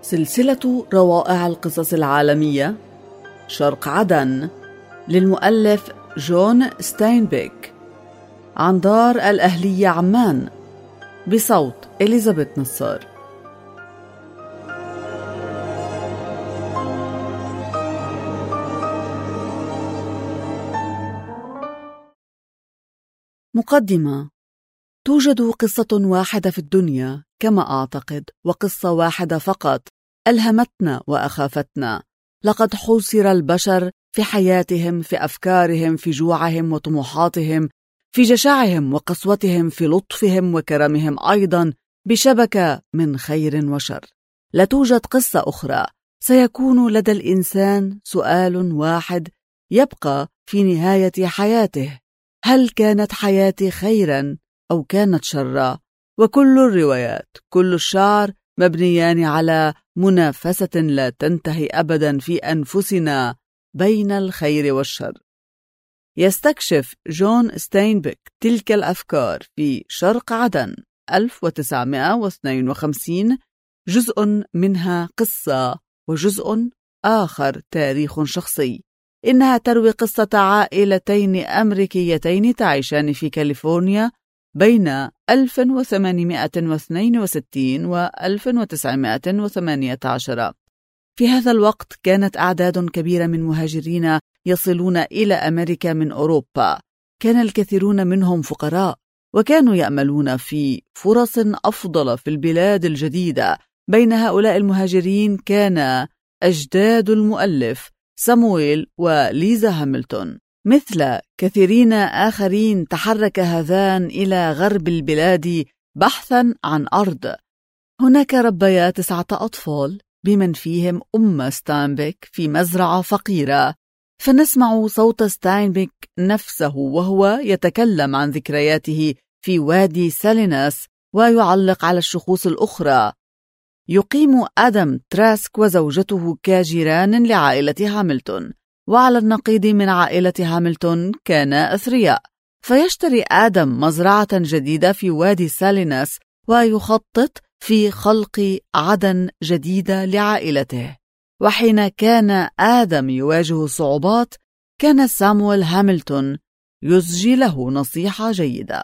سلسلة روائع القصص العالمية شرق عدن للمؤلف جون ستاينبيك، عن دار الأهلية عمان، بصوت إليزابيث نصار. مقدمة: توجد قصة واحدة في الدنيا كما أعتقد، وقصة واحدة فقط ألهمتنا وأخافتنا. لقد حوصر البشر في حياتهم، في أفكارهم، في جوعهم وطموحاتهم، في جشعهم وقسوتهم، في لطفهم وكرمهم، أيضا بشبكة من خير وشر. لا توجد قصة أخرى. سيكون لدى الإنسان سؤال واحد يبقى في نهاية حياته: هل كانت حياتي خيرا أو كانت شرا؟ وكل الروايات، كل الشعر مبنيان على منافسة لا تنتهي أبدا في أنفسنا بين الخير والشر. يستكشف جون ستاينبيك تلك الأفكار في شرق عدن 1952. جزء منها قصة وجزء آخر تاريخ شخصي. إنها تروي قصة عائلتين أمريكيتين تعيشان في كاليفورنيا بين 1862 و 1918. في هذا الوقت كانت أعداد كبيرة من مهاجرين يصلون إلى أمريكا من أوروبا. كان الكثيرون منهم فقراء، وكانوا يأملون في فرص أفضل في البلاد الجديدة. بين هؤلاء المهاجرين كان أجداد المؤلف سامويل وليزا هاملتون. مثل كثيرين آخرين تحرك هذان إلى غرب البلاد بحثا عن أرض. هناك ربيا 9 أطفال، بمن فيهم ستاينبيك، في مزرعة فقيرة. فنسمع صوت ستاينبيك نفسه وهو يتكلم عن ذكرياته في وادي ساليناس ويعلق على الشخوص الأخرى. يقيم آدم تراسك وزوجته كجيران لعائلة هاملتون، وعلى النقيض من عائلة هاملتون كان أثرياء. فيشتري آدم مزرعة جديدة في وادي ساليناس ويخطط في خلق عدن جديدة لعائلته. وحين كان آدم يواجه صعوبات، كان سامويل هاملتون يسجي له نصيحة جيدة.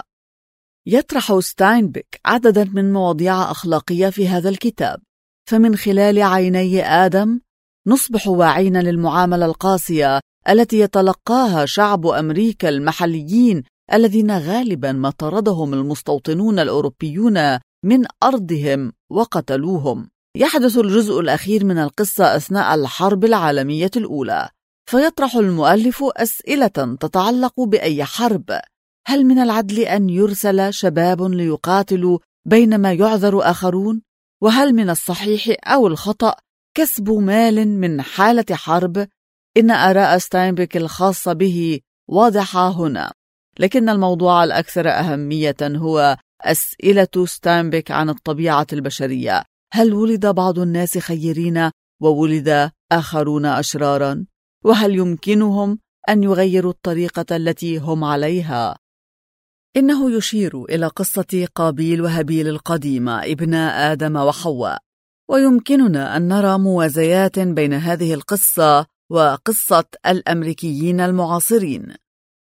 يطرح ستاينبيك عددا من مواضيع أخلاقية في هذا الكتاب، فمن خلال عيني آدم نصبح واعين للمعاملة القاسية التي يتلقاها شعب أمريكا المحليين، الذين غالبا ما طردهم المستوطنون الأوروبيون من أرضهم وقتلوهم. يحدث الجزء الأخير من القصة أثناء الحرب العالمية الأولى، فيطرح المؤلف أسئلة تتعلق بأي حرب. هل من العدل أن يرسل شباب ليقاتلوا بينما يعذر آخرون؟ وهل من الصحيح أو الخطأ كسب مال من حالة حرب؟ إن آراء ستاينبيك الخاصة به واضحة هنا، لكن الموضوع الأكثر أهمية هو أسئلة ستاينبيك عن الطبيعة البشرية. هل ولد بعض الناس خيرين وولد آخرون أشرارا؟ وهل يمكنهم أن يغيروا الطريقة التي هم عليها؟ إنه يشير إلى قصة قابيل وهابيل القديمة، ابنا آدم وحواء، ويمكننا أن نرى موازيات بين هذه القصة وقصة الأمريكيين المعاصرين.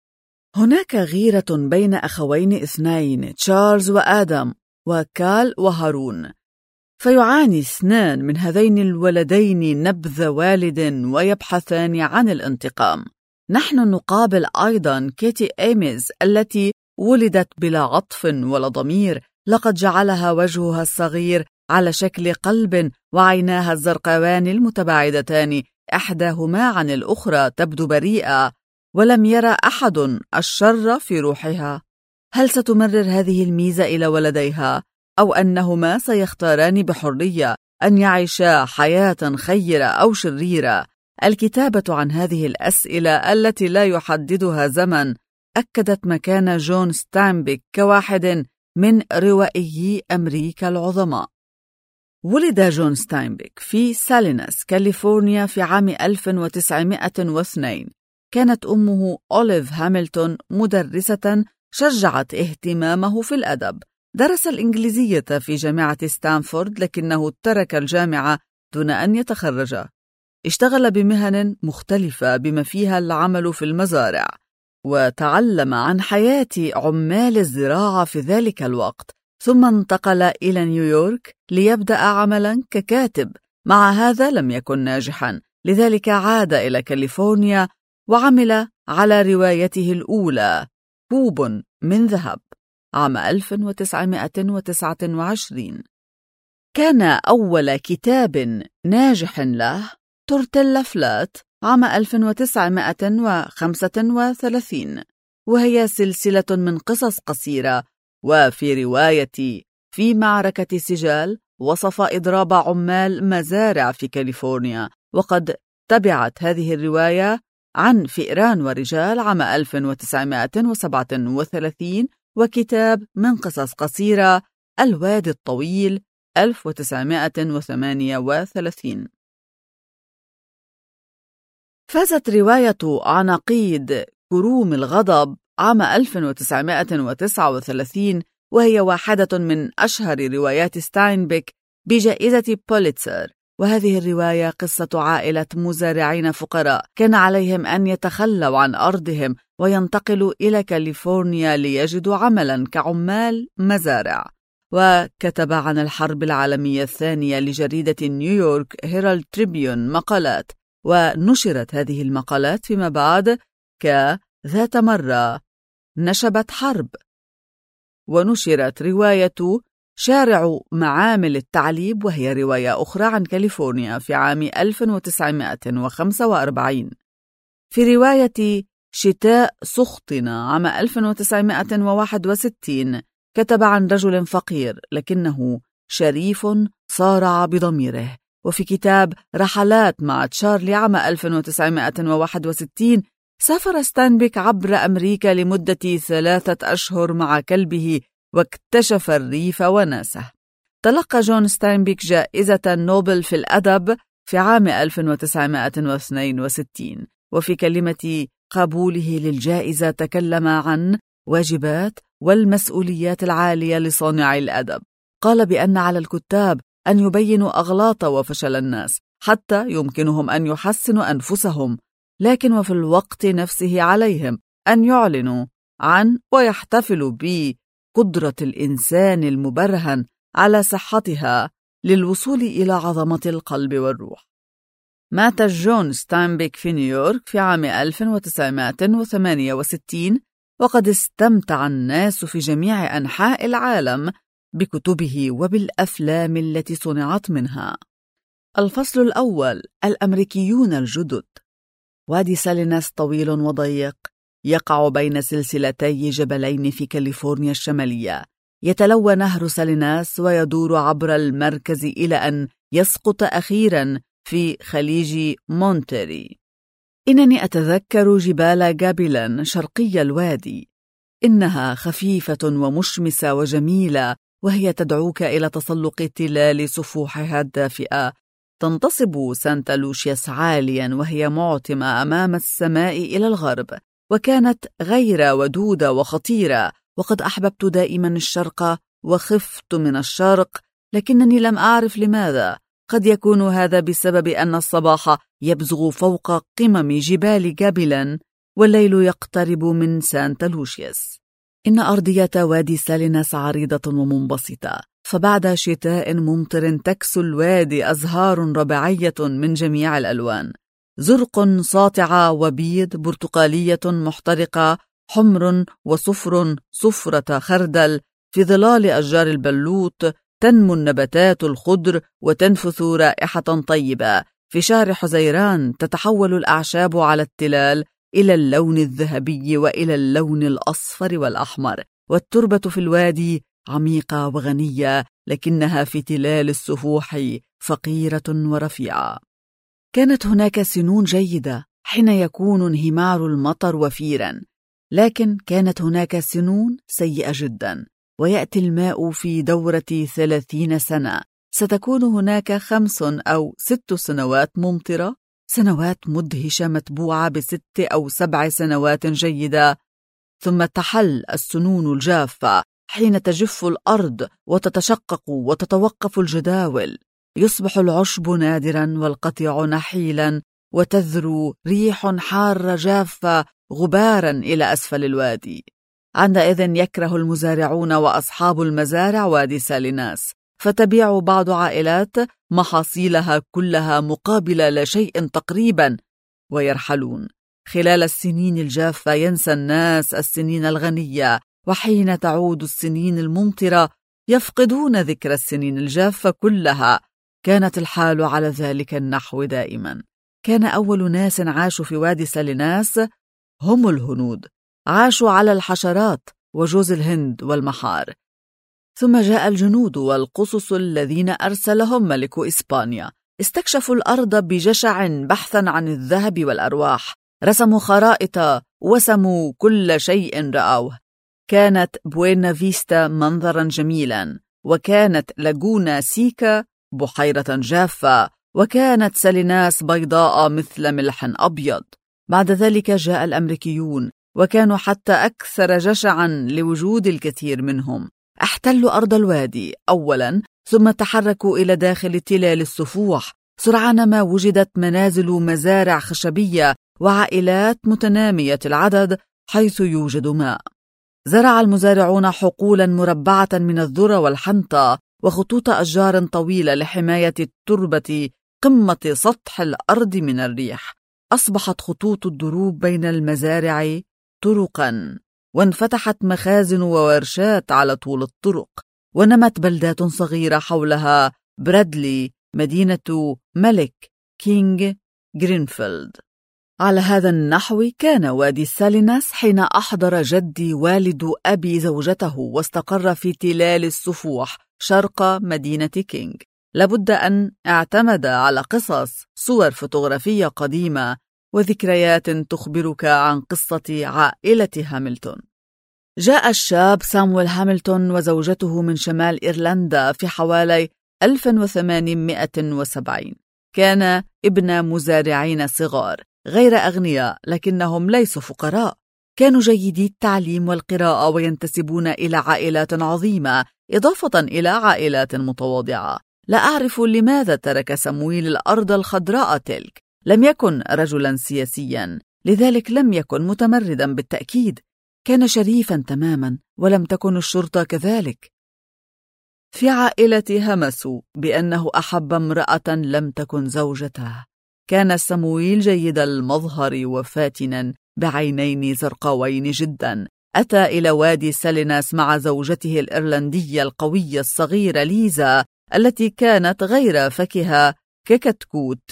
هناك غيرة بين أخوين اثنين، تشارلز وآدم، وكال وهارون. فيعاني 2 من هذين الولدين نبذ والد ويبحثان عن الانتقام. نحن نقابل أيضا كيتي إيميز التي ولدت بلا عطف ولا ضمير. لقد جعلها وجهها الصغير على شكل قلب، وعيناها الزرقاوان المتباعدتان إحداهما عن الأخرى تبدو بريئة، ولم يرى أحد الشر في روحها. هل ستمرر هذه الميزة إلى ولديها، أو أنهما سيختاران بحرية أن يعيشا حياة خيرة أو شريرة؟ الكتابة عن هذه الأسئلة التي لا يحددها زمن أكدت مكان جون ستاينبيك كواحد من روائيي أمريكا العظماء. ولد جون ستاينبيك في ساليناس، كاليفورنيا في عام 1902. كانت أمه أوليف هاملتون مدرسة شجعت اهتمامه في الأدب. درس الإنجليزية في جامعة ستانفورد، لكنه ترك الجامعة دون أن يتخرج. اشتغل بمهن مختلفة بما فيها العمل في المزارع، وتعلم عن حياة عمال الزراعة في ذلك الوقت، ثم انتقل إلى نيويورك ليبدأ عملا ككاتب. مع هذا لم يكن ناجحا، لذلك عاد إلى كاليفورنيا وعمل على روايته الأولى كوب من ذهب عام 1929. كان أول كتاب ناجح له تورتيلا فلات عام 1935، وهي سلسلة من قصص قصيرة. وفي رواية في معركة سجال وصف إضراب عمال مزارع في كاليفورنيا، وقد تبعت هذه الرواية عن فئران ورجال عام 1937، وكتاب من قصص قصيرة الوادي الطويل 1938. فازت رواية عناقيد كروم الغضب عام 1939، وهي واحدة من أشهر روايات ستاينبيك بجائزة بوليتزر. وهذه الرواية قصة عائلة مزارعين فقراء كان عليهم أن يتخلوا عن أرضهم وينتقلوا إلى كاليفورنيا ليجدوا عملا كعمال مزارع. وكتب عن الحرب العالمية الثانية لجريدة نيويورك هيرالد تريبيون مقالات، ونشرت هذه المقالات فيما بعد كذات مرة نشبت حرب. ونشرت رواية شارع معامل التعليب، وهي رواية أخرى عن كاليفورنيا في عام 1945. في رواية شتاء سخطنا عام 1961 كتب عن رجل فقير لكنه شريف صارع بضميره. وفي كتاب رحلات مع تشارلي عام 1961 سافر ستاينبيك عبر أمريكا لمدة 3 أشهر مع كلبه واكتشف الريف وناسه. تلقى جون ستاينبيك جائزة نوبل في الأدب في عام 1962، وفي كلمة قبوله للجائزة تكلم عن واجبات والمسؤوليات العالية لصانعي الأدب. قال بأن على الكتاب أن يبينوا أغلاط وفشل الناس حتى يمكنهم أن يحسنوا أنفسهم، لكن وفي الوقت نفسه عليهم أن يعلنوا عن ويحتفلوا بقدرة الإنسان المبرهن على صحتها للوصول إلى عظمة القلب والروح. مات جون ستاينبيك في نيويورك في عام 1968، وقد استمتع الناس في جميع أنحاء العالم بكتبه وبالأفلام التي صنعت منها. الفصل الأول: الأمريكيون الجدد. وادي ساليناس طويل وضيق يقع بين سلسلتي جبلين في كاليفورنيا الشمالية. يتلوى نهر ساليناس ويدور عبر المركز إلى أن يسقط أخيراً في خليج مونتيري. إنني أتذكر جبال جابلان شرقي الوادي، إنها خفيفة ومشمسة وجميلة، وهي تدعوك إلى تسلق تلال صفوحها الدافئة. تنتصب سانتا لوشياس عالياً وهي معتمة أمام السماء إلى الغرب، وكانت غير ودودة وخطيرة. وقد أحببت دائما الشرق وخفت من الشرق، لكنني لم أعرف لماذا. قد يكون هذا بسبب أن الصباح يبزغ فوق قمم جبال جابلان والليل يقترب من سانتا لوشياس. إن أرضية وادي ساليناس عريضة ومنبسطة، فبعد شتاء ممطر تكسو الوادي أزهار ربيعية من جميع الألوان: زرق ساطعة وبيض، برتقالية محترقة، حمر وصفر، صفرة خردل. في ظلال أشجار البلوط تنمو النباتات الخضر وتنفث رائحة طيبة. في شهر حزيران تتحول الأعشاب على التلال إلى اللون الذهبي وإلى اللون الأصفر والأحمر. والتربة في الوادي عميقة وغنية، لكنها في تلال السفوح فقيرة ورفيعة. كانت هناك سنون جيدة حين يكون انهمار المطر وفيرا، لكن كانت هناك سنون سيئة جدا، ويأتي الماء في دورة 30 سنة. ستكون هناك 5 أو 6 سنوات ممطرة، سنوات مدهشة متبوعة ب6 أو 7 سنوات جيدة، ثم تحل السنون الجافة حين تجف الأرض وتتشقق وتتوقف الجداول. يصبح العشب نادرا والقطيع نحيلا، وتذرو ريح حارة جافة غبارا إلى أسفل الوادي. عندئذ يكره المزارعون وأصحاب المزارع وادي ساليناس، فتبيع بعض عائلات محاصيلها كلها مقابل لا شيء تقريبا ويرحلون. خلال السنين الجافة ينسى الناس السنين الغنية، وحين تعود السنين الممطرة يفقدون ذكر السنين الجافة كلها. كانت الحال على ذلك النحو دائما. كان أول ناس عاشوا في وادي ساليناس هم الهنود، عاشوا على الحشرات وجوز الهند والمحار. ثم جاء الجنود والقصص الذين أرسلهم ملك إسبانيا، استكشفوا الأرض بجشع بحثا عن الذهب والأرواح، رسموا خرائط وسموا كل شيء رأوه. كانت بوينا فيستا منظرا جميلا، وكانت لاجونا سيكا بحيرة جافة، وكانت ساليناس بيضاء مثل ملح أبيض. بعد ذلك جاء الأمريكيون، وكانوا حتى أكثر جشعا لوجود الكثير منهم. احتلوا أرض الوادي أولا، ثم تحركوا إلى داخل تلال السفوح. سرعان ما وجدت منازل ومزارع خشبية وعائلات متنامية العدد حيث يوجد ماء. زرع المزارعون حقولا مربعة من الذرة والحنطة وخطوط أشجار طويلة لحماية التربة قمة سطح الأرض من الريح. أصبحت خطوط الدروب بين المزارع طرقا، وانفتحت مخازن وورشات على طول الطرق، ونمت بلدات صغيرة حولها برادلي مدينة ملك كينغ جرينفيلد. على هذا النحو كان وادي ساليناس حين أحضر جدي والد أبي زوجته واستقر في تلال السفوح شرق مدينة كينغ. لابد أن اعتمد على قصص، صور فوتوغرافية قديمة وذكريات تخبرك عن قصة عائلة هاملتون. جاء الشاب سامويل هاملتون وزوجته من شمال إيرلندا في حوالي 1870. كان ابن مزارعين صغار غير أغنياء، لكنهم ليسوا فقراء. كانوا جيدي التعليم والقراءة وينتسبون إلى عائلات عظيمة إضافة إلى عائلات متواضعة. لا أعرف لماذا ترك سامويل الأرض الخضراء تلك. لم يكن رجلا سياسيا، لذلك لم يكن متمردا بالتأكيد. كان شريفا تماما، ولم تكن الشرطة كذلك. في عائلة همسوا بأنه أحب امرأة لم تكن زوجته. كان سامويل جيد المظهر وفاتنا بعينين زرقاوين جدا. أتى إلى وادي ساليناس مع زوجته الإيرلندية القوية الصغيرة ليزا، التي كانت غير فكهة ككتكوت.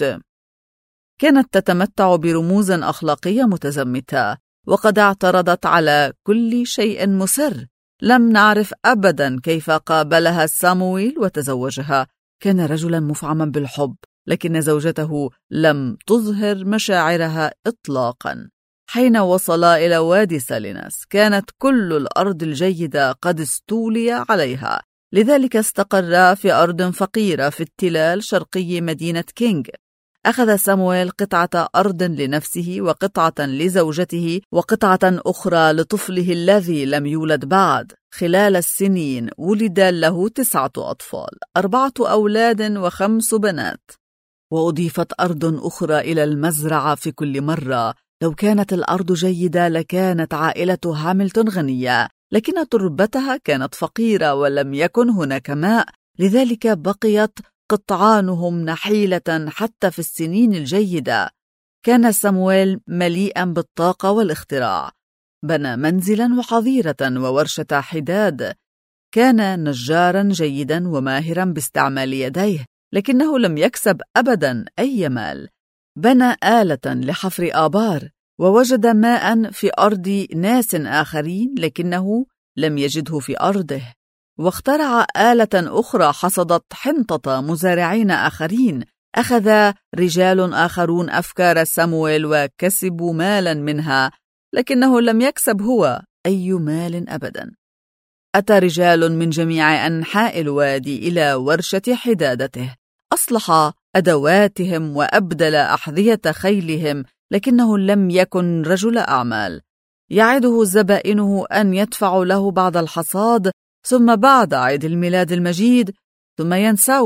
كانت تتمتع برموز أخلاقية متزمتة، وقد اعترضت على كل شيء مسر. لم نعرف أبدا كيف قابلها سامويل وتزوجها. كان رجلا مفعما بالحب، لكن زوجته لم تظهر مشاعرها إطلاقا. حين وصلا إلى وادي ساليناس كانت كل الأرض الجيدة قد استولي عليها، لذلك استقر في أرض فقيرة في التلال شرقي مدينة كينغ. أخذ سامويل قطعة أرض لنفسه وقطعة لزوجته وقطعة أخرى لطفله الذي لم يولد بعد. خلال السنين ولد له 9 أطفال، 4 أولاد و5 بنات. وأضيفت أرض أخرى إلى المزرعة في كل مرة. لو كانت الأرض جيدة لكانت عائلة هاملتون غنية، لكن تربتها كانت فقيرة ولم يكن هناك ماء، لذلك بقيت قطعانهم نحيلة حتى في السنين الجيدة. كان سامويل مليئا بالطاقة والاختراع، بنى منزلا وحظيرة وورشة حداد. كان نجارا جيدا وماهرا باستعمال يديه، لكنه لم يكسب أبدا أي مال. بنى آلة لحفر آبار، ووجد ماء في أرض ناس آخرين لكنه لم يجده في أرضه. واخترع آلة أخرى حصدت حنطة مزارعين آخرين. أخذ رجال آخرون أفكار سامويل وكسبوا مالا منها، لكنه لم يكسب هو أي مال أبدا. أتى رجال من جميع أنحاء الوادي إلى ورشة حدادته، أصلح أدواتهم وأبدل أحذية خيلهم، لكنه لم يكن رجل أعمال. يعده زبائنه أن يدفعوا له بعد الحصاد ثم بعد عيد الميلاد المجيد، ثم ينسون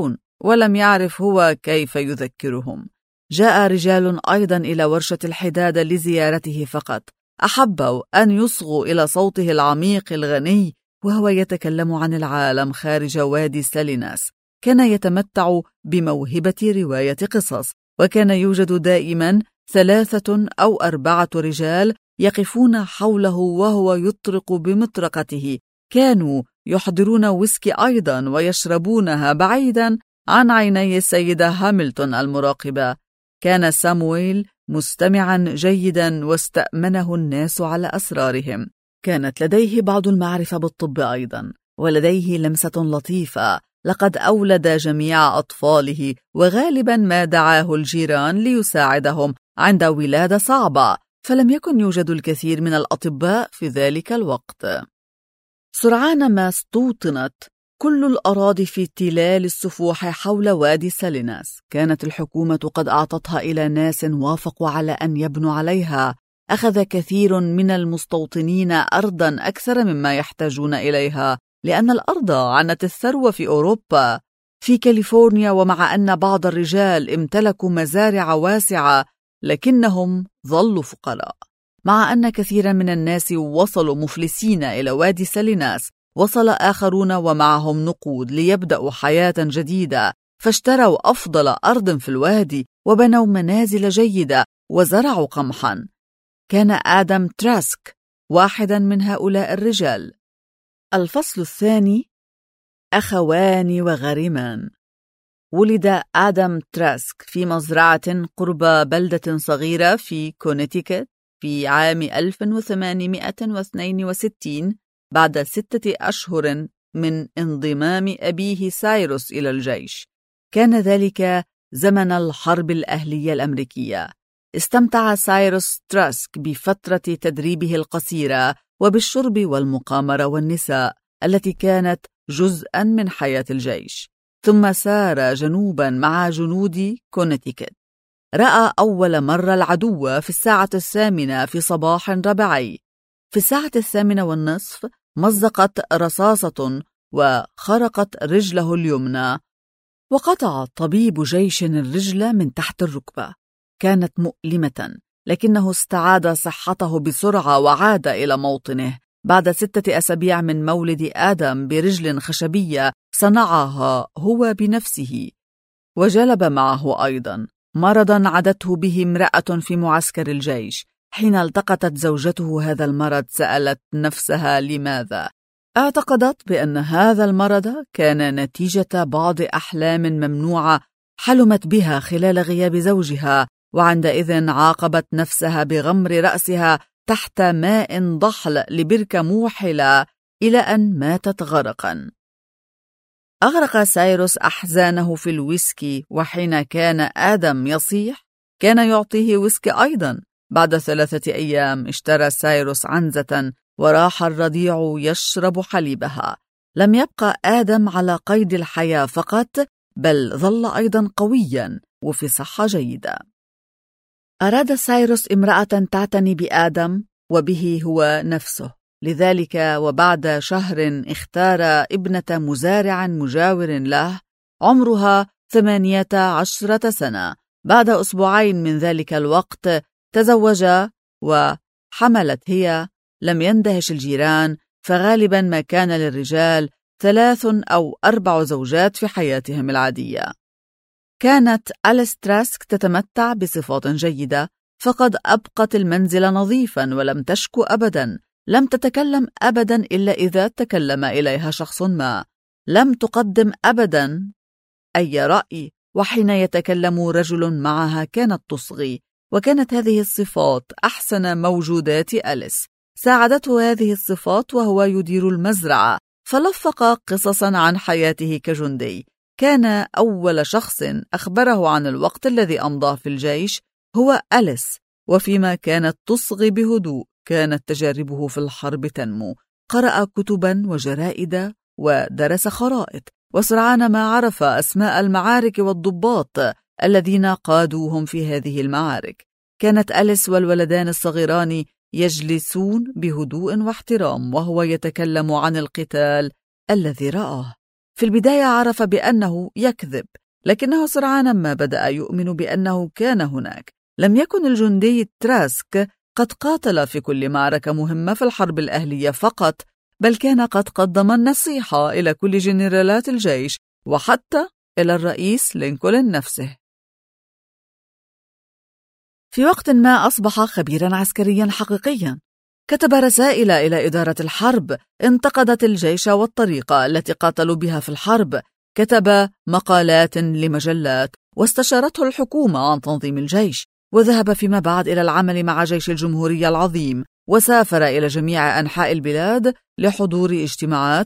ولم يعرف هو كيف يذكرهم. جاء رجال أيضا إلى ورشة الحدادة لزيارته فقط، أحبوا أن يصغوا إلى صوته العميق الغني وهو يتكلم عن العالم خارج وادي ساليناس. كان يتمتع بموهبة رواية قصص، وكان يوجد دائما 3 أو 4 رجال يقفون حوله وهو يطرق بمطرقته. كانوا يحضرون ويسكي أيضا ويشربونها بعيدا عن عيني السيدة هاملتون المراقبة. كان سامويل مستمعا جيدا واستأمنه الناس على أسرارهم. كانت لديه بعض المعرفة بالطب أيضا، ولديه لمسة لطيفة. لقد أولد جميع أطفاله، وغالبا ما دعاه الجيران ليساعدهم عند ولادة صعبة، فلم يكن يوجد الكثير من الأطباء في ذلك الوقت. سرعان ما استوطنت كل الأراضي في تلال السفوح حول وادي ساليناس. كانت الحكومة قد أعطتها إلى ناس وافقوا على أن يبنوا عليها. أخذ كثير من المستوطنين أرضا أكثر مما يحتاجون إليها، لأن الأرض عنت الثروة في أوروبا. في كاليفورنيا، ومع أن بعض الرجال امتلكوا مزارع واسعة، لكنهم ظلوا فقراء. مع أن كثيرا من الناس وصلوا مفلسين إلى وادي ساليناس، وصل آخرون ومعهم نقود ليبدأوا حياة جديدة، فاشتروا أفضل أرض في الوادي وبنوا منازل جيدة وزرعوا قمحا. كان آدم تراسك واحدا من هؤلاء الرجال. الفصل الثاني: أخوان وغريمان. ولد آدم تراسك في مزرعة قرب بلدة صغيرة في كونيتيكت في عام 1862 بعد 6 أشهر من انضمام أبيه سايروس إلى الجيش. كان ذلك زمن الحرب الأهلية الأمريكية. استمتع سايروس تراسك بفترة تدريبه القصيرة وبالشرب والمقامرة والنساء التي كانت جزءا من حياة الجيش، ثم سار جنوبا مع جنود كونيتيكت. رأى أول مرة العدو في 8:00 في صباح ربيعي. في 8:30 مزقت رصاصة وخرقت رجله اليمنى، وقطع طبيب جيش الرجل من تحت الركبة. كانت مؤلمة، لكنه استعاد صحته بسرعة وعاد إلى موطنه. بعد 6 أسابيع من مولد آدم برجل خشبية صنعها هو بنفسه، وجلب معه أيضا مرضا عدته به امرأة في معسكر الجيش. حين التقطت زوجته هذا المرض سألت نفسها لماذا؟ اعتقدت بأن هذا المرض كان نتيجة بعض أحلام ممنوعة حلمت بها خلال غياب زوجها، وعندئذ عاقبت نفسها بغمر رأسها تحت ماء ضحل لبركة موحلة إلى أن ماتت غرقا. أغرق سايروس أحزانه في الويسكي، وحين كان آدم يصيح كان يعطيه ويسكي أيضا. بعد 3 أيام اشترى سايروس عنزة وراح الرضيع يشرب حليبها. لم يبقى آدم على قيد الحياة فقط، بل ظل أيضا قويا وفي صحة جيدة. أراد سايروس امرأة تعتني بآدم وبه هو نفسه، لذلك وبعد شهر اختار ابنة مزارع مجاور له عمرها 18 سنة. بعد 2 أسبوع من ذلك الوقت تزوجا وحملت هي. لم يندهش الجيران، فغالبا ما كان للرجال 3 أو 4 زوجات في حياتهم العادية. كانت أليس تراسك تتمتع بصفات جيدة، فقد أبقت المنزل نظيفا ولم تشكو أبدا. لم تتكلم أبدا إلا إذا تكلم إليها شخص ما. لم تقدم أبدا أي رأي، وحين يتكلم رجل معها كانت تصغي. وكانت هذه الصفات أحسن موجودات أليس. ساعدته هذه الصفات وهو يدير المزرعة، فلفق قصصا عن حياته كجندي. كان أول شخص أخبره عن الوقت الذي أمضاه في الجيش هو أليس، وفيما كانت تصغي بهدوء كانت تجاربه في الحرب تنمو. قرأ كتبا وجرائد ودرس خرائط، وسرعان ما عرف أسماء المعارك والضباط الذين قادوهم في هذه المعارك. كانت أليس والولدان الصغيران يجلسون بهدوء واحترام وهو يتكلم عن القتال الذي رآه. في البداية عرف بأنه يكذب، لكنه سرعان ما بدأ يؤمن بأنه كان هناك. لم يكن الجندي تراسك قد قاتل في كل معركة مهمة في الحرب الأهلية فقط، بل كان قد قدم النصيحة إلى كل جنرالات الجيش وحتى إلى الرئيس لينكولن نفسه. في وقت ما أصبح خبيراً عسكرياً حقيقياً. كتب رسائل إلى إدارة الحرب، انتقدت الجيش والطريقة التي قاتلوا بها في الحرب، كتب مقالات لمجلات، واستشارته الحكومة عن تنظيم الجيش، وذهب فيما بعد إلى العمل مع جيش الجمهورية العظيم، وسافر إلى جميع أنحاء البلاد لحضور اجتماعات،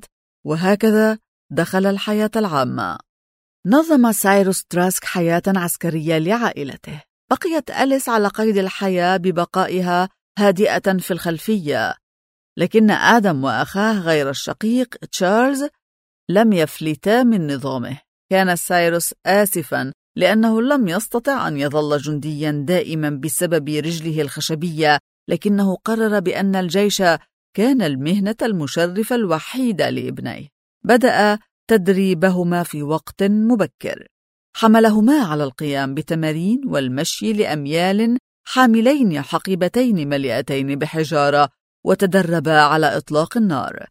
وهكذا دخل الحياة العامة. نظم سايروس تراسك حياة عسكرية لعائلته. بقيت أليس على قيد الحياة ببقائها هادئة في الخلفية، لكن آدم وأخاه غير الشقيق تشارلز لم يفلتا من نظامه. كان سايروس آسفاً لأنه لم يستطع أن يظل جندياً دائماً بسبب رجله الخشبية، لكنه قرر بأن الجيش كان المهنة المشرفة الوحيدة لابنيه. بدأ تدريبهما في وقت مبكر، حملهما على القيام بتمارين والمشي لأميال، حاملين حقيبتين مليئتين بحجارة، وتدربا على إطلاق النار.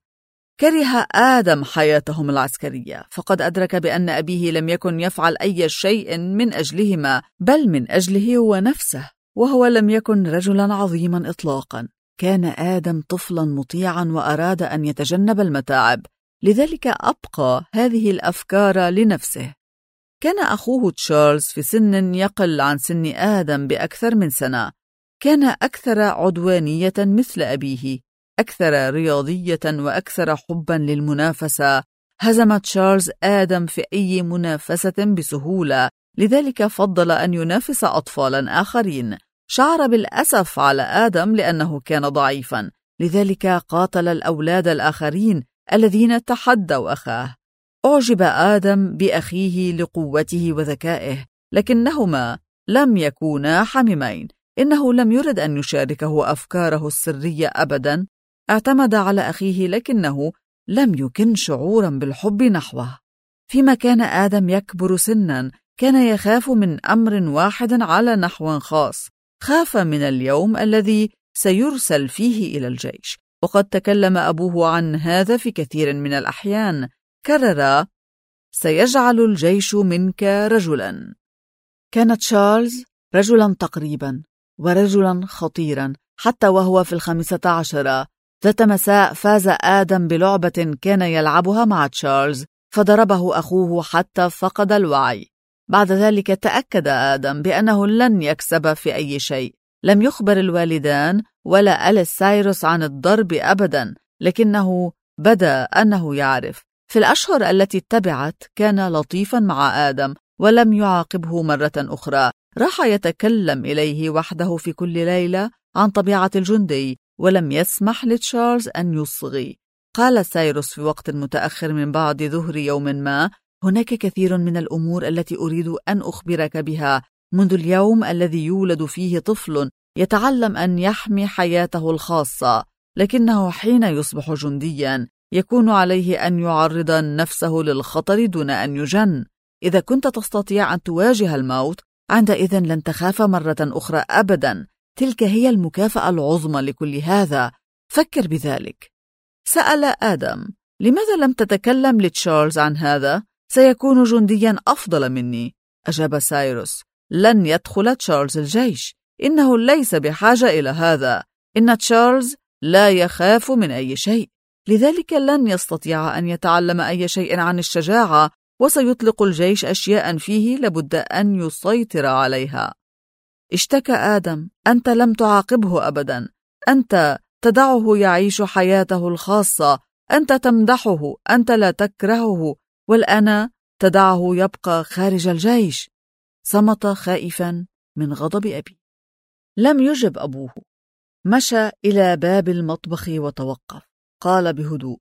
كره آدم حياتهم العسكرية، فقد أدرك بأن أبيه لم يكن يفعل أي شيء من أجلهما، بل من أجله هو نفسه، وهو لم يكن رجلاً عظيماً إطلاقاً. كان آدم طفلاً مطيعاً وأراد أن يتجنب المتاعب، لذلك أبقى هذه الأفكار لنفسه. كان أخوه تشارلز في سن يقل عن سن آدم بأكثر من سنة. كان أكثر عدوانية مثل أبيه، أكثر رياضية وأكثر حباً للمنافسة. هزم تشارلز آدم في أي منافسة بسهولة، لذلك فضل أن ينافس أطفالاً آخرين. شعر بالأسف على آدم لأنه كان ضعيفاً، لذلك قاتل الأولاد الآخرين الذين تحدوا أخاه. أعجب آدم بأخيه لقوته وذكائه، لكنهما لم يكونا حميمين. إنه لم يرد أن يشاركه أفكاره السرية أبداً. اعتمد على أخيه لكنه لم يكن شعوراً بالحب نحوه. فيما كان آدم يكبر سناً، كان يخاف من أمر واحد على نحو خاص. خاف من اليوم الذي سيرسل فيه إلى الجيش، وقد تكلم أبوه عن هذا في كثير من الأحيان. كرر: سيجعل الجيش منك رجلاً. كان تشارلز رجلاً تقريباً، ورجلاً خطيراً حتى وهو في 15. ذات مساء فاز آدم بلعبة كان يلعبها مع تشارلز، فضربه أخوه حتى فقد الوعي. بعد ذلك تأكد آدم بأنه لن يكسب في أي شيء. لم يخبر الوالدان ولا أليس سايروس عن الضرب أبداً، لكنه بدا أنه يعرف. في الأشهر التي اتبعت كان لطيفاً مع آدم، ولم يعاقبه مرة أخرى. راح يتكلم إليه وحده في كل ليلة عن طبيعة الجندي، ولم يسمح لتشارلز أن يصغي. قال سايروس في وقت متأخر من بعد ظهر يوم ما: هناك كثير من الأمور التي أريد أن أخبرك بها. منذ اليوم الذي يولد فيه طفل يتعلم أن يحمي حياته الخاصة، لكنه حين يصبح جندياً يكون عليه أن يعرض نفسه للخطر دون أن يجن. إذا كنت تستطيع أن تواجه الموت، عندئذ لن تخاف مرة أخرى أبداً. تلك هي المكافأة العظمى لكل هذا. فكر بذلك. سأل آدم: لماذا لم تتكلم لتشارلز عن هذا؟ سيكون جندياً أفضل مني. أجاب سايروس: لن يدخل تشارلز الجيش. إنه ليس بحاجة إلى هذا. إن تشارلز لا يخاف من أي شيء، لذلك لن يستطيع أن يتعلم أي شيء عن الشجاعة، وسيطلق الجيش أشياء فيه لابد أن يسيطر عليها. اشتكى آدم: أنت لم تعاقبه أبدا، أنت تدعه يعيش حياته الخاصة، أنت تمدحه، أنت لا تكرهه، والآن تدعه يبقى خارج الجيش. صمت خائفا من غضب أبي. لم يجب أبوه. مشى إلى باب المطبخ وتوقف. قال بهدوء: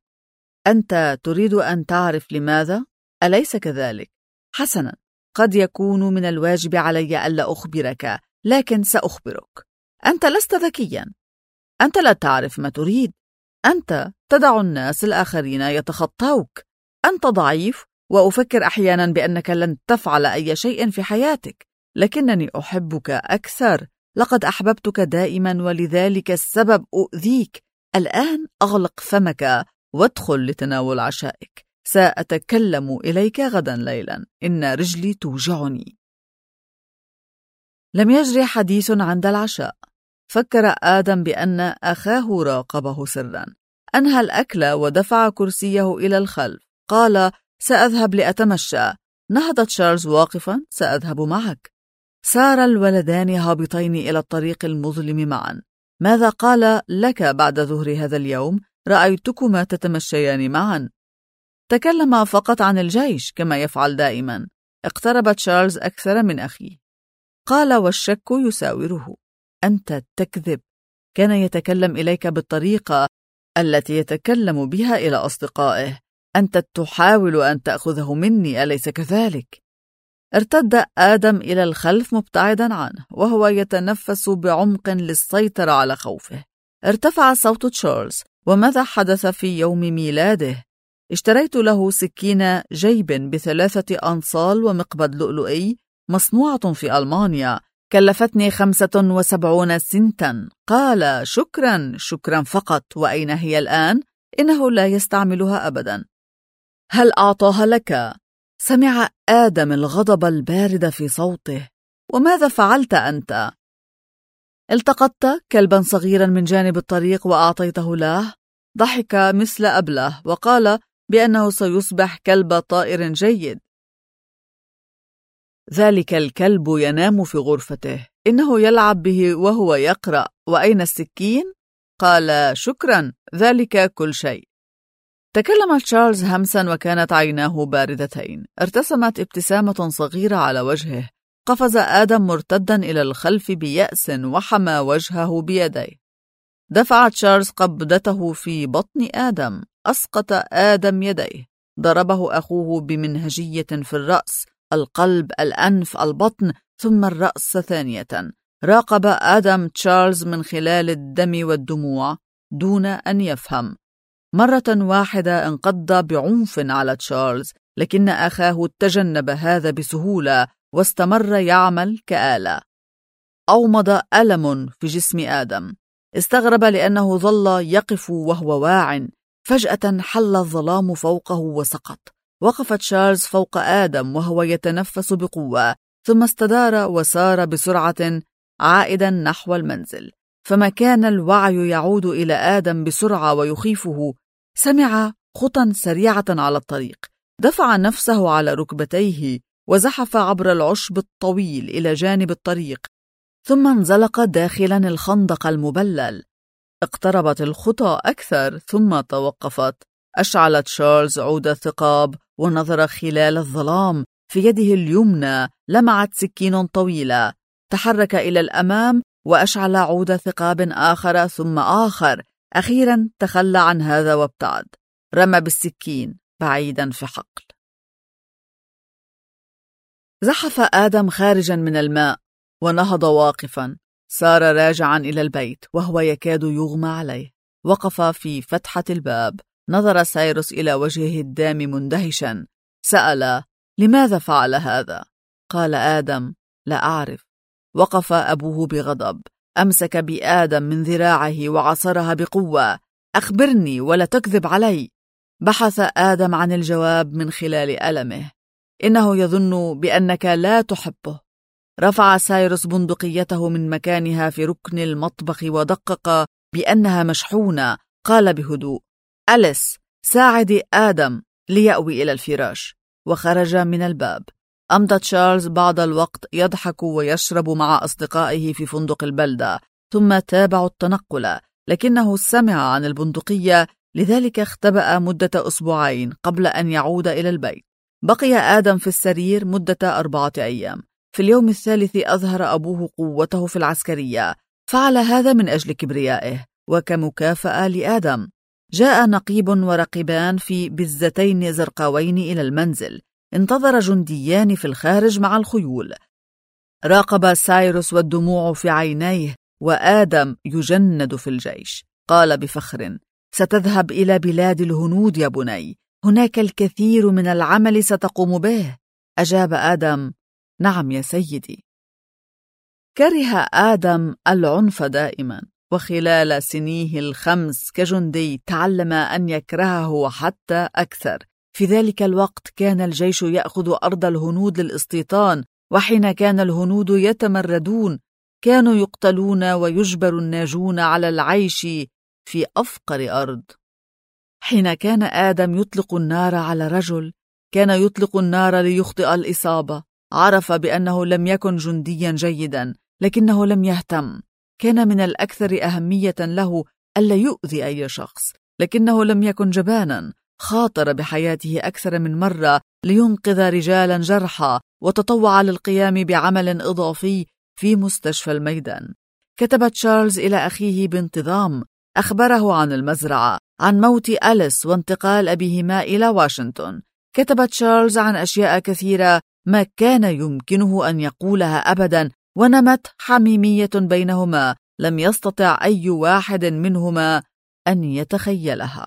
أنت تريد أن تعرف لماذا؟ أليس كذلك؟ حسنا، قد يكون من الواجب علي ألا أخبرك، لكن سأخبرك. أنت لست ذكيا، أنت لا تعرف ما تريد، أنت تدع الناس الآخرين يتخطوك، أنت ضعيف وأفكر أحيانا بأنك لن تفعل أي شيء في حياتك، لكنني أحبك أكثر. لقد أحببتك دائما ولذلك السبب أؤذيك. الآن أغلق فمك وادخل لتناول عشائك. سأتكلم إليك غدا ليلا، إن رجلي توجعني. لم يجري حديث عند العشاء. فكر آدم بأن أخاه راقبه سرا. أنهى الأكل ودفع كرسيه إلى الخلف. قال: سأذهب لأتمشى. نهض تشارلز واقفا: سأذهب معك. سار الولدان هابطين إلى الطريق المظلم معا. ماذا قال لك بعد ظهر هذا اليوم؟ رأيتكما تتمشيان معا. تكلم فقط عن الجيش كما يفعل دائما. اقترب تشارلز أكثر من أخيه. قال والشك يساوره: أنت تكذب. كان يتكلم إليك بالطريقة التي يتكلم بها إلى أصدقائه. أنت تحاول أن تأخذه مني، أليس كذلك؟ ارتد آدم إلى الخلف مبتعدا عنه وهو يتنفس بعمق للسيطرة على خوفه. ارتفع صوت تشارلز: وماذا حدث في يوم ميلاده؟ اشتريت له سكين جيب ب3 أنصال ومقبض لؤلؤي مصنوعة في ألمانيا، كلفتني 75 سنتا. قال: شكرا فقط. وأين هي الآن؟ إنه لا يستعملها أبدا. هل أعطاها لك؟ سمع آدم الغضب البارد في صوته. وماذا فعلت أنت؟ التقطت كلبا صغيرا من جانب الطريق وأعطيته له. ضحك مثل أبله وقال بأنه سيصبح كلب طائر جيد. ذلك الكلب ينام في غرفته، إنه يلعب به وهو يقرأ. وأين السكين؟ قال: شكرا، ذلك كل شيء. تكلم تشارلز همسا وكانت عيناه باردتين. ارتسمت ابتسامة صغيرة على وجهه. قفز آدم مرتدا إلى الخلف بيأس وحمى وجهه بيديه. دفع تشارلز قبضته في بطن آدم. أسقط آدم يديه. ضربه أخوه بمنهجية في الرأس، القلب، الأنف، البطن، ثم الرأس ثانية. راقب آدم تشارلز من خلال الدم والدموع دون أن يفهم. مرة واحدة انقض بعنف على تشارلز، لكن أخاه تجنب هذا بسهولة واستمر يعمل كآلة. أومض ألم في جسم آدم. استغرب لأنه ظل يقف وهو واع. فجأة حل الظلام فوقه وسقط. وقف تشارلز فوق آدم وهو يتنفس بقوة، ثم استدار وسار بسرعة عائدا نحو المنزل. فما كان الوعي يعود إلى آدم بسرعة ويخيفه. سمع خطى سريعة على الطريق. دفع نفسه على ركبتيه وزحف عبر العشب الطويل إلى جانب الطريق، ثم انزلق داخلا الخندق المبلل. اقتربت الخطى أكثر ثم توقفت. أشعل تشارلز عود الثقاب ونظر خلال الظلام. في يده اليمنى لمعت سكين طويلة. تحرك إلى الأمام وأشعل عود ثقاب آخر ثم آخر. أخيرا تخلى عن هذا وابتعد. رمى بالسكين بعيدا في حقل. زحف آدم خارجا من الماء ونهض واقفا. سار راجعا إلى البيت وهو يكاد يغمى عليه. وقف في فتحة الباب. نظر سايروس إلى وجهه الدام مندهشا. سأل: لماذا فعل هذا؟ قال آدم: لا أعرف. وقف أبوه بغضب. أمسك بآدم من ذراعه وعصرها بقوة. أخبرني ولا تكذب علي. بحث آدم عن الجواب من خلال ألمه. إنه يظن بأنك لا تحبه. رفع سايروس بندقيته من مكانها في ركن المطبخ ودقق بأنها مشحونة. قال بهدوء: أليس، ساعدي آدم ليأوي إلى الفراش. وخرج من الباب. أمضى تشارلز بعض الوقت يضحك ويشرب مع أصدقائه في فندق البلدة، ثم تابعوا التنقل، لكنه سمع عن البندقية، لذلك اختبأ مدة أسبوعين قبل أن يعود إلى البيت. بقي آدم في السرير مدة 4 أيام. في اليوم الثالث أظهر أبوه قوته في العسكرية. فعل هذا من أجل كبريائه وكمكافأة لآدم. جاء نقيب ورقبان في بزتين زرقاوين إلى المنزل. انتظر جنديان في الخارج مع الخيول. راقب سايروس والدموع في عينيه وآدم يجند في الجيش. قال بفخر: ستذهب إلى بلاد الهنود يا بني. هناك الكثير من العمل ستقوم به. أجاب آدم: نعم يا سيدي. كره آدم العنف دائما، وخلال سنيه 5 كجندي تعلم أن يكرهه حتى أكثر. في ذلك الوقت كان الجيش يأخذ أرض الهنود للاستيطان، وحين كان الهنود يتمردون كانوا يقتلون ويجبر الناجون على العيش في أفقر أرض. حين كان آدم يطلق النار على رجل كان يطلق النار ليخطئ الإصابة. عرف بأنه لم يكن جنديا جيدا، لكنه لم يهتم. كان من الأكثر أهمية له ألا يؤذي أي شخص، لكنه لم يكن جبانا. خاطر بحياته أكثر من مرة لينقذ رجالا جرحى، وتطوع للقيام بعمل إضافي في مستشفى الميدان. كتب تشارلز إلى أخيه بانتظام، أخبره عن المزرعة، عن موت أليس وانتقال أبيهما إلى واشنطن. كتب تشارلز عن أشياء كثيرة ما كان يمكنه أن يقولها أبدا، ونمت حميمية بينهما لم يستطع أي واحد منهما أن يتخيلها.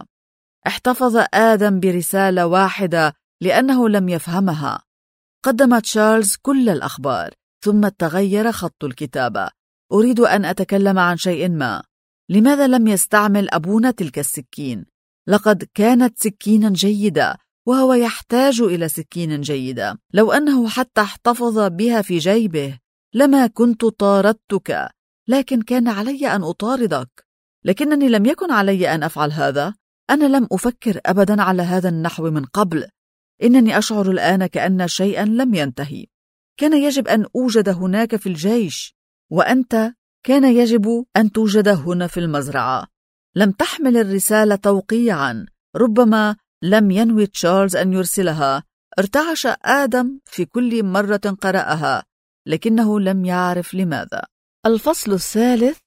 احتفظ آدم برسالة واحدة لأنه لم يفهمها. قدم تشارلز كل الأخبار، ثم تغير خط الكتابة. أريد أن أتكلم عن شيء ما. لماذا لم يستعمل أبونا تلك السكين؟ لقد كانت سكينا جيدة، وهو يحتاج إلى سكين جيدة. لو أنه حتى احتفظ بها في جيبه لما كنت طاردتك، لكن كان علي أن أطاردك. لكنني لم يكن علي أن أفعل هذا. أنا لم أفكر أبدا على هذا النحو من قبل. إنني أشعر الآن كأن شيئا لم ينتهي. كان يجب أن أوجد هناك في الجيش، وأنت كان يجب أن توجد هنا في المزرعة. لم تحمل الرسالة توقيعا. ربما لم ينوي تشارلز أن يرسلها. ارتعش آدم في كل مرة قرأها، لكنه لم يعرف لماذا. الفصل الثالث: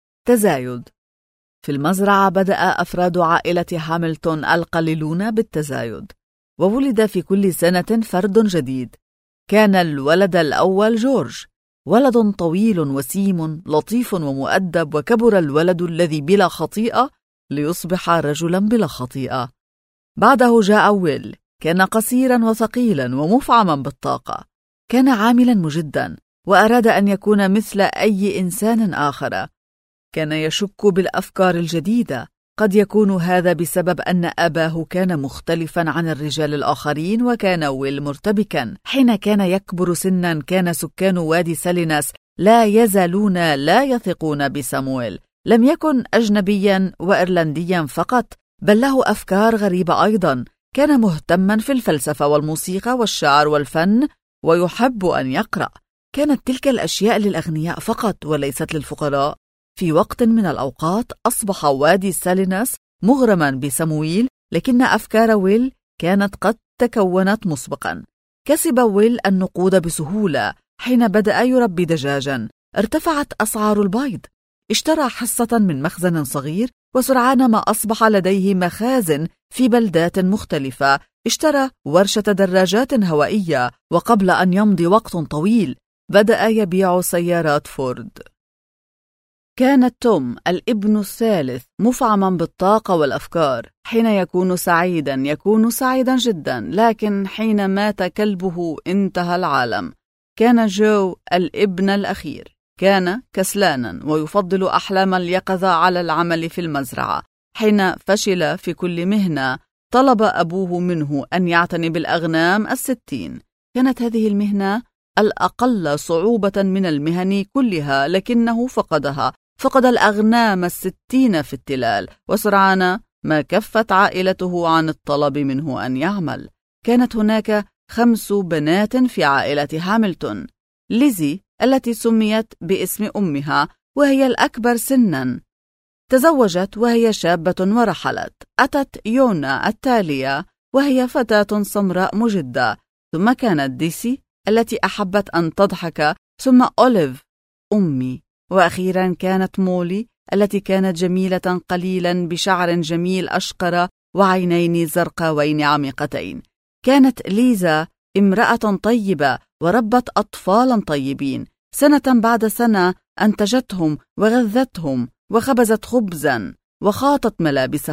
تزايد. في المزرعة بدأ أفراد عائلة هاملتون القليلون بالتزايد، وولد في كل سنة فرد جديد. كان الولد الأول جورج، ولد طويل وسيم لطيف ومؤدب، وكبر الولد الذي بلا خطيئة ليصبح رجلا بلا خطيئة. بعده جاء ويل، كان قصيرا وثقيلا ومفعما بالطاقة. كان عاملا مجدا، وأراد أن يكون مثل أي إنسان آخر. كان يشك بالأفكار الجديدة. قد يكون هذا بسبب أن أباه كان مختلفا عن الرجال الآخرين، وكان ويل مرتبكا. حين كان يكبر سنا كان سكان وادي ساليناس لا يزالون لا يثقون بسامويل. لم يكن أجنبيا وإيرلنديا فقط، بل له أفكار غريبة أيضا. كان مهتما في الفلسفة والموسيقى والشعر والفن، ويحب أن يقرأ. كانت تلك الأشياء للأغنياء فقط وليست للفقراء. في وقت من الأوقات أصبح وادي ساليناس مغرما بسامويل، لكن أفكار ويل كانت قد تكونت مسبقا. كسب ويل النقود بسهولة. حين بدأ يربي دجاجا ارتفعت أسعار البيض. اشترى حصة من مخزن صغير، وسرعان ما أصبح لديه مخازن في بلدات مختلفة. اشترى ورشة دراجات هوائية، وقبل أن يمضي وقت طويل بدأ يبيع سيارات فورد. كان توم الابن الثالث مفعما بالطاقة والأفكار. حين يكون سعيدا جدا، لكن حين مات كلبه انتهى العالم. كان جو الابن الأخير، كان كسلانا ويفضل أحلام اليقظة على العمل في المزرعة. حين فشل في كل مهنة طلب أبوه منه أن يعتني بالأغنام 60. كانت هذه المهنة الأقل صعوبة من المهن كلها، لكنه فقد الأغنام 60 في التلال، وسرعان ما كفت عائلته عن الطلب منه أن يعمل. كانت هناك 5 بنات في عائلة هاملتون. ليزي التي سميت باسم أمها وهي الأكبر سنا تزوجت وهي شابة ورحلت. أتت يونا التالية وهي فتاة سمراء مجدة، ثم كانت ديسي التي أحبت أن تضحك، ثم أوليف أمي، وأخيرا كانت مولي التي كانت جميلة قليلا بشعر جميل أشقر وعينين زرقاوين عميقتين. كانت ليزا امرأة طيبة وربت أطفالا طيبين. سنة بعد سنة أنتجتهم وغذتهم وخبزت خبزا وخاطت ملابسهم.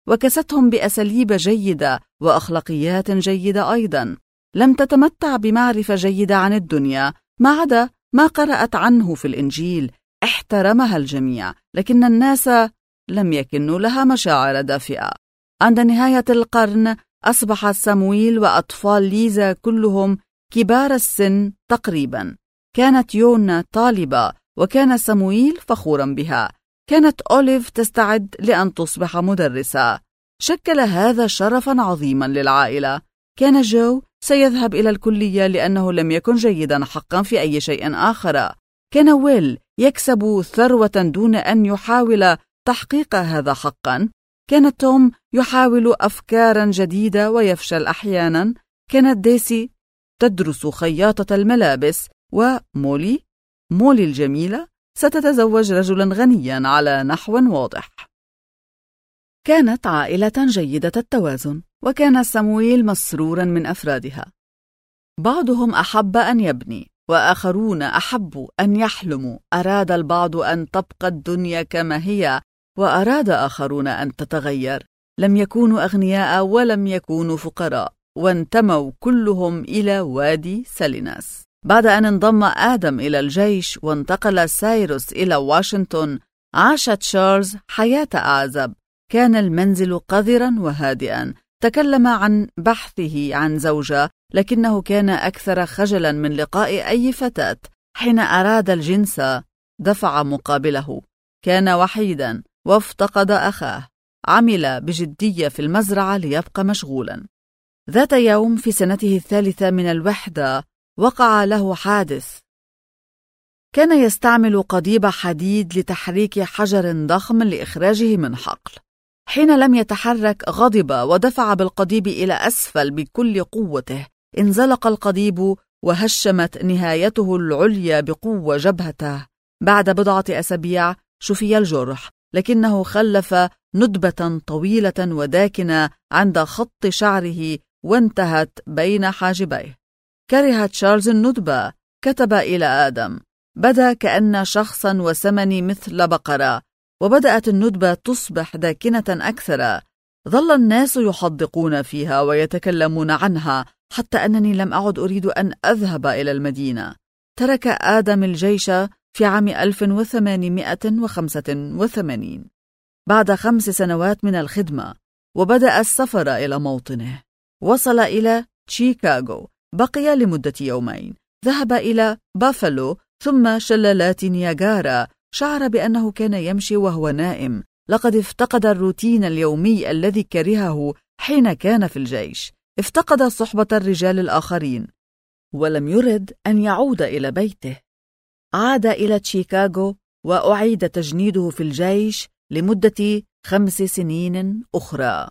وكستهم بأساليب جيدة وأخلاقيات جيدة أيضا. لم تتمتع بمعرفة جيدة عن الدنيا ما عدا ما قرأت عنه في الإنجيل. احترمها الجميع، لكن الناس لم يكنوا لها مشاعر دافئة. عند نهاية القرن أصبح سامويل وأطفال ليزا كلهم كبار السن تقريبا. كانت يونا طالبة، وكان سامويل فخورا بها. كانت أوليف تستعد لأن تصبح مدرسة. شكل هذا شرفا عظيما للعائلة. كان جو سيذهب إلى الكلية لأنه لم يكن جيدا حقا في أي شيء آخر. كان ويل يكسب ثروة دون أن يحاول تحقيق هذا حقا. كانت توم يحاول أفكارا جديدة ويفشل أحيانا. كانت ديسي تدرس خياطة الملابس. ومولي الجميلة ستتزوج رجلا غنيا على نحو واضح. كانت عائلة جيدة التوازن، وكان سامويل مسرورا من أفرادها. بعضهم أحب أن يبني، وآخرون أحبوا أن يحلموا. أراد البعض أن تبقى الدنيا كما هي، وأراد آخرون أن تتغير. لم يكونوا أغنياء ولم يكونوا فقراء، وانتموا كلهم إلى وادي ساليناس. بعد أن انضم آدم إلى الجيش وانتقل سايروس إلى واشنطن، عاش تشارلز حياة أعزب. كان المنزل قذرا وهادئا. تكلم عن بحثه عن زوجة، لكنه كان أكثر خجلا من لقاء أي فتاة. حين أراد الجنس دفع مقابله. كان وحيدا وافتقد أخاه. عمل بجدية في المزرعة ليبقى مشغولا. ذات يوم في سنته الثالثة من الوحدة وقع له حادث. كان يستعمل قضيب حديد لتحريك حجر ضخم لإخراجه من حقل. حين لم يتحرك غضب ودفع بالقضيب إلى أسفل بكل قوته. انزلق القضيب وهشمت نهايته العليا بقوة جبهته. بعد بضعة أسابيع شفي الجرح، لكنه خلف ندبة طويلة وداكنة عند خط شعره وانتهت بين حاجبيه. كره تشارلز الندبة. كتب إلى آدم: بدا كأن شخصا وسمني مثل بقرة. وبدأت الندبة تصبح داكنة أكثر. ظل الناس يحدقون فيها ويتكلمون عنها، حتى أنني لم أعد أريد أن أذهب إلى المدينة. ترك آدم الجيش في عام 1885 بعد 5 سنوات من الخدمة، وبدأ السفر إلى موطنه. وصل إلى شيكاغو، بقي لمدة يومين. ذهب إلى بافالو ثم شلالات نياجارا. شعر بأنه كان يمشي وهو نائم. لقد افتقد الروتين اليومي الذي كرهه حين كان في الجيش. افتقد صحبة الرجال الآخرين، ولم يرد أن يعود إلى بيته. عاد إلى شيكاغو وأعيد تجنيده في الجيش لمدة 5 سنين أخرى.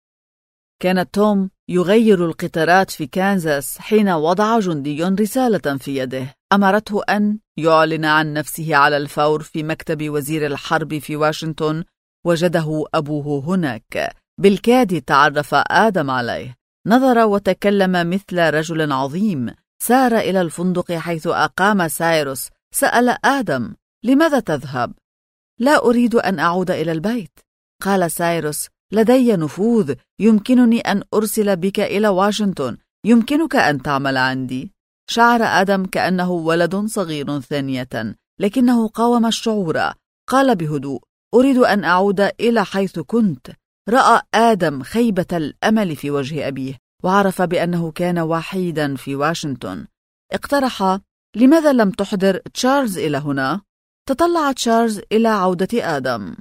كان توم يغير القطارات في كانزاس حين وضع جندي رسالة في يده أمرته أن يعلن عن نفسه على الفور في مكتب وزير الحرب في واشنطن. وجده أبوه هناك. بالكاد تعرف آدم عليه. نظر وتكلم مثل رجل عظيم. سار إلى الفندق حيث أقام سايروس. سأل آدم: لماذا تذهب؟ لا أريد أن أعود إلى البيت. قال سايروس: لدي نفوذ، يمكنني أن أرسل بك إلى واشنطن. يمكنك أن تعمل عندي. شعر آدم كأنه ولد صغير ثانية، لكنه قاوم الشعور. قال بهدوء: أريد أن أعود إلى حيث كنت. رأى آدم خيبة الأمل في وجه أبيه، وعرف بأنه كان وحيدا في واشنطن. اقترح: لماذا لم تحضر تشارلز إلى هنا؟ تطلع تشارلز إلى عودة آدم.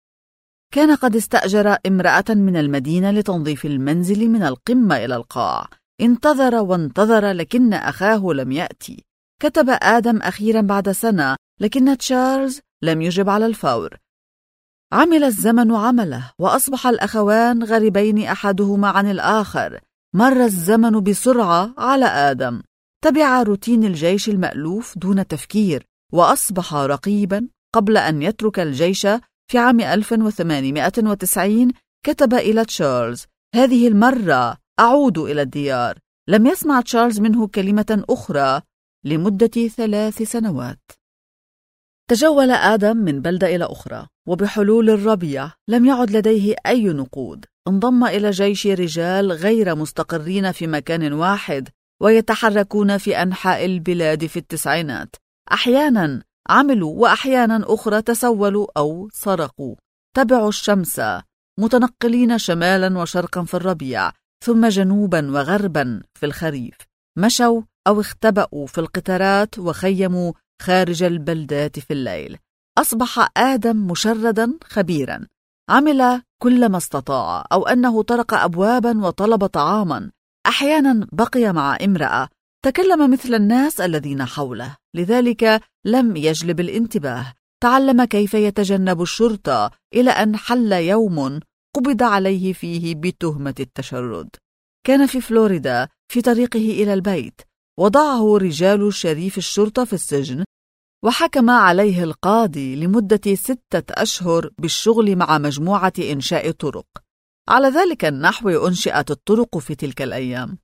كان قد استأجر امرأة من المدينة لتنظيف المنزل من القمة إلى القاع. انتظر وانتظر، لكن أخاه لم يأتي. كتب آدم أخيرا بعد سنة، لكن تشارلز لم يجب على الفور. عمل الزمن عمله، وأصبح الأخوان غريبين أحدهما عن الآخر. مر الزمن بسرعة على آدم. تبع روتين الجيش المألوف دون تفكير، وأصبح رقيبا. قبل أن يترك الجيش في عام 1890 كتب إلى تشارلز: هذه المرة أعود إلى الديار. لم يسمع تشارلز منه كلمة أخرى لمدة 3 سنوات. تجول آدم من بلدة إلى أخرى. وبحلول الربيع لم يعد لديه أي نقود. انضم إلى جيش رجال غير مستقرين في مكان واحد ويتحركون في أنحاء البلاد في التسعينات. أحيانا عملوا وأحيانا أخرى تسولوا أو سرقوا. تبعوا الشمس متنقلين شمالا وشرقا في الربيع، ثم جنوبا وغربا في الخريف. مشوا أو اختبأوا في القطارات وخيموا خارج البلدات في الليل. أصبح آدم مشردا خبيرا، عمل كل ما استطاع، أو أنه طرق أبوابا وطلب طعاما. أحيانا بقي مع امرأة، تكلم مثل الناس الذين حوله، لذلك لم يجلب الانتباه. تعلم كيف يتجنب الشرطة إلى أن حل يوم قبض عليه فيه بتهمة التشرد. كان في فلوريدا في طريقه إلى البيت، وضعه رجال شريف الشرطة في السجن، وحكم عليه القاضي لمدة 6 أشهر بالشغل مع مجموعة إنشاء طرق. على ذلك النحو أنشئت الطرق في تلك الأيام.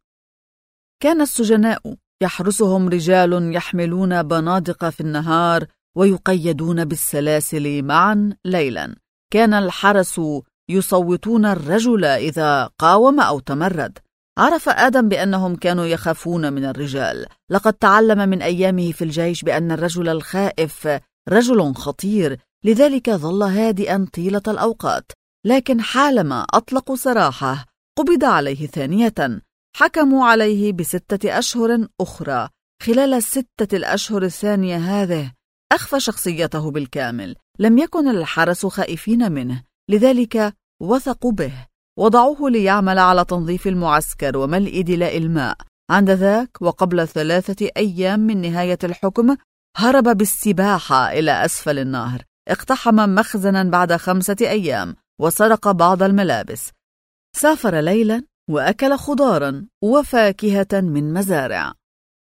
كان السجناء يحرسهم رجال يحملون بنادق في النهار ويقيدون بالسلاسل معا ليلا. كان الحرس يصوتون الرجل إذا قاوم أو تمرد. عرف آدم بأنهم كانوا يخافون من الرجال. لقد تعلم من أيامه في الجيش بأن الرجل الخائف رجل خطير، لذلك ظل هادئا طيلة الأوقات. لكن حالما أطلقوا سراحه قبض عليه ثانية. حكموا عليه ب6 أشهر أخرى. خلال 6 الأشهر الثانية هذه أخفى شخصيته بالكامل. لم يكن الحرس خائفين منه، لذلك وثقوا به. وضعوه ليعمل على تنظيف المعسكر وملء دلاء الماء. عند ذاك وقبل 3 أيام من نهاية الحكم هرب بالسباحة إلى أسفل النهر. اقتحم مخزنا بعد 5 أيام وسرق بعض الملابس. سافر ليلا وأكل خضارا وفاكهة من مزارع.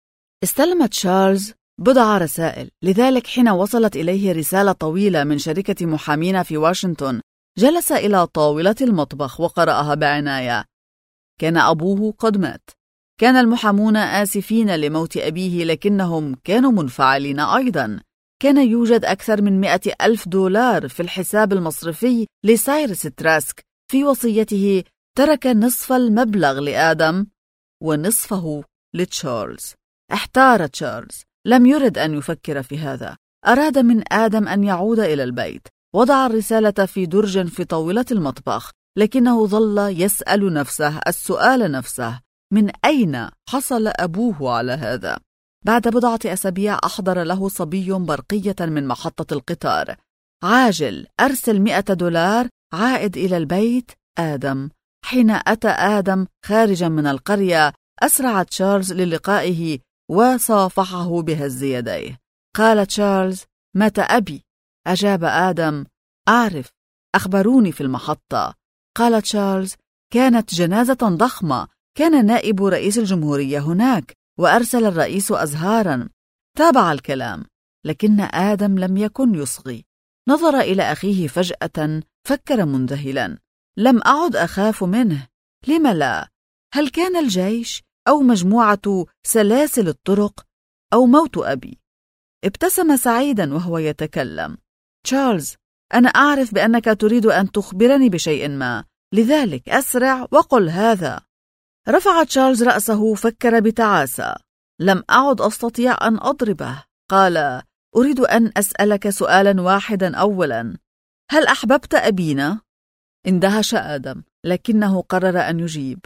استلم تشارلز بضع رسائل، لذلك حين وصلت إليه رسالة طويلة من شركة محامين في واشنطن جلس إلى طاولة المطبخ وقرأها بعناية. كان أبوه قد مات. كان المحامون آسفين لموت أبيه، لكنهم كانوا منفعلين أيضا. كان يوجد أكثر من 100,000 دولار في الحساب المصرفي لسايرس تراسك. في وصيته ترك نصف المبلغ لآدم ونصفه لتشارلز. احتار تشارلز، لم يرد أن يفكر في هذا. أراد من آدم أن يعود إلى البيت. وضع الرسالة في درج في طاولة المطبخ، لكنه ظل يسأل نفسه السؤال نفسه: من أين حصل أبوه على هذا؟ بعد بضعة أسابيع أحضر له صبي برقية من محطة القطار. عاجل، أرسل 100 دولار، عائد إلى البيت آدم. حين أتى آدم خارجا من القرية أسرع تشارلز للقائه وصافحه بهز يديه. قال تشارلز: مات أبي. أجاب آدم: أعرف، أخبروني في المحطة. قال تشارلز: كانت جنازة ضخمة، كان نائب رئيس الجمهورية هناك، وأرسل الرئيس أزهارا. تابع الكلام، لكن آدم لم يكن يصغي. نظر إلى أخيه فجأة، فكر منذهلا: لم أعد أخاف منه. لم لا؟ هل كان الجيش أو مجموعة سلاسل الطرق أو موت أبي؟ ابتسم سعيدا وهو يتكلم: تشارلز، أنا أعرف بأنك تريد أن تخبرني بشيء ما، لذلك أسرع وقل هذا. رفع تشارلز رأسه، فكر بتعاسة. لم أعد أستطيع أن أضربه. قال: أريد أن أسألك سؤالا واحدا أولا، هل أحببت أبينا؟ اندهش آدم، لكنه قرر أن يجيب: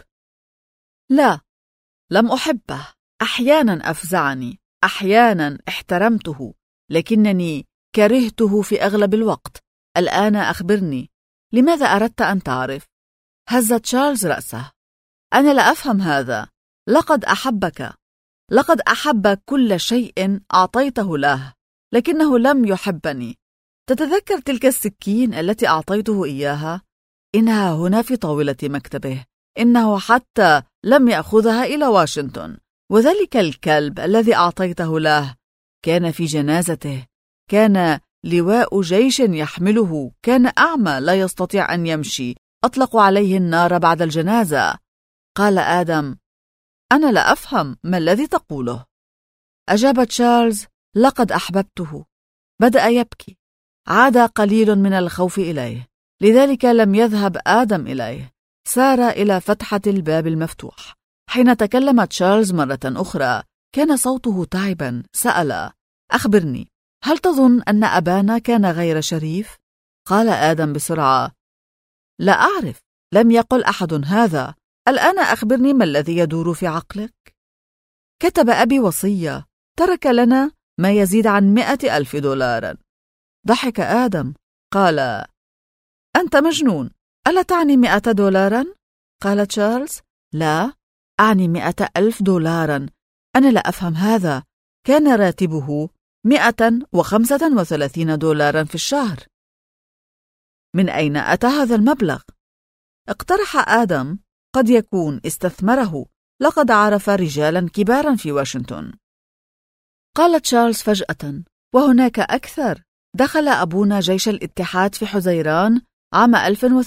لا، لم أحبه. أحيانا أفزعني، أحيانا احترمته، لكنني كرهته في أغلب الوقت. الآن أخبرني، لماذا أردت أن تعرف؟ هز تشارلز رأسه. أنا لا أفهم هذا. لقد أحبك، لقد أحب كل شيء أعطيته له، لكنه لم يحبني. تتذكر تلك السكين التي أعطيته إياها؟ إنها هنا في طاولة مكتبه. إنه حتى لم يأخذها إلى واشنطن. وذلك الكلب الذي أعطيته له كان في جنازته. كان لواء جيش يحمله. كان أعمى لا يستطيع أن يمشي. أطلقوا عليه النار بعد الجنازة. قال آدم: أنا لا أفهم ما الذي تقوله. أجاب تشارلز: لقد أحببته. بدأ يبكي. عاد قليل من الخوف إليه، لذلك لم يذهب آدم إليه. سار إلى فتحة الباب المفتوح. حين تكلم تشارلز مرة أخرى كان صوته تعبا. سأل: أخبرني، هل تظن أن أبانا كان غير شريف؟ قال آدم بسرعة: لا أعرف، لم يقل أحد هذا. الآن أخبرني ما الذي يدور في عقلك؟ كتب أبي وصية، ترك لنا ما يزيد عن 100,000 دولارا. ضحك آدم. قال: أنت مجنون، ألا تعني 100 دولارا؟ قال تشارلز: لا، أعني 100,000 دولارا. أنا لا أفهم هذا. كان راتبه 135 دولارا في الشهر. من أين أتى هذا المبلغ؟ اقترح آدم: قد يكون استثمره، لقد عرف رجالا كبارا في واشنطن. قال تشارلز فجأة: وهناك أكثر. دخل أبونا جيش الاتحاد في حزيران عام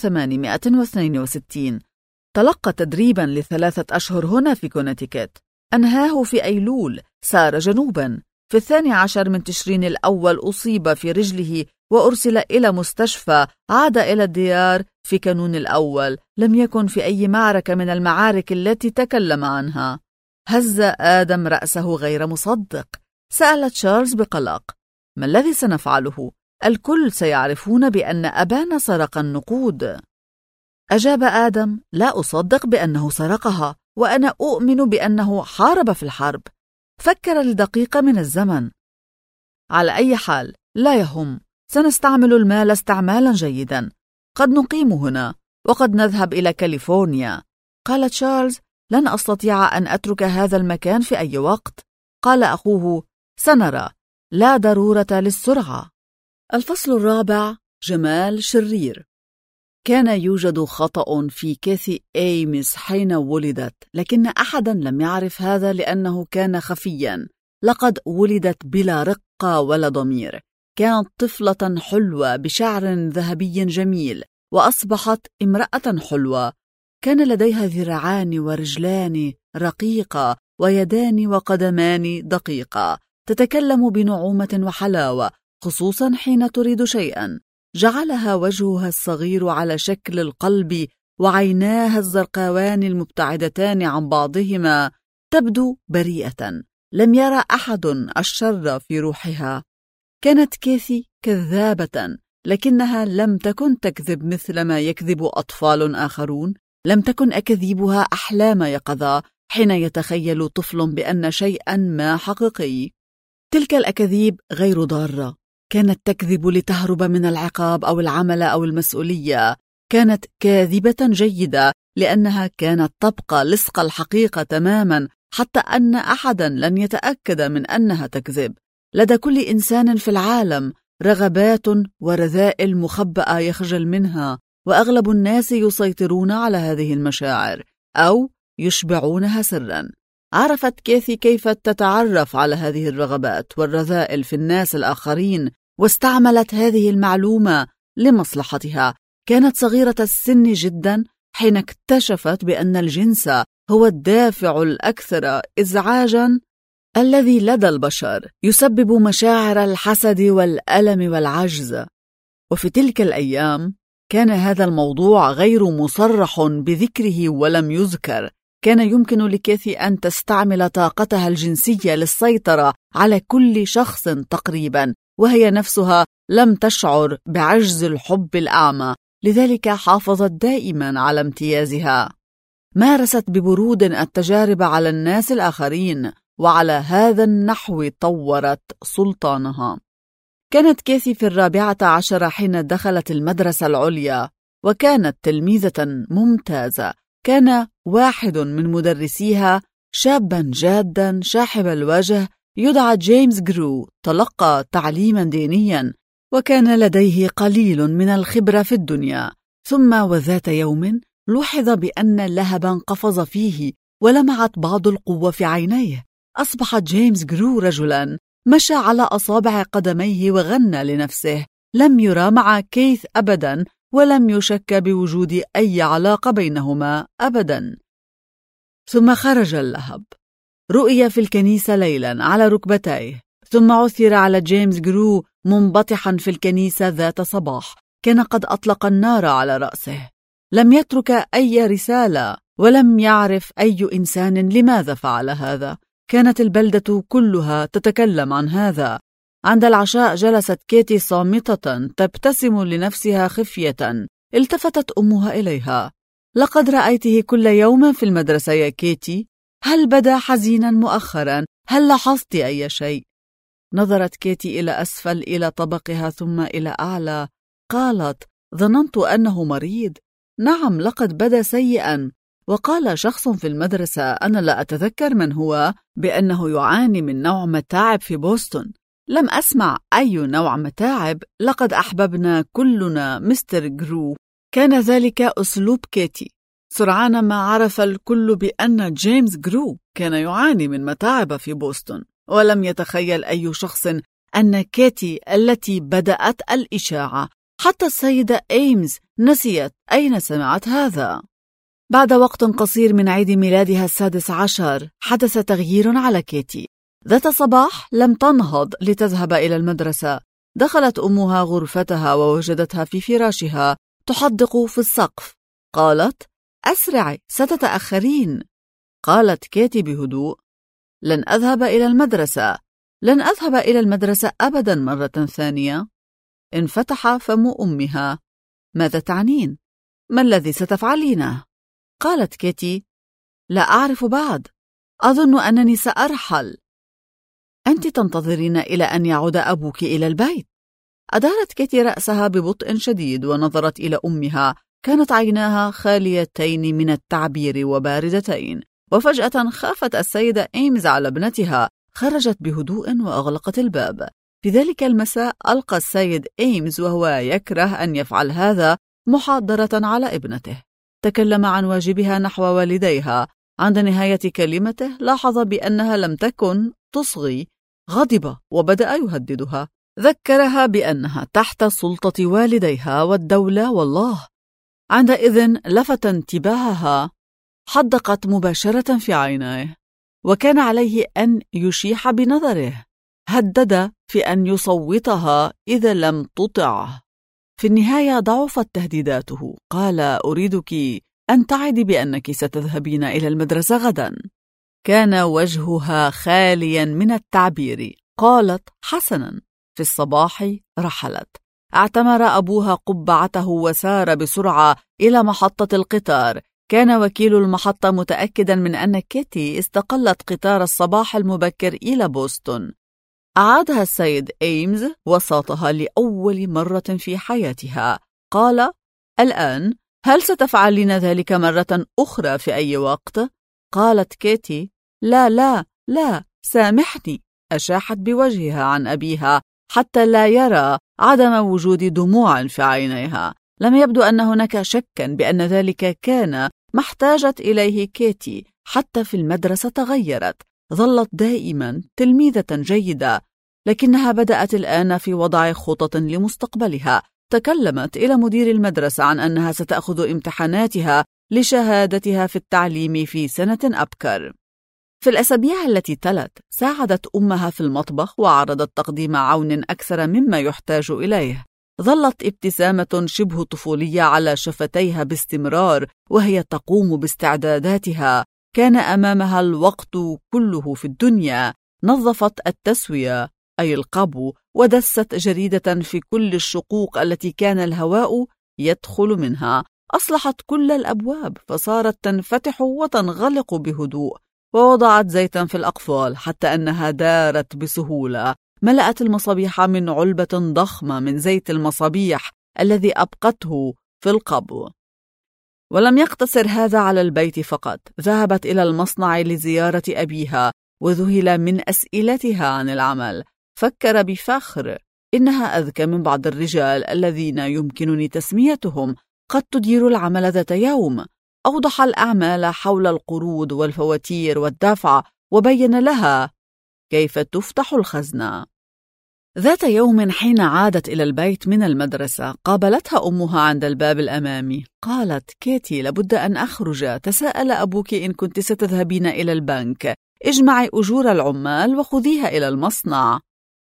1862. تلقى تدريبا ل3 أشهر هنا في كونتيكت. أنهاه في أيلول. سار جنوبا. في 12 من تشرين الأول أصيب في رجله وأرسل إلى مستشفى. عاد إلى الديار في كانون الأول. لم يكن في أي معركة من المعارك التي تكلم عنها. هز آدم رأسه غير مصدق. سأل تشارلز بقلق: ما الذي سنفعله؟ الكل سيعرفون بأن أبانا سرق النقود. أجاب آدم: لا أصدق بأنه سرقها، وأنا أؤمن بأنه حارب في الحرب. فكر لدقيقة من الزمن. على أي حال لا يهم، سنستعمل المال استعمالا جيدا. قد نقيم هنا وقد نذهب إلى كاليفورنيا. قال تشارلز: لن أستطيع أن أترك هذا المكان في أي وقت. قال أخوه: سنرى، لا ضرورة للسرعة. الفصل الرابع: جمال شرير. كان يوجد خطأ في كاثي أيمس حين ولدت، لكن أحدا لم يعرف هذا لأنه كان خفيا. لقد ولدت بلا رقة ولا ضمير. كانت طفلة حلوة بشعر ذهبي جميل، وأصبحت امرأة حلوة. كان لديها ذراعان ورجلان رقيقة، ويدان وقدمان دقيقة. تتكلم بنعومة وحلاوة، خصوصا حين تريد شيئا. جعلها وجهها الصغير على شكل القلب، وعيناها الزرقاوان المبتعدتان عن بعضهما تبدو بريئة. لم يرى أحد الشر في روحها. كانت كاثي كذابة، لكنها لم تكن تكذب مثل ما يكذب أطفال آخرون. لم تكن أكاذيبها أحلام يقظة حين يتخيل طفل بأن شيئا ما حقيقي. تلك الأكاذيب غير ضارة. كانت تكذب لتهرب من العقاب أو العمل أو المسؤولية. كانت كاذبة جيدة لأنها كانت تبقى لصق الحقيقة تماما، حتى أن أحدا لن يتأكد من أنها تكذب. لدى كل إنسان في العالم رغبات ورذائل مخبأة يخجل منها، وأغلب الناس يسيطرون على هذه المشاعر أو يشبعونها سرا. عرفت كاثي كيف تتعرف على هذه الرغبات والرذائل في الناس الآخرين، واستعملت هذه المعلومة لمصلحتها. كانت صغيرة السن جدا حين اكتشفت بأن الجنس هو الدافع الأكثر إزعاجا الذي لدى البشر، يسبب مشاعر الحسد والألم والعجز. وفي تلك الأيام كان هذا الموضوع غير مصرح بذكره ولم يذكر. كان يمكن لكاثي أن تستعمل طاقتها الجنسية للسيطرة على كل شخص تقريبا، وهي نفسها لم تشعر بعجز الحب الأعمى، لذلك حافظت دائما على امتيازها. مارست ببرود التجارب على الناس الآخرين، وعلى هذا النحو طورت سلطانها. كانت كاثي في 14 حين دخلت المدرسة العليا، وكانت تلميذة ممتازة. كان واحد من مدرسيها شابا جادا شاحب الوجه يدعى جيمس جرو. تلقى تعليما دينيا، وكان لديه قليل من الخبرة في الدنيا. ثم وذات يوم لوحظ بأن لهبا قفز فيه، ولمعت بعض القوة في عينيه. أصبح جيمس جرو رجلا، مشى على أصابع قدميه وغنى لنفسه. لم يرى مع كيث أبدا، ولم يشك بوجود أي علاقة بينهما أبدا. ثم خرج اللهب. رؤي في الكنيسة ليلا على ركبتيه، ثم عثر على جيمس جرو منبطحا في الكنيسة ذات صباح. كان قد أطلق النار على رأسه. لم يترك أي رسالة، ولم يعرف أي إنسان لماذا فعل هذا. كانت البلدة كلها تتكلم عن هذا. عند العشاء جلست كيتي صامتة تبتسم لنفسها خفية. التفتت أمها إليها. لقد رأيته كل يوم في المدرسة يا كيتي. هل بدا حزينا مؤخرا؟ هل لاحظت أي شيء؟ نظرت كيتي إلى أسفل، إلى طبقها ثم إلى أعلى. قالت: ظننت أنه مريض. نعم، لقد بدا سيئا. وقال شخص في المدرسة، أنا لا أتذكر من هو، بأنه يعاني من نوع متاعب في بوسطن. لم أسمع أي نوع متاعب. لقد أحببنا كلنا مستر جرو. كان ذلك أسلوب كيتي. سرعان ما عرف الكل بأن جيمس جرو كان يعاني من متاعب في بوسطن، ولم يتخيل أي شخص أن كيتي التي بدأت الإشاعة. حتى السيدة إيمز نسيت أين سمعت هذا. بعد وقت قصير من عيد ميلادها 16 حدث تغيير على كيتي. ذات صباح لم تنهض لتذهب إلى المدرسة. دخلت أمها غرفتها ووجدتها في فراشها تحدق في السقف. قالت: أسرعي، ستتأخرين. قالت كيتي بهدوء: لن أذهب إلى المدرسة. لن أذهب إلى المدرسة أبدا مرة ثانية. انفتح فم أمها. ماذا تعنين؟ ما الذي ستفعلينه؟ قالت كيتي: لا أعرف بعد. أظن أنني سأرحل. أنت تنتظرين إلى أن يعود أبوك إلى البيت. أدارت كيتي رأسها ببطء شديد ونظرت إلى أمها. كانت عيناها خاليتين من التعبير وباردتين. وفجأة خافت السيدة إيمز على ابنتها. خرجت بهدوء وأغلقت الباب. في ذلك المساء ألقى السيد إيمز، وهو يكره أن يفعل هذا، محاضرة على ابنته. تكلم عن واجبها نحو والديها. عند نهاية كلمته لاحظ بأنها لم تكن تصغي. غضب وبدأ يهددها. ذكرها بأنها تحت سلطة والديها والدولة والله. عندئذ لفت انتباهها. حدقت مباشرة في عينيه، وكان عليه أن يشيح بنظره. هدد في أن يصوتها إذا لم تطعه. في النهاية ضعفت تهديداته. قال: أريدك أن تعدي بأنك ستذهبين إلى المدرسة غدا. كان وجهها خاليا من التعبير. قالت: حسنا. في الصباح رحلت. اعتمر أبوها قبعته وسار بسرعة إلى محطة القطار. كان وكيل المحطة متأكدا من أن كيتي استقلت قطار الصباح المبكر إلى بوسطن. أعادها السيد إيمز وساطها لأول مرة في حياتها. قال: الآن هل ستفعلين ذلك مرة أخرى في أي وقت؟ قالت كيتي: لا لا لا، سامحني. أشاحت بوجهها عن أبيها حتى لا يرى عدم وجود دموع في عينيها. لم يبدو أن هناك شكا بأن ذلك كان ما احتاجت إليه كيتي. حتى في المدرسة تغيرت. ظلت دائما تلميذة جيدة، لكنها بدأت الآن في وضع خطط لمستقبلها. تكلمت إلى مدير المدرسة عن أنها ستأخذ امتحاناتها لشهادتها في التعليم في سنة أبكر. في الأسابيع التي تلت ساعدت أمها في المطبخ وعرضت تقديم عون أكثر مما يحتاج إليه. ظلت ابتسامة شبه طفولية على شفتيها باستمرار وهي تقوم باستعداداتها. كان أمامها الوقت كله في الدنيا. نظفت التسوية أي القبو ودست جريدة في كل الشقوق التي كان الهواء يدخل منها. أصلحت كل الأبواب فصارت تنفتح وتنغلق بهدوء. ووضعت زيتا في الأقفال حتى أنها دارت بسهولة. ملأت المصابيح من علبة ضخمة من زيت المصابيح الذي أبقته في القبو. ولم يقتصر هذا على البيت فقط. ذهبت إلى المصنع لزيارة أبيها وذهل من أسئلتها عن العمل. فكر بفخر: إنها أذكى من بعض الرجال الذين يمكنني تسميتهم قد تدير العمل ذات يوم. أوضح الأعمال حول القروض والفواتير والدفع، وبين لها كيف تفتح الخزنة. ذات يوم حين عادت إلى البيت من المدرسة قابلتها أمها عند الباب الأمامي. قالت: كيتي، لابد أن أخرج. تساءل أبوك إن كنت ستذهبين إلى البنك. اجمعي أجور العمال وخذيها إلى المصنع.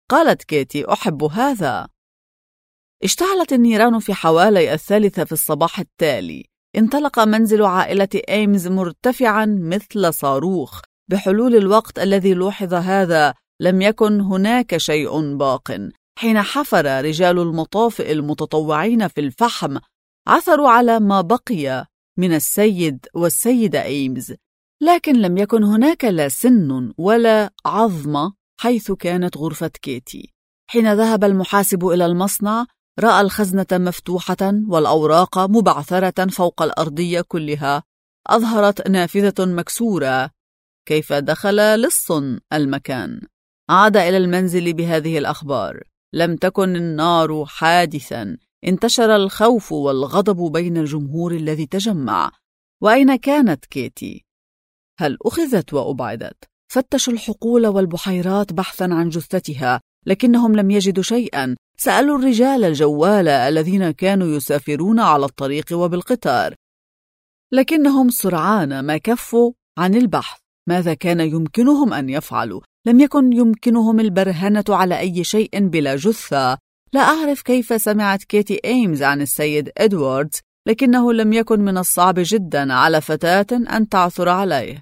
قالت كيتي: أحب هذا. اشتعلت النيران في حوالي 3 في الصباح التالي. انطلق منزل عائلة إيمز مرتفعا مثل صاروخ. بحلول الوقت الذي لوحظ هذا لم يكن هناك شيء باق. حين حفر رجال المطافئ المتطوعين في الفحم عثروا على ما بقي من السيد والسيدة إيمز، لكن لم يكن هناك لا سن ولا عظمة حيث كانت غرفة كيتي. حين ذهب المحاسب إلى المصنع رأى الخزنة مفتوحة والأوراق مبعثرة فوق الأرضية كلها. أظهرت نافذة مكسورة. كيف دخل لص المكان؟ عاد إلى المنزل بهذه الأخبار. لم تكن النار حادثا. انتشر الخوف والغضب بين الجمهور الذي تجمع. وأين كانت كيتي؟ هل أخذت وأبعدت؟ فتشوا الحقول والبحيرات بحثا عن جثتها، لكنهم لم يجدوا شيئا. سألوا الرجال الجوال الذين كانوا يسافرون على الطريق وبالقطار، لكنهم سرعان ما كفوا عن البحث. ماذا كان يمكنهم أن يفعلوا؟ لم يكن يمكنهم البرهنة على أي شيء بلا جثة. لا أعرف كيف سمعت كيتي إيمز عن السيد إدواردز، لكنه لم يكن من الصعب جدا على فتاة أن تعثر عليه.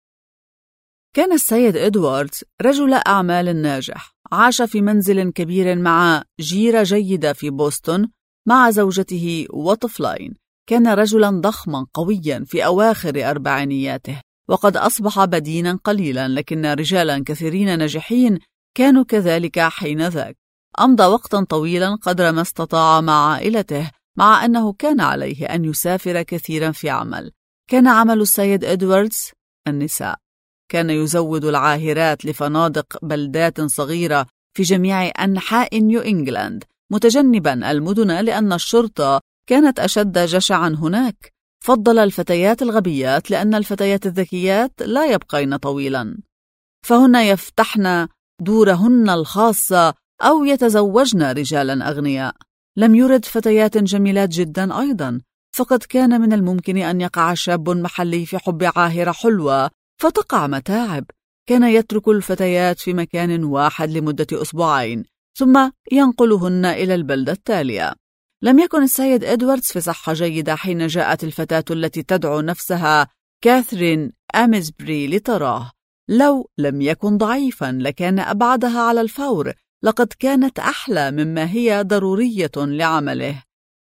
كان السيد إدواردز رجل أعمال ناجح. عاش في منزل كبير مع جيرة جيدة في بوسطن مع زوجته وطفلين. كان رجلا ضخما قويا في أواخر أربعينياته، وقد أصبح بدينا قليلا، لكن رجالا كثيرين ناجحين كانوا كذلك حين ذاك. أمضى وقتا طويلا قدر ما استطاع مع عائلته، مع أنه كان عليه أن يسافر كثيرا في عمل. كان عمل السيد إدواردز النساء. كان يزود العاهرات لفنادق بلدات صغيرة في جميع أنحاء نيو إنجلاند، متجنبا المدن لأن الشرطة كانت أشد جشعا هناك. فضل الفتيات الغبيات لأن الفتيات الذكيات لا يبقين طويلا، فهن يفتحن دورهن الخاصة أو يتزوجن رجالا أغنياء. لم يرد فتيات جميلات جدا أيضا، فقد كان من الممكن أن يقع شاب محلي في حب عاهرة حلوة فتقع متاعب. كان يترك الفتيات في مكان واحد لمدة أسبوعين ثم ينقلهن إلى البلدة التالية. لم يكن السيد إدواردز في صحة جيدة حين جاءت الفتاة التي تدعو نفسها كاثرين أميزبري لتراه. لو لم يكن ضعيفا لكان أبعدها على الفور. لقد كانت أحلى مما هي ضرورية لعمله.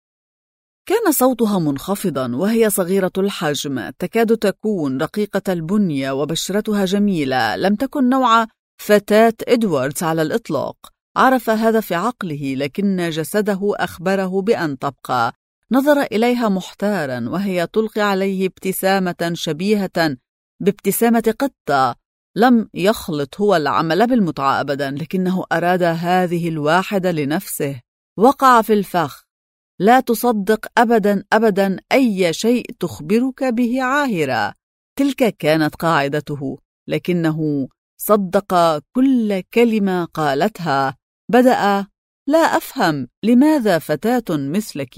كان صوتها منخفضا وهي صغيرة الحجم، تكاد تكون رقيقة البنية، وبشرتها جميلة. لم تكن نوع فتاة إدواردز على الإطلاق. عرف هذا في عقله، لكن جسده أخبره بأن تبقى. نظر إليها محتارا وهي تلقي عليه ابتسامة شبيهة بابتسامة قطة. لم يخلط هو العمل بالمتعة أبدا، لكنه أراد هذه الواحدة لنفسه. وقع في الفخ. لا تصدق أبدا أبدا أي شيء تخبرك به عاهرة. تلك كانت قاعدته، لكنه صدق كل كلمة قالتها. بدأ: لا أفهم لماذا فتاة مثلك.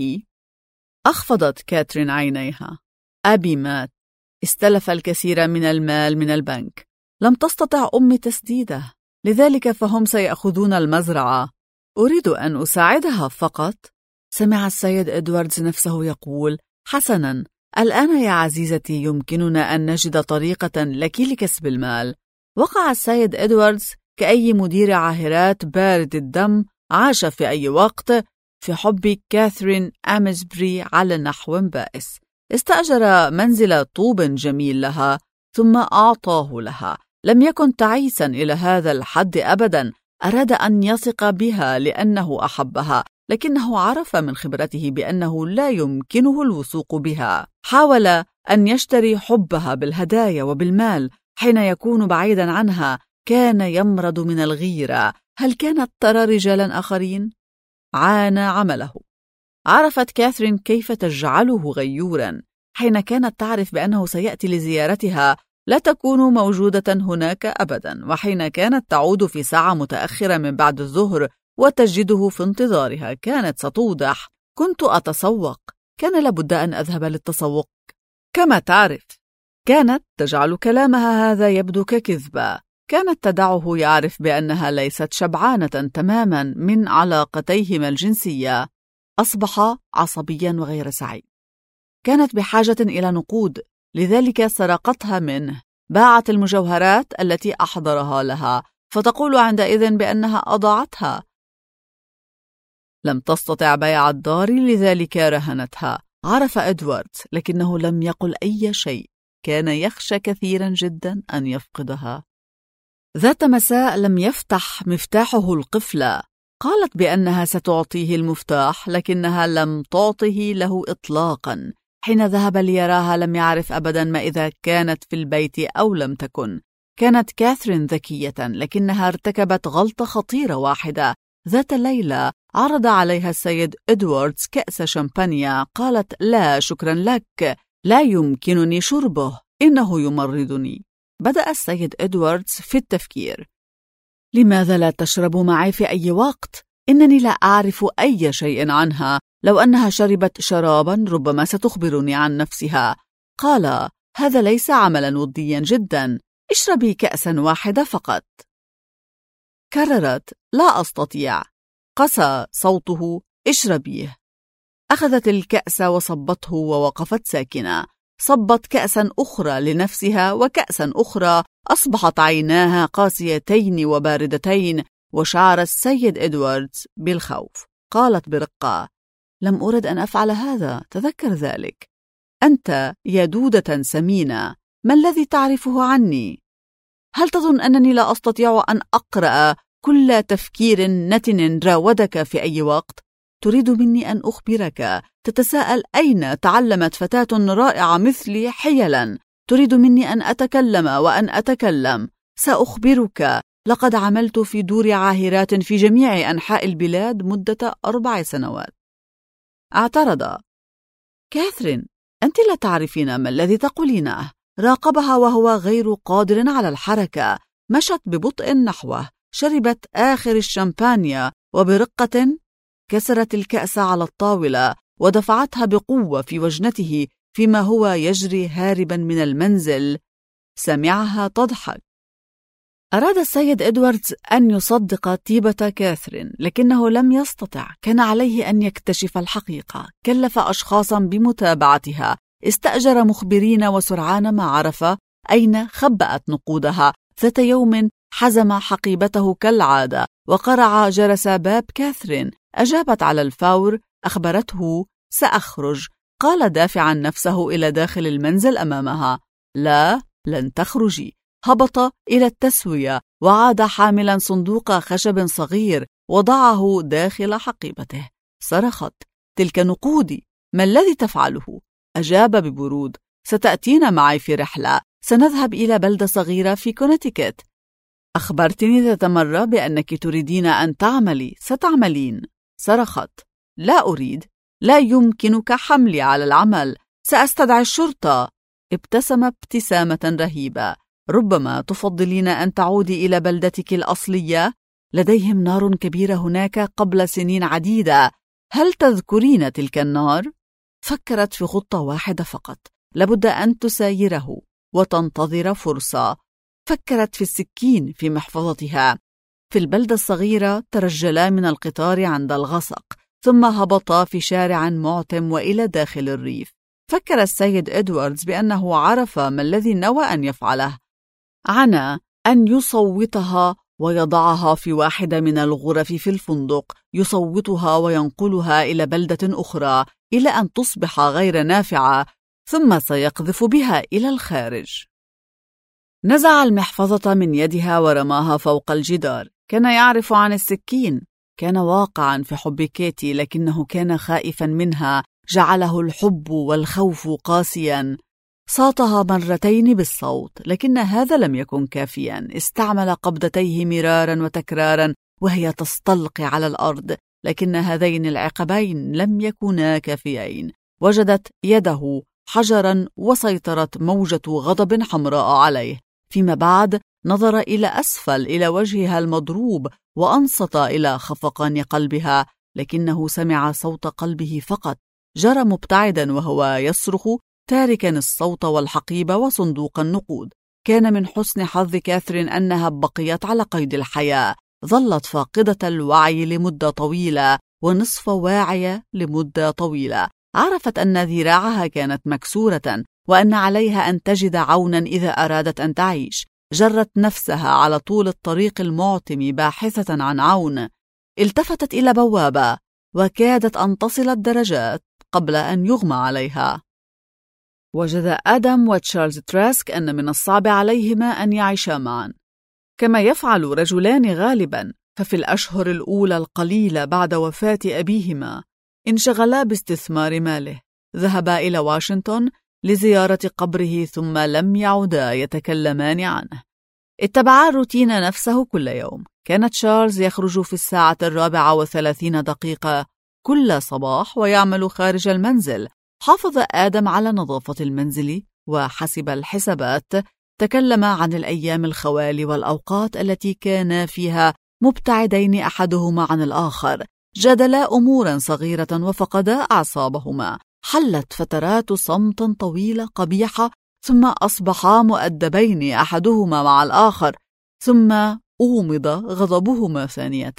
أخفضت كاترين عينيها. أبي مات، استلف الكثير من المال من البنك، لم تستطع أمي تسديده، لذلك فهم سيأخذون المزرعة. أريد أن أساعدها فقط. سمع السيد إدواردز نفسه يقول: حسنا، الآن يا عزيزتي يمكننا أن نجد طريقة لك لكسب المال. وقع السيد إدواردز كأي مدير عاهرات بارد الدم عاش في أي وقت في حب كاثرين أميزبري على نحو بائس. استأجر منزل طوب جميل لها ثم أعطاه لها. لم يكن تعيسا إلى هذا الحد أبدا. أراد أن يثق بها لأنه أحبها، لكنه عرف من خبرته بأنه لا يمكنه الوثوق بها. حاول أن يشتري حبها بالهدايا وبالمال. حين يكون بعيدا عنها كان يمرض من الغيرة. هل كانت ترى رجالا آخرين؟ عانى عمله. عرفت كاثرين كيف تجعله غيورا. حين كانت تعرف بأنه سيأتي لزيارتها لا تكون موجودة هناك أبدا، وحين كانت تعود في ساعة متأخرة من بعد الظهر وتجده في انتظارها كانت ستوضح: كنت أتسوق. كان لابد أن أذهب للتسوق. كما تعرف، كانت تجعل كلامها هذا يبدو ككذبة. كانت تدعه يعرف بأنها ليست شبعانة تماما من علاقتيهما الجنسية. أصبح عصبيا وغير سعيد. كانت بحاجة إلى نقود، لذلك سرقتها منه. باعت المجوهرات التي أحضرها لها، فتقول عندئذ بأنها أضاعتها. لم تستطع بيع الدار، لذلك رهنتها. عرف إدواردز، لكنه لم يقل أي شيء. كان يخشى كثيرا جدا أن يفقدها. ذات مساء لم يفتح مفتاحه القفل. قالت بأنها ستعطيه المفتاح، لكنها لم تعطه له إطلاقا. حين ذهب ليراها لم يعرف أبدا ما إذا كانت في البيت أو لم تكن. كانت كاثرين ذكية، لكنها ارتكبت غلطة خطيرة واحدة. ذات ليلة عرض عليها السيد إدواردز كأس شامبانيا. قالت: لا شكرا لك، لا يمكنني شربه، إنه يمرضني. بدأ السيد إدواردز في التفكير. لماذا لا تشرب معي في أي وقت؟ إنني لا أعرف أي شيء عنها. لو أنها شربت شرابا ربما ستخبرني عن نفسها. قال: هذا ليس عملا وديا جدا، اشربي كأسا واحدة فقط. كررت: لا أستطيع. قسى صوته: اشربيه. أخذت الكأس وصبته ووقفت ساكنة. صبت كأسا أخرى لنفسها وكأسا أخرى. أصبحت عيناها قاسيتين وباردتين، وشعر السيد إدواردز بالخوف. قالت برقة: لم أرد أن أفعل هذا، تذكر ذلك. أنت يا دودة سمينة، ما الذي تعرفه عني؟ هل تظن أنني لا أستطيع أن أقرأ كل تفكير نتن راودك في أي وقت؟ تريد مني أن أخبرك، تتساءل أين تعلمت فتاة رائعة مثلي حيلا. تريد مني أن أتكلم وأن أتكلم. سأخبرك، لقد عملت في دور عاهرات في جميع أنحاء البلاد مدة 4 سنوات. اعترض: كاثرين، أنت لا تعرفين ما الذي تقولينه. راقبها وهو غير قادر على الحركة. مشت ببطء نحوه، شربت آخر الشامبانيا، وبرقة كسرت الكأس على الطاولة ودفعتها بقوة في وجنته فيما هو يجري هاربا من المنزل. سمعها تضحك. أراد السيد إدواردز أن يصدق طيبة كاثرين، لكنه لم يستطع. كان عليه أن يكتشف الحقيقة. كلف أشخاصا بمتابعتها، استأجر مخبرين، وسرعان ما عرف أين خبأت نقودها. ذات يوم حزم حقيبته كالعادة وقرع جرس باب كاثرين. أجابت على الفور. أخبرته: سأخرج. قال دافعا نفسه إلى داخل المنزل أمامها: لا، لن تخرجي. هبط إلى التسوية وعاد حاملا صندوق خشب صغير، وضعه داخل حقيبته. صرخت: تلك نقودي، ما الذي تفعله؟ أجاب ببرود: ستأتين معي في رحلة، سنذهب إلى بلدة صغيرة في كونتيكت. أخبرتني ذات مرة بأنك تريدين أن تعملي، ستعملين. صرخت: لا أريد، لا يمكنك حملي على العمل، سأستدعي الشرطة. ابتسم ابتسامة رهيبة: ربما تفضلين أن تعودي إلى بلدتك الأصلية؟ لديهم نار كبيرة هناك قبل سنين عديدة. هل تذكرين تلك النار؟ فكرت في خطة واحدة فقط، لابد أن تسايره وتنتظر فرصة. فكرت في السكين في محفظتها. في البلدة الصغيرة ترجلا من القطار عند الغسق، ثم هبطا في شارع معتم وإلى داخل الريف. فكر السيد إدواردز بأنه عرف ما الذي نوى أن يفعله. عنى أن يصوتها ويضعها في واحدة من الغرف في الفندق، يصوتها وينقلها إلى بلدة أخرى إلى أن تصبح غير نافعة، ثم سيقذف بها إلى الخارج. نزع المحفظة من يدها ورماها فوق الجدار. كان يعرف عن السكين، كان واقعا في حب كيتي، لكنه كان خائفا منها. جعله الحب والخوف قاسيا. صاطها مرتين بالصوت، لكن هذا لم يكن كافيا. استعمل قبضتيه مرارا وتكرارا وهي تستلقي على الأرض، لكن هذين العقبين لم يكونا كافيين. وجدت يده حجرا وسيطرت موجة غضب حمراء عليه. فيما بعد نظر إلى أسفل إلى وجهها المضروب، وأنصت إلى خفقان قلبها، لكنه سمع صوت قلبه فقط. جرى مبتعدا وهو يصرخ، تاركا الصوت والحقيبة وصندوق النقود. كان من حسن حظ كاثرين أنها بقيت على قيد الحياة. ظلت فاقدة الوعي لمدة طويلة ونصف واعية لمدة طويلة. عرفت أن ذراعها كانت مكسورة وأن عليها أن تجد عونا إذا أرادت أن تعيش. جرت نفسها على طول الطريق المعتم باحثة عن عون. التفتت إلى بوابة وكادت أن تصل الدرجات قبل أن يغمى عليها. وجد آدم وتشارلز تراسك أن من الصعب عليهما أن يعيشا معا كما يفعل رجلان غالبا. ففي الأشهر الأولى القليلة بعد وفاة أبيهما انشغلا باستثمار ماله. ذهبا إلى واشنطن لزيارة قبره ثم لم يعودا يتكلمان عنه. اتبعا روتين نفسه كل يوم. كان تشارلز يخرج في 4:30 كل صباح ويعمل خارج المنزل. حافظ آدم على نظافة المنزل وحسب الحسابات. تكلم عن الأيام الخوالي والأوقات التي كانا فيها مبتعدين أحدهما عن الآخر. جادلا أمورا صغيرة وفقدا أعصابهما. حلت فترات صمت طويلة قبيحة ثم أصبحا مؤدبين أحدهما مع الآخر ثم أومض غضبهما ثانية.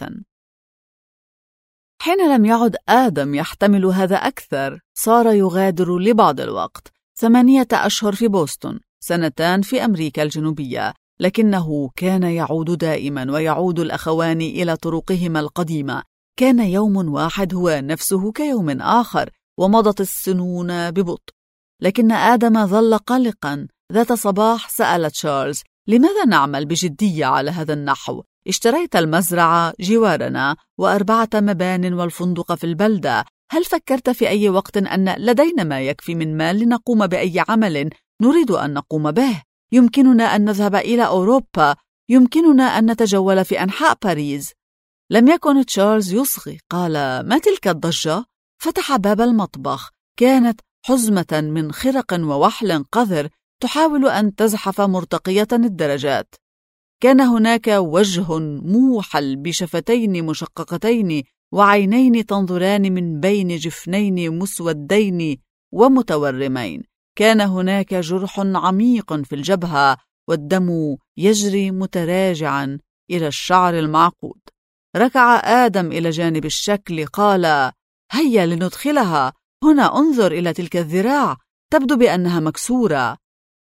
حين لم يعد آدم يحتمل هذا أكثر صار يغادر لبعض الوقت. 8 أشهر في بوسطن، 2 في أمريكا الجنوبية، لكنه كان يعود دائما ويعود الأخوان إلى طرقهما القديمة. كان يوم واحد هو نفسه كيوم آخر ومضت السنون ببطء. لكن آدم ظل قلقا. ذات صباح سأل تشارلز: لماذا نعمل بجدية على هذا النحو؟ اشتريت المزرعة جوارنا و4 مبان والفندق في البلدة. هل فكرت في أي وقت أن لدينا ما يكفي من مال لنقوم بأي عمل نريد أن نقوم به؟ يمكننا أن نذهب إلى أوروبا، يمكننا أن نتجول في أنحاء باريس. لم يكن تشارلز يصغي. قال: ما تلك الضجة؟ فتح باب المطبخ. كانت حزمة من خرق ووحل قذر تحاول أن تزحف مرتقية الدرجات. كان هناك وجه موحل بشفتين مشققتين وعينين تنظران من بين جفنين مسودين ومتورمين. كان هناك جرح عميق في الجبهة والدم يجري متراجعا إلى الشعر المعقود. ركع آدم إلى جانب الشكل. قال: هيا لندخلها هنا، انظر إلى تلك الذراع، تبدو بأنها مكسورة.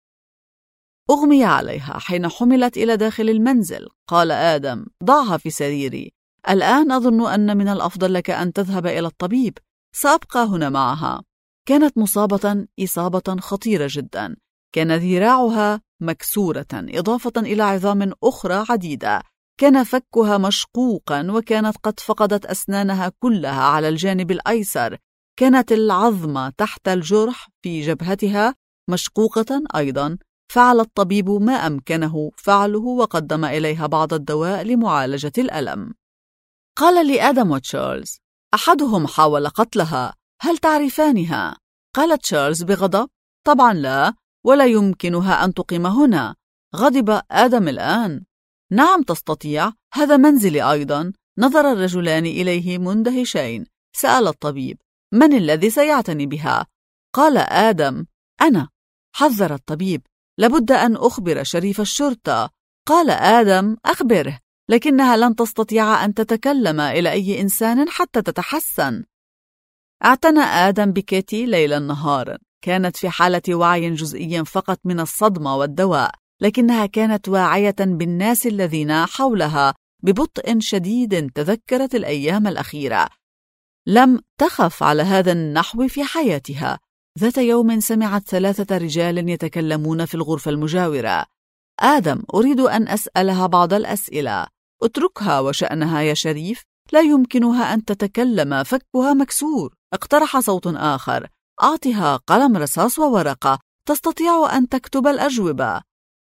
أغمي عليها حين حملت إلى داخل المنزل. قال آدم: ضعها في سريري. الآن أظن أن من الأفضل لك أن تذهب إلى الطبيب، سأبقى هنا معها. كانت مصابة إصابة خطيرة جدا. كان ذراعها مكسورة إضافة إلى عظام أخرى عديدة. كان فكها مشقوقا وكانت قد فقدت أسنانها كلها على الجانب الأيسر. كانت العظمة تحت الجرح في جبهتها مشقوقة أيضا. فعل الطبيب ما أمكنه فعله وقدم إليها بعض الدواء لمعالجة الألم. قال لآدم وتشارلز: أحدهم حاول قتلها، هل تعرفانها؟ قال تشارلز بغضب: طبعا لا، ولا يمكنها أن تقيم هنا. غضب آدم الآن. نعم تستطيع، هذا منزلي أيضا. نظر الرجلان إليه مندهشين. سأل الطبيب: من الذي سيعتني بها؟ قال آدم: أنا. حذر الطبيب: لابد أن أخبر شريف الشرطة. قال آدم: أخبره، لكنها لن تستطيع أن تتكلم إلى أي إنسان حتى تتحسن. اعتنى آدم بكيتي ليلا نهارا. كانت في حالة وعي جزئي فقط من الصدمة والدواء، لكنها كانت واعية بالناس الذين حولها. ببطء شديد تذكرت الأيام الأخيرة. لم تخف على هذا النحو في حياتها. ذات يوم سمعت 3 رجال يتكلمون في الغرفة المجاورة. آدم: أريد أن أسألها بعض الأسئلة. اتركها وشأنها يا شريف، لا يمكنها أن تتكلم، فكها مكسور. اقترح صوت آخر: أعطها قلم رصاص وورقة، تستطيع أن تكتب الأجوبة.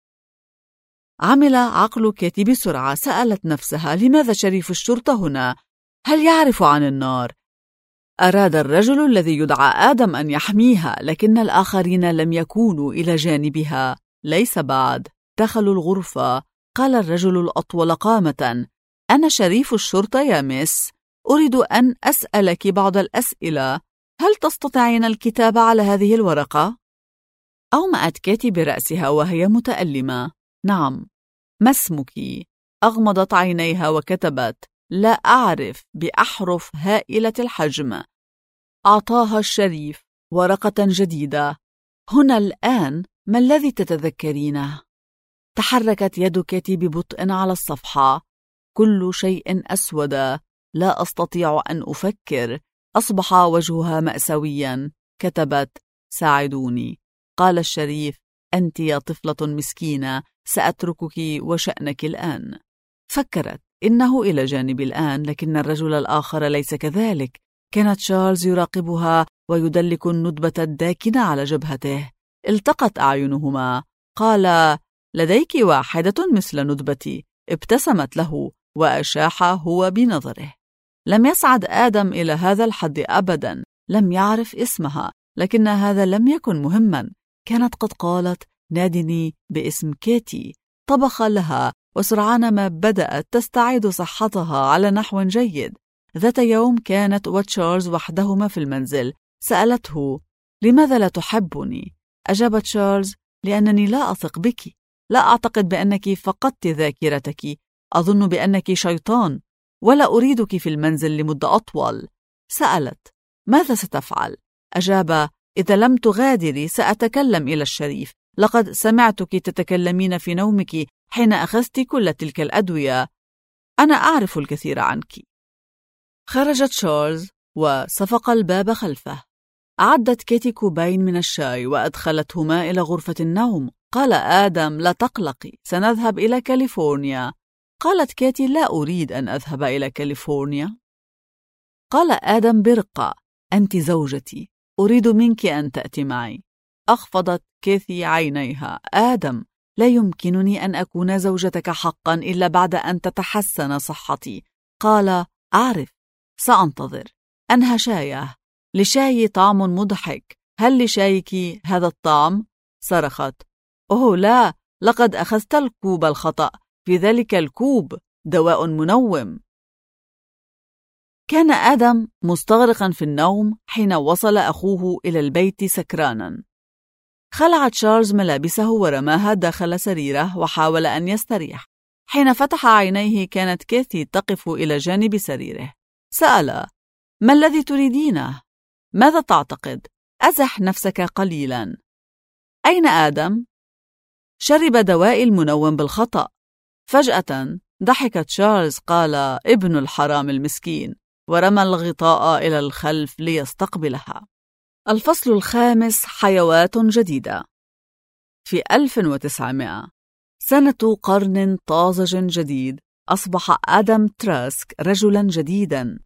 عمل عقل كيتي بسرعة. سألت نفسها: لماذا شريف الشرطة هنا؟ هل يعرف عن النار؟ أراد الرجل الذي يدعى آدم أن يحميها، لكن الآخرين لم يكونوا إلى جانبها. ليس بعد. دخلوا الغرفة. قال الرجل الأطول قامة: أنا شريف الشرطة يا مس، أريد أن أسألك بعض الأسئلة. هل تستطيعين الكتابة على هذه الورقة؟ أومأت كيتي برأسها وهي متألمة. نعم. ما اسمك؟ أغمضت عينيها وكتبت لا أعرف بأحرف هائلة الحجم. أعطاها الشريف ورقة جديدة. هنا الآن ما الذي تتذكرينه؟ تحركت يد كيتي ببطء على الصفحة. كل شيء أسود، لا أستطيع أن أفكر. أصبح وجهها مأساويا. كتبت ساعدوني. قال الشريف أنت يا طفلة مسكينة، سأتركك وشأنك الآن. فكرت إنه إلى جانبي الآن، لكن الرجل الآخر ليس كذلك. كان تشارلز يراقبها ويدلك الندبة الداكنة على جبهته. التقت أعينهما. قال لديك واحدة مثل ندبتي. ابتسمت له وأشاح هو بنظره. لم يسعد آدم إلى هذا الحد أبدا. لم يعرف اسمها، لكن هذا لم يكن مهما. كانت قد قالت نادني باسم كيتي. طبخ لها، وسرعان ما بدأت تستعيد صحتها على نحو جيد. ذات يوم كانت وتشارلز وحدهما في المنزل. سألته لماذا لا تحبني؟ أجاب تشارلز لأنني لا أثق بك. لا أعتقد بأنك فقدت ذاكرتك. أظن بأنك شيطان، ولا أريدك في المنزل لمدة أطول. سألت ماذا ستفعل؟ أجاب إذا لم تغادري سأتكلم إلى الشريف. لقد سمعتك تتكلمين في نومك حين أخذت كل تلك الأدوية. أنا أعرف الكثير عنك. خرج تشارلز وصفق الباب خلفه. أعدت كيتي كوبين من الشاي وأدخلتهما إلى غرفة النوم. قال آدم لا تقلقي، سنذهب إلى كاليفورنيا. قالت كيتي لا أريد أن أذهب إلى كاليفورنيا. قال آدم برقة أنت زوجتي، أريد منك أن تأتي معي. أخفضت كيتي عينيها. آدم لا يمكنني أن أكون زوجتك حقا إلا بعد أن تتحسن صحتي. قال أعرف، سأنتظر. أنهى شايه. لشاي طعم مضحك، هل لشايك هذا الطعم؟ صرخت أوه لا، لقد أخذت الكوب الخطأ. في ذلك الكوب دواء منوم. كان آدم مستغرقا في النوم حين وصل أخوه إلى البيت سكرانا. خلع تشارلز ملابسه ورماها داخل سريره وحاول أن يستريح. حين فتح عينيه كانت كيتي تقف إلى جانب سريره. سأل ما الذي تريدينه؟ ماذا تعتقد؟ أزح نفسك قليلا. أين آدم؟ شرب دواء المنوم بالخطأ. فجأة ضحك تشارلز. قال ابن الحرام المسكين، ورمى الغطاء إلى الخلف ليستقبلها. الفصل الخامس، حيوات جديدة. في 1900، سنة قرن طازج جديد، أصبح آدم تراسك رجلا جديدا.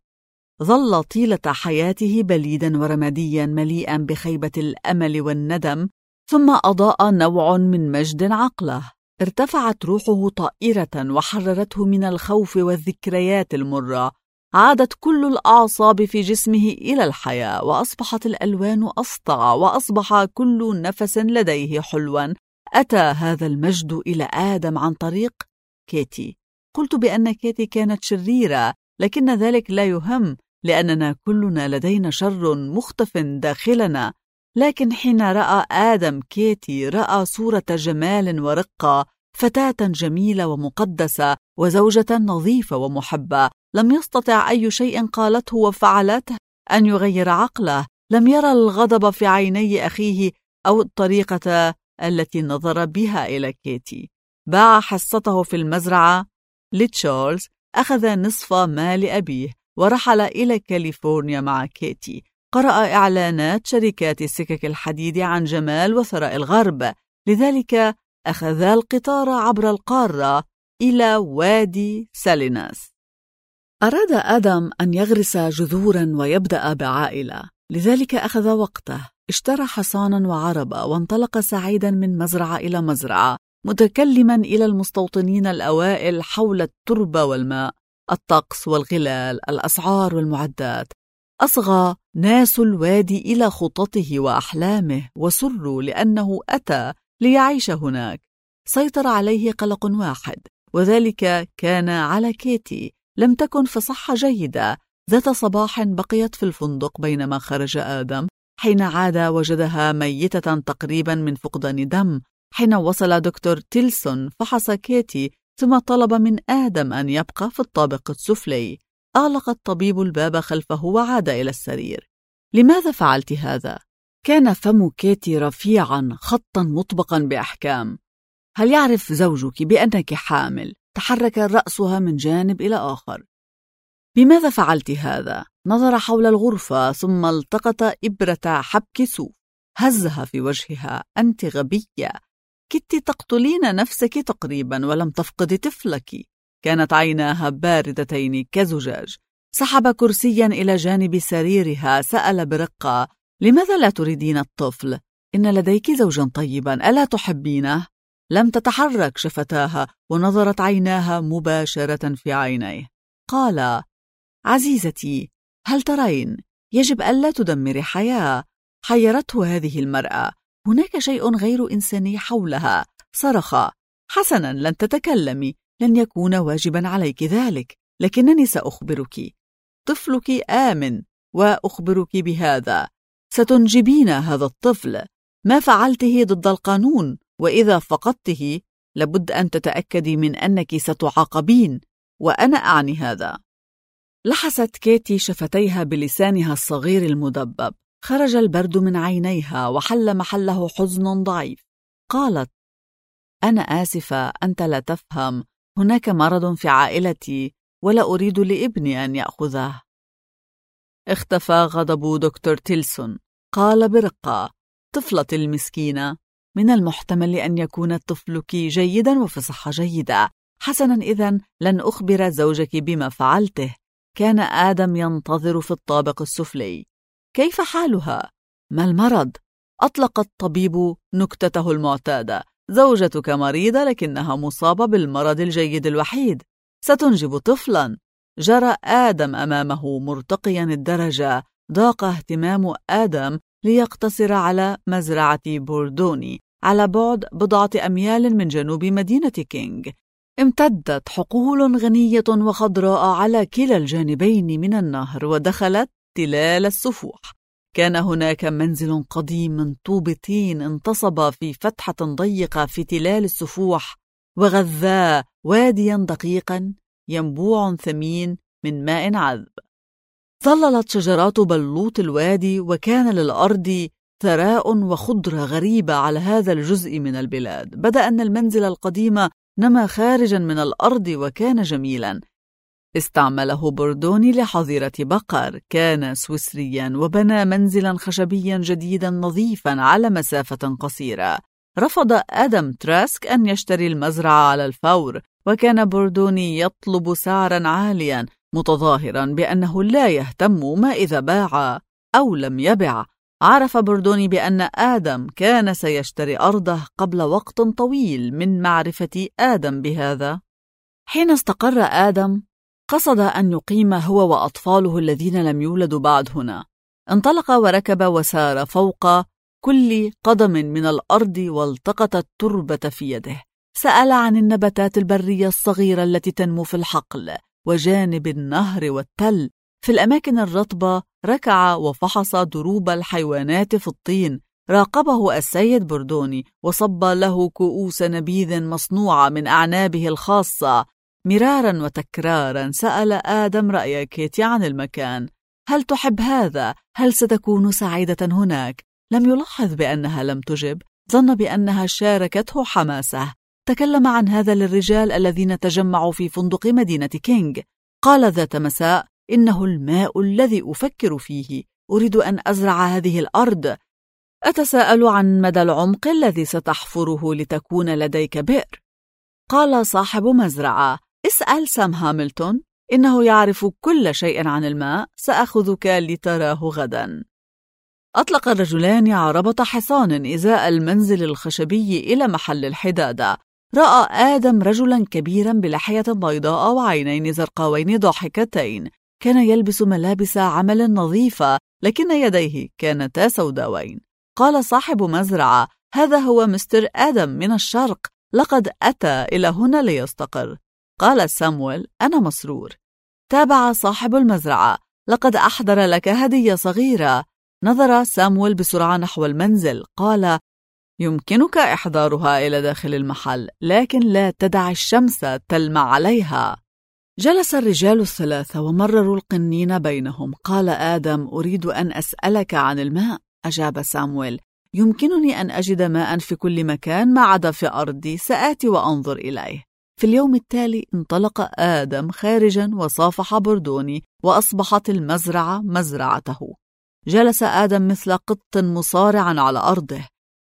ظل طيلة حياته بليدا ورماديا مليئا بخيبة الأمل والندم، ثم أضاء نوع من مجد عقله. ارتفعت روحه طائرة وحررته من الخوف والذكريات المرة. عادت كل الأعصاب في جسمه إلى الحياة، وأصبحت الألوان أسطع، وأصبح كل نفس لديه حلوا. أتى هذا المجد إلى آدم عن طريق كيتي. قلت بأن كيتي كانت شريرة، لكن ذلك لا يهم، لأننا كلنا لدينا شر مختف داخلنا. لكن حين رأى آدم كيتي، رأى صورة جمال ورقة، فتاة جميلة ومقدسة، وزوجة نظيفة ومحبة. لم يستطع أي شيء قالته وفعلته أن يغير عقله. لم يرى الغضب في عيني أخيه أو الطريقة التي نظر بها إلى كيتي. باع حصته في المزرعة لتشارلز، أخذ نصف مال أبيه، ورحل إلى كاليفورنيا مع كيتي. قرأ إعلانات شركات السكك الحديد عن جمال وثراء الغرب، لذلك أخذا القطار عبر القارة إلى وادي ساليناس. أراد آدم أن يغرس جذورا ويبدأ بعائلة، لذلك أخذ وقته. اشترى حصانا وعربة وانطلق سعيدا من مزرعة إلى مزرعة، متكلما إلى المستوطنين الأوائل حول التربة والماء، الطقس والغلال، الأسعار والمعدات. أصغى ناس الوادي إلى خططه وأحلامه، وسروا لأنه أتى ليعيش هناك. سيطر عليه قلق واحد، وذلك كان على كيتي. لم تكن في صحة جيدة. ذات صباح بقيت في الفندق بينما خرج آدم، حين عاد وجدها ميتة تقريبا من فقدان دم. حين وصل دكتور تيلسون فحص كيتي ثم طلب من آدم أن يبقى في الطابق السفلي. أغلق الطبيب الباب خلفه وعاد إلى السرير. لماذا فعلت هذا؟ كان فم كيتي رفيعا خطا مطبقا بأحكام. هل يعرف زوجك بأنك حامل؟ تحرك رأسها من جانب إلى آخر. بماذا فعلت هذا؟ نظر حول الغرفة ثم التقط إبرة حبك سوف، هزها في وجهها. أنت غبية، كنت تقتلين نفسك تقريبا ولم تفقدي طفلك. كانت عيناها باردتين كزجاج. سحب كرسيا إلى جانب سريرها. سأل برقة: لماذا لا تريدين الطفل؟ إن لديك زوجا طيبا، ألا تحبينه؟ لم تتحرك شفتاها ونظرت عيناها مباشرة في عينيه. قال: عزيزتي، هل ترين؟ يجب ألا تدمري حياة. حيرته هذه المرأة. هناك شيء غير إنساني حولها. صرخ: حسنا، لن تتكلمي، لن يكون واجبا عليك ذلك، لكنني سأخبرك. طفلك آمن، وأخبرك بهذا: ستنجبين هذا الطفل. ما فعلته ضد القانون، وإذا فقدته لابد أن تتأكدي من أنك ستعاقبين، وأنا أعني هذا. لحست كيتي شفتيها بلسانها الصغير المدبب. خرج البرد من عينيها وحل محله حزن ضعيف. قالت: أنا آسفة، أنت لا تفهم. هناك مرض في عائلتي ولا أريد لابني أن يأخذه. اختفى غضب دكتور تيلسون. قال برقة: طفلتي المسكينة، من المحتمل أن يكون طفلك جيدا وفي صحة جيدة. حسنا، إذن لن أخبر زوجك بما فعلته. كان آدم ينتظر في الطابق السفلي. كيف حالها؟ ما المرض؟ أطلق الطبيب نكتته المعتادة: زوجتك مريضة لكنها مصابة بالمرض الجيد الوحيد، ستنجب طفلا. جرى آدم أمامه مرتقيا الدرجة. ضاق اهتمام آدم ليقتصر على مزرعة بوردوني على بعد 1 أميال من جنوب مدينة كينغ. امتدت حقول غنية وخضراء على كلا الجانبين من النهر ودخلت تلال السفوح. كان هناك منزل قديم من طوب طين انتصب في فتحة ضيقة في تلال السفوح، وغذاه واديا دقيقا ينبوع ثمين من ماء عذب. ظللت شجرات بلوط الوادي، وكان للأرض ثراء وخضرة غريبة على هذا الجزء من البلاد. بدأ أن المنزل القديم نما خارجا من الأرض وكان جميلا. استعمله بوردوني لحظيرة بقر. كان سويسريا وبنى منزلا خشبيا جديدا نظيفا على مسافة قصيرة. رفض آدم تراسك أن يشتري المزرعة على الفور، وكان بوردوني يطلب سعرا عاليا متظاهرا بأنه لا يهتم ما إذا باع أو لم يبع. عرف بوردوني بأن آدم كان سيشتري أرضه قبل وقت طويل من معرفة آدم بهذا. حين استقر آدم قصد أن يقيم هو وأطفاله الذين لم يولدوا بعد هنا. انطلق وركب وسار فوق كل قدم من الأرض والتقط التربة في يده. سأل عن النباتات البرية الصغيرة التي تنمو في الحقل وجانب النهر والتل. في الأماكن الرطبة ركع وفحص دروب الحيوانات في الطين. راقبه السيد بوردوني وصب له كؤوس نبيذ مصنوعة من أعنابه الخاصة. مرارا وتكرارا سأل آدم رأي كيتي عن المكان. هل تحب هذا؟ هل ستكون سعيدة هناك؟ لم يلاحظ بأنها لم تجب. ظن بأنها شاركته حماسه. تكلم عن هذا للرجال الذين تجمعوا في فندق مدينة كينغ. قال ذات مساء: إنه الماء الذي أفكر فيه. أريد أن أزرع هذه الأرض. أتساءل عن مدى العمق الذي ستحفره لتكون لديك بئر. قال صاحب مزرعة: اسأل سام هاملتون، إنه يعرف كل شيء عن الماء. سأخذك لتراه غدا. أطلق الرجلان عربة حصان إزاء المنزل الخشبي إلى محل الحدادة. رأى آدم رجلا كبيرا بلحية بيضاء وعينين زرقاوين ضاحكتين. كان يلبس ملابس عمل نظيفة، لكن يديه كانتا سوداوين. قال صاحب مزرعة: هذا هو مستر آدم من الشرق، لقد أتى إلى هنا ليستقر. قال سامويل: أنا مسرور. تابع صاحب المزرعة: لقد أحضر لك هدية صغيرة. نظر سامويل بسرعة نحو المنزل. قال: يمكنك إحضارها إلى داخل المحل، لكن لا تدع الشمس تلمع عليها. جلس الرجال الثلاثة ومرروا القنين بينهم. قال آدم: أريد أن أسألك عن الماء. أجاب سامويل: يمكنني أن أجد ماء في كل مكان ما عدا في أرضي، سآتي وأنظر إليه. في اليوم التالي انطلق آدم خارجا وصافح بردوني، وأصبحت المزرعة مزرعته. جلس آدم مثل قط مصارعا على أرضه.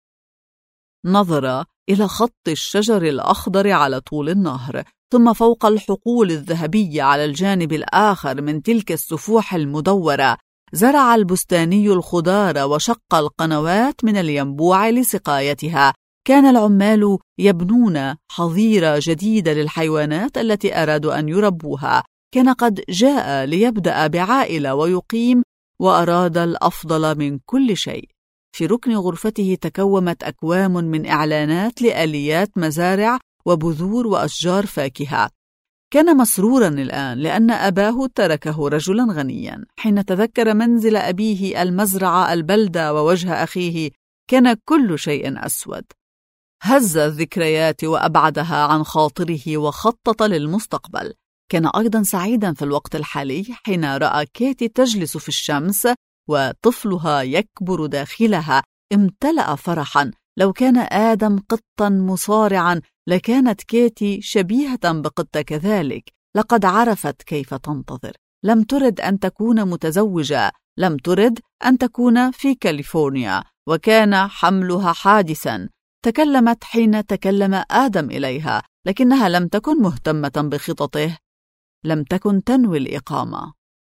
نظر إلى خط الشجر الأخضر على طول النهر، ثم فوق الحقول الذهبية على الجانب الآخر من تلك السفوح المدورة. زرع البستاني الخضار وشق القنوات من الينبوع لسقايتها. كان العمال يبنون حظيرة جديدة للحيوانات التي أرادوا أن يربوها. كان قد جاء ليبدأ بعائلة ويقيم، وأراد الأفضل من كل شيء. في ركن غرفته تكومت أكوام من إعلانات لآليات مزارع وبذور وأشجار فاكهة. كان مسرورا الآن لأن أباه تركه رجلا غنيا. حين تذكر منزل أبيه، المزرعة، البلدة، ووجه أخيه، كان كل شيء أسود. هز الذكريات وأبعدها عن خاطره وخطط للمستقبل. كان أيضا سعيدا في الوقت الحالي حين رأى كيتي تجلس في الشمس وطفلها يكبر داخلها. امتلأ فرحا. لو كان آدم قطا مصارعا لكانت كيتي شبيهة بقطة كذلك. لقد عرفت كيف تنتظر. لم ترد أن تكون متزوجة، لم ترد أن تكون في كاليفورنيا، وكان حملها حادثا. تكلمت حين تكلم آدم إليها، لكنها لم تكن مهتمة بخططه، لم تكن تنوي الإقامة.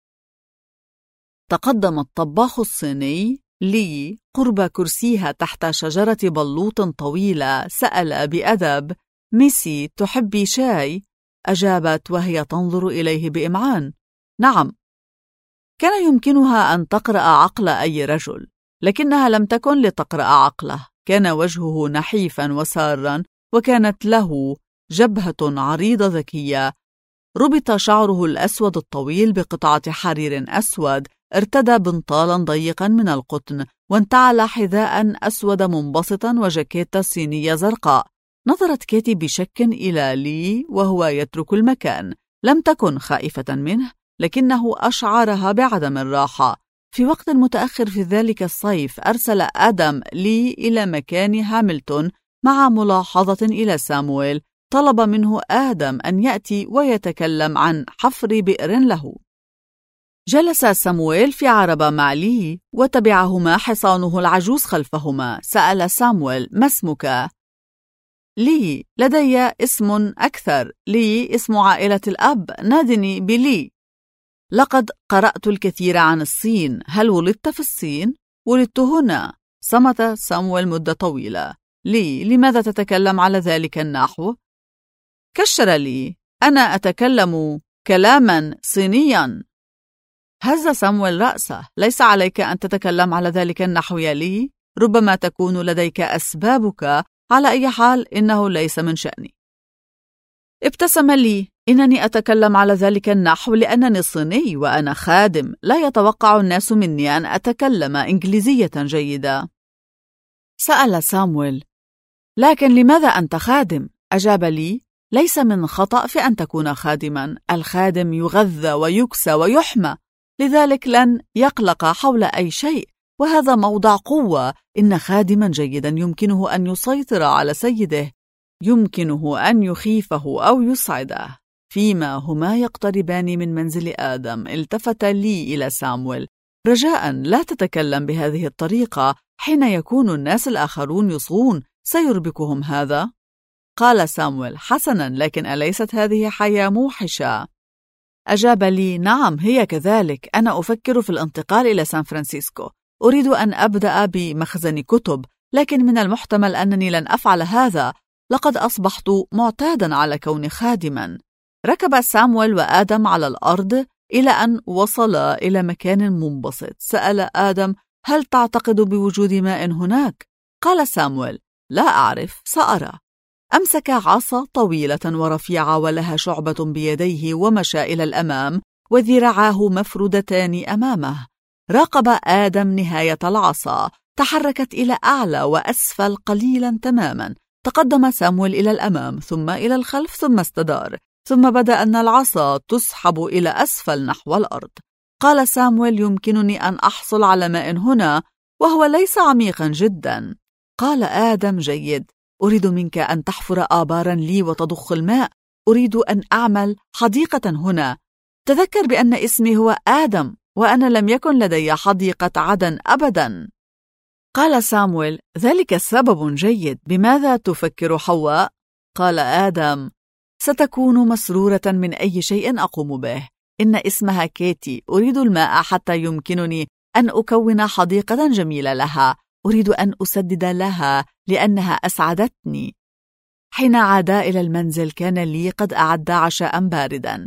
تقدم الطباخ الصيني لي قرب كرسيها تحت شجرة بلوط طويلة. سأل بأدب: ميسي، تحبي شاي؟ أجابت وهي تنظر إليه بإمعان: نعم. كان يمكنها أن تقرأ عقل أي رجل، لكنها لم تكن لتقرأ عقله. كان وجهه نحيفا وسارا، وكانت له جبهة عريضة ذكية. ربط شعره الأسود الطويل بقطعة حرير أسود. ارتدى بنطالا ضيقا من القطن، وانتعل حذاء أسود منبسطا وجاكيتة صينية زرقاء. نظرت كيتي بشك إلى لي وهو يترك المكان. لم تكن خائفة منه، لكنه أشعرها بعدم الراحة. في وقت متأخر في ذلك الصيف أرسل آدم لي إلى مكان هاملتون مع ملاحظة إلى سامويل. طلب منه آدم أن يأتي ويتكلم عن حفر بئر له. جلس سامويل في عربة مع لي، وتبعهما حصانه العجوز خلفهما. سأل سامويل: ما اسمك؟ لي: لدي اسم أكثر، لي اسم عائلة الأب، نادني بلي. لقد قرأت الكثير عن الصين. هل ولدت في الصين؟ ولدت هنا. صمت سامويل مدة طويلة. لي: لماذا تتكلم على ذلك النحو؟ كشر لي: أنا أتكلم كلاما صينيا. هز سامويل رأسه: ليس عليك أن تتكلم على ذلك النحو يا لي، ربما تكون لديك أسبابك، على أي حال إنه ليس من شأني. ابتسم لي: إنني أتكلم على ذلك النحو لأنني صيني وأنا خادم، لا يتوقع الناس مني أن أتكلم إنجليزية جيدة. سأل سامويل: لكن لماذا أنت خادم؟ أجاب لي: ليس من خطأ في أن تكون خادما. الخادم يغذى ويكسى ويحمى، لذلك لن يقلق حول أي شيء، وهذا موضع قوة. إن خادما جيدا يمكنه أن يسيطر على سيده، يمكنه أن يخيفه أو يسعده. فيما هما يقتربان من منزل آدم التفت لي إلى سامويل: رجاء لا تتكلم بهذه الطريقة. حين يكون الناس الآخرون يصغون سيربكهم هذا. قال سامويل: حسنا، لكن أليست هذه حياة موحشة؟ أجاب لي: نعم هي كذلك. أنا أفكر في الانتقال إلى سان فرانسيسكو. أريد أن أبدأ بمخزن كتب، لكن من المحتمل أنني لن أفعل هذا. لقد أصبحت معتادا على كوني خادما. ركب سامويل وآدم على الأرض إلى أن وصلا إلى مكان منبسط. سأل آدم: هل تعتقد بوجود ماء هناك؟ قال سامويل: لا أعرف، سأرى. أمسك عصا طويلة ورفيعة ولها شعبة بيديه، ومشى إلى الأمام وذراعاه مفردتان أمامه. راقب آدم نهاية العصا، تحركت إلى أعلى وأسفل قليلا تماما. تقدم سامويل إلى الأمام ثم إلى الخلف ثم استدار، ثم بدأ أن العصا تسحب إلى أسفل نحو الأرض. قال سامويل: يمكنني أن أحصل على ماء هنا وهو ليس عميقا جدا. قال آدم: جيد، أريد منك أن تحفر آبارا لي وتضخ الماء. أريد أن أعمل حديقة هنا. تذكر بأن اسمي هو آدم، وأنا لم يكن لدي حديقة عدن أبدا. قال سامويل: ذلك سبب جيد. بماذا تفكر حواء؟ قال آدم: ستكون مسرورة من أي شيء أقوم به. إن اسمها كيتي. أريد الماء حتى يمكنني أن أكون حديقة جميلة لها. أريد أن أسدد لها لأنها أسعدتني. حين عادا إلى المنزل كان لي قد أعد عشاء باردا.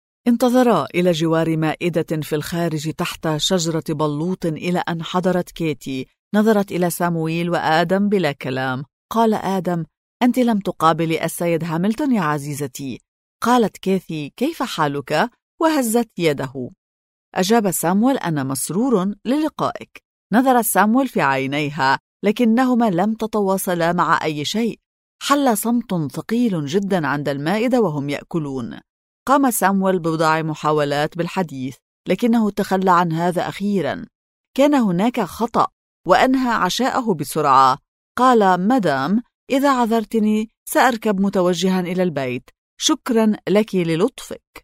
انتظرا إلى جوار مائدة في الخارج تحت شجرة بلوط إلى أن حضرت كيتي. نظرت إلى سامويل وآدم بلا كلام. قال آدم: أنت لم تقابلي السيد هاملتون يا عزيزتي. قالت كيتي: كيف حالك؟ وهزت يده. أجاب سامويل: أنا مسرور للقائك. نظر سامويل في عينيها لكنهما لم تتواصلا مع أي شيء. حل صمت ثقيل جدا عند المائدة وهم يأكلون. قام سامويل ببضع محاولات بالحديث لكنه تخلى عن هذا أخيرا. كان هناك خطأ وأنهى عشاءه بسرعة. قال: مدام، إذا عذرتني سأركب متوجها إلى البيت. شكرا لك للطفك.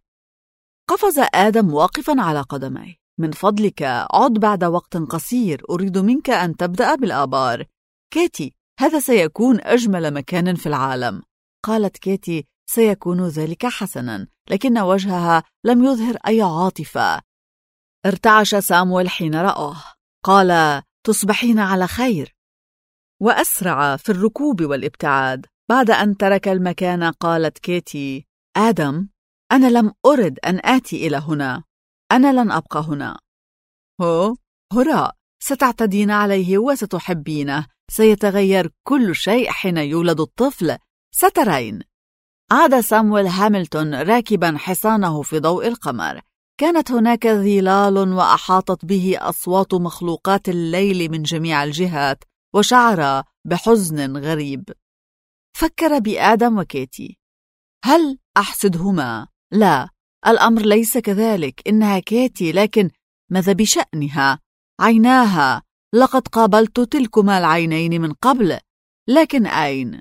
قفز آدم واقفا على قدميه. من فضلك عد بعد وقت قصير. أريد منك أن تبدأ بالآبار. كيتي: هذا سيكون أجمل مكان في العالم. قالت كيتي: سيكون ذلك حسنا، لكن وجهها لم يظهر أي عاطفة. ارتعش سامويل حين رآه. قال: تصبحين على خير. وأسرع في الركوب والابتعاد. بعد أن ترك المكان قالت كيتي: آدم، أنا لم أرد أن آتي إلى هنا. أنا لن أبقى هنا. هراء، ستعتدين عليه وستحبينه. سيتغير كل شيء حين يولد الطفل، سترين. عاد سامويل هاملتون راكبا حصانه في ضوء القمر. كانت هناك ظلال وأحاطت به أصوات مخلوقات الليل من جميع الجهات، وشعر بحزن غريب. فكر بآدم وكيتي. هل أحسدهما؟ لا، الأمر ليس كذلك. إنها كيتي، لكن ماذا بشأنها؟ عيناها. لقد قابلت تلكما العينين من قبل، لكن أين؟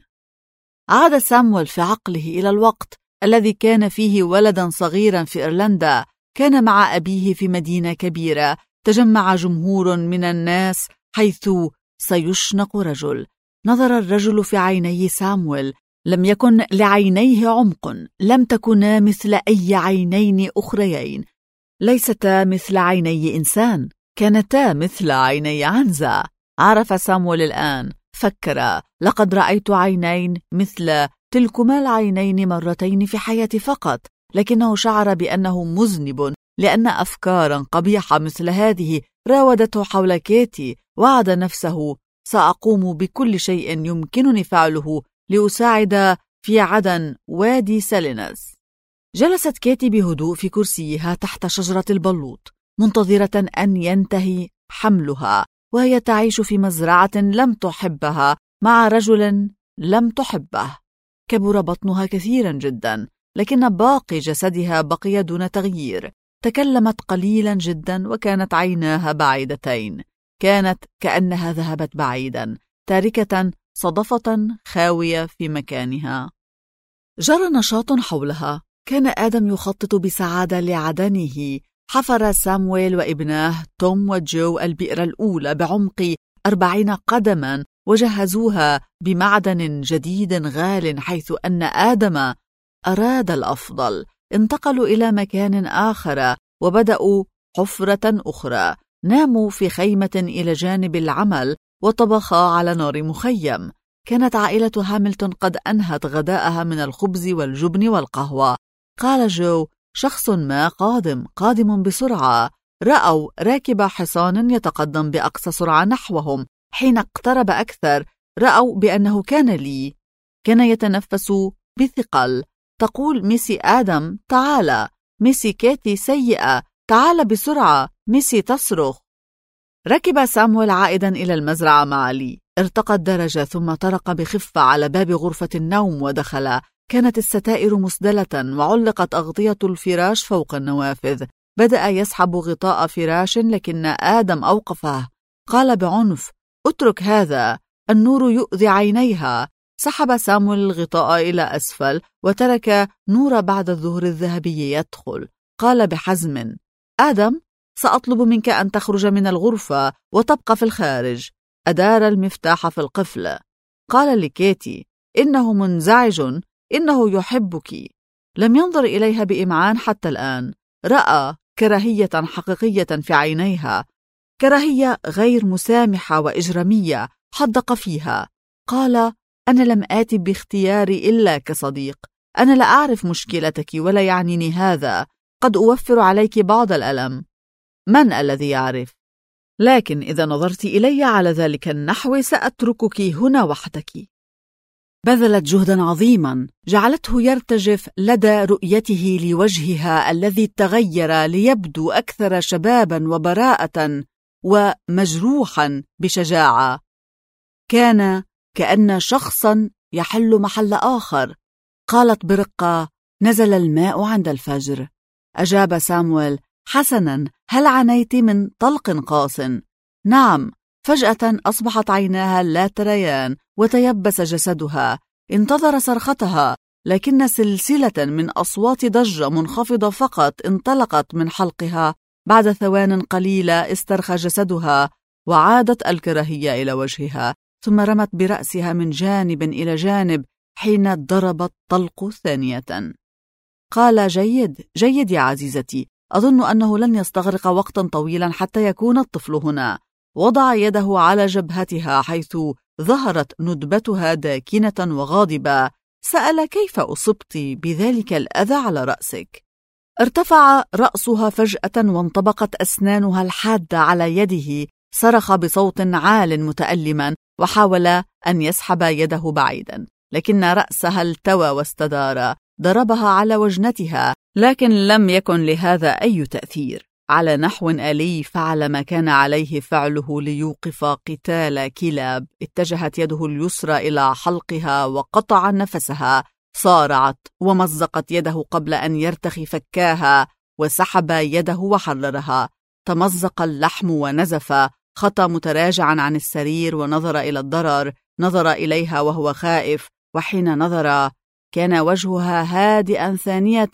عاد سامويل في عقله إلى الوقت الذي كان فيه ولدا صغيرا في إيرلندا. كان مع أبيه في مدينة كبيرة. تجمع جمهور من الناس حيث سيشنق رجل. نظر الرجل في عيني سامويل. لم يكن لعينيه عمق. لم تكونا مثل أي عينين أخريين. ليستا مثل عيني إنسان، كانتا مثل عيني عنزة. عرف سامويل الآن. فكر: لقد رأيت عينين مثل تلكما العينين مرتين في حياتي فقط. لكنه شعر بأنه مذنب لأن أفكارا قبيحة مثل هذه راودته حول كيتي. وعد نفسه: سأقوم بكل شيء يمكنني فعله لأساعد في عدن وادي سالينز. جلست كيتي بهدوء في كرسيها تحت شجرة البلوط، منتظرة أن ينتهي حملها، وهي تعيش في مزرعة لم تحبها مع رجل لم تحبه. كبر بطنها كثيرا جدا، لكن باقي جسدها بقي دون تغيير. تكلمت قليلا جدا، وكانت عيناها بعيدتين. كانت كأنها ذهبت بعيدا، تاركة صدفة خاوية في مكانها. جرى نشاط حولها. كان آدم يخطط بسعادة لعدنه. حفر سامويل وابناه توم وجو البئر الأولى بعمق 40 قدما، وجهزوها بمعدن جديد غال، حيث أن آدم أراد الأفضل. انتقلوا إلى مكان آخر وبدأوا حفرة أخرى. ناموا في خيمة إلى جانب العمل وطبخا على نار مخيم. كانت عائلة هاملتون قد أنهت غداءها من الخبز والجبن والقهوة. قال جو: شخص ما قادم بسرعة. رأوا راكب حصان يتقدم بأقصى سرعة نحوهم. حين اقترب أكثر رأوا بأنه كان لي. كان يتنفس بثقل. تقول ميسي آدم: تعال. ميسي كيتي: سيئة، تعال بسرعة. ميسي تصرخ: ركب سامويل عائدا إلى المزرعة مع لي. ارتقى الدرجة ثم طرق بخفة على باب غرفة النوم ودخل. كانت الستائر مسدلة وعلقت أغطية الفراش فوق النوافذ. بدأ يسحب غطاء فراش لكن آدم أوقفه. قال بعنف: اترك هذا، النور يؤذي عينيها. سحب سامويل الغطاء إلى أسفل وترك نور بعد الظهر الذهبي يدخل. قال بحزم: آدم، سأطلب منك أن تخرج من الغرفة وتبقى في الخارج. أدار المفتاح في القفل. قال لكيتي: إنه منزعج، إنه يحبك. لم ينظر إليها بإمعان حتى الآن. رأى كراهية حقيقية في عينيها، كراهية غير مسامحة وإجرامية حدق فيها. قال: أنا لم آتي باختياري إلا كصديق. أنا لا أعرف مشكلتك ولا يعنيني هذا. قد أوفر عليك بعض الألم، من الذي يعرف؟ لكن إذا نظرت إلي على ذلك النحو سأتركك هنا وحدك. بذلت جهدا عظيما جعلته يرتجف لدى رؤيته لوجهها الذي تغير ليبدو أكثر شبابا وبراءة ومجروحا بشجاعة. كان كأن شخصا يحل محل آخر. قالت برقة: نزل الماء عند الفجر. أجاب سامويل: حسنا، هل عانيت من طلق قاس؟ نعم. فجأة أصبحت عيناها لا تريان وتيبس جسدها. انتظر صرختها، لكن سلسلة من أصوات ضجة منخفضة فقط انطلقت من حلقها. بعد ثوان قليلة استرخى جسدها وعادت الكراهية إلى وجهها، ثم رمت برأسها من جانب إلى جانب حين ضرب الطلق ثانية. قال: جيد يا عزيزتي، أظن أنه لن يستغرق وقتا طويلا حتى يكون الطفل هنا. وضع يده على جبهتها حيث ظهرت ندبتها داكنة وغاضبة. سأل: كيف أصبت بذلك الأذى على رأسك؟ ارتفع رأسها فجأة وانطبقت أسنانها الحادة على يده. صرخ بصوت عال متألما وحاول أن يسحب يده بعيدا، لكن رأسها التوى واستدار. ضربها على وجنتها، لكن لم يكن لهذا أي تأثير. على نحو آلي فعل ما كان عليه فعله ليوقف قتال كلاب. اتجهت يده اليسرى إلى حلقها وقطع نفسها. صارعت ومزقت يده قبل أن يرتخي فكاها وسحب يده وحررها. تمزق اللحم ونزف. خطى متراجعا عن السرير ونظر إلى الضرر. نظر إليها وهو خائف، وحين نظر كان وجهها هادئا ثانية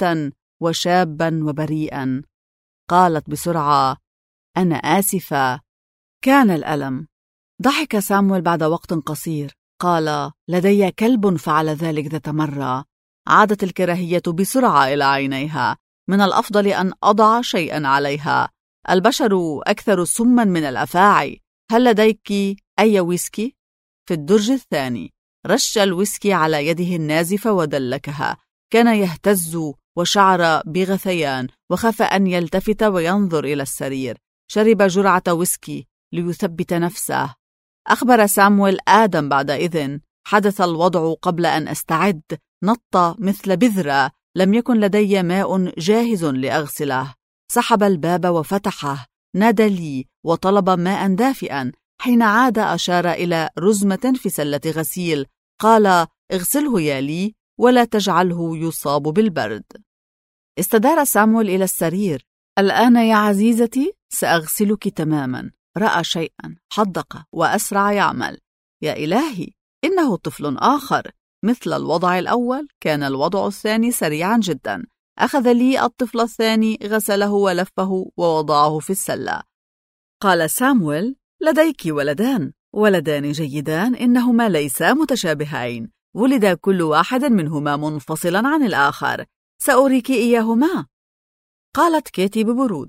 وشابا وبريئا. قالت بسرعة: أنا آسفة. كان الألم. ضحك سامويل بعد وقت قصير. قال: لدي كلب فعل ذلك ذات مرة. عادت الكراهية بسرعة إلى عينيها. من الأفضل أن أضع شيئا عليها. البشر أكثر سما من الأفاعي. هل لديك أي ويسكي؟ في الدرج الثاني. رش الويسكي على يده النازفة ودلكها. كان يهتز وشعر بغثيان وخاف أن يلتفت وينظر إلى السرير. شرب جرعة ويسكي ليثبت نفسه. أخبر سامويل آدم بعد إذن: حدث الوضع قبل أن أستعد. نط مثل بذرة. لم يكن لدي ماء جاهز لأغسله. سحب الباب وفتحه. نادى لي وطلب ماء دافئا. حين عاد أشار إلى رزمة في سلة غسيل. قال: اغسله يا لي ولا تجعله يصاب بالبرد. استدار سامويل إلى السرير. الآن يا عزيزتي سأغسلك تماما. رأى شيئا، حدق وأسرع يعمل. يا إلهي، إنه طفل آخر. مثل الوضع الأول كان الوضع الثاني سريعا جدا. أخذ لي الطفل الثاني، غسله ولفه ووضعه في السلة. قال سامويل: لديك ولدان جيدان، إنهما ليسا متشابهين. ولد كل واحد منهما منفصلا عن الآخر. سأريك إياهما. قالت كيتي ببرود: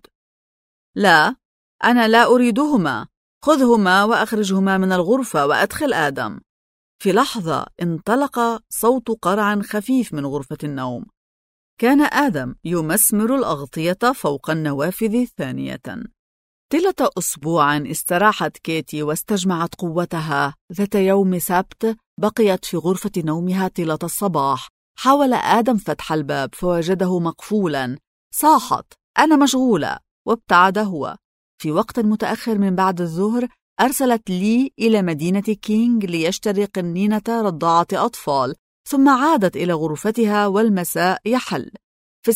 لا، أنا لا أريدهما. خذهما وأخرجهما من الغرفة وأدخل آدم. في لحظة انطلق صوت قرع خفيف من غرفة النوم. كان آدم يمسمر الأغطية فوق النوافذ ثانية. طيلة أسبوع استراحت كيتي واستجمعت قوتها. ذات يوم سبت بقيت في غرفة نومها طيلة الصباح. حاول آدم فتح الباب فوجده مقفولا. صاحت: أنا مشغولة، وابتعد هو. في وقت متأخر من بعد الظهر أرسلت لي إلى مدينة كينغ ليشتري قنينة رضاعة أطفال، ثم عادت إلى غرفتها والمساء يحل. في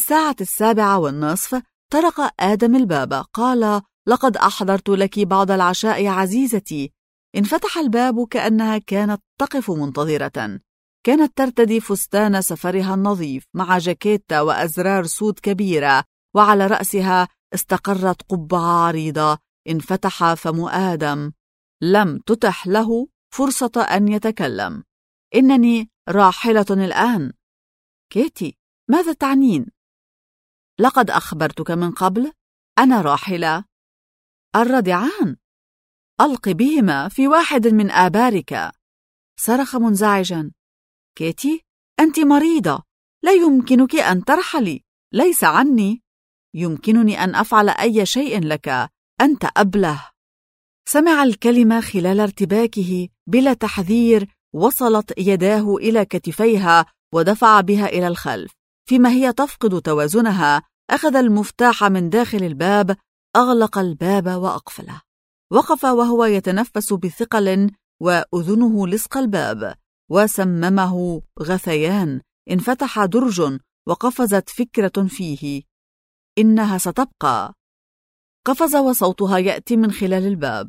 7:15 طرق آدم الباب. قال: لقد أحضرت لك بعض العشاء يا عزيزتي. انفتح الباب كأنها كانت تقف منتظرة. كانت ترتدي فستان سفرها النظيف مع جاكيتة وأزرار سود كبيرة، وعلى رأسها استقرت قبعة عريضة. انفتح فم آدم. لم تتح له فرصة أن يتكلم. إنني راحلة الآن. كيتي، ماذا تعنين؟ لقد أخبرتك من قبل. أنا راحلة. الرضيعان. ألق بهما في واحد من آبارك. صرخ منزعجا: كيتي، أنت مريضة، لا يمكنك أن ترحلي. ليس عني. يمكنني أن أفعل أي شيء لك، أنت أبله. سمع الكلمة خلال ارتباكه بلا تحذير. وصلت يداه إلى كتفيها ودفع بها إلى الخلف. فيما هي تفقد توازنها أخذ المفتاح من داخل الباب، أغلق الباب وأقفله. وقف وهو يتنفس بثقل وأذنه لصق الباب، وسممه غثيان. انفتح درج وقفزت فكرة فيه: إنها ستبقى. قفز وصوتها يأتي من خلال الباب: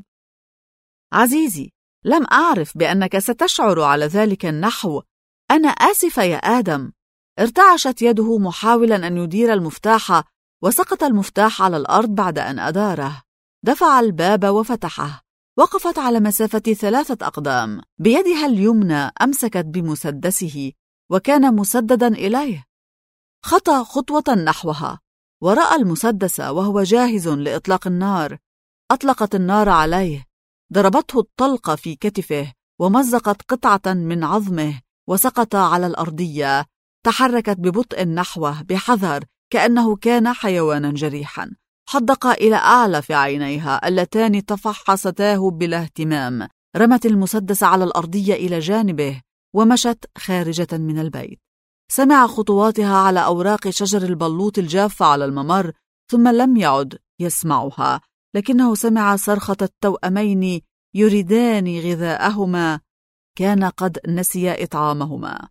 عزيزي، لم أعرف بأنك ستشعر على ذلك النحو. أنا آسفة يا آدم. ارتعشت يده محاولا أن يدير المفتاح، وسقط المفتاح على الأرض بعد أن أداره. دفع الباب وفتحه. وقفت على مسافة 3 أقدام. بيدها اليمنى أمسكت بمسدسه، وكان مسددا إليه. خطى خطوة نحوها ورأى المسدس وهو جاهز لإطلاق النار. أطلقت النار عليه. ضربته الطلقة في كتفه ومزقت قطعة من عظمه، وسقط على الأرضية. تحركت ببطء نحوه بحذر كأنه كان حيوانا جريحا. حدق إلى أعلى في عينيها اللتان تفحصتاه بلا اهتمام. رمت المسدس على الأرضية إلى جانبه ومشت خارجة من البيت. سمع خطواتها على أوراق شجر البلوط الجافة على الممر، ثم لم يعد يسمعها، لكنه سمع صرخة التوأمين يريدان غذاءهما. كان قد نسي إطعامهما.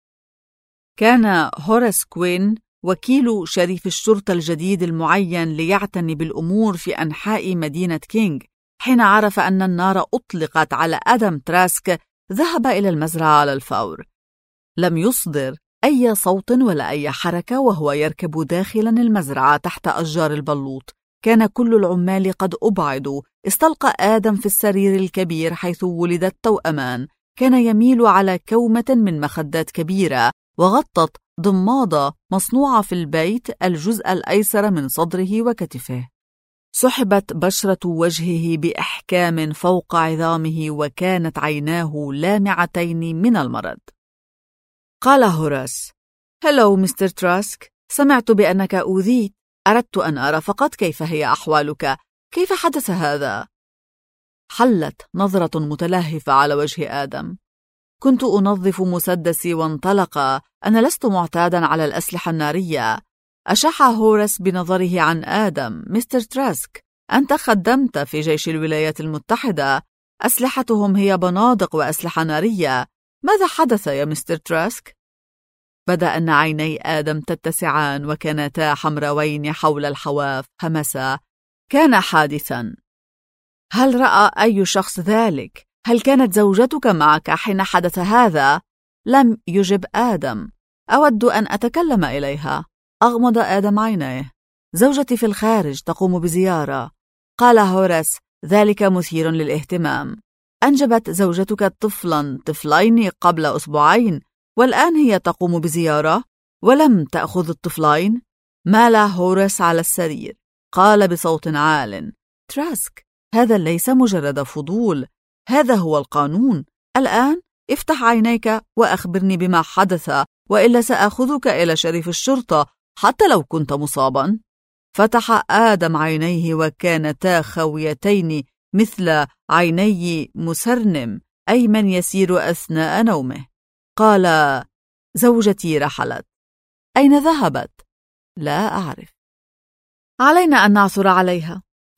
كان هوراس كوين وكيل شريف الشرطة الجديد المعين ليعتني بالأمور في أنحاء مدينة كينغ. حين عرف أن النار أطلقت على آدم تراسك ذهب إلى المزرعة على الفور. لم يصدر أي صوت ولا أي حركة وهو يركب داخلا المزرعة تحت أشجار البلوط. كان كل العمال قد أبعدوا. استلقى آدم في السرير الكبير حيث ولد التوأمان. كان يميل على كومة من مخدات كبيرة، وغطت ضمادة مصنوعة في البيت الجزء الأيسر من صدره وكتفه. سحبت بشرة وجهه بإحكام فوق عظامه، وكانت عيناه لامعتين من المرض. قال هوراس: هلو مستر تراسك، سمعت بأنك أوذيت. أردت أن أرى فقط كيف هي أحوالك. كيف حدث هذا؟ حلت نظرة متلهفة على وجه آدم. كنت أنظف مسدسي وانطلق. أنا لست معتادا على الأسلحة النارية. أشاح هوراس بنظره عن آدم. مستر تراسك، أنت خدمت في جيش الولايات المتحدة. أسلحتهم هي بنادق وأسلحة نارية. ماذا حدث يا مستر تراسك؟ بدأ أن عيني آدم تتسعان وكانتا حمراوين حول الحواف. همسا: كان حادثا. هل رأى أي شخص ذلك؟ هل كانت زوجتك معك حين حدث هذا؟ لم يجب آدم. أود أن أتكلم إليها. أغمض آدم عينيه. زوجتي في الخارج تقوم بزيارة. قال هوراس: ذلك مثير للاهتمام. أنجبت زوجتك طفلين قبل أسبوعين، والآن هي تقوم بزيارة ولم تأخذ الطفلين. مال هوراس على السرير. قال بصوت عال: تراسك، هذا ليس مجرد فضول، هذا هو القانون. الآن افتح عينيك وأخبرني بما حدث، وإلا سأخذك إلى شريف الشرطة حتى لو كنت مصابا. فتح آدم عينيه وكانتا خويتين مثل عيني مسرنم، أي من يسير أثناء نومه. قال: زوجتي رحلت. أين ذهبت؟ لا أعرف. علينا أن نعثر عليها.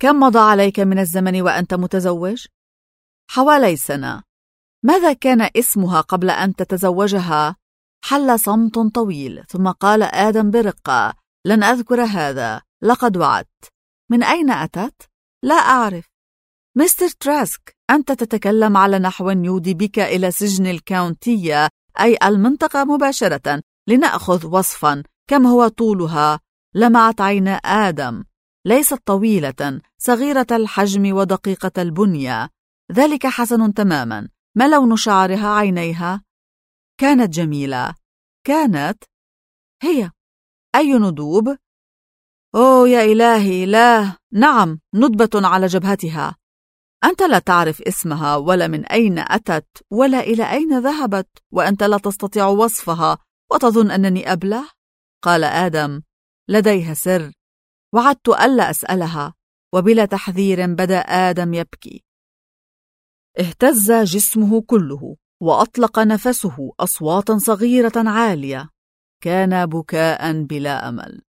كم مضى عليك من الزمن وأنت متزوج؟ حوالي سنة. ماذا كان اسمها قبل أن تتزوجها؟ حل صمت طويل، ثم قال آدم برقة: لن أذكر هذا، لقد وعدت. من أين أتت؟ لا أعرف. مستر تراسك، أنت تتكلم على نحو يودي بك إلى سجن الكاونتية، أي المنطقة مباشرة. لنأخذ وصفا. كم هو طولها؟ لمعت عين آدم. ليست طويلة، صغيرة الحجم ودقيقة البنية. ذلك حسن تماما. ما لون شعرها؟ عينيها؟ كانت جميلة. كانت هي. أي ندوب؟ أوه يا إلهي، لا. نعم، ندبة على جبهتها. أنت لا تعرف اسمها ولا من أين أتت ولا إلى أين ذهبت، وأنت لا تستطيع وصفها وتظن أنني أبله؟ قال آدم: لديها سر. وعدت ألا أسألها. وبلا تحذير بدأ آدم يبكي. اهتز جسمه كله وأطلق نفسه أصواتا صغيرة عالية. كان بكاء بلا أمل.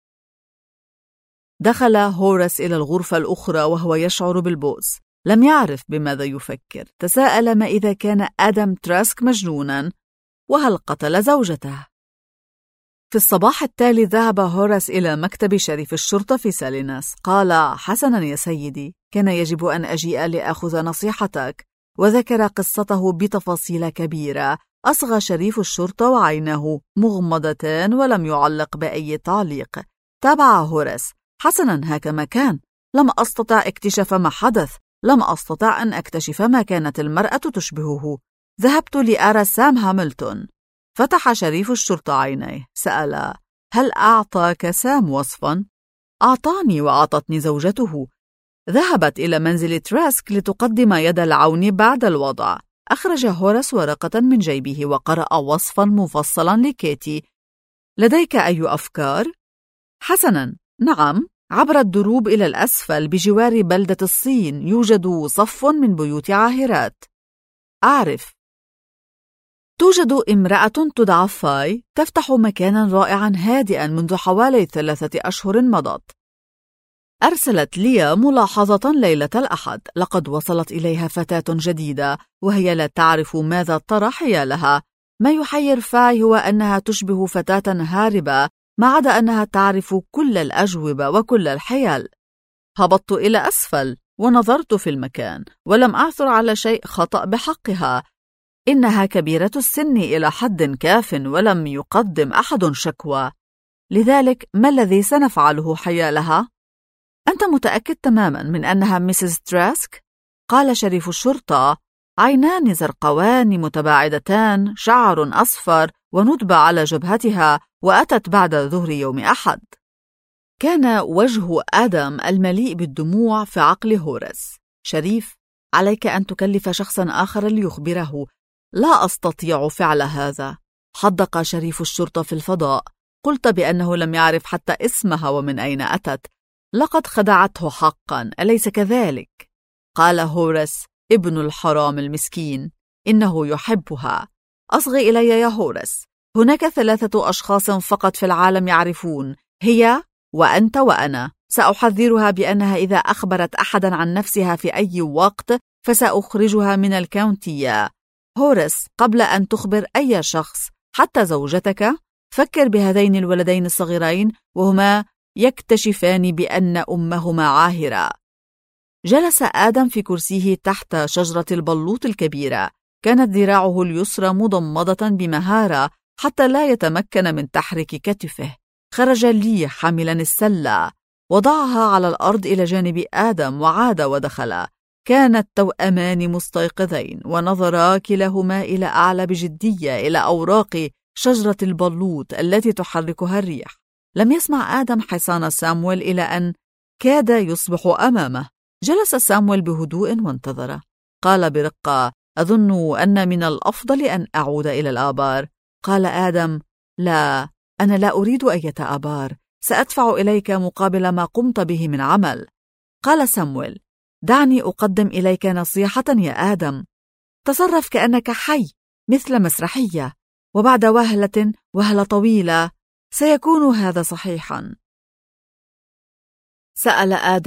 دخل هورس إلى الغرفة الأخرى وهو يشعر بالبؤس. لم يعرف بماذا يفكر. تساءل ما إذا كان آدم تراسك مجنونا، وهل قتل زوجته؟ في الصباح التالي ذهب هورس إلى مكتب شريف الشرطة في ساليناس. قال: حسنا يا سيدي، كان يجب أن أجيء لأخذ نصيحتك. وذكر قصته بتفاصيل كبيرة. أصغى شريف الشرطة وعيناه مغمضتان ولم يعلق بأي تعليق. تابع هورس: حسنا، هكما كان. لم أستطع اكتشاف ما حدث. لم أستطع أن أكتشف ما كانت المرأة تشبهه. ذهبت لأرى سام هاملتون. فتح شريف الشرطة عينيه. سأل: هل أعطاك سام وصفا؟ أعطاني وأعطتني زوجته. ذهبت إلى منزل تراسك لتقدم يد العون بعد الوضع. أخرج هورس ورقة من جيبه وقرأ وصفا مفصلا لكيتي. لديك أي أفكار؟ حسنا، نعم. عبر الدروب إلى الأسفل بجوار بلدة الصين يوجد صف من بيوت عاهرات. أعرف. توجد امرأة تدعى فاي تفتح مكانا رائعا هادئا منذ حوالي 3 أشهر مضت. أرسلت لي ملاحظة ليلة الأحد. لقد وصلت إليها فتاة جديدة وهي لا تعرف ماذا ترى حيالها. ما يحير فاي هو أنها تشبه فتاة هاربة، ما عدا أنها تعرف كل الأجوبة وكل الحيل. هبطت إلى أسفل ونظرت في المكان ولم أعثر على شيء خطأ بحقها. إنها كبيرة السن إلى حد كاف ولم يقدم أحد شكوى. لذلك ما الذي سنفعله حيالها؟ أنت متأكد تماما من أنها ميسيس تراسك؟ قال شريف الشرطة: عينان زرقوان متباعدتان، شعر أصفر، وندبة على جبهتها، وأتت بعد ظهر يوم أحد. كان وجه آدم المليء بالدموع في عقل هورس. شريف، عليك أن تكلف شخصا آخر ليخبره. لا أستطيع فعل هذا. حدق شريف الشرطة في الفضاء. قلت بأنه لم يعرف حتى اسمها ومن أين أتت. لقد خدعته حقا، أليس كذلك؟ قال هورس: ابن الحرام المسكين، إنه يحبها. أصغي إلي يا هورس. هناك 3 أشخاص فقط في العالم يعرفون، هي وأنت وأنا. سأحذرها بأنها إذا أخبرت أحدا عن نفسها في أي وقت فسأخرجها من الكاونتية. هورس، قبل أن تخبر أي شخص حتى زوجتك، فكر بهذين الولدين الصغيرين وهما يكتشفان بأن أمهما عاهرة. جلس آدم في كرسيه تحت شجرة البلوط الكبيرة. كانت ذراعه اليسرى مضمضة بمهارة حتى لا يتمكن من تحريك كتفه. خرج لي حاملا السلة، وضعها على الأرض إلى جانب آدم وعاد ودخل. كان التوأمان مستيقظين ونظرا كلاهما إلى أعلى بجدية إلى أوراق شجرة البلوط التي تحركها الريح. لم يسمع آدم حصان سامويل إلى أن كاد يصبح أمامه. جلس سامويل بهدوء وانتظر. قال برقة: أظن أن من الأفضل أن أعود إلى الآبار. قال آدم: لا، أنا لا أريد أي آبار. سأدفع إليك مقابل ما قمت به من عمل. قال سامويل: دعني أقدم إليك نصيحة يا آدم. تصرف كأنك حي مثل مسرحية، وبعد وهلة طويلة سيكون هذا صحيحا. سأل آدم: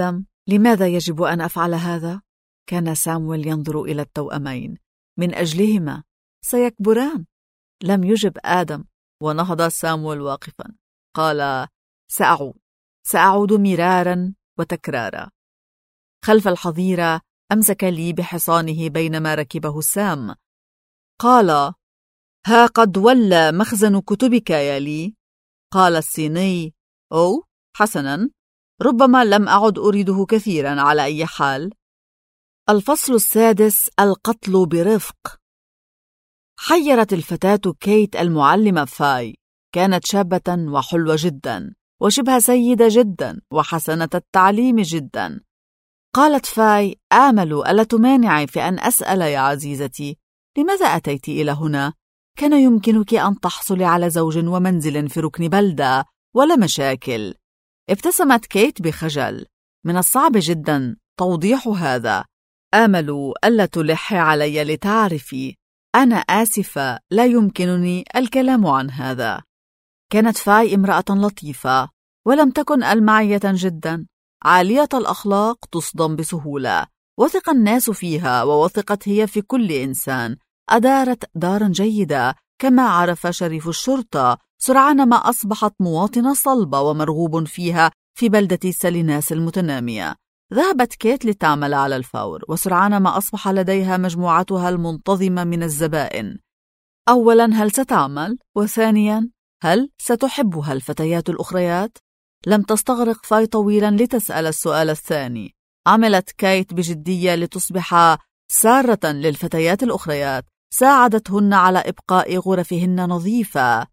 لماذا يجب أن أفعل هذا؟ كان سامويل ينظر إلى التوأمين. من أجلهما سيكبران. لم يجب آدم، ونهض سامويل واقفا. قال: سأعود مرارا وتكرارا. خلف الحظيرة أمسك لي بحصانه بينما ركبه سام. قال: ها قد ولى مخزن كتبك يا لي. قال الصيني: أو حسنا، ربما لم أعد أريده كثيرا على أي حال. الفصل السادس: القتل برفق. حيرت الفتاة كيت المعلمة فاي. كانت شابة وحلوة جدا وشبه سيدة جدا وحسنة التعليم جدا. قالت فاي: آمل ألا تمانعي في أن أسأل يا عزيزتي، لماذا أتيت إلى هنا؟ كان يمكنك أن تحصلي على زوج ومنزل في ركن بلدة ولا مشاكل. ابتسمت كيت بخجل. من الصعب جدا توضيح هذا. آمل ألا تلحي علي لتعرفي. أنا آسفة، لا يمكنني الكلام عن هذا. كانت فاي امرأة لطيفة ولم تكن ألمعية جدا. عالية الأخلاق، تصدم بسهولة، وثق الناس فيها ووثقت هي في كل إنسان. أدارت دارا جيدة كما عرف شريف الشرطة. سرعان ما أصبحت مواطنة صلبة ومرغوب فيها في بلدة ساليناس المتنامية. ذهبت كيت لتعمل على الفور، وسرعان ما أصبح لديها مجموعتها المنتظمة من الزبائن. أولا، هل ستعمل؟ وثانيا، هل ستحبها الفتيات الأخريات؟ لم تستغرق فاي طويلا لتسأل السؤال الثاني. عملت كيت بجدية لتصبح سارة للفتيات الأخريات. ساعدتهن على إبقاء غرفهن نظيفة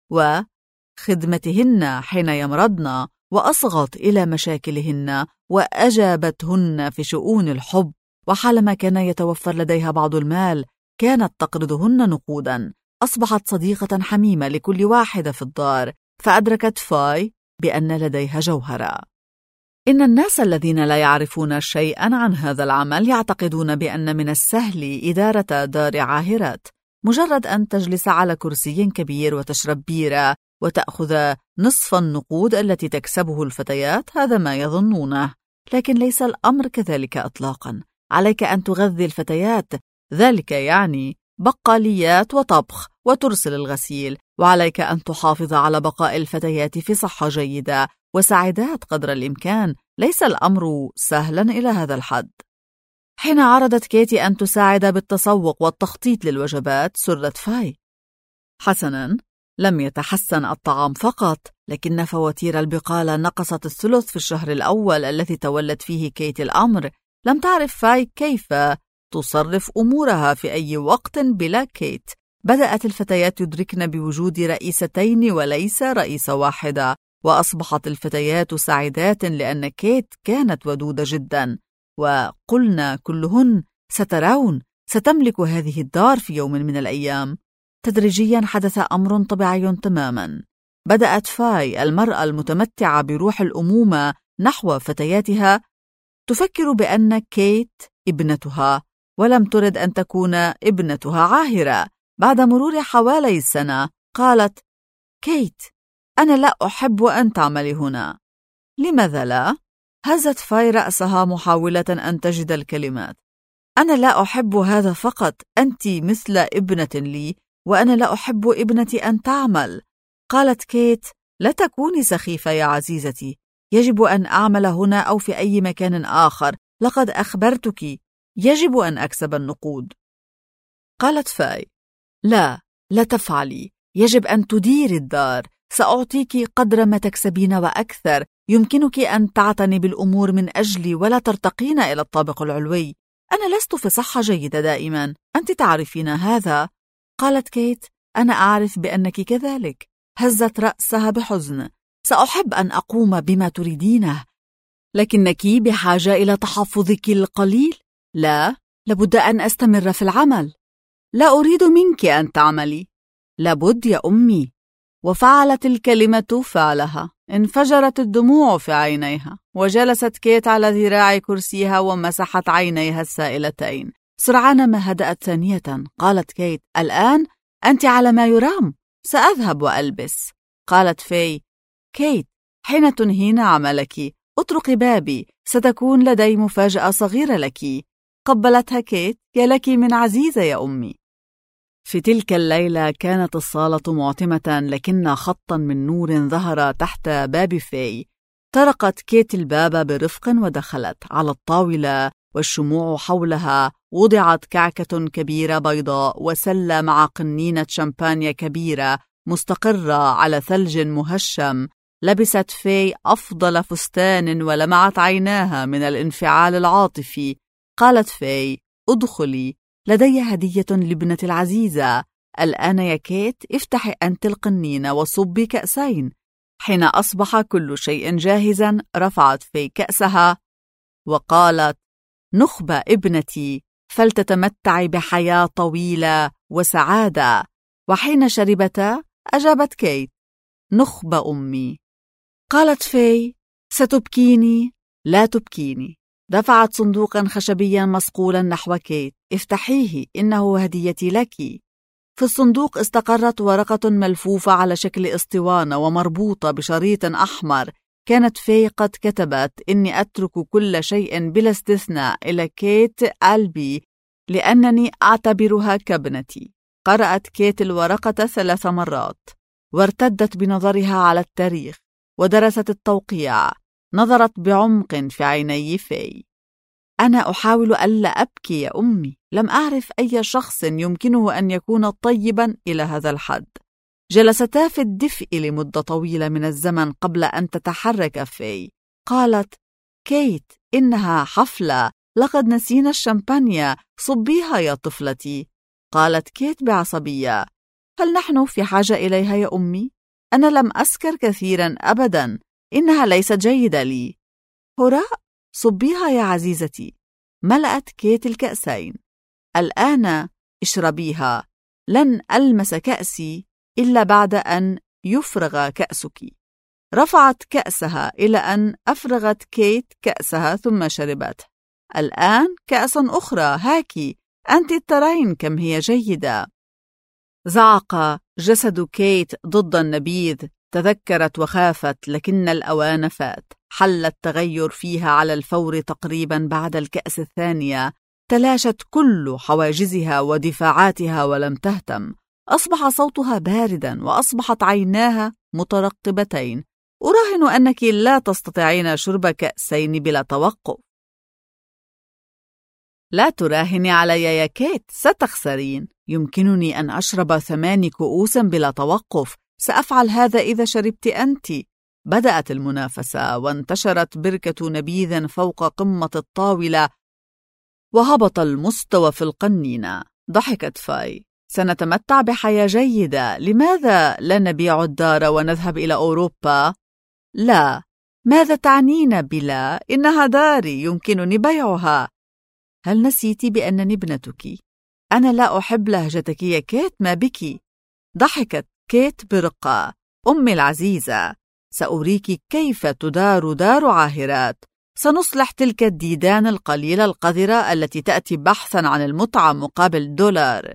وخدمتهن حين يمرضن، وأصغت إلى مشاكلهن وأجابتهن في شؤون الحب. وحالما كان يتوفر لديها بعض المال كانت تقرضهن نقودا. أصبحت صديقة حميمة لكل واحدة في الدار. فأدركت فاي بأن لديها جوهرة. إن الناس الذين لا يعرفون شيئا عن هذا العمل يعتقدون بأن من السهل إدارة دار عاهرات. مجرد أن تجلس على كرسي كبير وتشرب بيرة وتأخذ نصف النقود التي تكسبه الفتيات، هذا ما يظنونه. لكن ليس الأمر كذلك إطلاقا. عليك أن تغذي الفتيات، ذلك يعني بقاليات وطبخ وترسل الغسيل. وعليك أن تحافظ على بقاء الفتيات في صحة جيدة وسعيدات قدر الإمكان. ليس الأمر سهلا إلى هذا الحد. حين عرضت كيتي أن تساعد بالتسوق والتخطيط للوجبات سرت فاي. حسنا، لم يتحسن الطعام فقط، لكن فواتير البقالة نقصت الثلث في الشهر الأول الذي تولت فيه كيتي الأمر. لم تعرف فاي كيف تصرف أمورها في أي وقت بلا كيت. بدأت الفتيات يدركن بوجود رئيستين وليس رئيسة واحدة، وأصبحت الفتيات سعيدات لأن كيت كانت ودودة جدا. وقلنا كلهن: سترون، ستملك هذه الدار في يوم من الأيام. تدريجيا حدث أمر طبيعي تماما. بدأت فاي المرأة المتمتعة بروح الأمومة نحو فتياتها تفكر بأن كيت ابنتها، ولم ترد أن تكون ابنتها عاهرة. بعد مرور حوالي سنة قالت: كيت، أنا لا أحب أن تعملي هنا. لماذا لا؟ هزت فاي رأسها محاولة أن تجد الكلمات. أنا لا أحب هذا فقط. أنت مثل ابنة لي، وأنا لا أحب ابنتي أن تعمل. قالت كيت: لا تكوني سخيفة يا عزيزتي. يجب أن أعمل هنا أو في أي مكان آخر. لقد أخبرتك، يجب أن أكسب النقود. قالت فاي: لا تفعلي. يجب أن تديري الدار. سأعطيك قدر ما تكسبين وأكثر. يمكنك أن تعتني بالأمور من أجلي ولا ترتقين إلى الطابق العلوي. أنا لست في صحة جيدة دائما، أنت تعرفين هذا. قالت كيت: أنا أعرف بأنك كذلك. هزت رأسها بحزن. سأحب أن أقوم بما تريدينه، لكنك بحاجة إلى تحفظك القليل. لا، لابد أن أستمر في العمل. لا أريد منك أن تعملي. لابد يا أمي. وفعلت الكلمة فعلها. انفجرت الدموع في عينيها، وجلست كيت على ذراع كرسيها ومسحت عينيها السائلتين. سرعان ما هدأت ثانية قالت كيت: الآن أنت على ما يرام. سأذهب وألبس. قالت فاي: كيت، حين تنهين عملك اطرقي بابي، ستكون لدي مفاجأة صغيرة لك. قبلتها كيت. يا لك من عزيزة يا أمي. في تلك الليلة كانت الصالة معتمة، لكن خطا من نور ظهر تحت باب في. طرقت كيت الباب برفق ودخلت. على الطاولة والشموع حولها وضعت كعكة كبيرة بيضاء وسلة مع قنينة شامبانيا كبيرة مستقرة على ثلج مهشم. لبست في أفضل فستان ولمعت عيناها من الانفعال العاطفي. قالت في: ادخلي، لدي هدية لابنتي العزيزة. الآن يا كيت افتحي أنت القنينة وصبي كأسين. حين أصبح كل شيء جاهزا رفعت في كأسها وقالت: نخبة ابنتي، فلتتمتعي بحياة طويلة وسعادة. وحين شربتا أجابت كيت: نخبة أمي. قالت في: ستبكيني؟ لا تبكيني. دفعت صندوقا خشبيا مصقولا نحو كيت. افتحيه، إنه هديتي لك. في الصندوق استقرت ورقة ملفوفة على شكل اسطوانة ومربوطة بشريط أحمر. كانت في قد كتبت: إني أترك كل شيء بلا استثناء إلى كيت ألبي لأنني أعتبرها كابنتي. قرأت كيت الورقة 3 مرات وارتدت بنظرها على التاريخ ودرست التوقيع. نظرت بعمق في عيني في. أنا أحاول ألا أبكي يا أمي. لم أعرف أي شخص يمكنه أن يكون طيبا إلى هذا الحد. جلستا في الدفء لمدة طويلة من الزمن قبل أن تتحرك في. قالت: كيت، إنها حفلة، لقد نسينا الشامبانيا، صبيها يا طفلتي. قالت كيت بعصبية: هل نحن في حاجة إليها يا أمي؟ أنا لم أسكر كثيرا أبدا، إنها ليست جيدة لي. هراء، صبيها يا عزيزتي. ملأت كيت الكأسين. الآن اشربيها. لن ألمس كأسي إلا بعد أن يفرغ كأسك. رفعت كأسها إلى أن أفرغت كيت كأسها ثم شربته. الآن كأس أخرى، هاكي، أنت ترين كم هي جيدة. زعق جسد كيت ضد النبيذ. تذكرت وخافت، لكن الأوان فات. حل التغير فيها على الفور تقريبا بعد الكأس الثانية. تلاشت كل حواجزها ودفاعاتها ولم تهتم. أصبح صوتها بارداً وأصبحت عيناها مترقبتين. أراهن أنك لا تستطيعين شرب كأسين بلا توقف. لا تراهني علي يا كيت، ستخسرين. يمكنني أن أشرب 8 كؤوس بلا توقف. سأفعل هذا إذا شربت أنت. بدأت المنافسة وانتشرت بركة نبيذ فوق قمة الطاولة وهبط المستوى في القنينة. ضحكت في. سنتمتع بحياة جيدة. لماذا لا نبيع الدار ونذهب إلى أوروبا؟ لا. ماذا تعنين بلا؟ إنها داري، يمكنني بيعها. هل نسيت بأنني ابنتك؟ أنا لا أحب لهجتك يا كيت، ما بك؟ ضحكت كيت برقة. أمي العزيزة، سأريك كيف تدار دار عاهرات. سنصلح تلك الديدان القليلة القذرة التي تأتي بحثا عن المتعة مقابل $.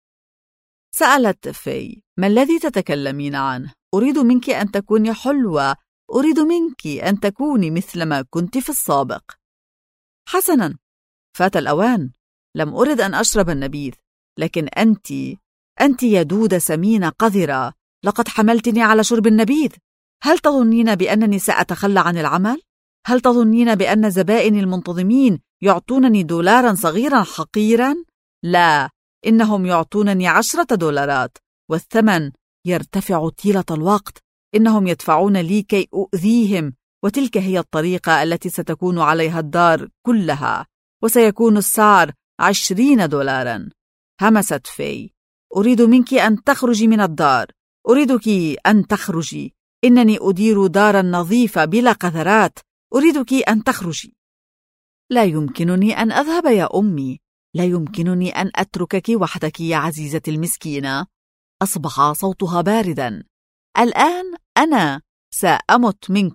سألت في: ما الذي تتكلمين عنه؟ أريد منك أن تكوني حلوة. أريد منك أن تكوني مثلما كنت في السابق. حسنا، فات الأوان. لم أرد أن أشرب النبيذ، لكن أنت يا دودة سمينة قذرة، لقد حملتني على شرب النبيذ. هل تظنين بأنني سأتخلى عن العمل؟ هل تظنين بأن زبائني المنتظمين يعطونني $1 صغيرا حقيرا؟ لا، إنهم يعطونني $10 والثمن يرتفع طيلة الوقت. إنهم يدفعون لي كي أؤذيهم، وتلك هي الطريقة التي ستكون عليها الدار كلها، وسيكون السعر $20. همست في: أريد منك أن تخرجي من الدار. أريدك أن تخرجي. إنني أدير دارا نظيفة بلا قذرات. أريدك أن تخرجي. لا يمكنني أن أذهب يا أمي. لا يمكنني أن أتركك وحدك يا عزيزتي المسكينة. أصبح صوتها باردا. الآن أنا سأمت منك.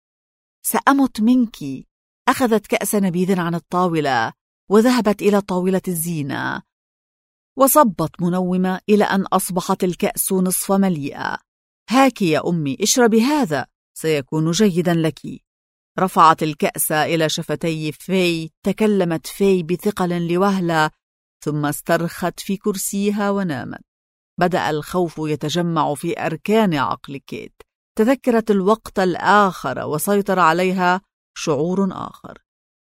سأمت منك. أخذت كأس نبيذ عن الطاولة وذهبت إلى طاولة الزينة وصبت منومة إلى أن أصبحت الكأس نصف مليئة. هاك يا أمي، اشربي هذا، سيكون جيدا لك. رفعت الكأس إلى شفتي في، تكلمت في بثقل لوهلة، ثم استرخت في كرسيها ونامت. بدأ الخوف يتجمع في أركان عقل كيت. تذكرت الوقت الآخر وسيطر عليها شعور آخر.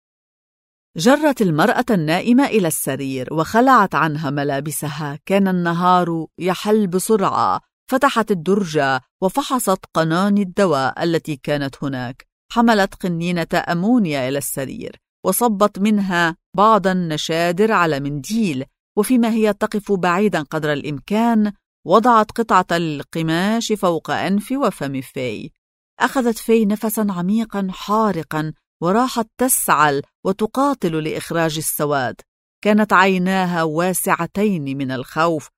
جرت المرأة النائمة إلى السرير وخلعت عنها ملابسها. كان النهار يحل بسرعة. فتحت الدرج وفحصت قناني الدواء التي كانت هناك. حملت قنينة أمونيا إلى السرير وصبت منها بعض النشادر على منديل، وفيما هي تقف بعيدا قدر الإمكان وضعت قطعة القماش فوق أنف وفم في. أخذت في نفسا عميقا حارقا وراحت تسعل وتقاتل لإخراج السواد. كانت عيناها واسعتين من الخوف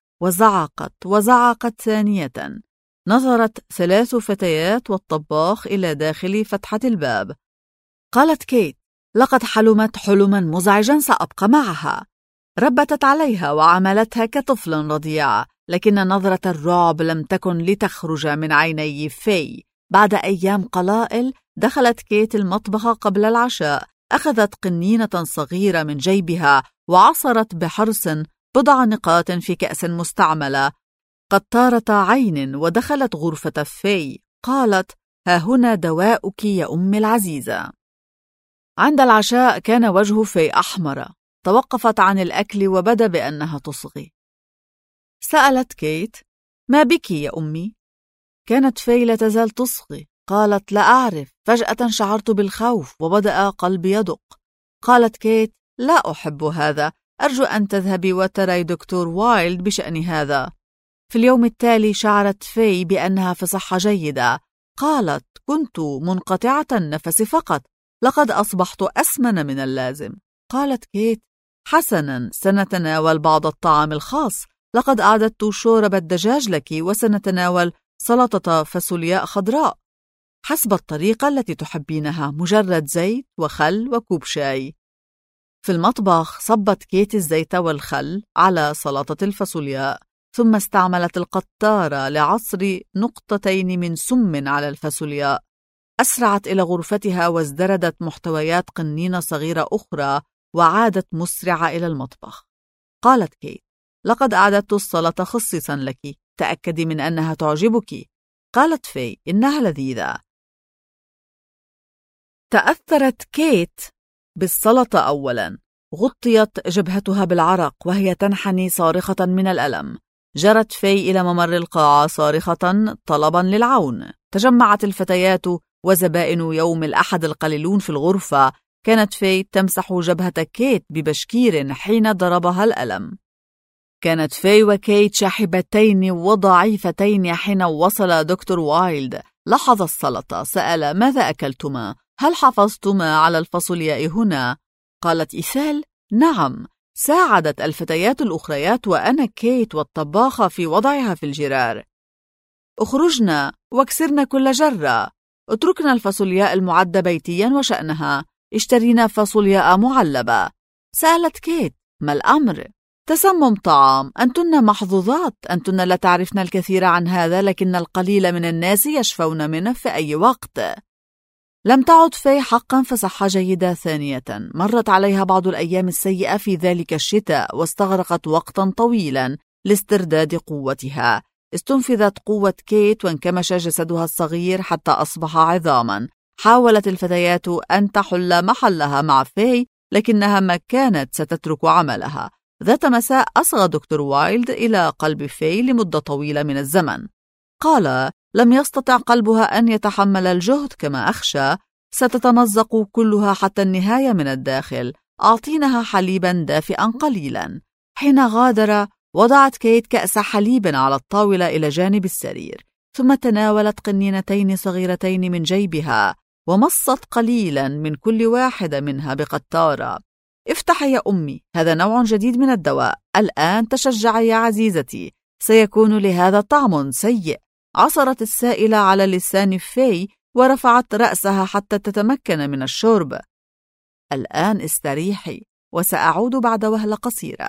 وزعقت ثانية. نظرت 3 فتيات والطباخ إلى داخل فتحة الباب. قالت كيت: لقد حلمت حلما مزعجا، سأبقى معها. ربتت عليها وعملتها كطفل رضيع، لكن نظرة الرعب لم تكن لتخرج من عيني في. بعد أيام قلائل دخلت كيت المطبخ قبل العشاء. أخذت قنينة صغيرة من جيبها وعصرت بحرص بضع نقاط في كأس مستعملة. قطارة عين ودخلت غرفة في. قالت: ها هنا دواؤك يا أمي العزيزة. عند العشاء كان وجه في أحمر. توقفت عن الأكل وبدا بأنها تصغي. سألت كيت: ما بك يا أمي؟ كانت في لا تزال تصغي. قالت: لا أعرف، فجأة شعرت بالخوف وبدأ قلبي يدق. قالت كيت: لا أحب هذا، أرجو أن تذهبي وتري دكتور وايلد بشأن هذا. في اليوم التالي شعرت في بأنها في صحة جيدة. قالت: كنت منقطعة النفس فقط، لقد أصبحت أسمن من اللازم. قالت كيت: حسنا، سنتناول بعض الطعام الخاص. لقد أعددت شوربة دجاج لك وسنتناول سلطة فاصولياء خضراء حسب الطريقة التي تحبينها، مجرد زيت وخل وكوب شاي. في المطبخ صبت كيت الزيت والخل على سلطة الفاصولياء، ثم استعملت القطارة لعصر نقطتين من سم على الفاصولياء. أسرعت إلى غرفتها وازدردت محتويات قنينة صغيرة أخرى وعادت مسرعة إلى المطبخ. قالت كيت: لقد أعددت السلطة خصيصا لك، تأكدي من أنها تعجبك. قالت في: إنها لذيذة. تأثرت كيت بالسلطة أولا. غطيت جبهتها بالعرق وهي تنحني صارخة من الألم. جرت في إلى ممر القاعة صارخة طلبا للعون. تجمعت الفتيات وزبائن يوم الأحد القليلون في الغرفة. كانت في تمسح جبهة كيت ببشكير حين ضربها الألم. كانت في وكيت شاحبتين وضعيفتين حين وصل دكتور وايلد. لاحظ السلطة. سأل: ماذا أكلتما؟ هل حفظتما على الفاصولياء هنا؟ قالت إيثيل: نعم، ساعدت الفتيات الأخريات وأنا كيت والطباخة في وضعها في الجرار. اخرجنا واكسرنا كل جرة. اتركنا الفاصولياء المعدة بيتيا وشأنها. اشترينا فاصولياء معلبة. سألت كيت: ما الأمر؟ تسمم طعام. أنتن محظوظات، أنتن لا تعرفن الكثير عن هذا، لكن القليل من الناس يشفون منه في أي وقت. لم تعد في حقا في صحة جيدة ثانية. مرت عليها بعض الأيام السيئة في ذلك الشتاء واستغرقت وقتا طويلا لاسترداد قوتها. استنفذت قوة كيت وانكمش جسدها الصغير حتى أصبح عظاما. حاولت الفتيات أن تحل محلها مع في، لكنها ما كانت ستترك عملها. ذات مساء أصغى دكتور وايلد إلى قلب في لمدة طويلة من الزمن. قال: لم يستطع قلبها أن يتحمل الجهد كما أخشى. ستتمزق كلها حتى النهاية من الداخل. أعطينها حليبا دافئا قليلا. حين غادر وضعت كيت كأس حليب على الطاولة إلى جانب السرير، ثم تناولت قنينتين صغيرتين من جيبها ومصت قليلا من كل واحدة منها بقطارة. افتحي يا أمي، هذا نوع جديد من الدواء. الآن تشجعي يا عزيزتي، سيكون لهذا طعم سيء. عصرت السائل على لسان في ورفعت رأسها حتى تتمكن من الشرب. الآن استريحي وسأعود بعد وهلة قصيرة.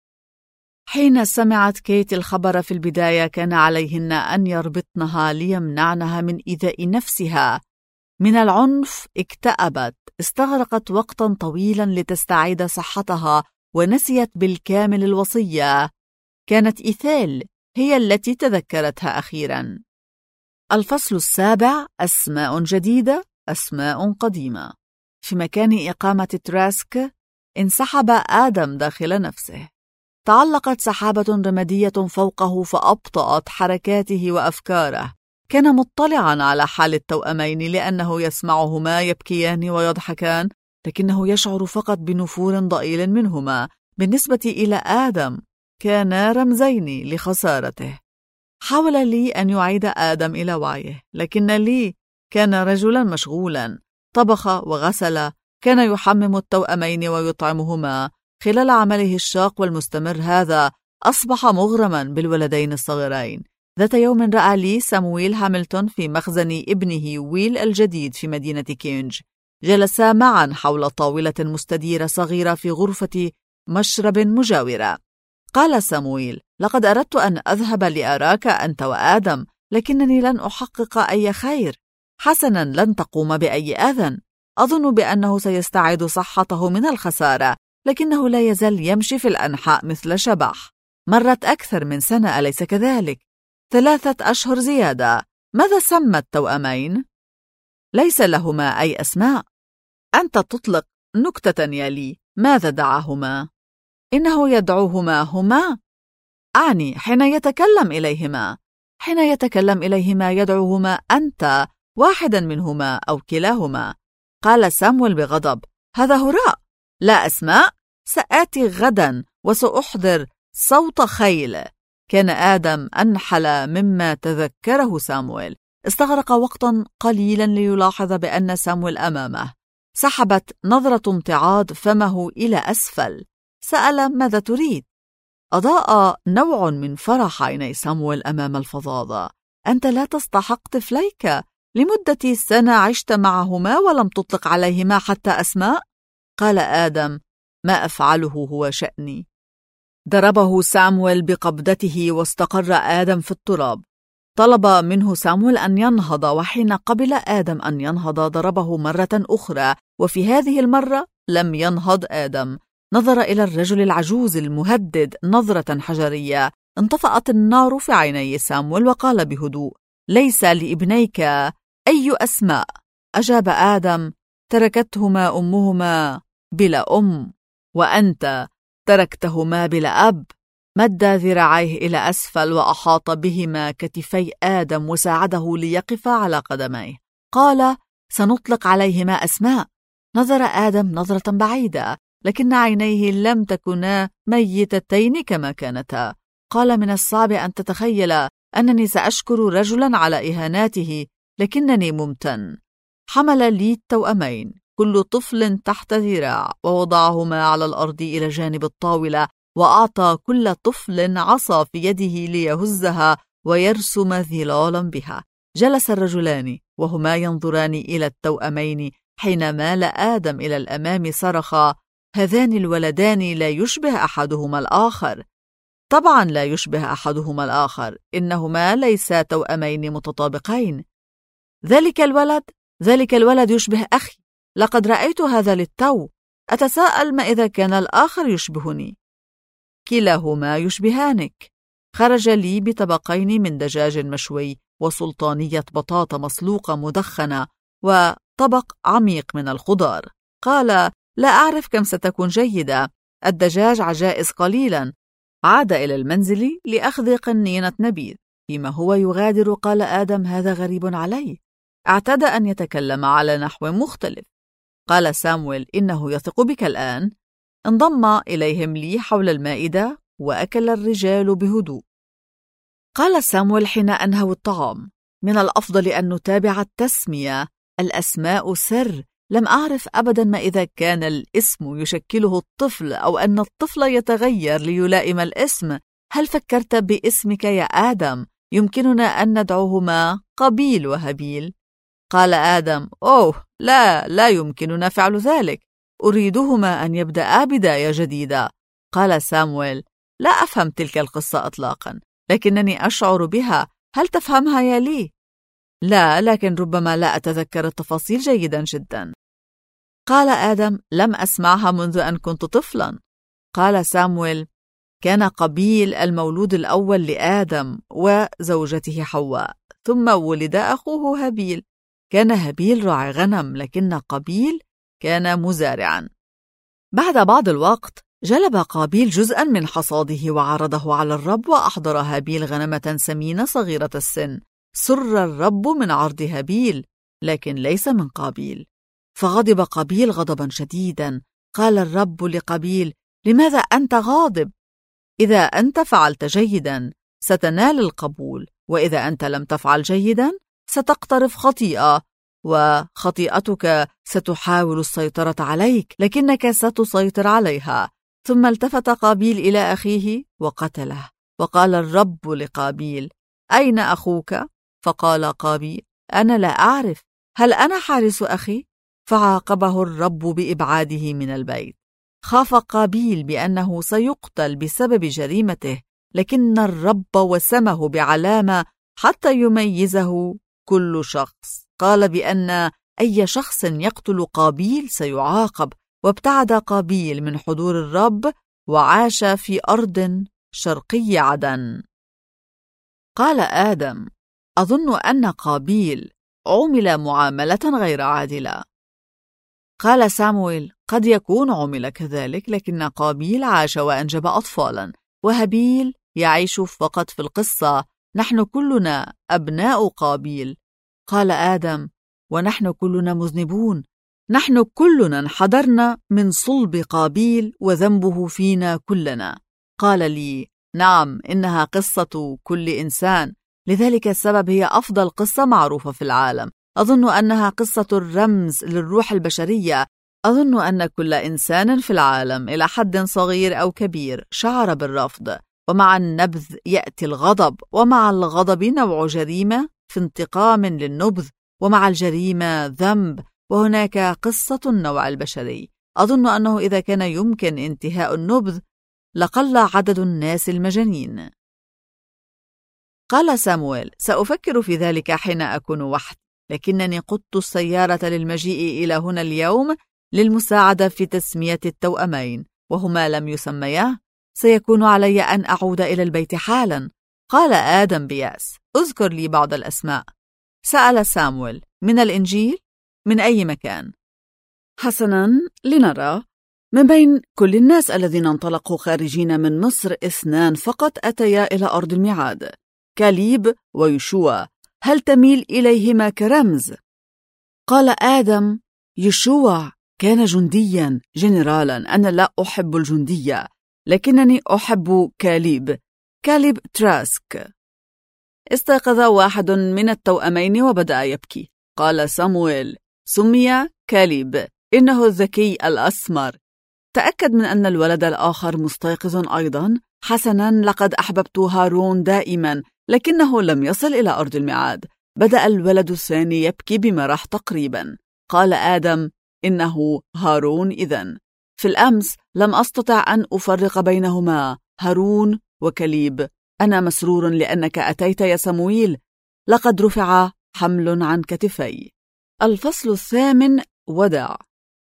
حين سمعت كيت الخبر في البداية كان عليهن أن يربطنها ليمنعنها من إيذاء نفسها، من العنف اكتئبت، استغرقت وقتا طويلا لتستعيد صحتها ونسيت بالكامل الوصية. كانت إيثيل هي التي تذكرتها أخيرا. الفصل 7: أسماء جديدة، أسماء قديمة. في مكان إقامة تراسك انسحب آدم داخل نفسه. تعلقت سحابة رمادية فوقه فأبطأت حركاته وأفكاره. كان مطلعا على حال التوأمين لأنه يسمعهما يبكيان ويضحكان، لكنه يشعر فقط بنفور ضئيل منهما. بالنسبة إلى آدم كانا رمزين لخسارته. حاول لي أن يعيد آدم إلى وعيه، لكن لي كان رجلا مشغولا، طبخ وغسل، كان يحمم التوأمين ويطعمهما. خلال عمله الشاق والمستمر هذا أصبح مغرما بالولدين الصغيرين. ذات يوم رأى لي سامويل هاملتون في مخزن ابنه ويل الجديد في مدينة كينج. جلسا معا حول طاولة مستديرة صغيرة في غرفة مشرب مجاورة. قال سامويل: لقد أردت أن أذهب لأراك أنت وآدم، لكنني لن أحقق أي خير. حسنا، لن تقوم بأي أذى. أظن بأنه سيستعيد صحته من الخسارة، لكنه لا يزال يمشي في الأنحاء مثل شبح. مرت أكثر من سنة، أليس كذلك؟ 3 أشهر زيادة. ماذا سمى التوأمين؟ ليس لهما أي أسماء. أنت تطلق نكتة يا لي. ماذا دعاهما؟ إنه يدعوهما هما. أعني حين يتكلم إليهما. حين يتكلم إليهما يدعوهما أنت، واحدا منهما أو كلاهما. قال سامويل بغضب: هذا هراء. لا أسماء؟ سآتي غدا وسأحضر صوت خيل. كان آدم أنحل مما تذكره سامويل. استغرق وقتا قليلا ليلاحظ بأن سامويل أمامه. سحبت نظرة امتعاض فمه إلى أسفل. سأل: ماذا تريد؟ أضاء نوع من فرح عيني سامويل أمام الفظاظة. أنت لا تستحق طفليك. لمدة سنة عشت معهما ولم تطلق عليهما حتى أسماء. قال آدم: ما أفعله هو شأني. ضربه سامويل بقبضته واستقر آدم في التراب. طلب منه سامويل أن ينهض، وحين قبل آدم أن ينهض ضربه مرة أخرى، وفي هذه المرة لم ينهض آدم. نظر إلى الرجل العجوز المهدد نظرة حجرية. انطفأت النار في عيني سامويل وقال بهدوء: ليس لابنيك أي أسماء. أجاب آدم: تركتهما أمهما بلا أم، وأنت تركتهما بلا أب. مد ذراعيه إلى أسفل وأحاط بهما كتفي آدم وساعده ليقف على قدميه. قال: سنطلق عليهما أسماء. نظر آدم نظرة بعيدة، لكن عينيه لم تكونا ميتتين كما كانتا. قال: من الصعب أن تتخيل أنني سأشكر رجلا على إهاناته، لكنني ممتن. حمل لي التوأمين كل طفل تحت ذراع ووضعهما على الأرض إلى جانب الطاولة، وأعطى كل طفل عصا في يده ليهزها ويرسم ظلالا بها. جلس الرجلان وهما ينظران إلى التوأمين. حين مال آدم إلى الأمام صرخا: هذان الولدان لا يشبه أحدهما الآخر. طبعا لا يشبه أحدهما الآخر، إنهما ليسا توأمين متطابقين. ذلك الولد يشبه أخي. لقد رأيت هذا للتو. أتساءل ما إذا كان الآخر يشبهني. كلاهما يشبهانك. خرج لي بطبقين من دجاج مشوي وسلطانية بطاطا مسلوقة مدخنة وطبق عميق من الخضار. قال: لا أعرف كم ستكون جيدة. الدجاج عجائز قليلا. عاد إلى المنزل لأخذ قنينة نبيذ. فيما هو يغادر قال آدم: هذا غريب علي. اعتاد أن يتكلم على نحو مختلف. قال سامويل: إنه يثق بك الآن. انضم إليهم لي حول المائدة وأكل الرجال بهدوء. قال سامويل حين أنهوا الطعام: من الأفضل أن نتابع التسمية. الأسماء سر. لم أعرف أبدا ما إذا كان الاسم يشكله الطفل أو أن الطفل يتغير ليلائم الاسم. هل فكرت باسمك يا آدم؟ يمكننا أن ندعوهما قابيل وهابيل. قال آدم: أوه، لا يمكننا فعل ذلك. أريدهما أن يبدأ بداية جديدة. قال سامويل: لا أفهم تلك القصة إطلاقا، لكنني أشعر بها. هل تفهمها يا لي؟ لا، لكن ربما لا أتذكر التفاصيل جيدا جدا. قال آدم: لم أسمعها منذ أن كنت طفلا. قال سامويل: كان قابيل المولود الأول لآدم وزوجته حواء، ثم ولد أخوه هابيل. كان هابيل راعي غنم، لكن قابيل كان مزارعا. بعد بعض الوقت جلب قابيل جزءا من حصاده وعرضه على الرب، وأحضر هابيل غنمة سمينة صغيرة السن. سر الرب من عرض هابيل، لكن ليس من قابيل، فغضب قابيل غضبا شديدا. قال الرب لقابيل: لماذا أنت غاضب؟ إذا أنت فعلت جيدا ستنال القبول، وإذا أنت لم تفعل جيدا ستقترف خطيئة، وخطيئتك ستحاول السيطرة عليك، لكنك ستسيطر عليها. ثم التفت قابيل إلى أخيه وقتله. وقال الرب لقابيل: أين أخوك؟ فقال قابيل: أنا لا أعرف، هل أنا حارس أخي؟ فعاقبه الرب بإبعاده من البيت. خاف قابيل بأنه سيقتل بسبب جريمته، لكن الرب وسمه بعلامة حتى يميزه كل شخص. قال بأن أي شخص يقتل قابيل سيعاقب. وابتعد قابيل من حضور الرب وعاش في أرض شرقي عدن. قال آدم: أظن أن قابيل عُمل معاملة غير عادلة. قال سامويل: قد يكون عُمل كذلك، لكن قابيل عاش وأنجب أطفالا، وهابيل يعيش فقط في القصة. نحن كلنا أبناء قابيل. قال آدم: ونحن كلنا مذنبون، نحن كلنا انحدرنا من صلب قابيل وذنبه فينا كلنا. قال لي: نعم، إنها قصة كل إنسان، لذلك السبب هي أفضل قصة معروفة في العالم. أظن أنها قصة الرمز للروح البشرية. أظن أن كل إنسان في العالم إلى حد صغير أو كبير شعر بالرفض، ومع النبذ يأتي الغضب، ومع الغضب نوع جريمة في انتقام للنبذ، ومع الجريمة ذنب، وهناك قصة النوع البشري. أظن أنه إذا كان يمكن انتهاء النبذ لقل عدد الناس المجانين. قال سامويل: سأفكر في ذلك حين أكون وحدي، لكنني قدت السيارة للمجيء إلى هنا اليوم للمساعدة في تسمية التوأمين، وهما لم يسميا. سيكون علي أن أعود إلى البيت حالا. قال آدم بيأس: اذكر لي بعض الأسماء. سأل سامويل: من الإنجيل؟ من أي مكان؟ حسنا، لنرى. من بين كل الناس الذين انطلقوا خارجين من مصر 2 فقط أتيا إلى أرض الميعاد: كاليب ويشوع. هل تميل إليهما كرمز؟ قال آدم: يشوع كان جنديا جنرالا، أنا لا أحب الجندية، لكنني أحب كاليب تراسك. استيقظ واحد من التوأمين وبدأ يبكي. قال سامويل: سمي كاليب، إنه الذكي الأسمر. تأكد من أن الولد الآخر مستيقظ أيضا. حسنا، لقد أحببت هارون دائما، لكنه لم يصل إلى أرض الميعاد. بدأ الولد الثاني يبكي بمرح تقريبا. قال آدم: إنه هارون إذن. في الأمس لم أستطع أن أفرق بينهما، هارون وكاليب. أنا مسرور لأنك أتيت يا سمويل، لقد رفع حمل عن كتفي. الفصل 8: وداع.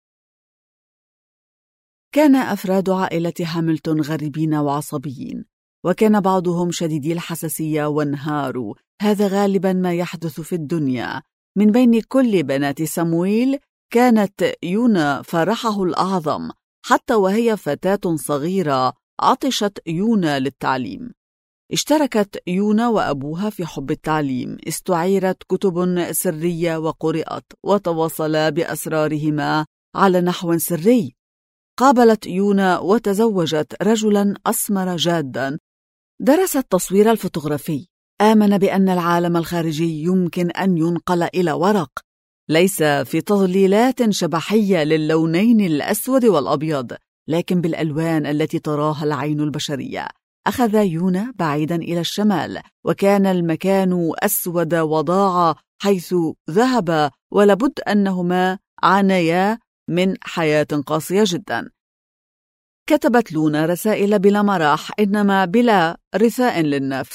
كان أفراد عائلة هاملتون غريبين وعصبيين، وكان بعضهم شديدي الحساسية وانهاروا. هذا غالبا ما يحدث في الدنيا. من بين كل بنات سمويل كانت يونا فرحه الأعظم. حتى وهي فتاة صغيرة عطشت يونا للتعليم. اشتركت يونا وأبوها في حب التعليم. استعيرت كتب سرية وقرأت، وتواصلا بأسرارهما على نحو سري. قابلت يونا وتزوجت رجلا أسمر جادا. درس التصوير الفوتوغرافي. آمن بأن العالم الخارجي يمكن أن ينقل إلى ورق، ليس في تظليلات شبحية للونين الأسود والأبيض، لكن بالألوان التي تراها العين البشرية. أخذ يونا بعيدا إلى الشمال، وكان المكان أسود وضاع حيث ذهب، ولابد أنهما عانيا من حياة قاسية جدا. كتبت لونا رسائل بلا مراح، إنما بلا رثاء للنفس.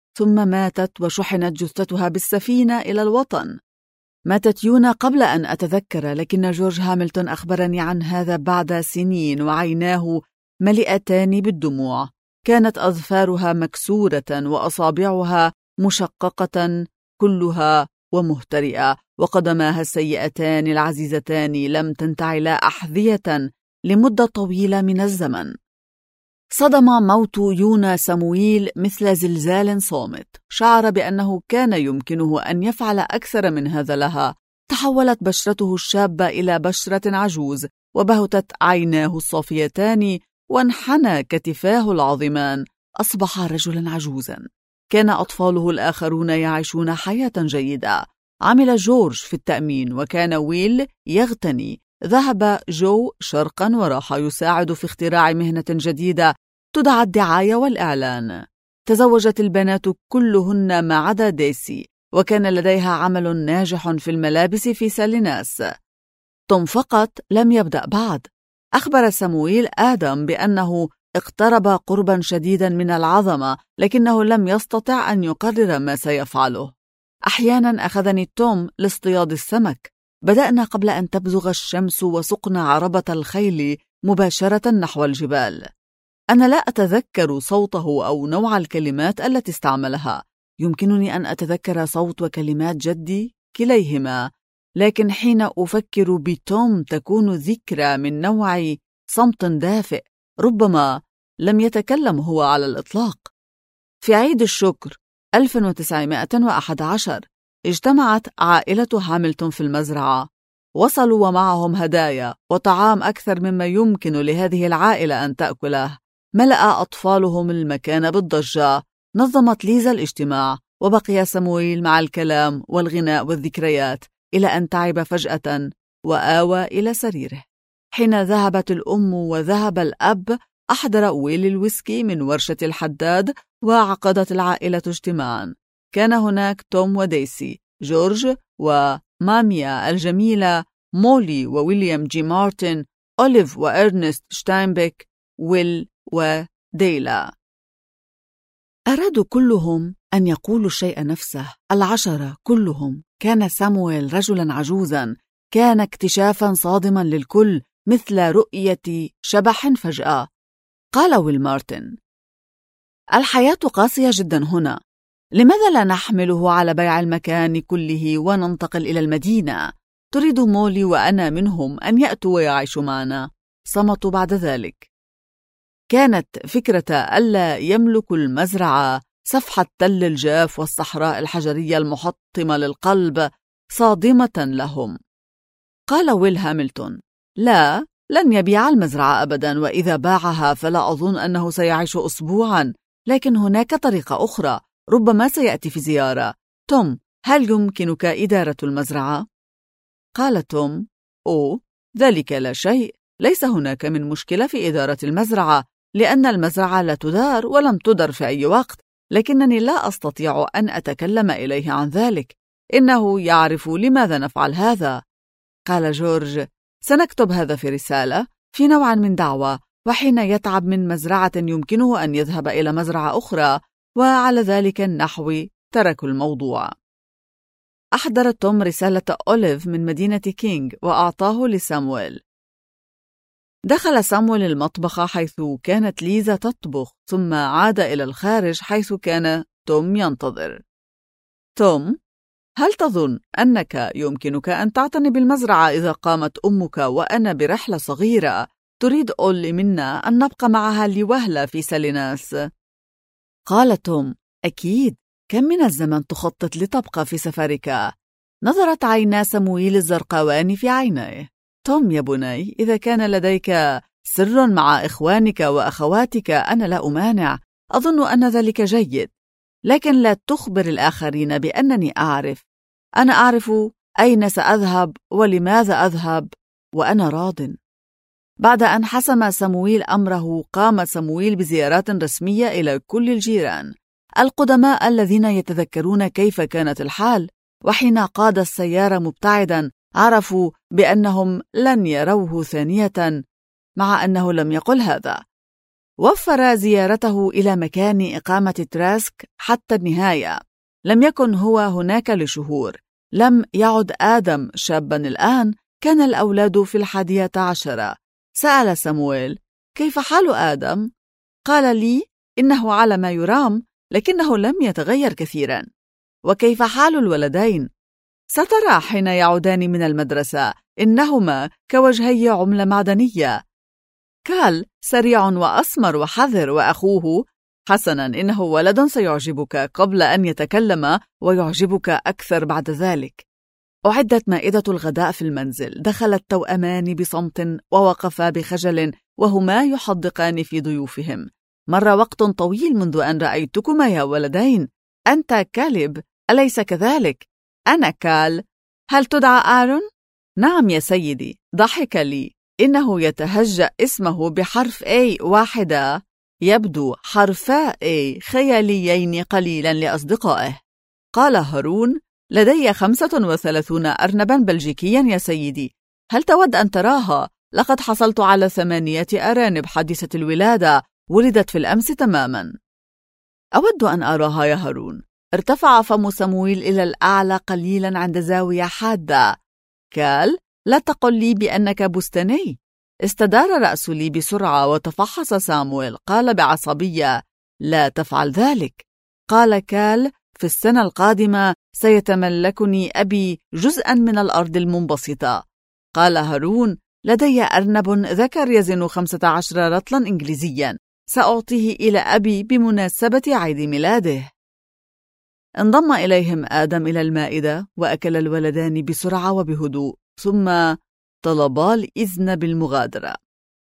ثم ماتت وشحنت جثتها بالسفينة إلى الوطن. ماتت يونا قبل أن أتذكر، لكن جورج هاملتون أخبرني عن هذا بعد سنين وعيناه ملئتان بالدموع. كانت أظفارها مكسورة وأصابعها مشققة كلها ومهترئة، وقدماها السيئتان العزيزتان لم تنتعلا أحذية لمدة طويلة من الزمن. صدم موت يونا سمويل مثل زلزال صامت. شعر بأنه كان يمكنه أن يفعل أكثر من هذا لها. تحولت بشرته الشابة إلى بشرة عجوز، وبهتت عيناه الصافيتان، وانحنى كتفاه العظيمان. أصبح رجلا عجوزا. كان أطفاله الآخرون يعيشون حياة جيدة. عمل جورج في التأمين، وكان ويل يغتني. ذهب جو شرقا وراح يساعد في اختراع مهنة جديدة تدعى الدعاية والإعلان. تزوجت البنات كلهن ما عدا ديسي، وكان لديها عمل ناجح في الملابس في ساليناس. توم فقط لم يبدأ بعد. أخبر سمويل آدم بأنه اقترب قربا شديدا من العظمة، لكنه لم يستطع أن يقرر ما سيفعله. أحيانا أخذني توم لاصطياد السمك. بدأنا قبل أن تبزغ الشمس، وسقنا عربة الخيل مباشرة نحو الجبال. أنا لا أتذكر صوته أو نوع الكلمات التي استعملها. يمكنني أن أتذكر صوت وكلمات جدي كليهما، لكن حين أفكر بتوم تكون ذكرى من نوع صمت دافئ. ربما لم يتكلم هو على الإطلاق. في عيد الشكر 1911 اجتمعت عائلة هاملتون في المزرعة. وصلوا ومعهم هدايا وطعام أكثر مما يمكن لهذه العائلة أن تأكله. ملأ أطفالهم المكان بالضجة. نظمت ليزا الاجتماع، وبقي سمويل مع الكلام والغناء والذكريات إلى أن تعب فجأة وآوى إلى سريره. حين ذهبت الأم وذهب الأب، أحضر ويل الويسكي من ورشة الحداد، وعقدت العائلة اجتماعا. كان هناك توم وديسي، جورج وماميا الجميلة، مولي وويليام جي مارتن، أوليف وإرنست شتاينبيك، ويل وديلا. أرادوا كلهم أن يقولوا الشيء نفسه. 10 كلهم. كان سامويل رجلا عجوزا. كان اكتشافا صادما للكل، مثل رؤية شبح فجأة. قال ويل مارتن: الحياة قاسية جدا هنا. لماذا لا نحمله على بيع المكان كله وننتقل إلى المدينة؟ تريد مولي وأنا منهم أن يأتوا ويعيشوا معنا. صمتوا بعد ذلك. كانت فكرة ألا يملك المزرعة، سفح التل الجاف والصحراء الحجرية المحطمة للقلب، صادمة لهم. قال ويل هاملتون: لا، لن يبيع المزرعة أبدا، وإذا باعها فلا أظن أنه سيعيش أسبوعا. لكن هناك طريقة أخرى، ربما سيأتي في زيارة. توم، هل يمكنك إدارة المزرعة؟ قال توم: أوه، ذلك لا شيء. ليس هناك من مشكلة في إدارة المزرعة، لأن المزرعة لا تدار ولم تدر في أي وقت. لكنني لا أستطيع أن أتكلم إليه عن ذلك. إنه يعرف لماذا نفعل هذا. قال جورج: سنكتب هذا في رسالة، في نوع من دعوة، وحين يتعب من مزرعة يمكنه أن يذهب إلى مزرعة أخرى. وعلى ذلك النحو تركوا الموضوع. أحضر توم رسالة أوليف من مدينة كينغ وأعطاه لسامويل. دخل سامويل المطبخ حيث كانت ليزا تطبخ، ثم عاد إلى الخارج حيث كان توم ينتظر. توم، هل تظن أنك يمكنك أن تعتني بالمزرعة إذا قامت أمك وأنا برحلة صغيرة؟ تريد أولي منا أن نبقى معها لوهلة في ساليناس. قال توم: أكيد. كم من الزمن تخطط لتبقى في سفرك؟ نظرت عينا سمويل الزرقاوان في عينيه. توم يا بني، إذا كان لديك سر مع إخوانك وأخواتك أنا لا أمانع. أظن أن ذلك جيد، لكن لا تخبر الآخرين بأنني أعرف. أنا أعرف أين سأذهب ولماذا أذهب، وأنا راض. بعد أن حسم سمويل أمره، قام سمويل بزيارات رسمية إلى كل الجيران القدماء الذين يتذكرون كيف كانت الحال. وحين قاد السيارة مبتعدا عرفوا بأنهم لن يروه ثانية، مع أنه لم يقل هذا. وفر زيارته إلى مكان إقامة تراسك حتى النهاية. لم يكن هو هناك لشهور. لم يعد آدم شابا الآن، كان الأولاد في 11. سأل سامويل: كيف حال آدم؟ قال لي: إنه على ما يرام، لكنه لم يتغير كثيرا. وكيف حال الولدين؟ سترى حين يعودان من المدرسة، إنهما كوجهي عملة معدنية. كال سريع وأسمر وحذر، وأخوه حسنا إنه ولد سيعجبك قبل أن يتكلم، ويعجبك أكثر بعد ذلك. أعدت مائدة الغداء في المنزل. دخل التوأمان بصمت ووقفا بخجل وهما يحدقان في ضيوفهم. مر وقت طويل منذ أن رأيتكما يا ولدين. أنت كاليب، أليس كذلك؟ أنا كال. هل تدعى آرون؟ نعم يا سيدي. ضحك لي. إنه يتهجأ اسمه بحرف A واحدة. يبدو حرفا A خياليين قليلا لأصدقائه. قال هارون: لدي 35 أرنبا بلجيكيا يا سيدي. هل تود أن تراها؟ لقد حصلت على 8 أرانب حديثة الولادة، ولدت في الأمس تماما. أود أن أراها يا هارون. ارتفع فم سمويل إلى الأعلى قليلا عند زاوية حادة. كال: لا تقل لي بأنك بستاني. استدار رأس لي بسرعة وتفحص سامويل. قال بعصبية: لا تفعل ذلك. قال كال: في السنة القادمة سيتملكني أبي جزءا من الأرض المنبسطة. قال هارون: لدي أرنب ذكر يزن 15 رطلا إنجليزيا، سأعطيه إلى أبي بمناسبة عيد ميلاده. انضم إليهم آدم إلى المائدة، وأكل الولدان بسرعة وبهدوء، ثم طلبا الإذن بالمغادرة.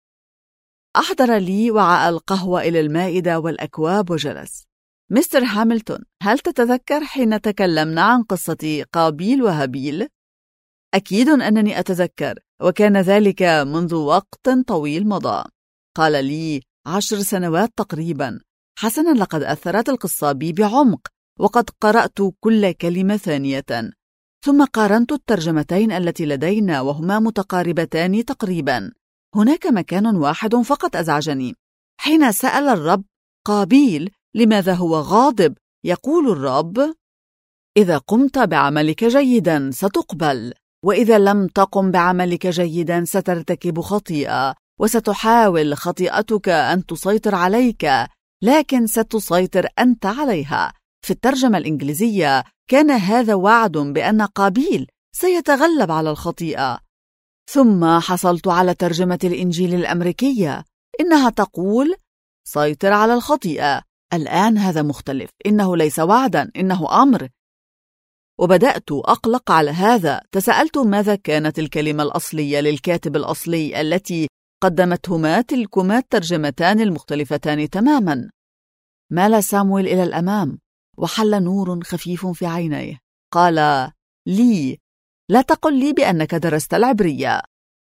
أحضر لي وعاء القهوة إلى المائدة والأكواب وجلس. مستر هاملتون، هل تتذكر حين تكلمنا عن قصة قابيل وهابيل؟ أكيد أنني أتذكر، وكان ذلك منذ وقت طويل مضى. قال لي: 10 سنوات تقريبا. حسنا، لقد أثرت القصة بي بعمق، وقد قرأت كل كلمة ثانية. ثم قارنت الترجمتين التي لدينا وهما متقاربتان تقريبا. هناك مكان واحد فقط أزعجني. حين سأل الرب قابيل لماذا هو غاضب، يقول الرب: إذا قمت بعملك جيدا ستقبل، وإذا لم تقم بعملك جيدا سترتكب خطيئة، وستحاول خطيئتك أن تسيطر عليك، لكن ستسيطر أنت عليها. في الترجمة الإنجليزية كان هذا وعد بأن قابيل سيتغلب على الخطيئة. ثم حصلت على ترجمة الإنجيل الأمريكية، إنها تقول: سيطر على الخطيئة. الآن هذا مختلف، إنه ليس وعدا، إنه أمر. وبدأت أقلق على هذا. تساءلت ماذا كانت الكلمة الأصلية للكاتب الأصلي التي قدمتهما تلكما الترجمتان المختلفتان تماما. مال سامويل إلى الأمام، وحل نور خفيف في عينيه. قال لي: لا تقل لي بأنك درست العبرية.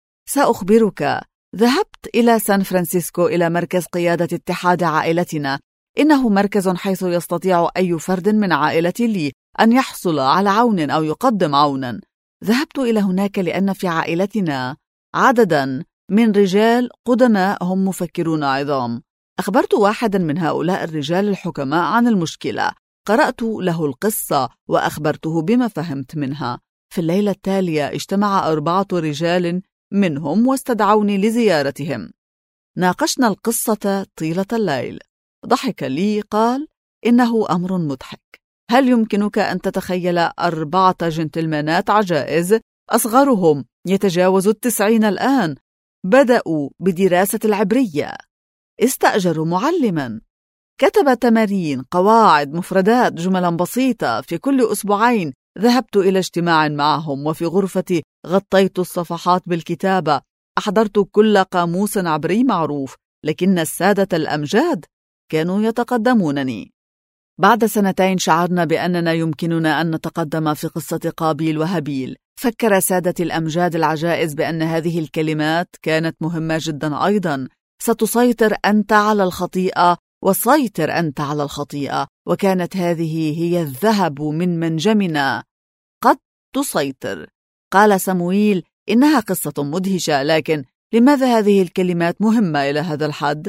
سأخبرك. ذهبت إلى سان فرانسيسكو إلى مركز قيادة اتحاد عائلتنا. إنه مركز حيث يستطيع أي فرد من عائلتي لي أن يحصل على عون أو يقدم عونا. ذهبت إلى هناك لأن في عائلتنا عددا من رجال قدماء هم مفكرون عظام. أخبرت واحدا من هؤلاء الرجال الحكماء عن المشكلة. قرأت له القصة وأخبرته بما فهمت منها. في الليلة التالية اجتمع 4 رجال منهم واستدعوني لزيارتهم. ناقشنا القصة طيلة الليل. ضحك لي. قال: إنه أمر مضحك. هل يمكنك أن تتخيل 4 جنتلمانات عجائز أصغرهم يتجاوز 90 الآن بدأوا بدراسة العبرية؟ استأجروا معلما، كتب تمارين، قواعد، مفردات، جملا بسيطة. في كل أسبوعين ذهبت إلى اجتماع معهم، وفي غرفتي غطيت الصفحات بالكتابة. أحضرت كل قاموس عبري معروف، لكن السادة الأمجاد كانوا يتقدمونني. بعد 2 شعرنا بأننا يمكننا أن نتقدم في قصة قابيل وهابيل. فكر سادة الأمجاد العجائز بأن هذه الكلمات كانت مهمة جدا أيضا. ستسيطر أنت على الخطيئة، وسيطر أنت على الخطيئة. وكانت هذه هي الذهب من منجمنا. قد تسيطر. قال سمويل: إنها قصة مدهشة، لكن لماذا هذه الكلمات مهمة إلى هذا الحد؟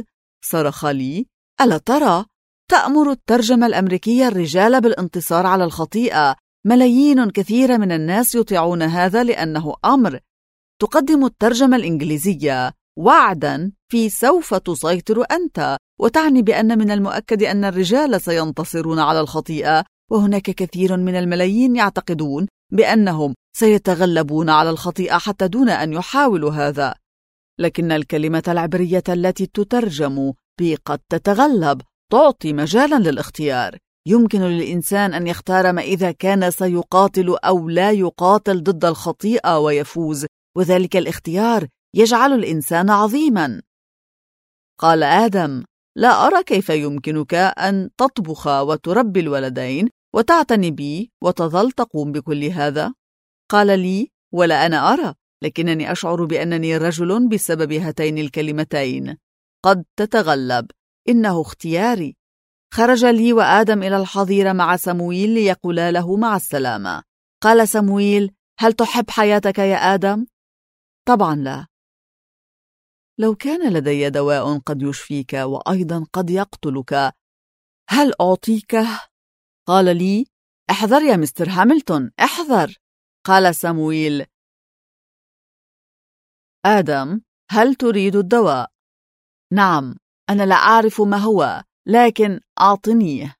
صرخ لي: ألا ترى؟ تأمر الترجمة الأمريكية الرجال بالانتصار على الخطيئة. ملايين كثيرة من الناس يطيعون هذا لأنه أمر. تقدم الترجمة الإنجليزية وعداً في سوف تسيطر أنت، وتعني بأن من المؤكد أن الرجال سينتصرون على الخطيئة، وهناك كثير من الملايين يعتقدون بأنهم سيتغلبون على الخطيئة حتى دون أن يحاولوا هذا. لكن الكلمة العبرية التي تترجم بقد تتغلب تعطي مجالاً للاختيار. يمكن للإنسان أن يختار ما إذا كان سيقاتل أو لا يقاتل ضد الخطيئة ويفوز، وذلك الاختيار يجعل الإنسان عظيماً. قال آدم: لا أرى كيف يمكنك أن تطبخ وتربي الولدين وتعتني بي وتظل تقوم بكل هذا. قال لي: ولا أنا أرى، لكنني أشعر بأنني رجل بسبب هاتين الكلمتين. قد تتغلب، إنه اختياري. خرج لي وآدم إلى الحظيرة مع سمويل ليقولا له مع السلامة. قال سمويل: هل تحب حياتك يا آدم؟ طبعا لا. لو كان لدي دواء قد يشفيك وأيضا قد يقتلك، هل أعطيكه؟ قال لي: احذر يا مستر هاملتون، احذر. قال سمويل: آدم، هل تريد الدواء؟ نعم، أنا لا أعرف ما هو، لكن أعطنيه.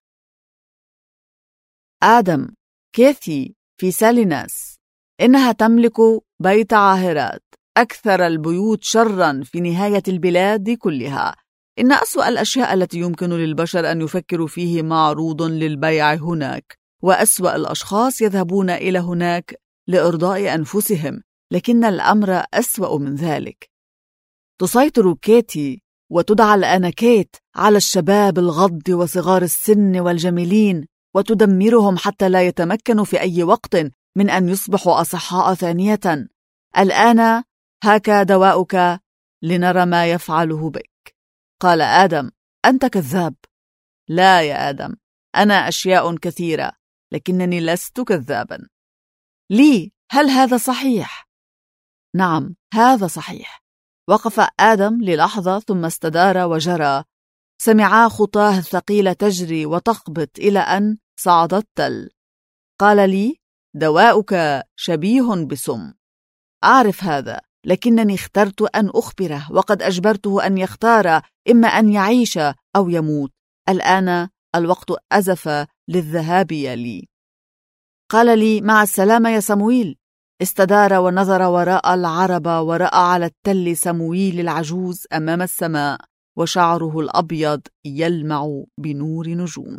آدم، كيثي في ساليناس، إنها تملك بيت عاهرات، أكثر البيوت شراً في نهاية البلاد كلها. إن أسوأ الأشياء التي يمكن للبشر أن يفكروا فيه معروض للبيع هناك، وأسوأ الأشخاص يذهبون إلى هناك لإرضاء أنفسهم، لكن الأمر أسوأ من ذلك. تسيطر كيتي، وتدعى الآن كيت، على الشباب الغض وصغار السن والجميلين، وتدمرهم حتى لا يتمكنوا في أي وقت من أن يصبحوا أصحاء ثانية. الآن هاك دواؤك لنرى ما يفعله بك. قال آدم: أنت كذاب. لا يا آدم، أنا أشياء كثيرة، لكنني لست كذابا. لي، هل هذا صحيح؟ نعم، هذا صحيح. وقف آدم للحظة ثم استدار وجرى. سمعا خطاه الثقيلة تجري وتخبط إلى أن صعد التل. قال لي: دواؤك شبيه بسم. أعرف هذا، لكنني اخترت أن أخبره، وقد أجبرته أن يختار إما أن يعيش أو يموت. الآن الوقت أزف للذهاب يا لي. قال لي: مع السلامة يا سمويل. استدار ونظر وراء العربة، ورأى على التل سمويل العجوز أمام السماء، وشعره الأبيض يلمع بنور نجوم.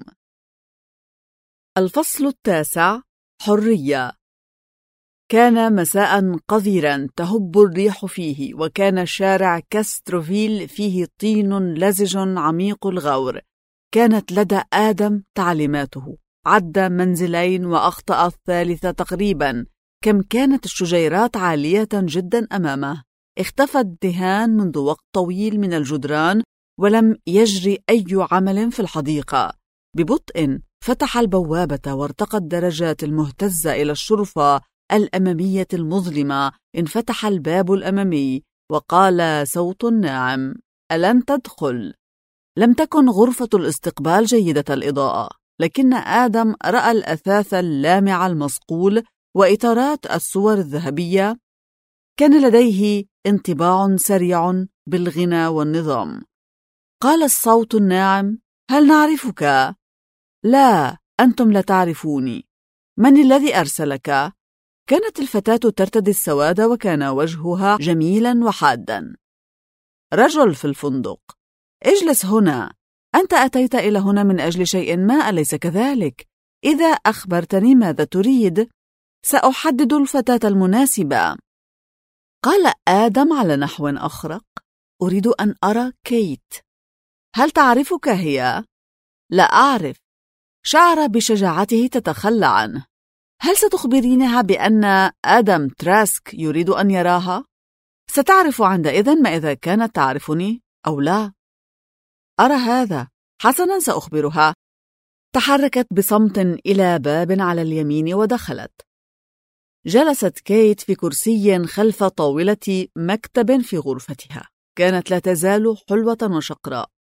الفصل 9: حرية. كان مساء قذرا تهب الريح فيه، وكان شارع كاستروفيل فيه طين لزج عميق الغور. كانت لدى آدم تعليماته، عد منزلين وأخطأ الثالث تقريبا. كم كانت الشجيرات عالية جدا أمامه. اختفى الدهان منذ وقت طويل من الجدران، ولم يجري أي عمل في الحديقة. ببطء فتح البوابة وارتقى الدرجات المهتزة إلى الشرفة الأمامية المظلمة. انفتح الباب الأمامي وقال صوت ناعم: ألن تدخل؟ لم تكن غرفة الاستقبال جيدة الإضاءة، لكن آدم رأى الأثاث اللامع المصقول وإطارات الصور الذهبية. كان لديه انطباع سريع بالغنى والنظام. قال الصوت الناعم: هل نعرفك؟ لا، أنتم لا تعرفوني. من الذي أرسلك؟ كانت الفتاة ترتدي السواد، وكان وجهها جميلا وحادا. رجل في الفندق. اجلس هنا. أنت أتيت إلى هنا من أجل شيء ما، أليس كذلك؟ إذا أخبرتني ماذا تريد، سأحدد الفتاة المناسبة. قال آدم على نحو أخرق: أريد أن أرى كيت. هل تعرفك هي؟ لا أعرف. شعر بشجاعته تتخلى عنه. هل ستخبرينها بأن آدم تراسك يريد أن يراها؟ ستعرف عندئذ ما إذا كانت تعرفني أو لا. أرى هذا. حسنا، سأخبرها. تحركت بصمت إلى باب على اليمين ودخلت. جلست كيت في كرسي خلف طاولة مكتب في غرفتها. كانت لا تزال حلوة وشقراء.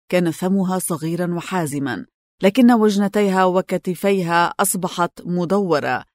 كان فمها صغيرا وحازما، لكن وجنتيها وكتفيها أصبحت مدورة.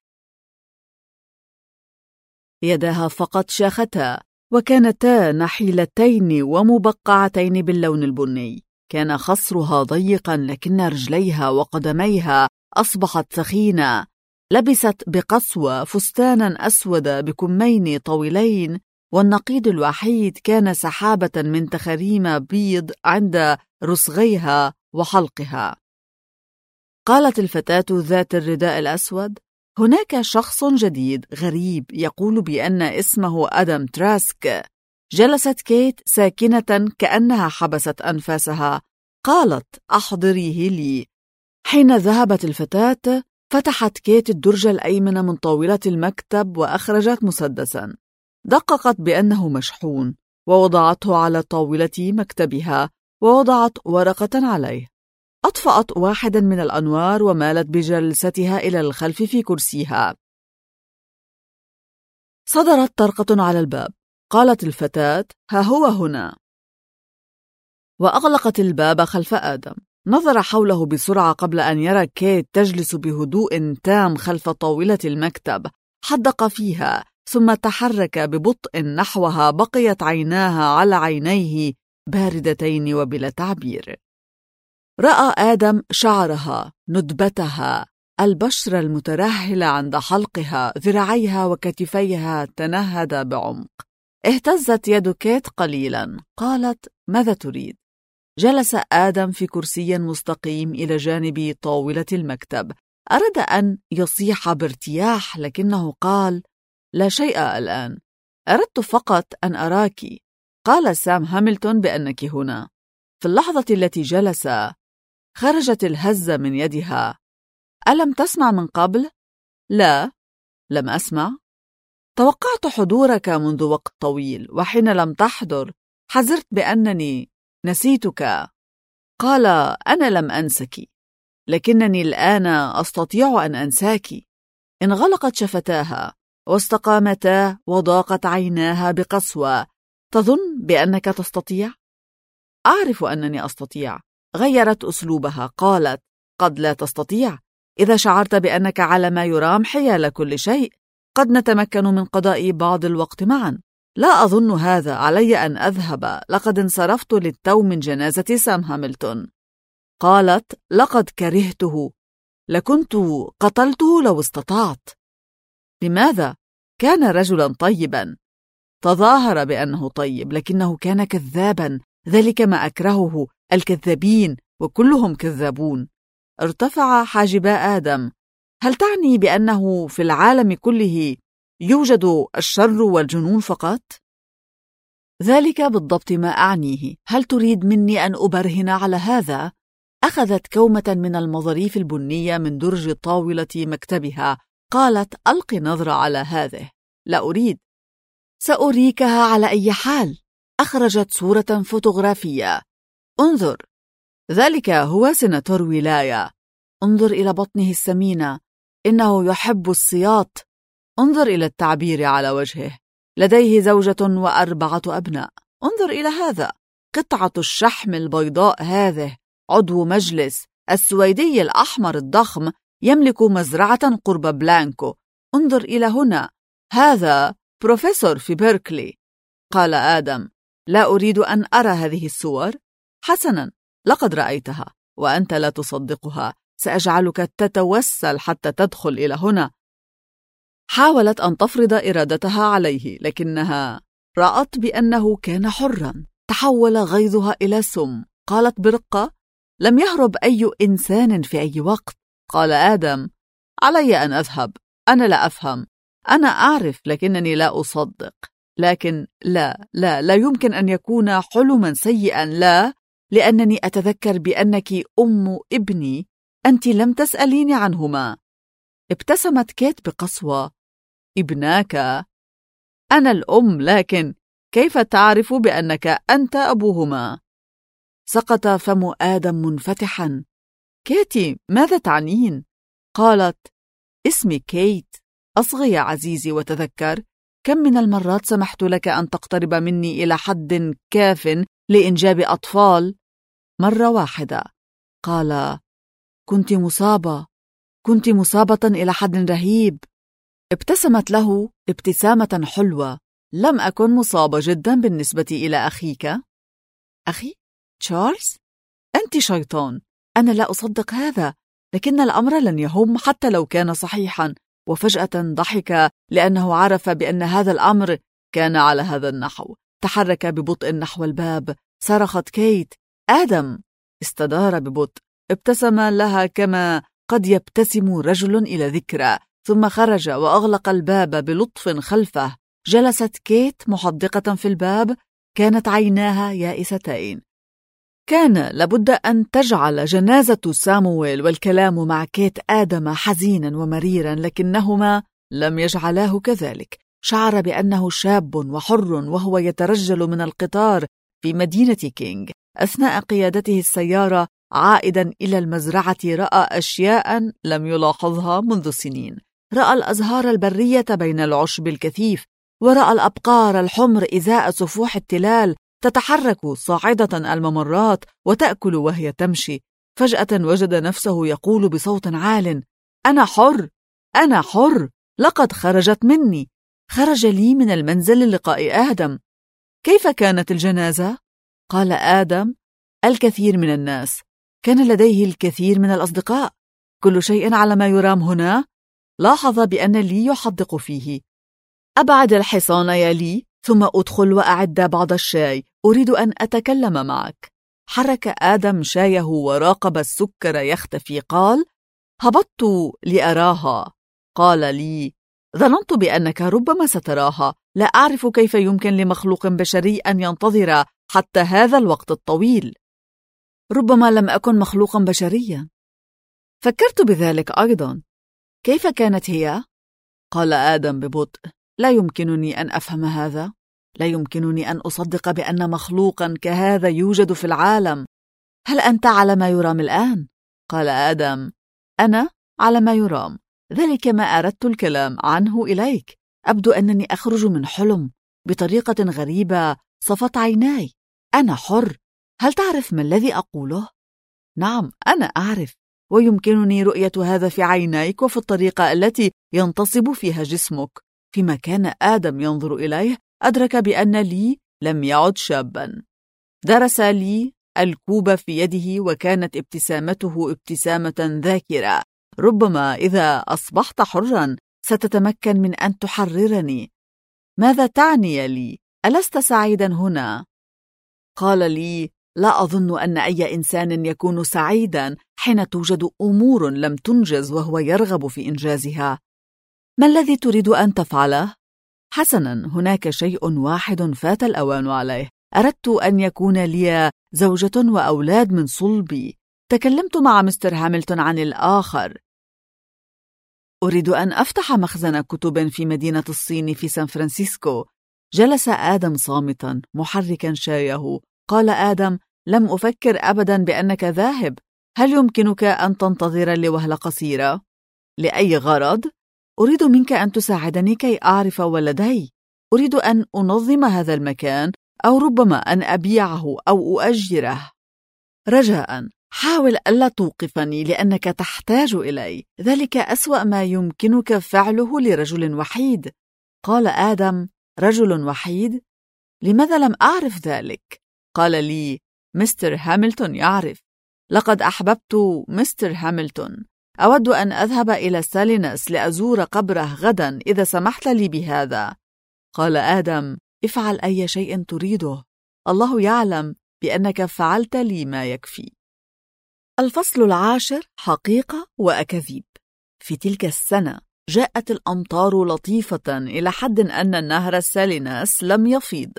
يداها فقط شاختا، وكانتا نحيلتين ومبقعتين باللون البني. كان خصرها ضيقا، لكن رجليها وقدميها أصبحت ثخينة. لبست بقسوة فستانا أسود بكمين طويلين، والنقيض الوحيد كان سحابة من تخاريم بيض عند رسغيها وحلقها. قالت الفتاة ذات الرداء الأسود: هناك شخص جديد غريب يقول بأن اسمه آدم تراسك. جلست كيت ساكنة كأنها حبست أنفاسها. قالت: أحضريه لي. حين ذهبت الفتاة فتحت كيت الدرج الأيمن من طاولة المكتب وأخرجت مسدسا. دققت بأنه مشحون ووضعته على طاولة مكتبها، ووضعت ورقة عليه. أطفأت واحدا من الأنوار ومالت بجلستها إلى الخلف في كرسيها. صدرت طرقة على الباب. قالت الفتاة: ها هو هنا. وأغلقت الباب خلف آدم. نظر حوله بسرعة قبل أن يرى كيت تجلس بهدوء تام خلف طاولة المكتب. حدق فيها ثم تحرك ببطء نحوها. بقيت عيناها على عينيه باردتين وبلا تعبير. رأى آدم شعرها، ندبتها، البشرة المترهلة عند حلقها، ذراعيها وكتفيها تنهد بعمق. اهتزت يد كيت قليلا. قالت: ماذا تريد؟ جلس آدم في كرسي مستقيم إلى جانب طاولة المكتب. أراد أن يصيح بارتياح، لكنه قال: لا شيء الآن، أردت فقط أن أراك. قال سام هاملتون بأنك هنا. في اللحظة التي جلس خرجت الهزة من يدها. ألم تسمع من قبل؟ لا، لم أسمع. توقعت حضورك منذ وقت طويل، وحين لم تحضر حذرت بأنني نسيتك. قال: أنا لم أنسك، لكنني الآن أستطيع أن أنساك. انغلقت شفتاها واستقامتا وضاقت عيناها بقسوة. تظن بأنك تستطيع؟ أعرف أنني أستطيع. غيرت أسلوبها. قالت: قد لا تستطيع. إذا شعرت بأنك على ما يرام حيال كل شيء، قد نتمكن من قضاء بعض الوقت معا. لا أظن هذا. علي أن أذهب. لقد انصرفت للتو من جنازة سام هاملتون. قالت: لقد كرهته. لكنت قتلته لو استطعت. لماذا؟ كان رجلا طيبا. تظاهر بأنه طيب، لكنه كان كذابا. ذلك ما أكرهه، الكذابين، وكلهم كذابون. ارتفع حاجبا آدم. هل تعني بأنه في العالم كله يوجد الشر والجنون فقط؟ ذلك بالضبط ما أعنيه. هل تريد مني أن أبرهن على هذا؟ أخذت كومة من المظاريف البنية من درج طاولة مكتبها. قالت: ألق نظرة على هذه. لا أريد. سأريكها على أي حال. أخرجت صورة فوتوغرافية. انظر، ذلك هو سيناتور ولاية. انظر إلى بطنه السمينة، إنه يحب السياط. انظر إلى التعبير على وجهه. لديه زوجة و4 أبناء. انظر إلى هذا، قطعة الشحم البيضاء هذه، عضو مجلس، السويدي الأحمر الضخم، يملك مزرعة قرب بلانكو. انظر إلى هنا، هذا بروفيسور في بيركلي. قال آدم: لا أريد أن أرى هذه الصور. حسنا، لقد رأيتها وأنت لا تصدقها. سأجعلك تتوسل حتى تدخل إلى هنا. حاولت أن تفرض إرادتها عليه، لكنها رأت بأنه كان حرا. تحول غيظها إلى سم. قالت برقة: لم يهرب أي إنسان في أي وقت. قال آدم: علي أن أذهب. أنا لا أفهم. أنا أعرف، لكنني لا أصدق. لكن لا يمكن أن يكون حلما سيئا. لا، لأنني أتذكر بأنك أم ابني. أنت لم تسأليني عنهما. ابتسمت كيت بقسوة. ابناك؟ أنا الأم، لكن كيف تعرف بأنك أنت أبوهما؟ سقط فم آدم منفتحا. كيتي، ماذا تعنين؟ قالت: اسمي كيت. أصغي يا عزيزي وتذكر كم من المرات سمحت لك أن تقترب مني إلى حد كاف لإنجاب أطفال. مرة واحدة. قال: كنت مصابة إلى حد رهيب. ابتسمت له ابتسامة حلوة. لم أكن مصابة جدا بالنسبة إلى أخيك. أخي؟ تشارلز؟ أنت شيطان. أنا لا أصدق هذا، لكن الأمر لن يهم حتى لو كان صحيحا. وفجأة ضحك لأنه عرف بأن هذا الأمر كان على هذا النحو. تحرك ببطء نحو الباب. صرخت كيت: آدم! استدار ببطء. ابتسم لها كما قد يبتسم رجل إلى ذكرى، ثم خرج وأغلق الباب بلطف خلفه. جلست كيت محدقة في الباب، كانت عيناها يائستين. كان لابد أن تجعل جنازة سامويل والكلام مع كيت آدم حزينا ومريرا، لكنهما لم يجعلاه كذلك. شعر بأنه شاب وحر وهو يترجل من القطار في مدينة كينغ. أثناء قيادته السيارة عائدا إلى المزرعة رأى أشياء لم يلاحظها منذ سنين. رأى الأزهار البرية بين العشب الكثيف، ورأى الأبقار الحمر إزاء سفوح التلال تتحرك صاعدة الممرات وتأكل وهي تمشي. فجأة وجد نفسه يقول بصوت عال: أنا حر، أنا حر، لقد خرجت مني، خرج لي من المنزل للقاء آدم. كيف كانت الجنازة؟ قال آدم: الكثير من الناس، كان لديه الكثير من الأصدقاء، كل شيء على ما يرام هنا. لاحظ بأن لي يحدق فيه. أبعد الحصان يا لي، ثم أدخل وأعد بعض الشاي، أريد أن أتكلم معك. حرك آدم شايه وراقب السكر يختفي. قال: هبطت لأراها. قال لي: ظننت بأنك ربما ستراها، لا أعرف كيف يمكن لمخلوق بشري أن ينتظر حتى هذا الوقت الطويل. ربما لم أكن مخلوقا بشريا. فكرت بذلك أيضا. كيف كانت هي؟ قال آدم ببطء: لا يمكنني أن أفهم هذا. لا يمكنني أن أصدق بأن مخلوقا كهذا يوجد في العالم. هل أنت على ما يرام الآن؟ قال آدم: أنا على ما يرام، ذلك ما أردت الكلام عنه إليك. أبدو أنني أخرج من حلم. بطريقة غريبة صفت عيناي. أنا حر. هل تعرف ما الذي أقوله؟ نعم، أنا أعرف، ويمكنني رؤية هذا في عينيك وفي الطريقة التي ينتصب فيها جسمك. فيما كان آدم ينظر إليه أدرك بأن لي لم يعد شابا. درس لي الكوب في يده، وكانت ابتسامته ابتسامة ذاكرة. ربما إذا أصبحت حرا ستتمكن من أن تحررني. ماذا تعني يا لي؟ ألست سعيدا هنا؟ قال لي: لا أظن أن أي إنسان يكون سعيدا حين توجد أمور لم تنجز وهو يرغب في إنجازها. ما الذي تريد أن تفعله؟ حسنا، هناك شيء واحد فات الأوان عليه. أردت أن يكون لي زوجة وأولاد من صلبي. تكلمت مع مستر هاملتون عن الآخر. أريد أن أفتح مخزن كتب في مدينة الصين في سان فرانسيسكو. جلس آدم صامتا محركا شايه. قال آدم: لم أفكر أبدا بأنك ذاهب. هل يمكنك أن تنتظر لوهلة قصيرة؟ لأي غرض؟ أريد منك أن تساعدني كي أعرف ولدي. أريد أن أنظم هذا المكان، أو ربما أن أبيعه أو أؤجره. رجاء حاول ألا توقفني، لأنك تحتاج إلي. ذلك أسوأ ما يمكنك فعله لرجل وحيد. قال آدم: رجل وحيد؟ لماذا لم أعرف ذلك؟ قال لي: مستر هاملتون يعرف. لقد أحببت مستر هاملتون. أود أن أذهب إلى سالينس لأزور قبره غدا إذا سمحت لي بهذا. قال آدم: افعل أي شيء تريده، الله يعلم بأنك فعلت لي ما يكفي. الفصل 10: حقيقة وأكاذيب. في تلك السنة جاءت الأمطار لطيفة إلى حد أن النهر الساليناس لم يفيض.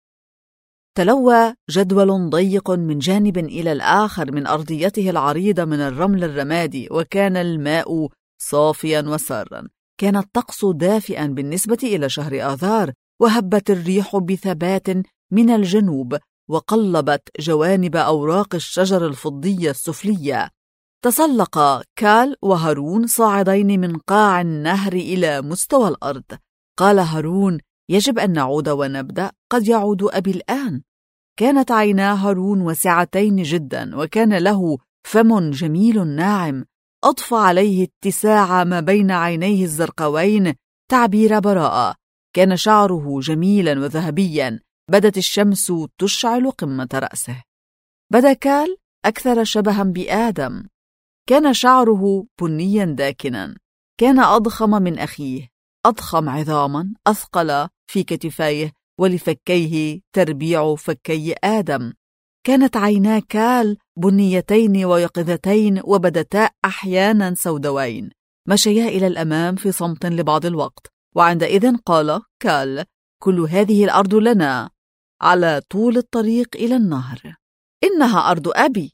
تلوى جدول ضيق من جانب إلى الآخر من أرضيته العريضة من الرمل الرمادي، وكان الماء صافيا وسارا. كان الطقس دافئا بالنسبة إلى شهر آذار، وهبت الريح بثبات من الجنوب وقلبت جوانب أوراق الشجر الفضية السفلية. تسلق كال وهارون صاعدين من قاع النهر إلى مستوى الأرض. قال هارون: يجب أن نعود ونبدأ، قد يعود أبي الآن. كانت عينا هارون واسعتين جدا، وكان له فم جميل ناعم أضفى عليه اتساع ما بين عينيه الزرقاوين تعبير براءة. كان شعره جميلا وذهبيا، بدت الشمس تشعل قمة رأسه. بدا كال أكثر شبها بآدم. كان شعره بنيا داكنا، كان أضخم من أخيه، أضخم عظاما، أثقل في كتفيه ولفكيه تربيع فكي آدم. كانت عينا كال بنيتين ويقظتين، وبدتا أحيانا سودوين. مشيا إلى الأمام في صمت لبعض الوقت، وعندئذ قال كال: كل هذه الأرض لنا على طول الطريق إلى النهر. إنها أرض أبي.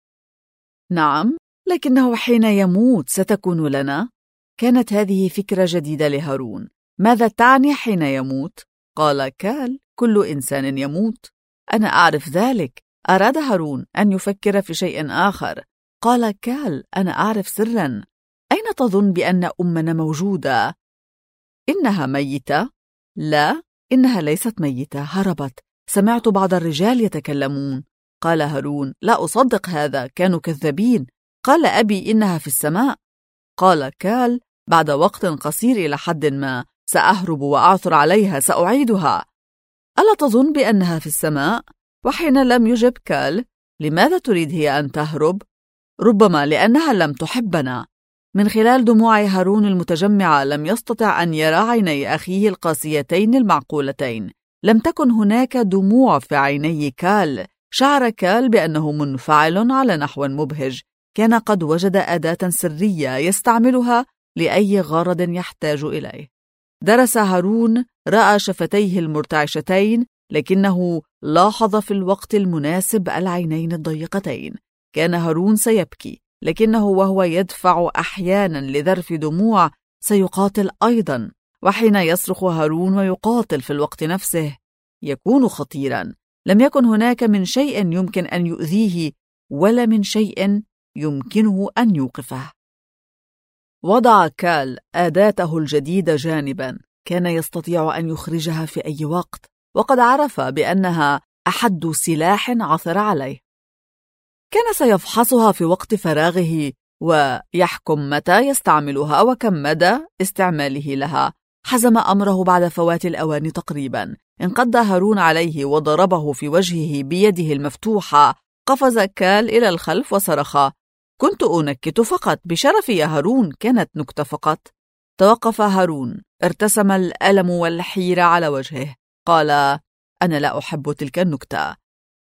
نعم، لكنه حين يموت ستكون لنا. كانت هذه فكرة جديدة لهارون. ماذا تعني حين يموت؟ قال كال: كل إنسان يموت. أنا أعرف ذلك. أراد هارون أن يفكر في شيء آخر. قال كال: أنا أعرف سرا. أين تظن بأن أمنا موجودة؟ إنها ميتة؟ لا، إنها ليست ميتة، هربت. سمعت بعض الرجال يتكلمون. قال هارون: لا أصدق هذا، كانوا كذابين. قال أبي: إنها في السماء. قال كال بعد وقت قصير إلى حد ما: سأهرب وأعثر عليها، سأعيدها. ألا تظن بأنها في السماء؟ وحين لم يجب كال: لماذا تريد هي أن تهرب؟ ربما لأنها لم تحبنا. من خلال دموع هارون المتجمعة لم يستطع أن يرى عيني أخيه القاسيتين المعقولتين. لم تكن هناك دموع في عيني كال. شعر كال بأنه منفعل على نحو مبهج. كان قد وجد أداة سرية يستعملها لأي غرض يحتاج إليه. درس هارون، رأى شفتيه المرتعشتين، لكنه لاحظ في الوقت المناسب العينين الضيقتين. كان هارون سيبكي، لكنه وهو يدفع أحيانا لذرف دموع سيقاتل أيضا. وحين يصرخ هارون ويقاتل في الوقت نفسه يكون خطيرا. لم يكن هناك من شيء يمكن أن يؤذيه، ولا من شيء يمكنه أن يوقفه. وضع كال أداته الجديدة جانبا. كان يستطيع أن يخرجها في أي وقت، وقد عرف بأنها أحد سلاح عثر عليه. كان سيفحصها في وقت فراغه ويحكم متى يستعملها وكم مدى استعماله لها. حزم أمره بعد فوات الأوان تقريبا. انقض هارون عليه وضربه في وجهه بيده المفتوحة. قفز كال إلى الخلف وصرخ: كنت أنكت فقط، بشرفي يا هارون، كانت نكتة فقط. توقف هارون، ارتسم الألم والحيرة على وجهه. قال: أنا لا أحب تلك النكتة.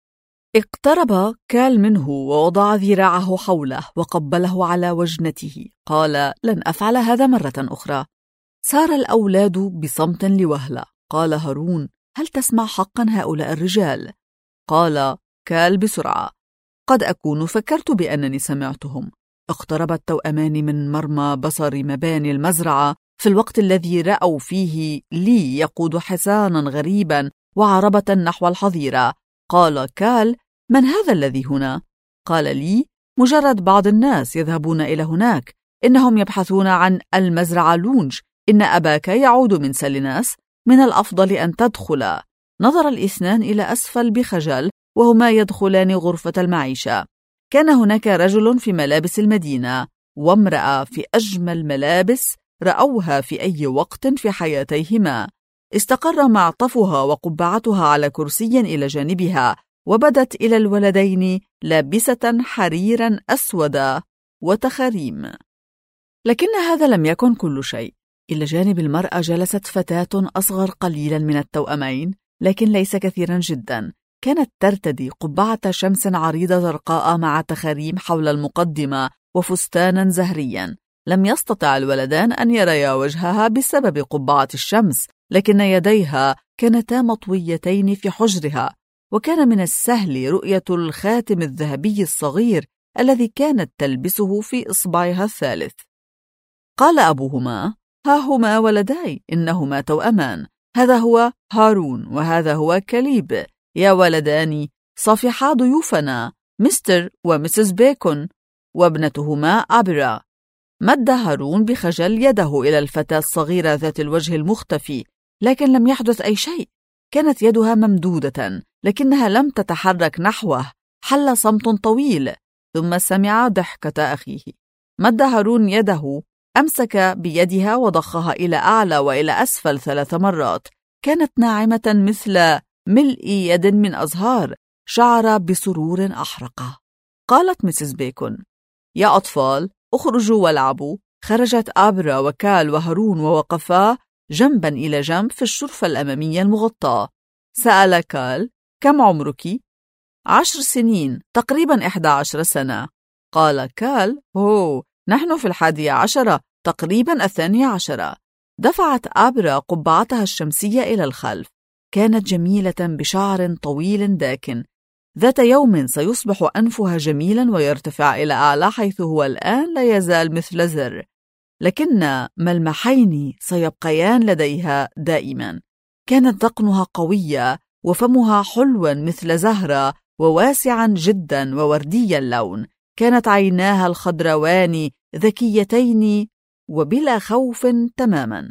اقترب كال منه ووضع ذراعه حوله وقبله على وجنته. قال: لن أفعل هذا مرة أخرى. سار الأولاد بصمت لوهلة. قال هارون: هل تسمع حقا هؤلاء الرجال؟ قال كال بسرعة: قد أكون فكرت بأنني سمعتهم. اقترب التوأمان من مرمى بصر مباني المزرعة في الوقت الذي رأوا فيه لي يقود حصانا غريبا وعربة نحو الحظيرة. قال كال: من هذا الذي هنا؟ قال لي: مجرد بعض الناس يذهبون إلى هناك، إنهم يبحثون عن المزرعة لونج. إن أباك يعود من سليناس، من الأفضل أن تدخل. نظر الاثنان إلى أسفل بخجل وهما يدخلان غرفة المعيشة. كان هناك رجل في ملابس المدينة وامرأة في أجمل ملابس رأوها في أي وقت في حياتيهما. استقر معطفها وقبعتها على كرسي إلى جانبها، وبدت إلى الولدين لابسة حريرا أسودا وتخاريم. لكن هذا لم يكن كل شيء. إلى جانب المرأة جلست فتاة أصغر قليلا من التوأمين، لكن ليس كثيرا جدا. كانت ترتدي قبعة شمس عريضة زرقاء مع تخاريم حول المقدمة وفستانا زهريا. لم يستطع الولدان أن يريا وجهها بسبب قبعة الشمس، لكن يديها كانتا مطويتين في حجرها، وكان من السهل رؤية الخاتم الذهبي الصغير الذي كانت تلبسه في إصبعها الثالث. قال أبوهما: ها هما ولداي، إنهما توأمان، هذا هو هارون وهذا هو كاليب. يا ولدان، صافحا ضيوفنا مستر ومسز بيكون وابنتهما أبرا. مد هارون بخجل يده إلى الفتاة الصغيرة ذات الوجه المختفي، لكن لم يحدث أي شيء. كانت يدها ممدودة لكنها لم تتحرك نحوه. حل صمت طويل ثم سمع ضحكة أخيه. مد هارون يده، أمسك بيدها وضخها إلى أعلى وإلى أسفل 3 مرات. كانت ناعمة مثل ملء يد من أزهار. شعر بسرور أحرقه. قالت مسز بيكون: يا أطفال، اخرجوا والعبوا. خرجت آبرا وكال وهارون ووقفا جنبا إلى جنب في الشرفة الأمامية المغطاة. سأل كال: كم عمرك؟ 10 سنين، تقريبا 11 سنة. قال كال: نحن في 11، تقريبا 12. دفعت آبرا قبعتها الشمسية إلى الخلف. كانت جميلة بشعر طويل داكن. ذات يوم سيصبح أنفها جميلا ويرتفع إلى أعلى، حيث هو الآن لا يزال مثل زر، لكن ملمحين سيبقيان لديها دائما. كانت ذقنها قوية وفمها حلوا مثل زهرة وواسعا جدا ووردي اللون. كانت عيناها الخضروان ذكيتين وبلا خوف تماما.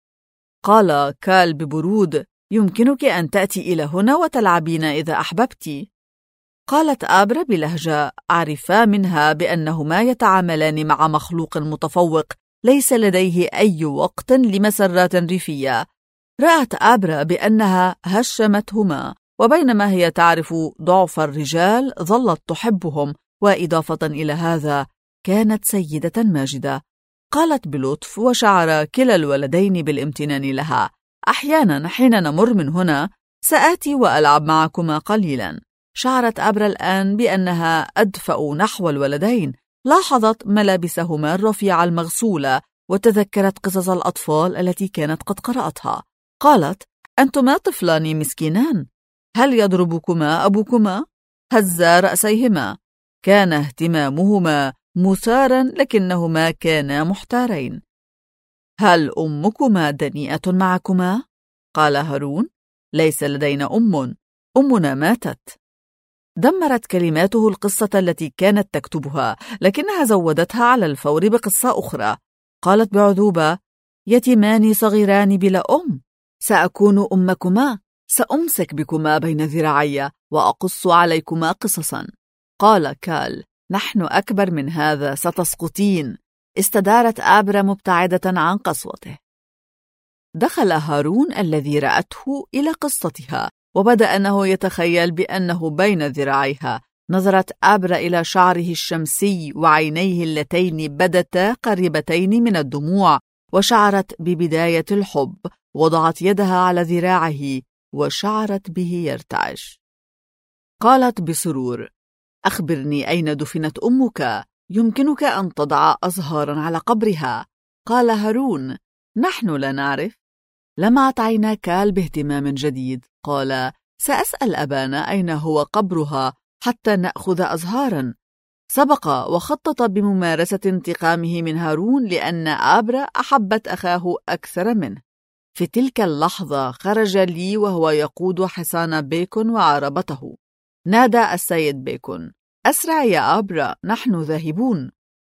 قال كال ببرود: يمكنك أن تأتي إلى هنا وتلعبين إذا أحببت. قالت آبرا بلهجة عرفا منها بأنهما يتعاملان مع مخلوق متفوق ليس لديه أي وقت لمسرات ريفية. رأت آبرا بأنها هشمتهما، وبينما هي تعرف ضعف الرجال ظلت تحبهم، وإضافة إلى هذا كانت سيدة ماجدة. قالت بلطف، وشعر كلا الولدين بالامتنان لها: أحيانا حين نمر من هنا سآتي وألعب معكما قليلا. شعرت آبرا الآن بأنها أدفأ نحو الولدين. لاحظت ملابسهما الرفيعة المغسولة وتذكرت قصص الأطفال التي كانت قد قرأتها. قالت: أنتما طفلان مسكينان، هل يضربكما أبوكما؟ هزا رأسيهما. كان اهتمامهما مثارا لكنهما كانا محتارين. هل أمكما دنيئة معكما؟ قال هارون: ليس لدينا أمنا ماتت. دمرت كلماته القصة التي كانت تكتبها، لكنها زودتها على الفور بقصة أخرى. قالت بعذوبة: يتيمان صغيران بلا أم، سأكون أمكما، سأمسك بكما بين ذراعي وأقص عليكما قصصا. قال كال: نحن أكبر من هذا، ستسقطين. استدارت آبرا مبتعدة عن قسوته. دخل هارون الذي رأته إلى قصتها، وبدأ أنه يتخيل بأنه بين ذراعيها. نظرت آبرا إلى شعره الشمسي وعينيه اللتين بدتا قريبتين من الدموع، وشعرت ببداية الحب. وضعت يدها على ذراعه وشعرت به يرتعش. قالت بسرور: أخبرني أين دفنت أمك؟ يمكنك أن تضع أزهارا على قبرها. قال هارون: نحن لا نعرف. لمعت عينا كال باهتمام جديد. قال: سأسأل أبانا أين هو قبرها حتى نأخذ أزهارا. سبق وخطط بممارسة انتقامه من هارون لأن آبرا أحبت أخاه أكثر منه. في تلك اللحظة خرج لي وهو يقود حصان بيكون وعربته. نادى السيد بيكون: أسرع يا آبرا، نحن ذاهبون.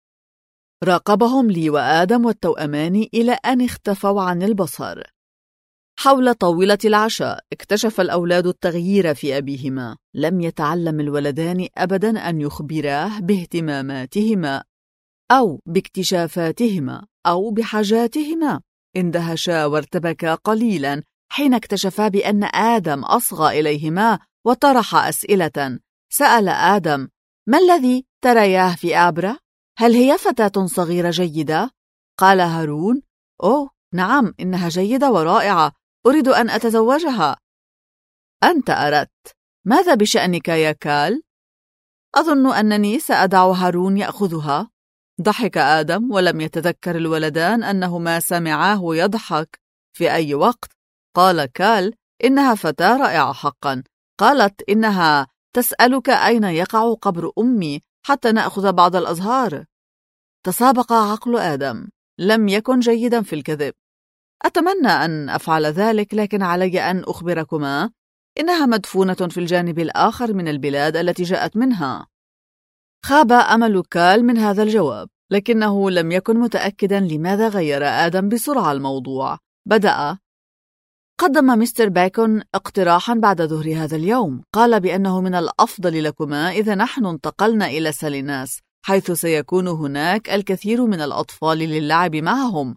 راقبهم لي وآدم والتوأمان إلى أن اختفوا عن البصر. حول طاولة العشاء اكتشف الأولاد التغيير في أبيهما. لم يتعلم الولدان أبدا أن يخبراه باهتماماتهما أو باكتشافاتهما أو بحاجاتهما. اندهشا وارتبكا قليلا حين اكتشفا بأن آدم أصغى إليهما وطرح أسئلة. سأل آدم: ما الذي ترياه في آبرا؟ هل هي فتاة صغيرة جيدة؟ قال هارون: أوه نعم، إنها جيدة ورائعة، أريد أن أتزوجها. أنت أردت. ماذا بشأنك يا كال؟ أظن أنني سأدع هارون يأخذها. ضحك آدم، ولم يتذكر الولدان أنهما سمعاه يضحك في أي وقت. قال كال: إنها فتاة رائعة حقا. قالت: إنها تسألك أين يقع قبر أمي حتى نأخذ بعض الأزهار. تسابق عقل آدم. لم يكن جيدا في الكذب. أتمنى أن أفعل ذلك، لكن علي أن أخبركما إنها مدفونة في الجانب الآخر من البلاد التي جاءت منها. خاب أمل كال من هذا الجواب، لكنه لم يكن متأكدا لماذا غير آدم بسرعة الموضوع. بدأ: قدم مستر باكون اقتراحا بعد ظهر هذا اليوم. قال بأنه من الأفضل لكما إذا نحن انتقلنا إلى ساليناس، حيث سيكون هناك الكثير من الأطفال للعب معهم.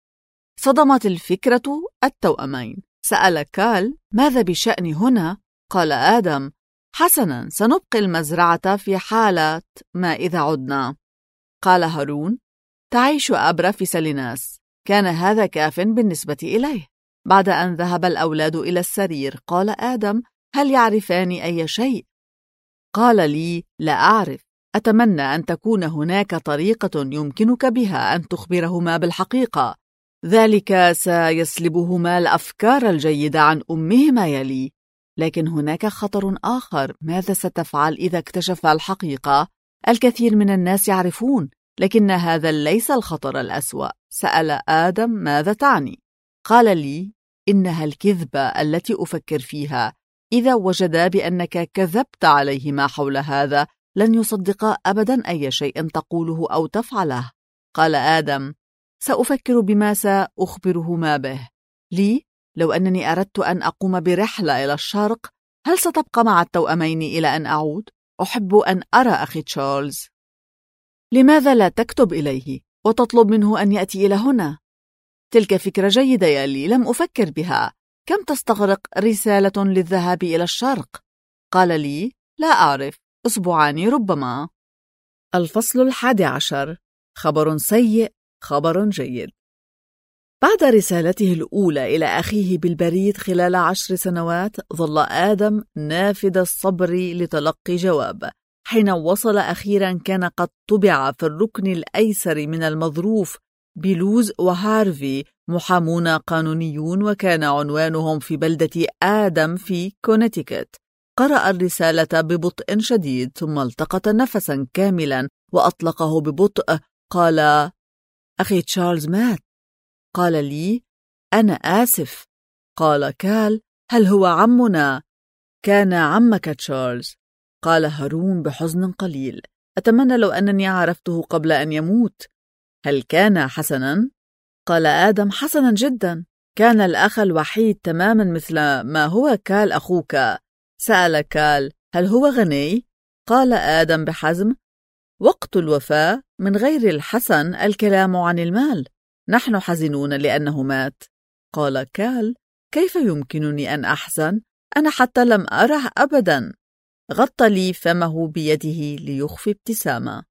صدمت الفكرة التوأمين. سأل كال: ماذا بشأن هنا؟ قال آدم: حسنا، سنبقي المزرعة في حالة ما إذا عدنا. قال هارون: تعيش أبرة في ساليناس. كان هذا كاف بالنسبة إليه. بعد أن ذهب الأولاد إلى السرير قال آدم: هل يعرفان أي شيء؟ قال لي: لا أعرف. أتمنى أن تكون هناك طريقة يمكنك بها أن تخبرهما بالحقيقة. ذلك سيسلبهما الأفكار الجيدة عن أمهما يلي. لكن هناك خطر آخر. ماذا ستفعل إذا اكتشف الحقيقة؟ الكثير من الناس يعرفون، لكن هذا ليس الخطر الأسوأ. سأل آدم: ماذا تعني؟ قال لي: إنها الكذبة التي أفكر فيها. إذا وجدا بأنك كذبت عليهما حول هذا لن يصدقا أبدا أي شيء تقوله أو تفعله. قال آدم: سأفكر بما سأخبرهما به. لي: لو أنني أردت أن أقوم برحلة إلى الشرق، هل ستبقى مع التوأمين إلى أن أعود؟ أحب أن أرى أخي تشارلز. لماذا لا تكتب إليه وتطلب منه أن يأتي إلى هنا؟ تلك فكرة جيدة يا لي، لم أفكر بها. كم تستغرق رسالة للذهاب إلى الشرق؟ قال لي: لا أعرف، أسبوعان ربما. الفصل 11. خبر سيء، خبر جيد. بعد رسالته الأولى إلى أخيه بالبريد خلال 10 سنوات، ظل آدم نافذ الصبر لتلقي جواب. حين وصل أخيرا كان قد طبع في الركن الأيسر من المظروف بلوز وهارفي محامون قانونيون، وكان عنوانهم في بلدة آدم في كونيتيكت. قرأ الرسالة ببطء شديد ثم التقط نفسا كاملا وأطلقه ببطء. قال: أخي تشارلز مات. قال لي: أنا آسف. قال كال: هل هو عمنا؟ كان عمك تشارلز. قال هارون بحزن قليل: أتمنى لو أنني عرفته قبل أن يموت. هل كان حسنا؟ قال آدم: حسنا جدا. كان الأخ الوحيد تماما مثل ما هو كال أخوك. سأل كال: هل هو غني؟ قال آدم بحزم: وقت الوفاة من غير الحسن الكلام عن المال. نحن حزنون لأنه مات. قال كال: كيف يمكنني أن أحزن؟ أنا حتى لم أره أبدا. غطى لي فمه بيده ليخفي ابتسامة.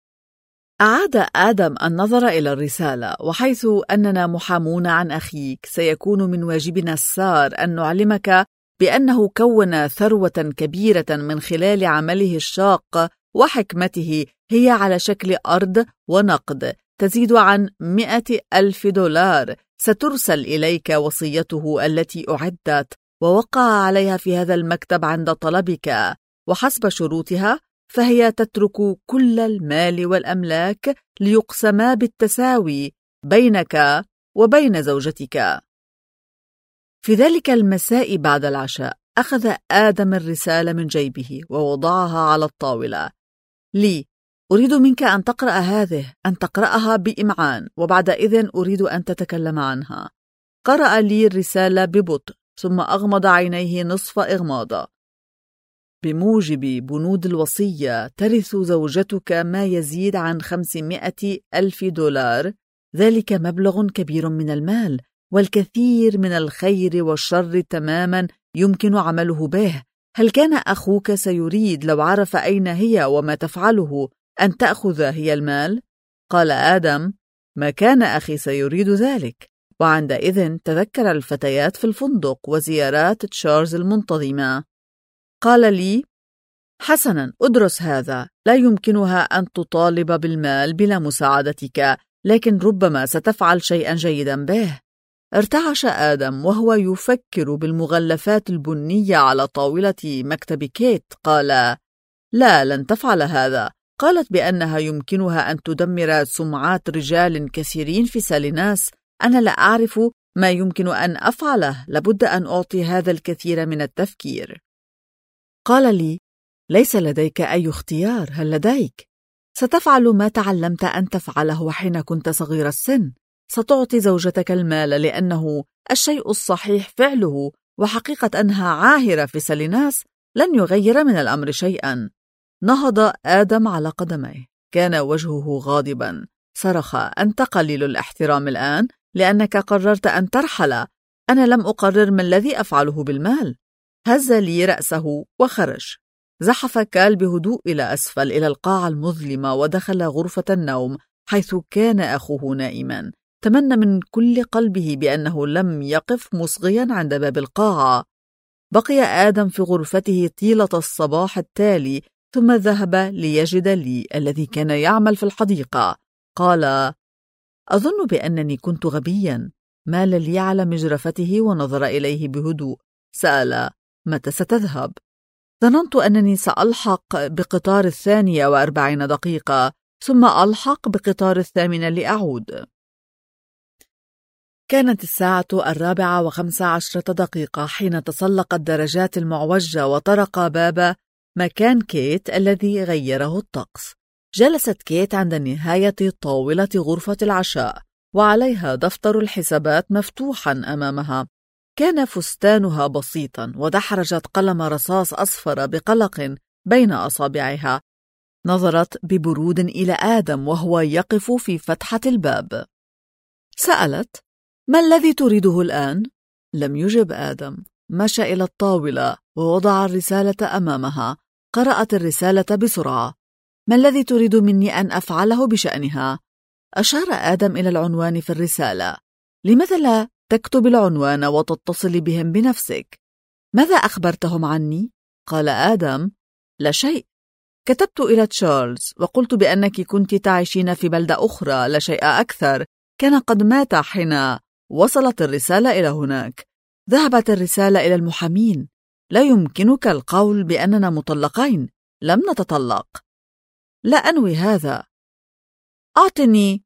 أعاد آدم النظر إلى الرسالة: وحيث أننا محامون عن أخيك، سيكون من واجبنا السار أن نعلمك بأنه كون ثروة كبيرة من خلال عمله الشاق وحكمته، هي على شكل أرض ونقد تزيد عن $100,000. سترسل إليك وصيته التي أعدت ووقع عليها في هذا المكتب عند طلبك، وحسب شروطها فهي تترك كل المال والأملاك ليقسما بالتساوي بينك وبين زوجتك. في ذلك المساء بعد العشاء أخذ آدم الرسالة من جيبه ووضعها على الطاولة. لي: أريد منك أن تقرأ هذه، أن تقرأها بإمعان، وبعد إذن أريد أن تتكلم عنها. قرأ لي الرسالة ببطء ثم أغمض عينيه نصف إغماضة. بموجب بنود الوصية ترث زوجتك ما يزيد عن $500,000. ذلك مبلغ كبير من المال والكثير من الخير والشر تماما يمكن عمله به. هل كان أخوك سيريد لو عرف أين هي وما تفعله أن تأخذ هي المال؟ قال آدم: ما كان أخي سيريد ذلك. وعندئذ تذكر الفتيات في الفندق وزيارات تشارلز المنتظمة. قال لي: حسنا، أدرس هذا. لا يمكنها أن تطالب بالمال بلا مساعدتك، لكن ربما ستفعل شيئا جيدا به. ارتعش آدم وهو يفكر بالمغلفات البنية على طاولة مكتب كيت. قال: لا، لن تفعل هذا. قالت بأنها يمكنها أن تدمر سمعات رجال كثيرين في ساليناس. أنا لا أعرف ما يمكن أن أفعله. لابد أن أعطي هذا الكثير من التفكير. قال لي: ليس لديك أي اختيار. هل لديك؟ ستفعل ما تعلمت أن تفعله حين كنت صغير السن. ستعطي زوجتك المال لأنه الشيء الصحيح فعله، وحقيقة أنها عاهرة في ساليناس لن يغير من الأمر شيئا. نهض آدم على قدميه، كان وجهه غاضبا. صرخ: أنت قليل الاحترام الآن لأنك قررت أن ترحل. أنا لم أقرر ما الذي أفعله بالمال. هز لي رأسه وخرج. زحف كال بهدوء إلى أسفل إلى القاعة المظلمة ودخل غرفة النوم حيث كان أخوه نائما. تمنى من كل قلبه بأنه لم يقف مصغيا عند باب القاعة. بقي آدم في غرفته طيلة الصباح التالي، ثم ذهب ليجد لي الذي كان يعمل في الحديقة. قال: أظن بأنني كنت غبيا. مال لي على مجرفته ونظر إليه بهدوء. سأل: متى ستذهب؟ ظننت أنني سألحق بقطار 42 دقيقة، ثم ألحق بقطار 8 لأعود. كانت الساعة 4:15 حين تسلق الدرجات المعوجة وطرق باب مكان كيت الذي غيره الطقس. جلست كيت عند نهاية طاولة غرفة العشاء، وعليها دفتر الحسابات مفتوحا أمامها. كان فستانها بسيطا، ودحرجت قلم رصاص أصفر بقلق بين أصابعها. نظرت ببرود إلى آدم وهو يقف في فتحة الباب. سألت: ما الذي تريده الآن؟ لم يجب آدم. مشى إلى الطاولة ووضع الرسالة أمامها. قرأت الرسالة بسرعة. ما الذي تريد مني أن أفعله بشأنها؟ أشار آدم إلى العنوان في الرسالة. لماذا لا تكتب العنوان وتتصل بهم بنفسك؟ ماذا أخبرتهم عني؟ قال آدم: لا شيء. كتبت إلى تشارلز وقلت بأنك كنت تعيشين في بلدة أخرى، لا شيء أكثر. كان قد مات حين وصلت الرسالة إلى هناك. ذهبت الرسالة إلى المحامين. لا يمكنك القول بأننا مطلقين. لم نتطلق. لا أنوي هذا. أعطني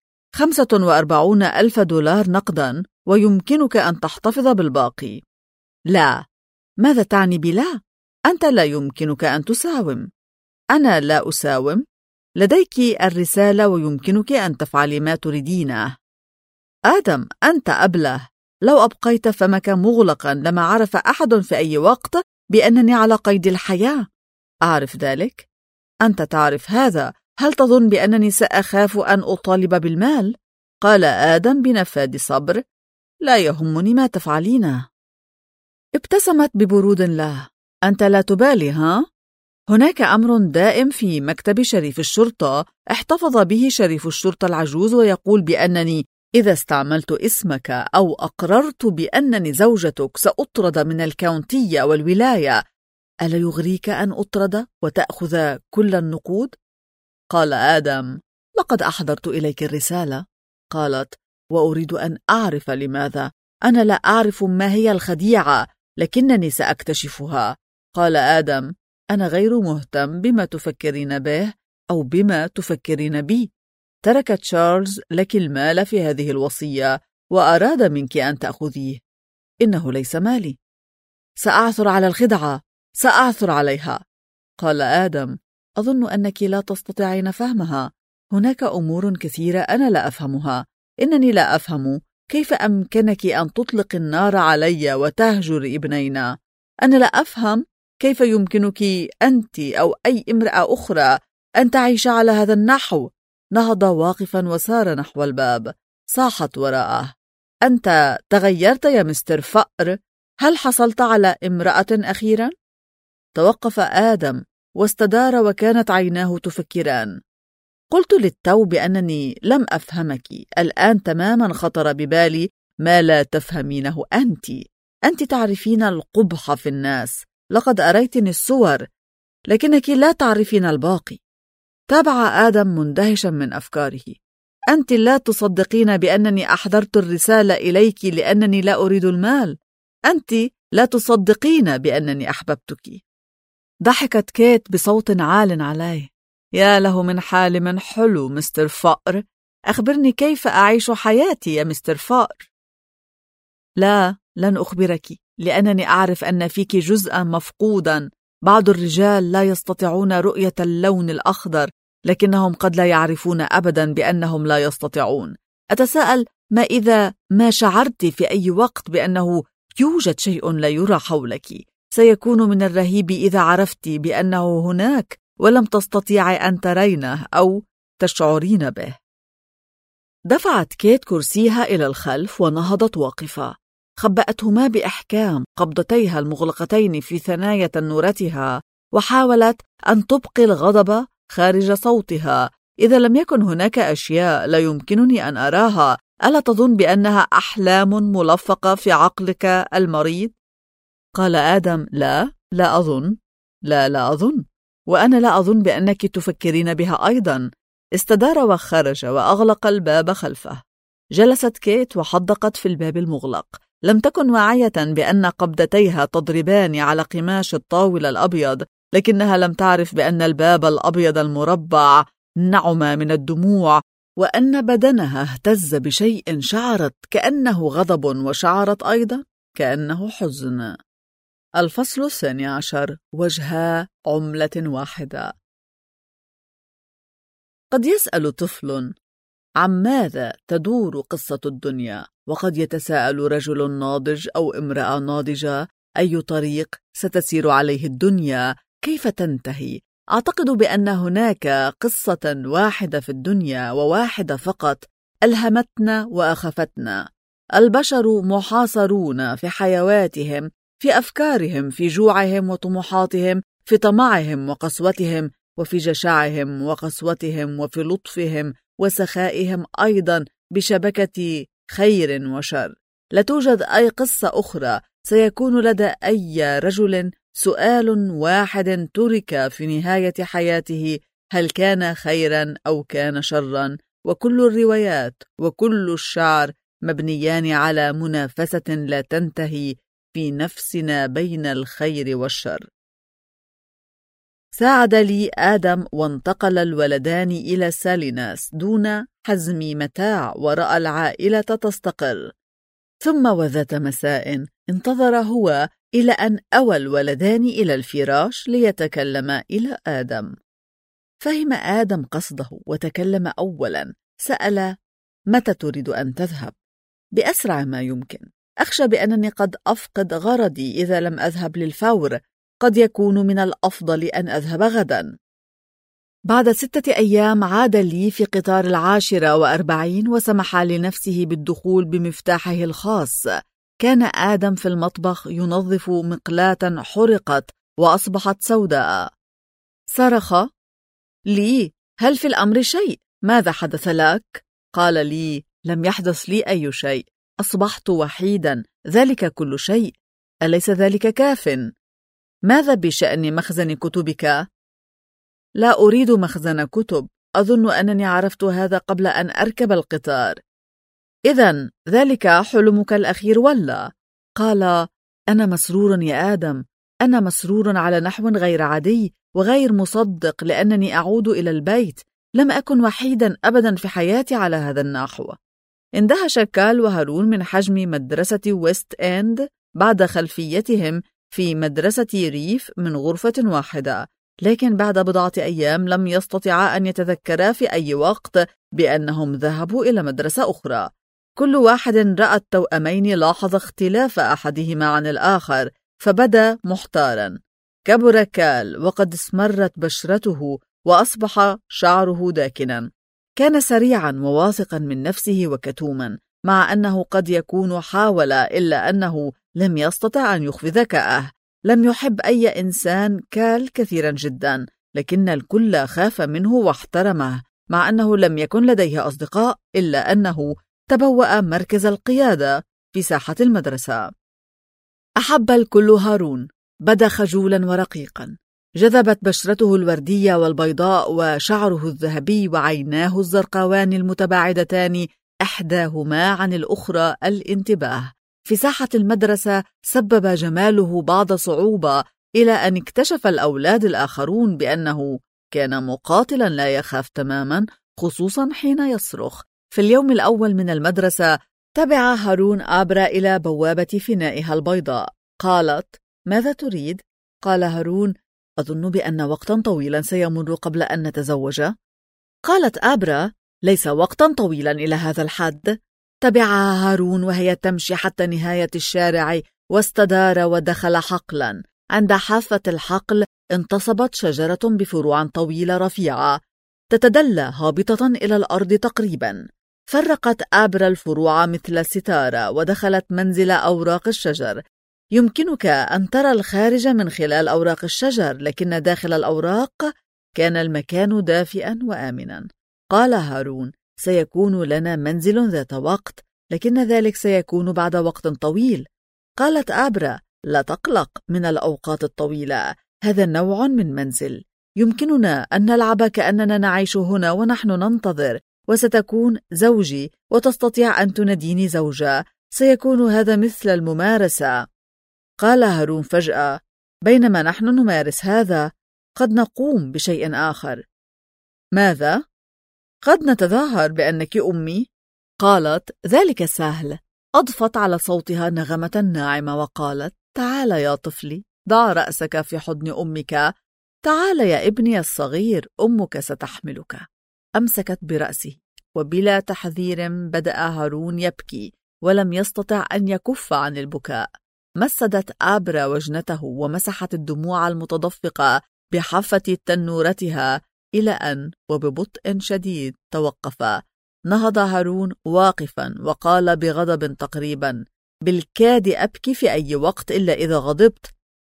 45,000 دولار نقدا ويمكنك أن تحتفظ بالباقي. لا. ماذا تعني بلا؟ أنت لا يمكنك أن تساوم. أنا لا أساوم. لديك الرسالة ويمكنك أن تفعلي ما تريدينه. آدم، أنت أبله. لو أبقيت فمك مغلقا لما عرف أحد في أي وقت بأنني على قيد الحياة. أعرف ذلك. أنت تعرف هذا. هل تظن بأنني سأخاف أن أطالب بالمال؟ قال آدم بنفاد صبر: لا يهمني ما تفعلينه. ابتسمت ببرود له. أنت لا تبالي، ها؟ هناك أمر دائم في مكتب شريف الشرطة احتفظ به شريف الشرطة العجوز، ويقول بأنني إذا استعملت اسمك أو أقررت بأنني زوجتك سأطرد من الكاونتية والولاية. ألا يغريك أن أطرد وتأخذ كل النقود؟ قال آدم: لقد أحضرت إليك الرسالة. قالت: وأريد أن أعرف لماذا. أنا لا أعرف ما هي الخديعة، لكنني سأكتشفها. قال آدم: أنا غير مهتم بما تفكرين به أو بما تفكرين بي. ترك تشارلز لك المال في هذه الوصية وأراد منك أن تأخذيه. إنه ليس مالي. سأعثر على الخدعة. سأعثر عليها. قال آدم: أظن أنك لا تستطيعين فهمها. هناك أمور كثيرة أنا لا أفهمها. إنني لا أفهم كيف أمكنك أن تطلق النار علي وتهجر ابنينا. أنا لا أفهم كيف يمكنك أنت أو أي امرأة أخرى أن تعيش على هذا النحو. نهض واقفا وسار نحو الباب. صاحت وراءه: أنت تغيرت يا مستر فأر. هل حصلت على امرأة أخيرا؟ توقف آدم واستدار وكانت عيناه تفكران. قلت للتو بأنني لم أفهمك. الآن تماما خطر ببالي ما لا تفهمينه أنت. أنت تعرفين القبح في الناس. لقد أريتني الصور، لكنك لا تعرفين الباقي. تابع آدم مندهشا من أفكاره. أنت لا تصدقين بأنني أحضرت الرسالة إليك لأنني لا أريد المال. أنت لا تصدقين بأنني أحببتك. ضحكت كيت بصوت عال عليه. يا له من حالم حلو مستر فأر. أخبرني كيف أعيش حياتي يا مستر فأر. لا، لن أخبرك، لأنني أعرف أن فيك جزءا مفقودا. بعض الرجال لا يستطيعون رؤية اللون الأخضر، لكنهم قد لا يعرفون أبدا بأنهم لا يستطيعون. أتساءل ما إذا ما شعرت في أي وقت بأنه يوجد شيء لا يرى حولك؟ سيكون من الرهيب إذا عرفت بأنه هناك ولم تستطيعي أن ترينه أو تشعرين به. دفعت كيت كرسيها إلى الخلف ونهضت واقفة. خبأتهما بإحكام قبضتيها المغلقتين في ثنايا تنورتها، وحاولت أن تبقي الغضب خارج صوتها. إذا لم يكن هناك أشياء لا يمكنني أن أراها، ألا تظن بأنها أحلام ملفقة في عقلك المريض؟ قال آدم: لا أظن. لا أظن، وأنا لا أظن بأنك تفكرين بها أيضا. استدار وخرج وأغلق الباب خلفه. جلست كيت وحدقت في الباب المغلق. لم تكن واعية بأن قبضتيها تضربان على قماش الطاولة الأبيض، لكنها لم تعرف بأن الباب الأبيض المربع نعم من الدموع، وأن بدنها اهتز بشيء شعرت كأنه غضب، وشعرت أيضا كأنه حزن. الفصل 12. وجها عملة واحدة. قد يسأل طفل: عن ماذا تدور قصة الدنيا؟ وقد يتساءل رجل ناضج أو امرأة ناضجة: أي طريق ستسير عليه الدنيا؟ كيف تنتهي؟ أعتقد بأن هناك قصة واحدة في الدنيا، وواحدة فقط، ألهمتنا وأخفتنا. البشر محاصرون في حيواتهم، في أفكارهم، في جوعهم وطموحاتهم، في طمعهم وقسوتهم، وفي جشعهم وقسوتهم، وفي لطفهم وسخائهم أيضا، بشبكة خير وشر. لا توجد أي قصة أخرى. سيكون لدى أي رجل سؤال واحد ترك في نهاية حياته: هل كان خيرا أو كان شرا؟ وكل الروايات وكل الشعر مبنيان على منافسة لا تنتهي في نفسنا بين الخير والشر. ساعد لي آدم، وانتقل الولدان إلى ساليناس دون حزم متاع، ورأى العائلة تستقر. ثم وذات مساء انتظر هو إلى أن أوى الولدان إلى الفراش ليتكلما إلى آدم. فهم آدم قصده وتكلم أولا. سأل: متى تريد أن تذهب؟ بأسرع ما يمكن. أخشى بأنني قد أفقد غرضي إذا لم أذهب للفور. قد يكون من الأفضل أن أذهب غدا. بعد 6 أيام عاد لي في قطار 10:40 وسمح لنفسه بالدخول بمفتاحه الخاص. كان آدم في المطبخ ينظف مقلاة حرقت وأصبحت سوداء. صرخ: لي، هل في الأمر شيء؟ ماذا حدث لك؟ قال لي: لم يحدث لي أي شيء. أصبحت وحيدا، ذلك كل شيء. أليس ذلك كاف؟ ماذا بشأن مخزن كتبك؟ لا أريد مخزن كتب. أظن أنني عرفت هذا قبل أن أركب القطار. إذن ذلك حلمك الأخير ولا؟ قال: أنا مسرور يا آدم. أنا مسرور على نحو غير عادي وغير مصدق، لأنني أعود إلى البيت. لم أكن وحيدا أبدا في حياتي على هذا النحو. اندهش كال وهارون من حجم مدرسة ويست إند بعد خلفيتهم في مدرسة ريف من غرفة واحدة، لكن بعد بضعة أيام لم يستطيعا أن يتذكرا في أي وقت بأنهم ذهبوا إلى مدرسة أخرى. كل واحد رأى التوأمين لاحظ اختلاف أحدهما عن الآخر، فبدا محتارا. كبر كال وقد اسمرت بشرته وأصبح شعره داكنا. كان سريعا وواثقا من نفسه وكتوما، مع أنه قد يكون حاول، إلا أنه لم يستطع أن يخفي ذكاءه. لم يحب أي إنسان كال كثيرا جدا، لكن الكل خاف منه واحترمه، مع أنه لم يكن لديه أصدقاء، إلا أنه تبوأ مركز القيادة في ساحة المدرسة. أحب الكل هارون. بدا خجولا ورقيقا. جذبت بشرته الوردية والبيضاء وشعره الذهبي وعيناه الزرقاوان المتباعدتان إحداهما عن الأخرى الانتباه. في ساحة المدرسة سبب جماله بعض صعوبة، إلى أن اكتشف الأولاد الآخرون بأنه كان مقاتلا لا يخاف تماما، خصوصا حين يصرخ. في اليوم الأول من المدرسة تبع هارون آبرا إلى بوابة فنائها البيضاء. قالت: ماذا تريد؟ قال هارون: أظن بأن وقتا طويلا سيمر قبل أن نتزوج. قالت آبرا: ليس وقتا طويلا إلى هذا الحد. تبعها هارون وهي تمشي حتى نهاية الشارع واستدار ودخل حقلا. عند حافة الحقل انتصبت شجرة بفروع طويلة رفيعة تتدلى هابطة إلى الأرض تقريبا. فرقت آبرا الفروع مثل الستارة ودخلت منزل أوراق الشجر. يمكنك أن ترى الخارج من خلال أوراق الشجر، لكن داخل الأوراق كان المكان دافئا وآمنا. قال هارون: سيكون لنا منزل ذات وقت، لكن ذلك سيكون بعد وقت طويل. قالت آبرا: لا تقلق من الأوقات الطويلة، هذا نوع من منزل. يمكننا أن نلعب كأننا نعيش هنا ونحن ننتظر، وستكون زوجي وتستطيع أن تناديني زوجة. سيكون هذا مثل الممارسة. قال هارون فجأة: بينما نحن نمارس هذا قد نقوم بشيء آخر. ماذا؟ قد نتظاهر بأنك أمي. قالت: ذلك سهل. أضفت على صوتها نغمة ناعمة وقالت: تعال يا طفلي، ضع رأسك في حضن أمك. تعال يا ابني الصغير، أمك ستحملك. أمسكت برأسه، وبلا تحذير بدأ هارون يبكي، ولم يستطع أن يكف عن البكاء. مسدت آبرا وجنته ومسحت الدموع المتدفقة بحافة تنورتها إلى أن وببطء شديد توقف. نهض هارون واقفا وقال بغضب تقريبا: بالكاد أبكي في أي وقت إلا إذا غضبت.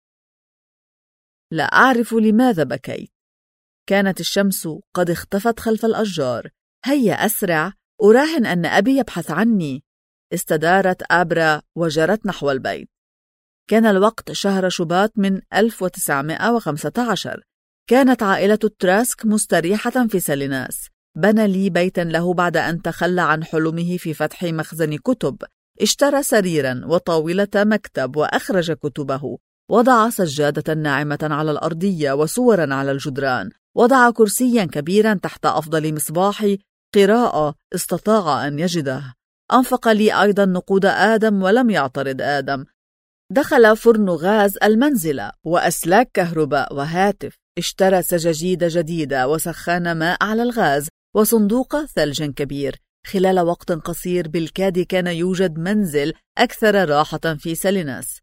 لا أعرف لماذا بكيت. كانت الشمس قد اختفت خلف الأشجار. هيا أسرع، أراهن أن أبي يبحث عني. استدارت آبرا وجرت نحو البيت. كان الوقت شهر شباط من 1915. كانت عائلة تراسك مستريحة في ساليناس. بنى لي بيتا له بعد أن تخلى عن حلمه في فتح مخزن كتب. اشترى سريرا وطاولة مكتب وأخرج كتبه. وضع سجادة ناعمة على الأرضية وصورا على الجدران. وضع كرسيا كبيرا تحت أفضل مصباح قراءة استطاع أن يجده. أنفق لي أيضا نقود آدم ولم يعترض آدم. دخل فرن غاز المنزل وأسلاك كهرباء وهاتف. اشترى سجاجيد جديدة وسخان ماء على الغاز وصندوق ثلج كبير. خلال وقت قصير بالكاد كان يوجد منزل أكثر راحة في ساليناس.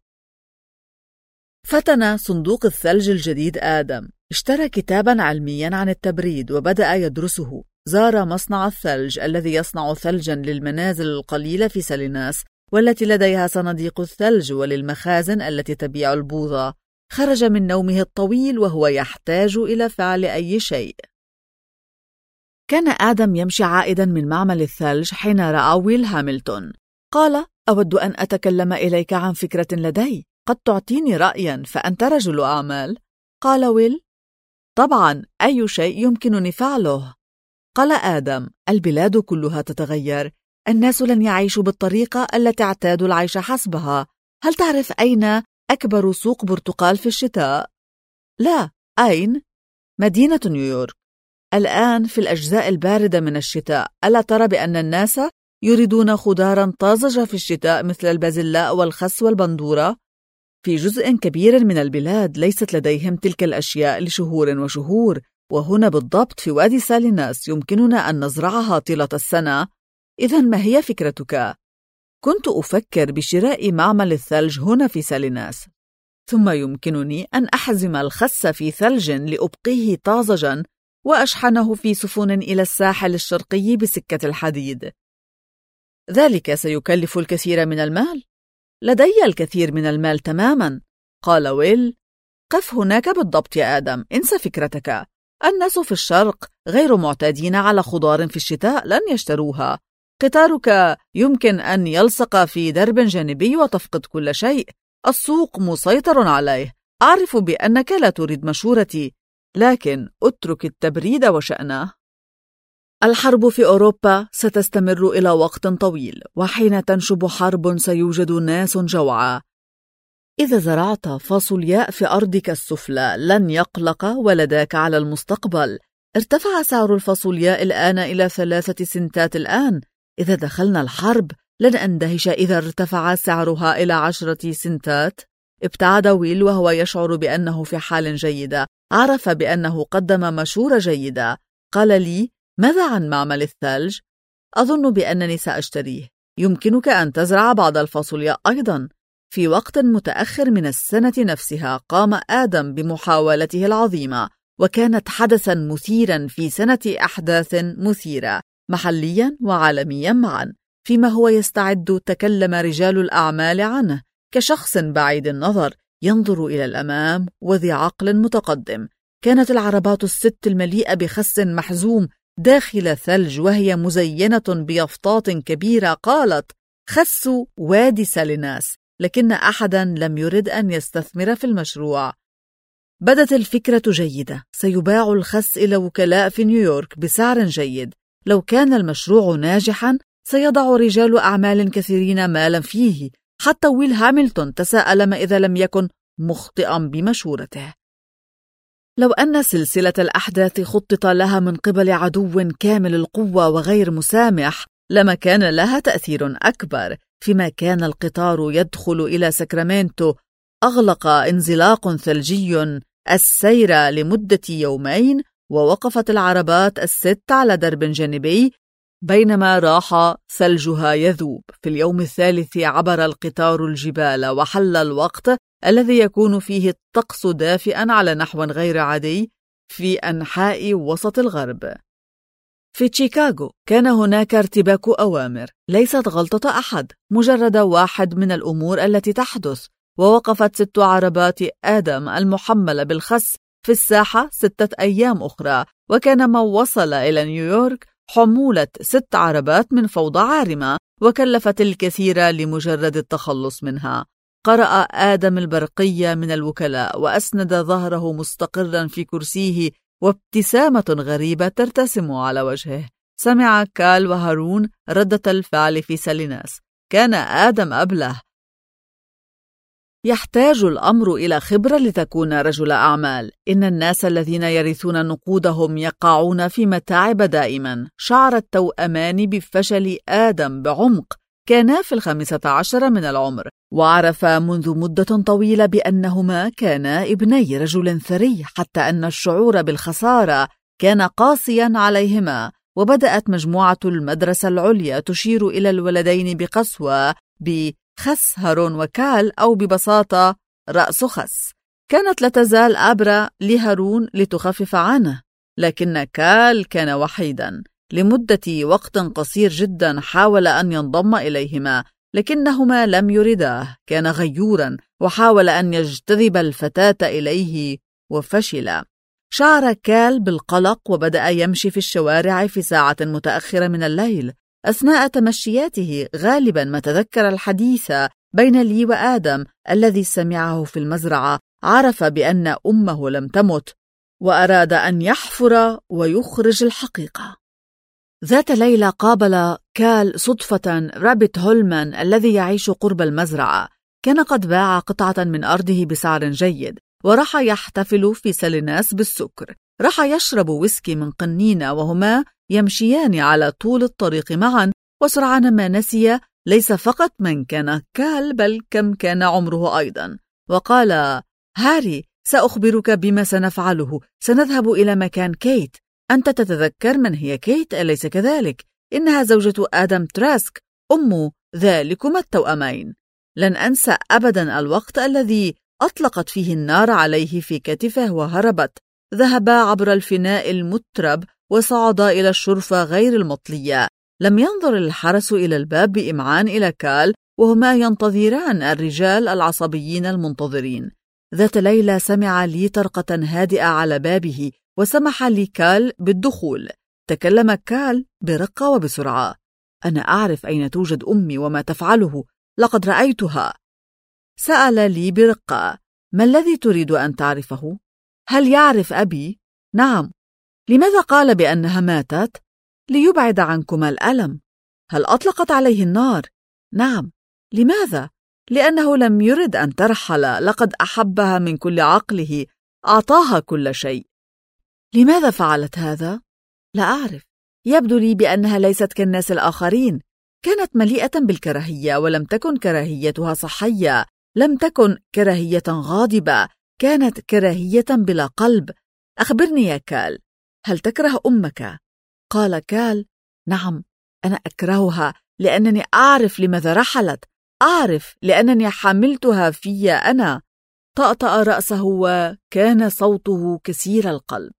فتن صندوق الثلج الجديد آدم. اشترى كتابا علميا عن التبريد وبدأ يدرسه. زار مصنع الثلج الذي يصنع ثلجا للمنازل القليلة في ساليناس والتي لديها صناديق الثلج، وللمخازن التي تبيع البوظة. خرج من نومه الطويل وهو يحتاج إلى فعل أي شيء. كان آدم يمشي عائدا من معمل الثلج حين رأى ويل هاملتون. قال: أود أن أتكلم إليك عن فكرة لدي، قد تعطيني رأيا، فأنت رجل أعمال. قال ويل: طبعا، أي شيء يمكنني فعله. قال آدم: البلاد كلها تتغير، الناس لن يعيشوا بالطريقة التي اعتادوا العيش حسبها. هل تعرف أين أكبر سوق برتقال في الشتاء؟ لا. أين؟ مدينة نيويورك. الآن في الأجزاء الباردة من الشتاء، ألا ترى بأن الناس يريدون خضارا طازجة في الشتاء مثل البازلاء والخس والبندورة؟ في جزء كبير من البلاد ليست لديهم تلك الأشياء لشهور وشهور، وهنا بالضبط في وادي ساليناس يمكننا أن نزرعها طيلة السنة. إذن ما هي فكرتك؟ كنت أفكر بشراء معمل الثلج هنا في ساليناس، ثم يمكنني أن أحزم الخس في ثلج لأبقيه طازجا وأشحنه في سفن إلى الساحل الشرقي بسكة الحديد. ذلك سيكلف الكثير من المال. لدي الكثير من المال تماما. قال ويل: قف هناك بالضبط يا آدم، انسى فكرتك. الناس في الشرق غير معتادين على خضار في الشتاء، لن يشتروها. قطارك يمكن أن يلصق في درب جانبي وتفقد كل شيء. السوق مسيطر عليه. أعرف بأنك لا تريد مشورتي، لكن اترك التبريد وشأنه. الحرب في أوروبا ستستمر إلى وقت طويل، وحين تنشب حرب سيوجد ناس جوعى. إذا زرعت فاصولياء في أرضك السفلى لن يقلق ولداك على المستقبل. ارتفع سعر الفاصولياء الآن إلى 3 سنتات الآن. إذا دخلنا الحرب لن أندهش إذا ارتفع سعرها إلى 10 سنتات. ابتعد ويل وهو يشعر بأنه في حال جيدة. عرف بأنه قدم مشورة جيدة. قال لي: ماذا عن معمل الثلج؟ أظن بأنني سأشتريه. يمكنك أن تزرع بعض الفاصوليا أيضا. في وقت متأخر من السنة نفسها قام آدم بمحاولته العظيمة، وكانت حدثا مثيرا في سنة أحداث مثيرة محليا وعالميا معا. فيما هو يستعد تكلم رجال الأعمال عنه كشخص بعيد النظر ينظر إلى الأمام وذي عقل متقدم. كانت العربات الست المليئة بخس محزوم داخل ثلج وهي مزينة بيافطات كبيرة قالت: خس وادي ساليناس. لكن أحدا لم يرد أن يستثمر في المشروع. بدت الفكرة جيدة، سيباع الخس إلى وكلاء في نيويورك بسعر جيد. لو كان المشروع ناجحا سيضع رجال أعمال كثيرين مالا فيه. حتى ويل هاملتون تساءل ما إذا لم يكن مخطئا بمشورته. لو أن سلسلة الأحداث خطط لها من قبل عدو كامل القوة وغير مسامح لما كان لها تأثير أكبر. فيما كان القطار يدخل إلى ساكرامنتو أغلق انزلاق ثلجي السير لمدة يومين، ووقفت العربات الست على درب جانبي بينما راح ثلجها يذوب. في اليوم الثالث عبر القطار الجبال وحل الوقت الذي يكون فيه الطقس دافئا على نحو غير عادي في أنحاء وسط الغرب. في شيكاغو كان هناك ارتباك أوامر، ليست غلطة أحد، مجرد واحد من الأمور التي تحدث. ووقفت 6 عربات آدم المحملة بالخس في الساحة 6 أيام أخرى، وكان ما وصل إلى نيويورك حمولة 6 عربات من فوضى عارمة، وكلفت الكثير لمجرد التخلص منها. قرأ آدم البرقية من الوكلاء وأسند ظهره مستقرا في كرسيه وابتسامة غريبة ترتسم على وجهه. سمع كال وهارون ردة الفعل في ساليناس. كان آدم أبله. يحتاج الأمر إلى خبرة لتكون رجل أعمال. إن الناس الذين يرثون نقودهم يقعون في متاعب دائما. شعر التوأمان بفشل آدم بعمق. كانا في 15 من العمر، وعرف منذ مدة طويلة بأنهما كانا ابني رجل ثري، حتى أن الشعور بالخسارة كان قاسيا عليهما. وبدأت مجموعة المدرسة العليا تشير إلى الولدين بقسوة بخس هارون وكال، أو ببساطة رأس خس. كانت لا تزال أبرة لهارون لتخفف عنه، لكن كال كان وحيدا. لمدة وقت قصير جدا حاول أن ينضم إليهما، لكنهما لم يرداه. كان غيورا وحاول أن يجتذب الفتاة إليه وفشل. شعر كال بالقلق وبدأ يمشي في الشوارع في ساعة متأخرة من الليل. أثناء تمشياته غالبا ما تذكر الحديث بين لي وآدم الذي سمعه في المزرعة. عرف بأن أمه لم تمت وأراد أن يحفر ويخرج الحقيقة. ذات ليلة قابل كال صدفة رابت هولمان الذي يعيش قرب المزرعة. كان قد باع قطعة من أرضه بسعر جيد، وراح يحتفل في ساليناس بالسكر. راح يشرب ويسكي من قنينة وهما يمشيان على طول الطريق معا. وسرعان ما نسي ليس فقط من كان كال بل كم كان عمره أيضا، وقال: هاري، سأخبرك بما سنفعله. سنذهب إلى مكان كيت. أنت تتذكر من هي كيت، أليس كذلك؟ إنها زوجة آدم تراسك، أم ذلكما التوأمين. لن أنسى أبدا الوقت الذي أطلقت فيه النار عليه في كتفه وهربت. ذهبا عبر الفناء المترب وصعدا إلى الشرفة غير المطلية. لم ينظر الحرس إلى الباب بإمعان إلى كال وهما ينتظران الرجال العصبيين المنتظرين. ذات ليلة سمع لي طرقة هادئة على بابه وسمح لكال بالدخول. تكلم كال برقة وبسرعة: أنا أعرف أين توجد أمي وما تفعله، لقد رأيتها. سأل لي برقة: ما الذي تريد أن تعرفه؟ هل يعرف أبي؟ نعم. لماذا قال بأنها ماتت؟ ليبعد عنكما الألم. هل أطلقت عليه النار؟ نعم. لماذا؟ لأنه لم يرد أن ترحل، لقد أحبها من كل عقله، أعطاها كل شيء. لماذا فعلت هذا؟ لا أعرف. يبدو لي بأنها ليست كالناس الآخرين. كانت مليئة بالكراهية، ولم تكن كراهيتها صحية. لم تكن كراهية غاضبة، كانت كراهية بلا قلب. أخبرني يا كال، هل تكره أمك؟ قال كال: نعم، أنا أكرهها لأنني أعرف لماذا رحلت، أعرف لأنني حملتها في أنا. طأطأ رأسه وكان صوته كسير القلب.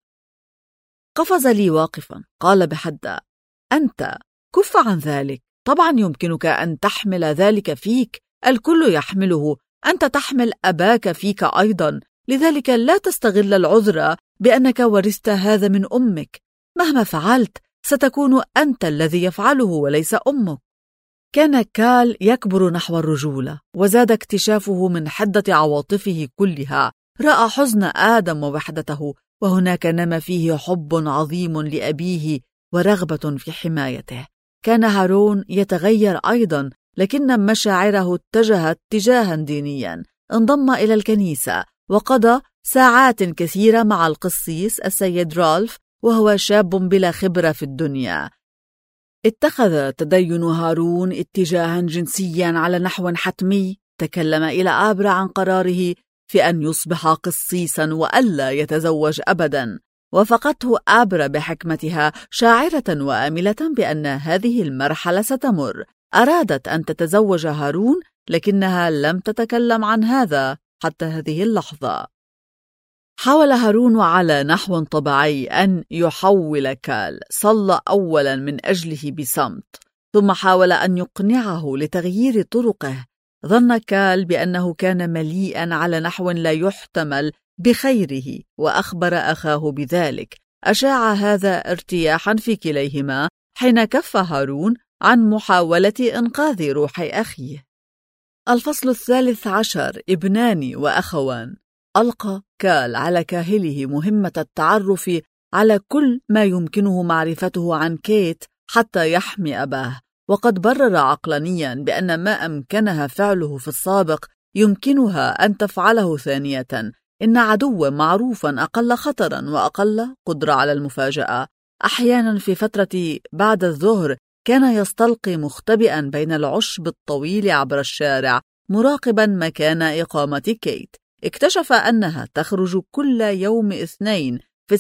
قفز لي واقفا، قال بحدة: أنت كف عن ذلك، طبعا يمكنك أن تحمل ذلك فيك، الكل يحمله، أنت تحمل أباك فيك أيضا، لذلك لا تستغل العذر بأنك ورثت هذا من أمك. مهما فعلت ستكون أنت الذي يفعله وليس أمك. كان كال يكبر نحو الرجولة، وزاد اكتشافه من حدة عواطفه كلها. رأى حزن آدم ووحدته، وهناك نما فيه حب عظيم لأبيه ورغبة في حمايته. كان هارون يتغير أيضا، لكن مشاعره اتجهت اتجاها دينيا. انضم إلى الكنيسة وقضى ساعات كثيرة مع القسيس السيد رالف، وهو شاب بلا خبرة في الدنيا. اتخذ تدين هارون اتجاها جنسيا على نحو حتمي. تكلم إلى آبرا عن قراره في أن يصبح قسيسا وألا يتزوج أبدا. وافقته آبرا بحكمتها، شاعرة وآملة بأن هذه المرحلة ستمر. أرادت أن تتزوج هارون، لكنها لم تتكلم عن هذا حتى هذه اللحظة. حاول هارون على نحو طبيعي أن يحول كال. صلى أولا من أجله بصمت، ثم حاول أن يقنعه لتغيير طرقه. ظن كال بأنه كان مليئا على نحو لا يحتمل بخيره، وأخبر أخاه بذلك. أشاع هذا ارتياحا في كليهما حين كف هارون عن محاولة إنقاذ روح أخيه. الفصل 13: ابنان وأخوان. ألقى كال على كاهله مهمة التعرف على كل ما يمكنه معرفته عن كيت حتى يحمي أباه، وقد برر عقلانيا بأن ما أمكنها فعله في السابق يمكنها أن تفعله ثانية. إن عدو معروفا أقل خطرا وأقل قدرة على المفاجأة. أحيانا في فترة بعد الظهر كان يستلقي مختبئا بين العشب الطويل عبر الشارع، مراقبا مكان إقامة كيت. اكتشف أنها تخرج كل يوم اثنين في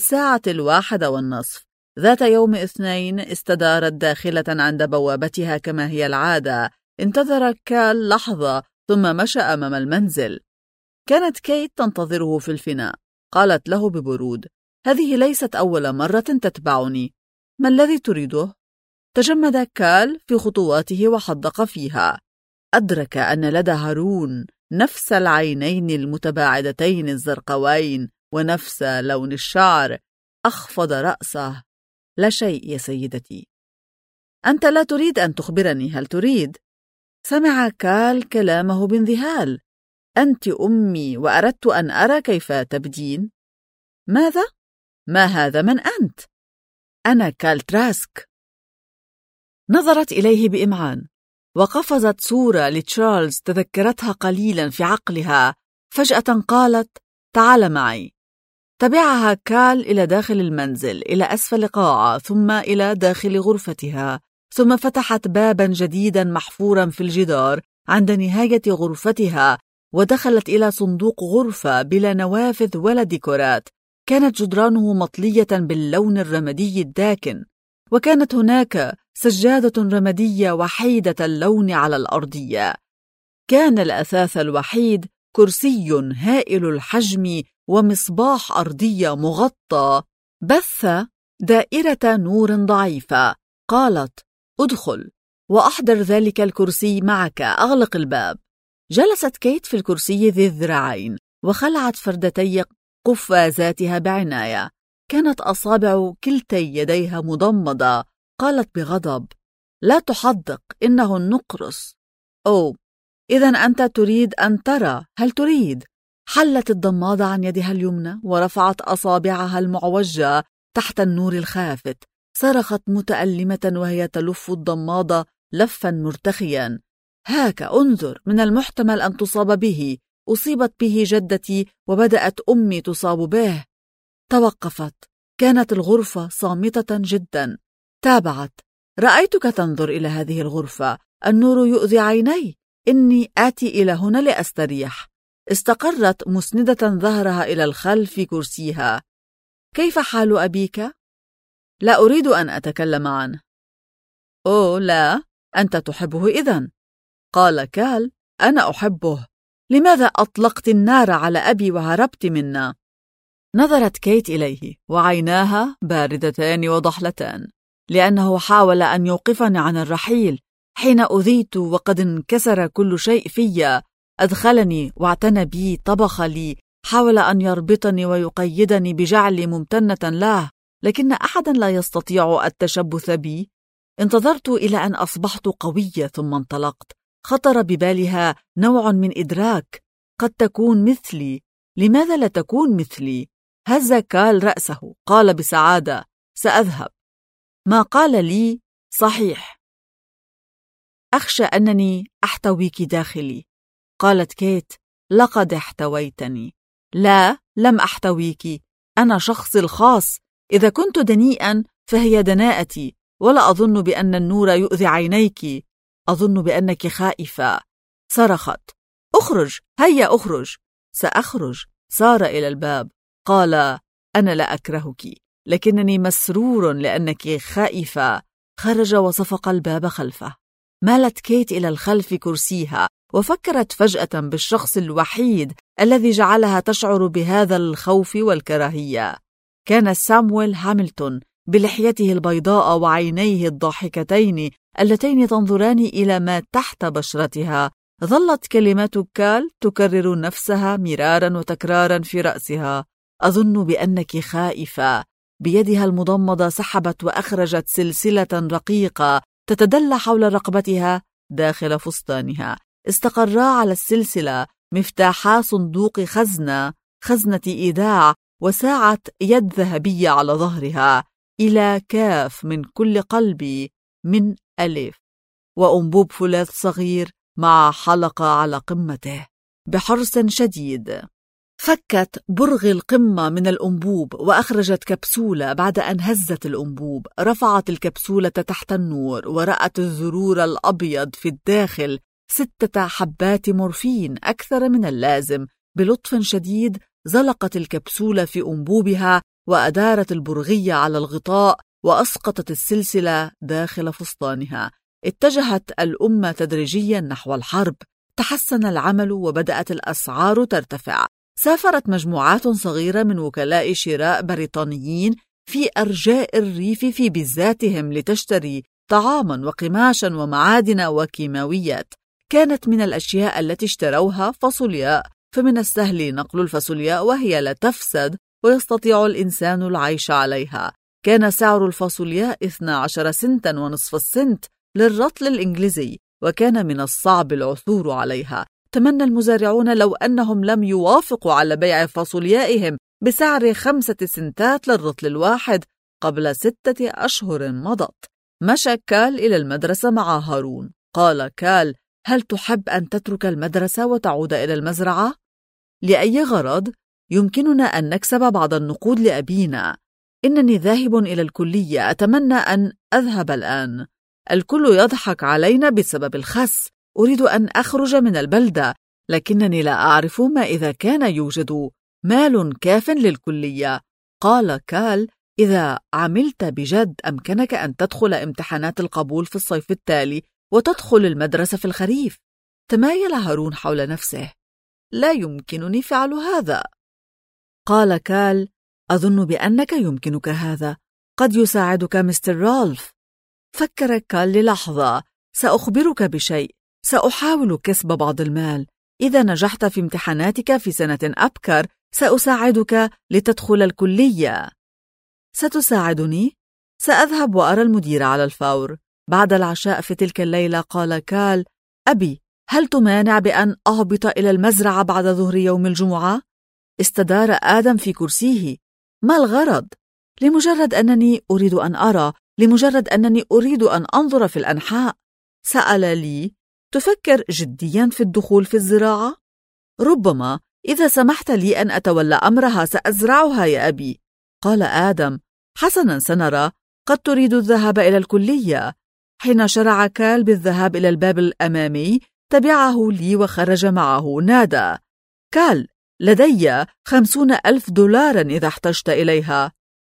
1:01. ذات يوم اثنين استدارت داخلة عند بوابتها كما هي العادة. انتظر كال لحظة ثم مشى أمام المنزل. كانت كيت تنتظره في الفناء. قالت له ببرود: هذه ليست أول مرة تتبعني، ما الذي تريده؟ تجمد كال في خطواته وحدق فيها. أدرك أن لدى هارون نفس العينين المتباعدتين الزرقوين ونفس لون الشعر. أخفض رأسه: لا شيء يا سيدتي. أنت لا تريد أن تخبرني، هل تريد؟ سمع كال كلامه بانذهال. أنت أمي وأردت أن أرى كيف تبدين. ماذا؟ ما هذا من أنت؟ أنا كال تراسك. نظرت إليه بإمعان، وقفزت صورة لتشارلز تذكرتها قليلا في عقلها. فجأة قالت: تعال معي. تبعها كال إلى داخل المنزل، إلى أسفل قاعة، ثم إلى داخل غرفتها، ثم فتحت بابا جديدا محفورا في الجدار عند نهاية غرفتها، ودخلت إلى صندوق غرفة بلا نوافذ ولا ديكورات. كانت جدرانه مطلية باللون الرمادي الداكن، وكانت هناك سجادة رمادية وحيدة اللون على الأرضية. كان الأثاث الوحيد كرسي هائل الحجم ومصباح أرضية مغطى بث دائرة نور ضعيفة. قالت: ادخل وأحضر ذلك الكرسي معك، أغلق الباب. جلست كيت في الكرسي ذي الذراعين وخلعت فردتي قفازاتها بعناية. كانت أصابع كلتي يديها مضمضة. قالت بغضب: لا تحدق، إنه النقرس. أوه، إذن أنت تريد أن ترى، هل تريد؟ حلت الضمادة عن يدها اليمنى ورفعت أصابعها المعوجة تحت النور الخافت. صرخت متألمة وهي تلف الضمادة لفا مرتخيا: هاك انظر، من المحتمل أن تصاب به. أصيبت به جدتي وبدأت أمي تصاب به. توقفت. كانت الغرفة صامتة جدا. تابعت: رأيتك تنظر إلى هذه الغرفة، النور يؤذي عيني، إني آتي إلى هنا لأستريح. استقرت مسندة ظهرها إلى الخلف في كرسيها. كيف حال أبيك؟ لا أريد أن أتكلم عنه. أوه لا، أنت تحبه إذن. قال كال: أنا أحبه. لماذا أطلقت النار على أبي وهربت منا؟ نظرت كيت إليه وعيناها باردتان وضحلتان، لأنه حاول أن يوقفني عن الرحيل حين أذيت وقد انكسر كل شيء في. أدخلني واعتنى بي، طبخ لي، حاول أن يربطني ويقيدني بجعلي ممتنة له، لكن أحدا لا يستطيع التشبث بي. انتظرت إلى أن أصبحت قوية ثم انطلقت. خطر ببالها نوع من إدراك، قد تكون مثلي، لماذا لا تكون مثلي؟ هز كال رأسه، قال بسعادة: سأذهب. ما قال لي صحيح. أخشى أنني أحتويك داخلي. قالت كيت: لقد احتويتني. لا، لم أحتويك، أنا شخصي الخاص. إذا كنت دنيئا فهي دناءتي، ولا أظن بأن النور يؤذي عينيك. أظن بأنك خائفة. صرخت: أخرج، هيا أخرج. سأخرج. سار إلى الباب. قال: أنا لا أكرهك، لكنني مسرور لأنك خائفة. خرج وصفق الباب خلفه. مالت كيت إلى الخلف كرسيها وفكرت فجأة بالشخص الوحيد الذي جعلها تشعر بهذا الخوف والكراهية. كان سامويل هاملتون بلحيته البيضاء وعينيه الضاحكتين اللتين تنظران إلى ما تحت بشرتها. ظلت كلمات كال تكرر نفسها مرارا وتكرارا في رأسها: أظن بأنك خائفة. بيدها المضمضة سحبت وأخرجت سلسلة رقيقة تتدلى حول رقبتها داخل فستانها. استقرا على السلسلة مفتاحا صندوق خزنة إيداع، وساعة يد ذهبية على ظهرها. إلى كاف من كل قلبي، من ألف، وأنبوب فولاذ صغير مع حلقة على قمته. بحرص شديد فكت برغ القمة من الأنبوب وأخرجت كبسولة. بعد أن هزت الأنبوب رفعت الكبسولة تحت النور ورأت الزرور الأبيض في الداخل 6 حبات مورفين أكثر من اللازم. بلطف شديد زلقت الكبسولة في أنبوبها وأدارت البرغية على الغطاء وأسقطت السلسلة داخل فستانها. اتجهت الأمة تدريجيا نحو الحرب. تحسن العمل وبدأت الأسعار ترتفع. سافرت مجموعات صغيرة من وكلاء شراء بريطانيين في أرجاء الريف في بزاتهم لتشتري طعاما وقماشا ومعادن وكيماويات. كانت من الأشياء التي اشتروها فاصولياء، فمن السهل نقل الفاصولياء وهي لا تفسد ويستطيع الإنسان العيش عليها. كان سعر الفاصولياء 12 سنتا ونصف السنت للرطل الإنجليزي، وكان من الصعب العثور عليها. تمنى المزارعون لو أنهم لم يوافقوا على بيع فاصوليائهم بسعر 5 سنتات للرطل الواحد قبل 6 أشهر مضت. مشى كال إلى المدرسة مع هارون. قال كال: هل تحب أن تترك المدرسة وتعود إلى المزرعة؟ لأي غرض؟ يمكننا أن نكسب بعض النقود لأبينا. إنني ذاهب إلى الكلية، أتمنى أن أذهب الآن. الكل يضحك علينا بسبب الخس. أريد أن أخرج من البلدة، لكنني لا أعرف ما إذا كان يوجد مال كاف للكلية. قال كال: إذا عملت بجد أمكنك أن تدخل امتحانات القبول في الصيف التالي وتدخل المدرسة في الخريف. تمايل هارون حول نفسه. لا يمكنني فعل هذا. قال كال: أظن بأنك يمكنك هذا، قد يساعدك مستر رالف. فكر كال للحظة. سأخبرك بشيء، سأحاول كسب بعض المال. إذا نجحت في امتحاناتك في سنة أبكر سأساعدك لتدخل الكلية. ستساعدني؟ سأذهب وأرى المدير على الفور. بعد العشاء في تلك الليلة قال كال: أبي، هل تمانع بأن أهبط إلى المزرعة بعد ظهر يوم الجمعة؟ استدار آدم في كرسيه. ما الغرض؟ لمجرد أنني أريد أن أرى، لمجرد أنني أريد أن أنظر في الأنحاء. سأل لي: تفكر جديا في الدخول في الزراعة؟ ربما، إذا سمحت لي أن أتولى أمرها سأزرعها يا أبي. قال آدم: حسنا، سنرى، قد تريد الذهاب إلى الكلية. حين شرع كال بالذهاب إلى الباب الأمامي تبعه لي وخرج معه. نادى: كال، لدي 50,000 دولارا إذا احتجت إليها.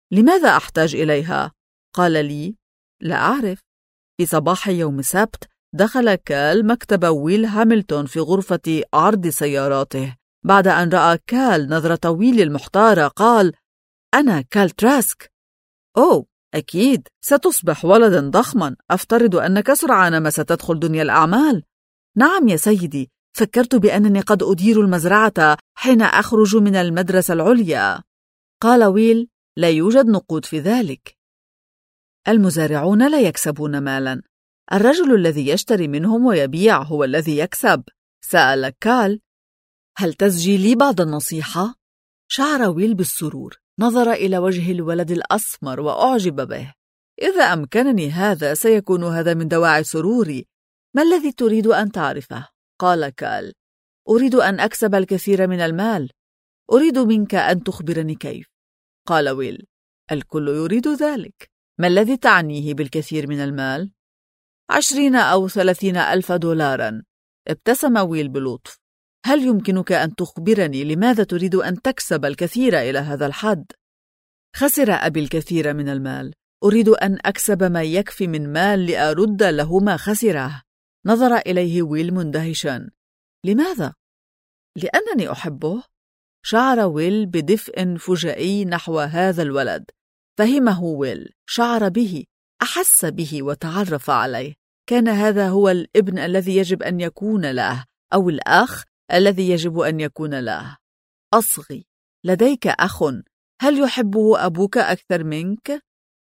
لماذا أحتاج إليها؟ قال لي: لا أعرف. في صباح يوم السبت دخل كال مكتب ويل هاملتون في غرفة عرض سياراته. بعد أن رأى كال نظرة ويل المحتارة قال: أنا كال تراسك. أوه، أكيد ستصبح ولدا ضخما. أفترض أنك سرعان ما ستدخل دنيا الأعمال. نعم يا سيدي، فكرت بأنني قد أدير المزرعة حين أخرج من المدرسة العليا. قال ويل: لا يوجد نقود في ذلك. المزارعون لا يكسبون مالا، الرجل الذي يشتري منهم ويبيع هو الذي يكسب. سأل كال: هل تزجي لي بعض النصيحة؟ شعر ويل بالسرور، نظر إلى وجه الولد الأسمر وأعجب به. إذا أمكنني هذا سيكون هذا من دواعي سروري. ما الذي تريد أن تعرفه؟ قال كال: أريد أن أكسب الكثير من المال. أريد منك أن تخبرني كيف. قال ويل: الكل يريد ذلك. ما الذي تعنيه بالكثير من المال؟ 20 أو 30 ألف دولارا. ابتسم ويل بلطف. هل يمكنك أن تخبرني لماذا تريد أن تكسب الكثير إلى هذا الحد؟ خسر أبي الكثير من المال. أريد أن أكسب ما يكفي من مال لأرد له ما خسره. نظر إليه ويل مندهشا. لماذا؟ لأنني أحبه. شعر ويل بدفء فجائي نحو هذا الولد. فهمه ويل، شعر به، أحس به وتعرف عليه. كان هذا هو الابن الذي يجب أن يكون له، أو الأخ الذي يجب أن يكون له. أصغي، لديك أخ، هل يحبه أبوك أكثر منك؟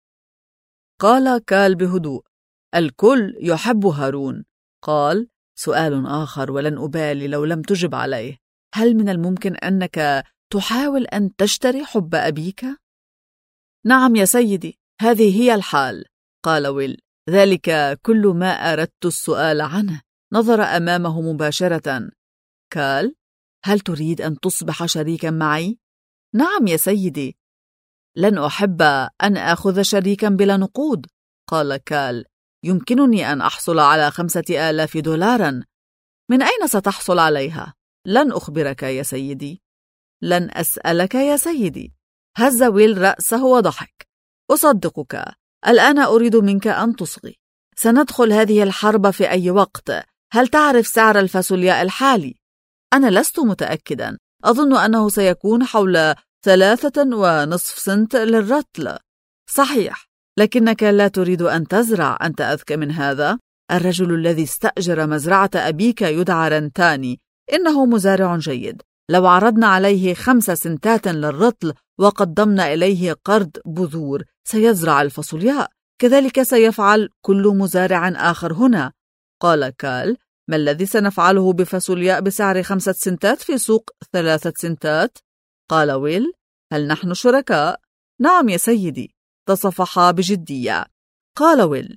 قال كال بهدوء: الكل يحب هارون. قال: سؤال آخر ولن أبالي لو لم تجب عليه. هل من الممكن أنك تحاول أن تشتري حب أبيك؟ نعم يا سيدي، هذه هي الحال. قال ويل: ذلك كل ما أردت السؤال عنه. نظر أمامه مباشرة. كال: هل تريد أن تصبح شريكا معي؟ نعم يا سيدي. لن أحب أن أخذ شريكا بلا نقود. قال كال: يمكنني أن أحصل على 5000 دولارا. من أين ستحصل عليها؟ لن أخبرك يا سيدي. لن أسألك يا سيدي. هز ويل رأسه وضحك. أصدقك. الآن أريد منك أن تصغي. سندخل هذه الحرب في أي وقت. هل تعرف سعر الفاصولياء الحالي؟ أنا لست متأكدا. أظن أنه سيكون حول 3.5 سنت للرطل. صحيح، لكنك لا تريد أن تزرع. أنت أذكى من هذا. الرجل الذي استأجر مزرعة أبيك يدعى رنتاني. إنه مزارع جيد. لو عرضنا عليه 5 سنتات للرطل وقدمنا إليه قرض بذور سيزرع الفاصولياء. كذلك سيفعل كل مزارع آخر هنا. قال كال: ما الذي سنفعله بفاصولياء بسعر 5 سنتات في سوق 3 سنتات؟ قال ويل: هل نحن شركاء؟ نعم يا سيدي. تصفحا بجدية. قال ويل: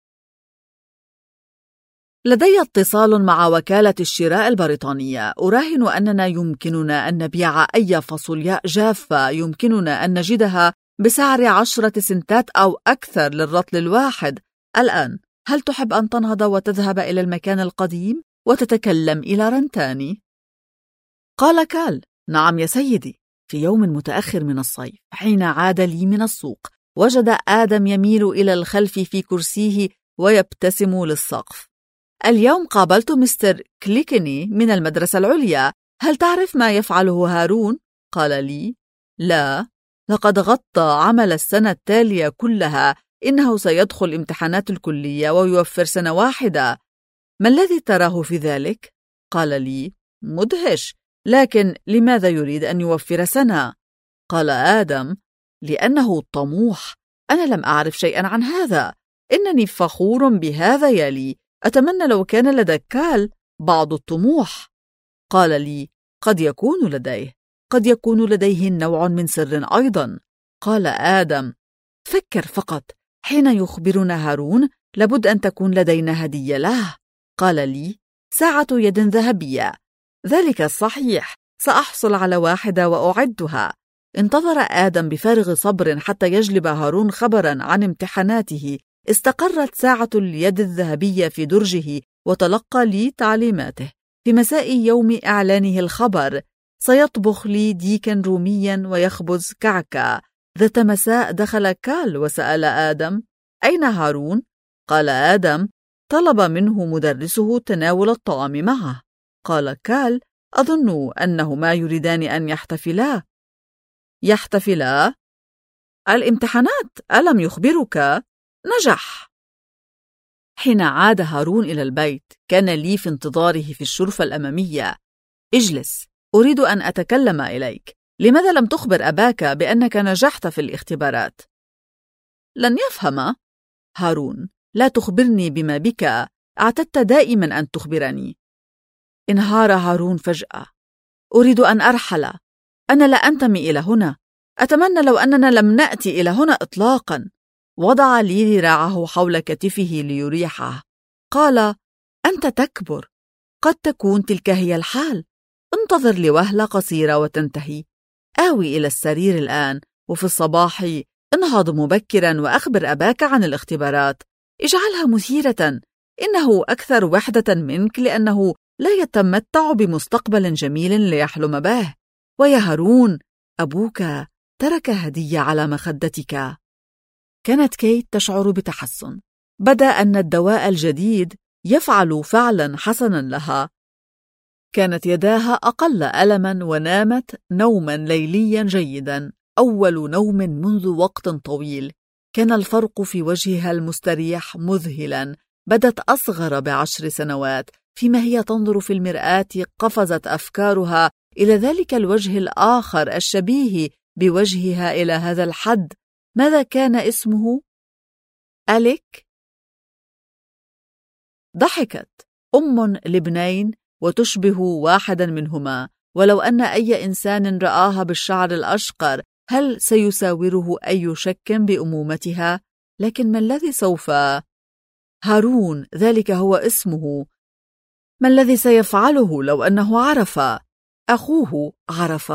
لدي اتصال مع وكالة الشراء البريطانية. أراهن أننا يمكننا أن نبيع أي فاصولياء جافة يمكننا أن نجدها بسعر 10 سنتات أو أكثر للرطل الواحد. الآن هل تحب أن تنهض وتذهب إلى المكان القديم وتتكلم إلى رنتاني؟ قال كال: نعم يا سيدي. في يوم متأخر من الصيف حين عاد لي من السوق وجد آدم يميل إلى الخلف في كرسيه ويبتسم للسقف. اليوم قابلت مستر كليكني من المدرسة العليا. هل تعرف ما يفعله هارون؟ قال لي: لا، لقد غطى عمل السنة التالية كلها. إنه سيدخل امتحانات الكلية ويوفر سنة واحدة. ما الذي تراه في ذلك؟ قال لي: مدهش، لكن لماذا يريد أن يوفر سنة؟ قال آدم: لأنه طموح. أنا لم أعرف شيئا عن هذا. إنني فخور بهذا يا لي. أتمنى لو كان لدى كال بعض الطموح. قال لي: قد يكون لديه. قد يكون لديه نوع من سر أيضا. قال آدم: فكر فقط، حين يخبرنا هارون لابد أن تكون لدينا هدية له. قال لي: ساعة يد ذهبية. ذلك صحيح، سأحصل على واحدة وأعدها. انتظر آدم بفارغ صبر حتى يجلب هارون خبرا عن امتحاناته. استقرت ساعة اليد الذهبية في درجه وتلقى لي تعليماته. في مساء يوم إعلانه الخبر سيطبخ لي ديكا روميا ويخبز كعكة. ذات مساء دخل كال وسأل آدم: أين هارون؟ قال آدم: طلب منه مدرسه تناول الطعام معه. قال كال: أظن أنهما يريدان أن يحتفلا. يحتفلا؟ الامتحانات ألم يخبرك؟ نجح. حين عاد هارون إلى البيت كان لي في انتظاره في الشرفة الأمامية: اجلس، أريد أن أتكلم إليك. لماذا لم تخبر أباك بأنك نجحت في الاختبارات؟ لن يفهم. هارون: لا تخبرني بما بك، اعتدت دائما أن تخبرني. انهار هارون فجأة: أريد أن أرحل، أنا لا أنتمي إلى هنا، أتمنى لو أننا لم نأتي إلى هنا إطلاقا. وضع لي ذراعه حول كتفه ليريحه. قال: أنت تكبر، قد تكون تلك هي الحال، انتظر لوهلة قصيرة وتنتهي. آوي إلى السرير الآن، وفي الصباح انهض مبكرا وأخبر أباك عن الاختبارات. اجعلها مثيرة، إنه أكثر وحدة منك لأنه لا يتمتع بمستقبل جميل ليحلم به. ويا هارون، أبوك ترك هدية على مخدتك. كانت كيت تشعر بتحسن. بدا أن الدواء الجديد يفعل فعلا حسنا لها. كانت يداها أقل ألما ونامت نوما ليليا جيدا، أول نوم منذ وقت طويل. كان الفرق في وجهها المستريح مذهلا. بدت أصغر ب10 سنوات. فيما هي تنظر في المرآة قفزت أفكارها إلى ذلك الوجه الآخر الشبيه بوجهها إلى هذا الحد. ماذا كان اسمه؟ أليك؟ ضحكت. لابنين وتشبه واحدا منهما، ولو أن أي إنسان رآها بالشعر الأشقر هل سيساوره أي شك بأمومتها؟ لكن ما الذي سوف؟ هارون، ذلك هو اسمه. ما الذي سيفعله لو أنه عرف؟ أخوه عرف.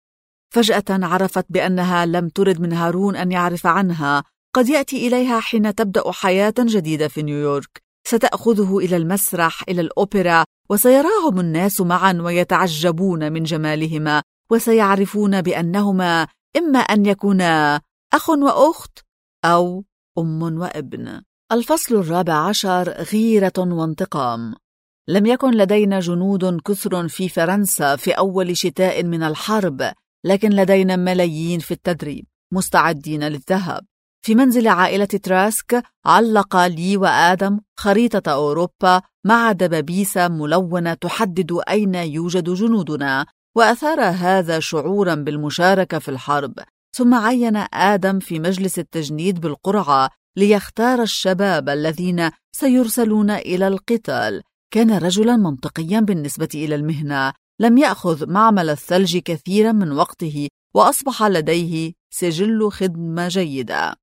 فجأة عرفت بأنها لم ترد من هارون أن يعرف عنها. قد يأتي إليها حين تبدأ حياة جديدة في نيويورك. ستأخذه إلى المسرح، إلى الأوبرا، وسيراهم الناس معا ويتعجبون من جمالهما، وسيعرفون بأنهما إما أن يكونا أخ وأخت أو أم وابن. الفصل 14: غيرة وانتقام. لم يكن لدينا جنود كثر في فرنسا في أول شتاء من الحرب، لكن لدينا ملايين في التدريب مستعدين للذهاب. في منزل عائلة تراسك علق لي وآدم خريطة أوروبا مع دبابيس ملونة تحدد أين يوجد جنودنا، وأثار هذا شعورا بالمشاركة في الحرب. ثم عين آدم في مجلس التجنيد بالقرعة ليختار الشباب الذين سيرسلون إلى القتال. كان رجلا منطقيا بالنسبة إلى المهنة. لم يأخذ معمل الثلج كثيرا من وقته، وأصبح لديه سجل خدمة جيدة.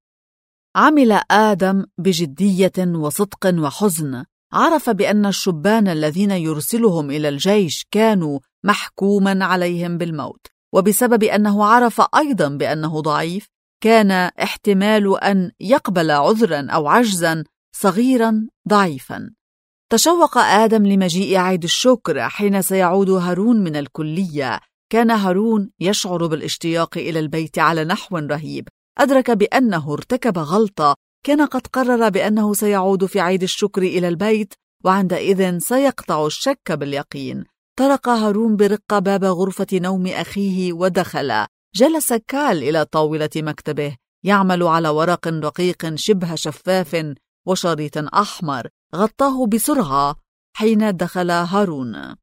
عمل آدم بجدية وصدق وحزن. عرف بأن الشبان الذين يرسلهم إلى الجيش كانوا محكوما عليهم بالموت، وبسبب أنه عرف أيضا بأنه ضعيف كان احتمال أن يقبل عذرا أو عجزا صغيرا ضعيفا. تشوق آدم لمجيء عيد الشكر حين سيعود هارون من الكلية. كان هارون يشعر بالاشتياق إلى البيت على نحو رهيب. أدرك بأنه ارتكب غلطة. كان قد قرر بأنه سيعود في عيد الشكر إلى البيت، وعندئذ سيقطع الشك باليقين. طرق هارون برقة باب غرفة نوم أخيه ودخل. جلس كال إلى طاولة مكتبه يعمل على ورق رقيق شبه شفاف وشريط أحمر. غطاه بسرعة حين دخل هارون.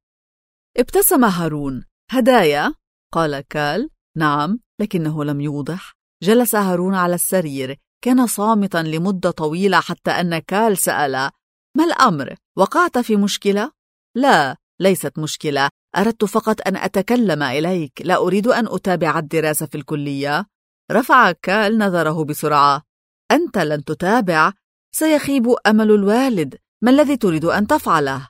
ابتسم هارون. هدايا؟ قال كال. نعم، لكنه لم يوضح. جلس هارون على السرير. كان صامتا لمدة طويلة حتى أن كال سأل: ما الأمر؟ وقعت في مشكلة؟ لا، ليست مشكلة. أردت فقط أن أتكلم إليك، لا أريد أن أتابع الدراسة في الكلية. رفع كال نظره بسرعة. أنت لن تتابع؟ سيخيب أمل الوالد. ما الذي تريد أن تفعله؟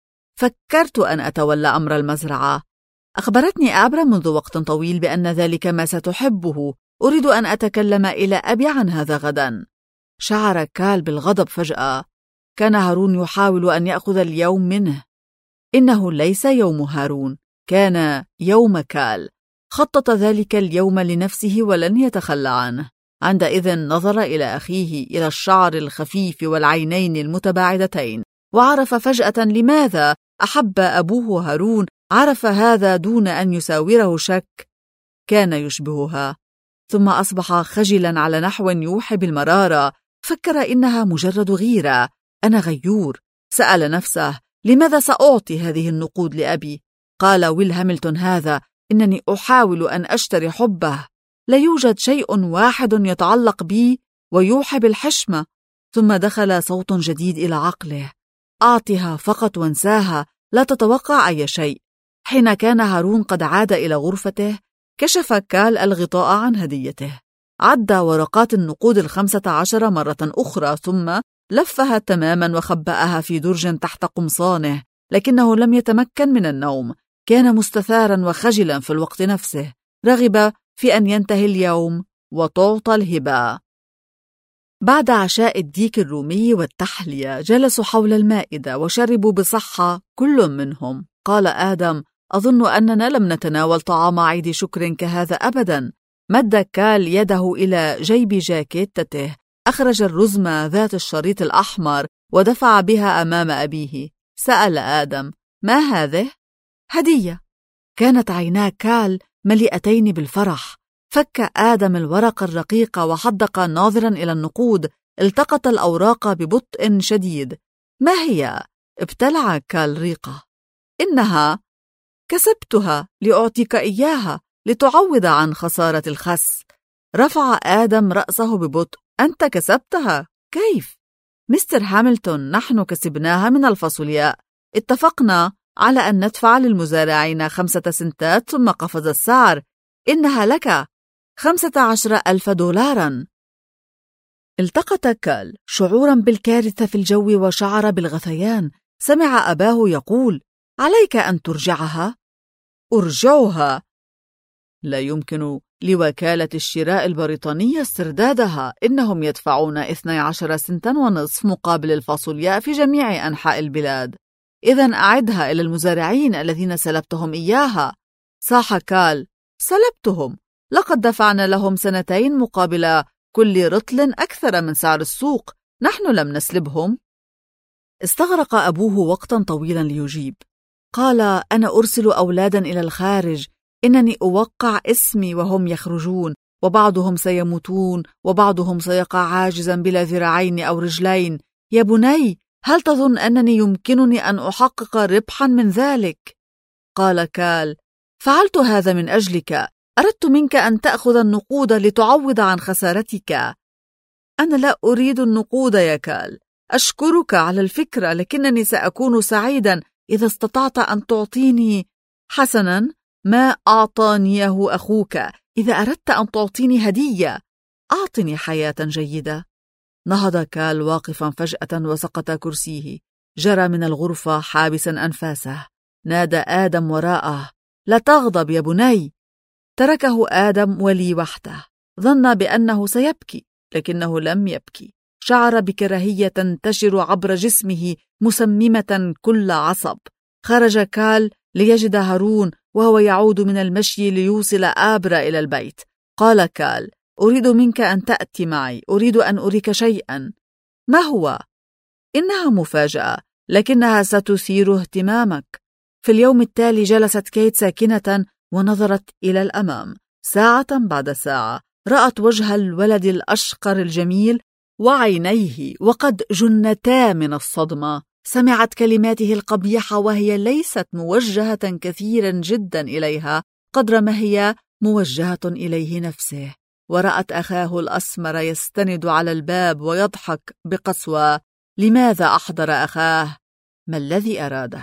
فكرت أن أتولى أمر المزرعة. أخبرتني آبرا منذ وقت طويل بأن ذلك ما ستحبه. أريد أن أتكلم إلى أبي عن هذا غدا. شعر كال بالغضب فجأة. كان هارون يحاول أن يأخذ اليوم منه. إنه ليس يوم هارون، كان يوم كال. خطط ذلك اليوم لنفسه ولن يتخلى عنه. عندئذ نظر إلى أخيه، إلى الشعر الخفيف والعينين المتباعدتين، وعرف فجأة لماذا أحب أبوه هارون. عرف هذا دون أن يساوره شك، كان يشبهها. ثم أصبح خجلا على نحو يوحي بالمرارة. فكر إنها مجرد غيرة. أنا غيور. سأل نفسه: لماذا سأعطي هذه النقود لأبي؟ قال ويل هاملتون هذا: إنني أحاول أن أشتري حبه. لا يوجد شيء واحد يتعلق بي ويوحي بالحشمة. ثم دخل صوت جديد إلى عقله: أعطها فقط وانساها، لا تتوقع أي شيء. حين كان هارون قد عاد إلى غرفته، كشف كال الغطاء عن هديته. عد ورقات النقود 15 مرة أخرى، ثم لفها تماما وخبأها في درج تحت قمصانه. لكنه لم يتمكن من النوم. كان مستثارا وخجلا في الوقت نفسه. رغب في أن ينتهي اليوم وتعطى الهبة. بعد عشاء الديك الرومي والتحلية جلسوا حول المائدة وشربوا بصحة كل منهم. قال آدم: أظن أننا لم نتناول طعام عيد شكر كهذا أبدا. مد كال يده إلى جيب جاكيتته، أخرج الرزمة ذات الشريط الأحمر ودفع بها أمام أبيه. سأل آدم: ما هذه؟ هدية. كانت عينا كال مليئتين بالفرح. فك آدم الورق الرقيق وحدق ناظرا إلى النقود. التقط الأوراق ببطء شديد. ما هي؟ ابتلع كال ريقة. إنها كسبتها لأعطيك إياها لتعوض عن خسارة الخس. رفع آدم رأسه ببطء. أنت كسبتها؟ كيف؟ مستر هاملتون، نحن كسبناها من الفاصولياء. اتفقنا على أن ندفع للمزارعين 5 سنتات. ثم قفز السعر. إنها لك 15,000 دولارا. التقط كال شعورا بالكارثة في الجو وشعر بالغثيان. سمع أباه يقول: عليك أن ترجعها. أرجعها؟ لا يمكن لوكالة الشراء البريطانية استردادها. إنهم يدفعون 12 سنتا ونصف مقابل الفاصولياء في جميع أنحاء البلاد. إذن أعدها إلى المزارعين الذين سلبتهم إياها. صاح كال: سلبتهم؟ لقد دفعنا لهم 2 مقابل كل رطل أكثر من سعر السوق. نحن لم نسلبهم. استغرق أبوه وقتا طويلا ليجيب. قال: أنا أرسل أولادا إلى الخارج. إنني أوقع اسمي وهم يخرجون، وبعضهم سيموتون وبعضهم سيقع عاجزا بلا ذراعين أو رجلين. يا بني، هل تظن أنني يمكنني أن أحقق ربحا من ذلك؟ قال كال: فعلت هذا من أجلك. أردت منك أن تأخذ النقود لتعوض عن خسارتك. أنا لا أريد النقود يا كال. أشكرك على الفكرة، لكنني سأكون سعيدا إذا استطعت أن تعطيني. حسنا، ما أعطانيه أخوك. إذا أردت أن تعطيني هدية، أعطني حياة جيدة. نهض كال واقفا فجأة وسقط كرسيه. جرى من الغرفة حابسا أنفاسه. نادى آدم وراءه: لا تغضب يا بني. تركه آدم ولي وحده. ظن بأنه سيبكي، لكنه لم يبكي. شعر بكراهية تنتشر عبر جسمه مسممة كل عصب. خرج كال ليجد هارون وهو يعود من المشي ليوصل آبرا إلى البيت. قال كال: أريد منك أن تأتي معي. أريد أن أريك شيئا. ما هو؟ إنها مفاجأة، لكنها ستثير اهتمامك. في اليوم التالي جلست كيت ساكنة ونظرت إلى الأمام. ساعة بعد ساعة رأت وجه الولد الأشقر الجميل وعينيه وقد جنتا من الصدمة. سمعت كلماته القبيحة وهي ليست موجهة كثيرا جدا إليها قدر ما هي موجهة إليه نفسه. ورأت أخاه الأسمر يستند على الباب ويضحك بقسوة. لماذا أحضر أخاه؟ ما الذي أراده؟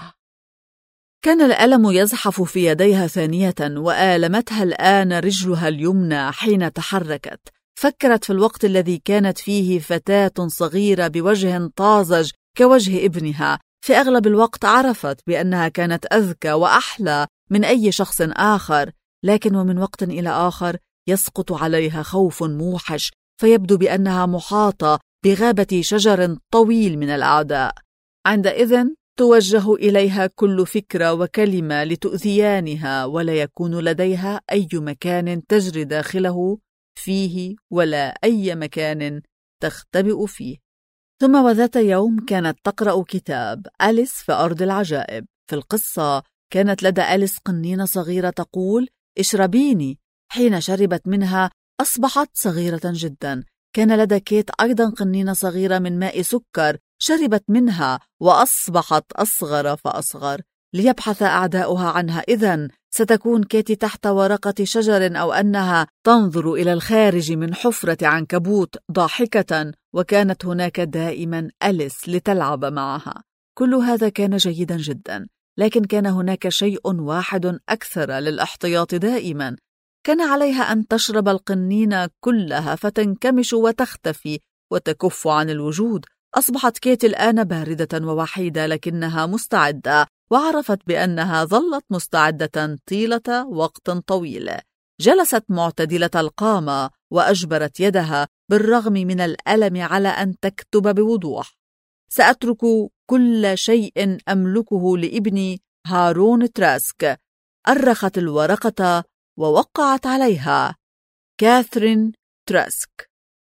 كان الألم يزحف في يديها ثانية، وآلمتها الآن رجلها اليمنى حين تحركت. فكرت في الوقت الذي كانت فيه فتاة صغيرة بوجه طازج كوجه ابنها. في أغلب الوقت عرفت بأنها كانت أذكى وأحلى من أي شخص آخر، لكن ومن وقت إلى آخر يسقط عليها خوف موحش، فيبدو بأنها محاطة بغابة شجر طويل من الأعداء. عندئذ توجه إليها كل فكرة وكلمة لتؤذيانها، ولا يكون لديها أي مكان تجري داخله فيه ولا أي مكان تختبئ فيه. ثم وذات يوم كانت تقرأ كتاب أليس في أرض العجائب. في القصة كانت لدى أليس قنينة صغيرة تقول: اشربيني. حين شربت منها أصبحت صغيرة جدا. كان لدى كيت أيضا قنينة صغيرة من ماء سكر، شربت منها وأصبحت أصغر فأصغر. ليبحث أعداؤها عنها. إذن ستكون كيتي تحت ورقة شجر، أو أنها تنظر إلى الخارج من حفرة عنكبوت ضاحكة، وكانت هناك دائما أليس لتلعب معها. كل هذا كان جيدا جدا، لكن كان هناك شيء واحد أكثر للاحتياط دائما. كان عليها أن تشرب القنينة كلها فتنكمش وتختفي وتكف عن الوجود. أصبحت كيت الآن باردة ووحيدة، لكنها مستعدة، وعرفت بأنها ظلت مستعدة طيلة وقت طويل. جلست معتدلة القامة وأجبرت يدها بالرغم من الألم على أن تكتب بوضوح: سأترك كل شيء أملكه لابني هارون تراسك. أرخت الورقة ووقعت عليها: كاثرين تراسك.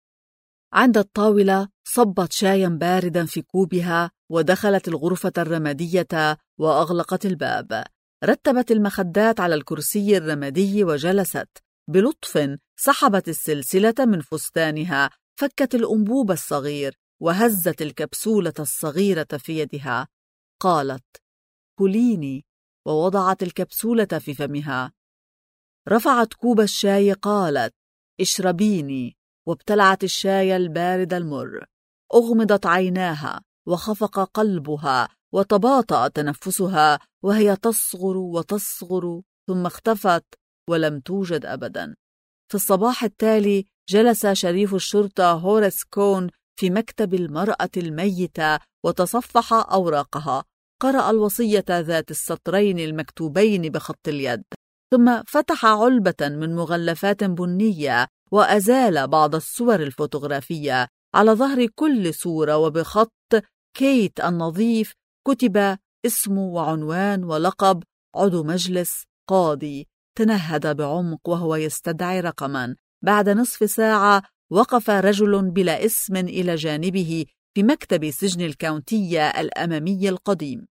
عند الطاولة صبت شايا باردا في كوبها، ودخلت الغرفة الرمادية وأغلقت الباب. رتبت المخدات على الكرسي الرمادي وجلست. بلطف سحبت السلسلة من فستانها، فكت الأنبوب الصغير وهزت الكبسولة الصغيرة في يدها. قالت: كليني، ووضعت الكبسولة في فمها. رفعت كوب الشاي، قالت: اشربيني، وابتلعت الشاي البارد المر. أغمضت عيناها وخفق قلبها وتباطأ تنفسها، وهي تصغر وتصغر، ثم اختفت ولم توجد أبدا. في الصباح التالي جلس شريف الشرطة هوريس كون في مكتب المرأة الميتة وتصفح أوراقها. قرأ الوصية ذات السطرين المكتوبين بخط اليد، ثم فتح علبة من مغلفات بنية وأزال بعض الصور الفوتوغرافية. على ظهر كل صورة وبخط كيت النظيف كتب اسم وعنوان ولقب: عضو مجلس، قاضي. تنهد بعمق وهو يستدعي رقما. بعد نصف ساعة وقف رجل بلا اسم إلى جانبه في مكتب سجن الكاونتية الأمامي القديم.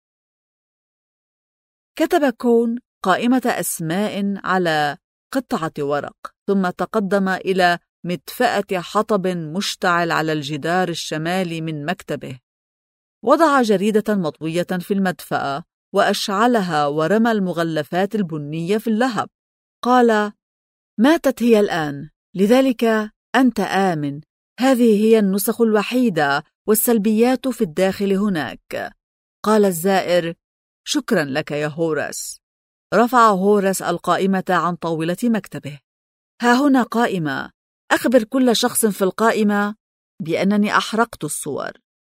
كتب كون قائمة أسماء على قطعة ورق، ثم تقدم إلى مدفأة حطب مشتعل على الجدار الشمالي من مكتبه. وضع جريدة مطوية في المدفأة وأشعلها ورمى المغلفات البنية في اللهب. قال: ماتت هي الآن، لذلك أنت آمن. هذه هي النسخ الوحيدة، والسلبيات في الداخل هناك. قال الزائر: شكرا لك يا هوريس. رفع هوريس القائمة عن طاولة مكتبه. ها هنا قائمة. أخبر كل شخص في القائمة بأنني أحرقت الصور.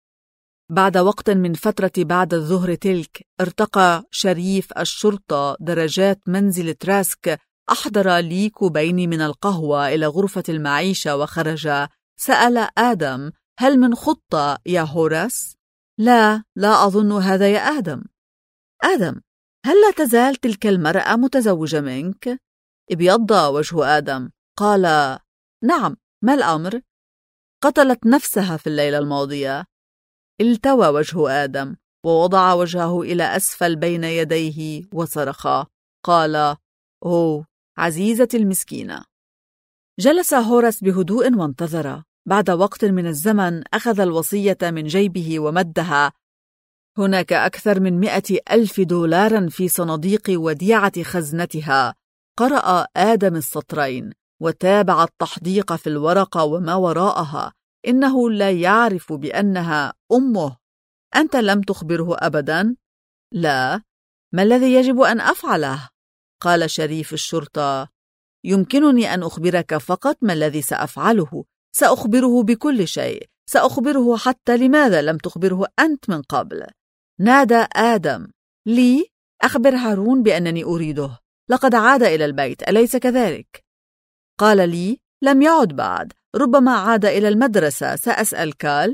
بعد وقت من فترة بعد الظهر تلك، ارتقى شريف الشرطة درجات منزل تراسك. أحضر لي كوبين من القهوة إلى غرفة المعيشة وخرج. سأل آدم: هل من خطة يا هوريس؟ لا أظن هذا يا آدم. آدم: هل لا تزال تلك المرأة متزوجة منك؟ ابيض وجه آدم. قال: نعم، ما الأمر؟ قتلت نفسها في الليلة الماضية. التوى وجه آدم ووضع وجهه إلى أسفل بين يديه وصرخ. قال: أوه عزيزتي المسكينة. جلس هوريس بهدوء وانتظر. بعد وقت من الزمن أخذ الوصية من جيبه ومدها. هناك أكثر من 100,000 دولار في صناديق وديعة خزنتها. قرأ آدم السطرين وتابع التحديق في الورقة وما وراءها. إنه لا يعرف بأنها أمه. أنت لم تخبره أبدا؟ لا. ما الذي يجب أن أفعله؟ قال شريف الشرطة: يمكنني أن أخبرك فقط ما الذي سأفعله. سأخبره بكل شيء. سأخبره حتى لماذا لم تخبره أنت من قبل. نادى آدم: لي أخبر هارون بأنني أريده. لقد عاد إلى البيت، أليس كذلك؟ قال لي: لم يعد بعد، ربما عاد إلى المدرسة. سأسأل كال.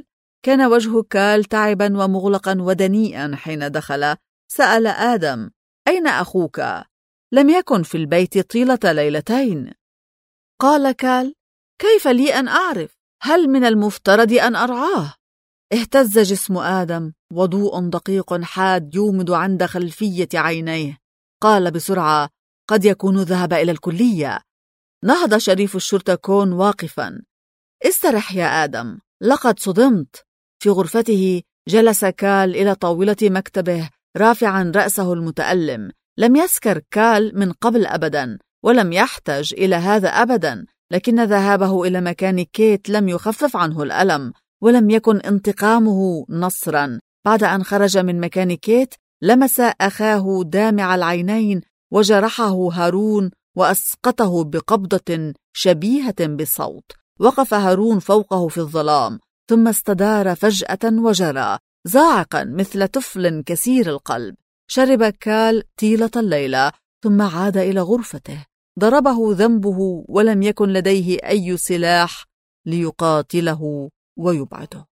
كان وجه كال تعبا ومغلقا ودنيئا حين دخل. سأل آدم: أين أخوك؟ لم يكن في البيت طيلة ليلتين. قال كال: كيف لي أن أعرف؟ هل من المفترض أن أرعاه؟ اهتز جسم آدم، وضوء دقيق حاد يومض عند خلفية عينيه. قال بسرعة: قد يكون ذهب إلى الكلية. نهض شريف الشرطة كون واقفا. استرح يا آدم، لقد صدمت. في غرفته جلس كال إلى طاولة مكتبه رافعا رأسه المتألم. لم يسكر كال من قبل أبدا، ولم يحتج إلى هذا أبدا، لكن ذهابه إلى مكان كيت لم يخفف عنه الألم، ولم يكن انتقامه نصرا. بعد أن خرج من مكان كيت لمس أخاه دامع العينين وجرحه هارون وأسقطه بقبضة شبيهة بصوت. وقف هارون فوقه في الظلام، ثم استدار فجأة وجرى زاعقا مثل طفل كسير القلب. شرب كال طيلة الليلة ثم عاد إلى غرفته. ضربه ذنبه، ولم يكن لديه أي سلاح ليقاتله ويبعده.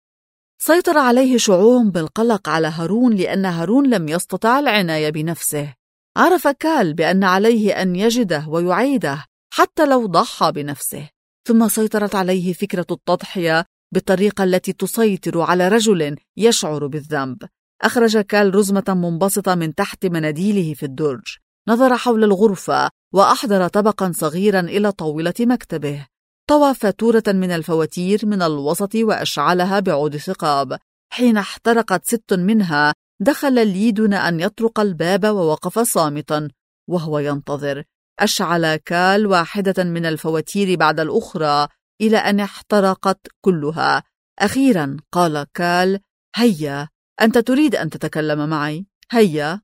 سيطر عليه شعور بالقلق على هارون، لأن هارون لم يستطع العناية بنفسه. عرف كال بأن عليه أن يجده ويعيده حتى لو ضحى بنفسه. ثم سيطرت عليه فكرة التضحية بالطريقة التي تسيطر على رجل يشعر بالذنب. أخرج كال رزمة منبسطة من تحت مناديله في الدرج. نظر حول الغرفة وأحضر طبقا صغيرا إلى طاولة مكتبه. طوى فاتورة من الفواتير من الوسط وأشعلها بعود ثقاب. حين احترقت 6 منها دخل لي دون أن يطرق الباب ووقف صامتا وهو ينتظر. أشعل كال واحدة من الفواتير بعد الأخرى إلى أن احترقت كلها. أخيرا قال كال: هيا، أنت تريد أن تتكلم معي؟ هيا.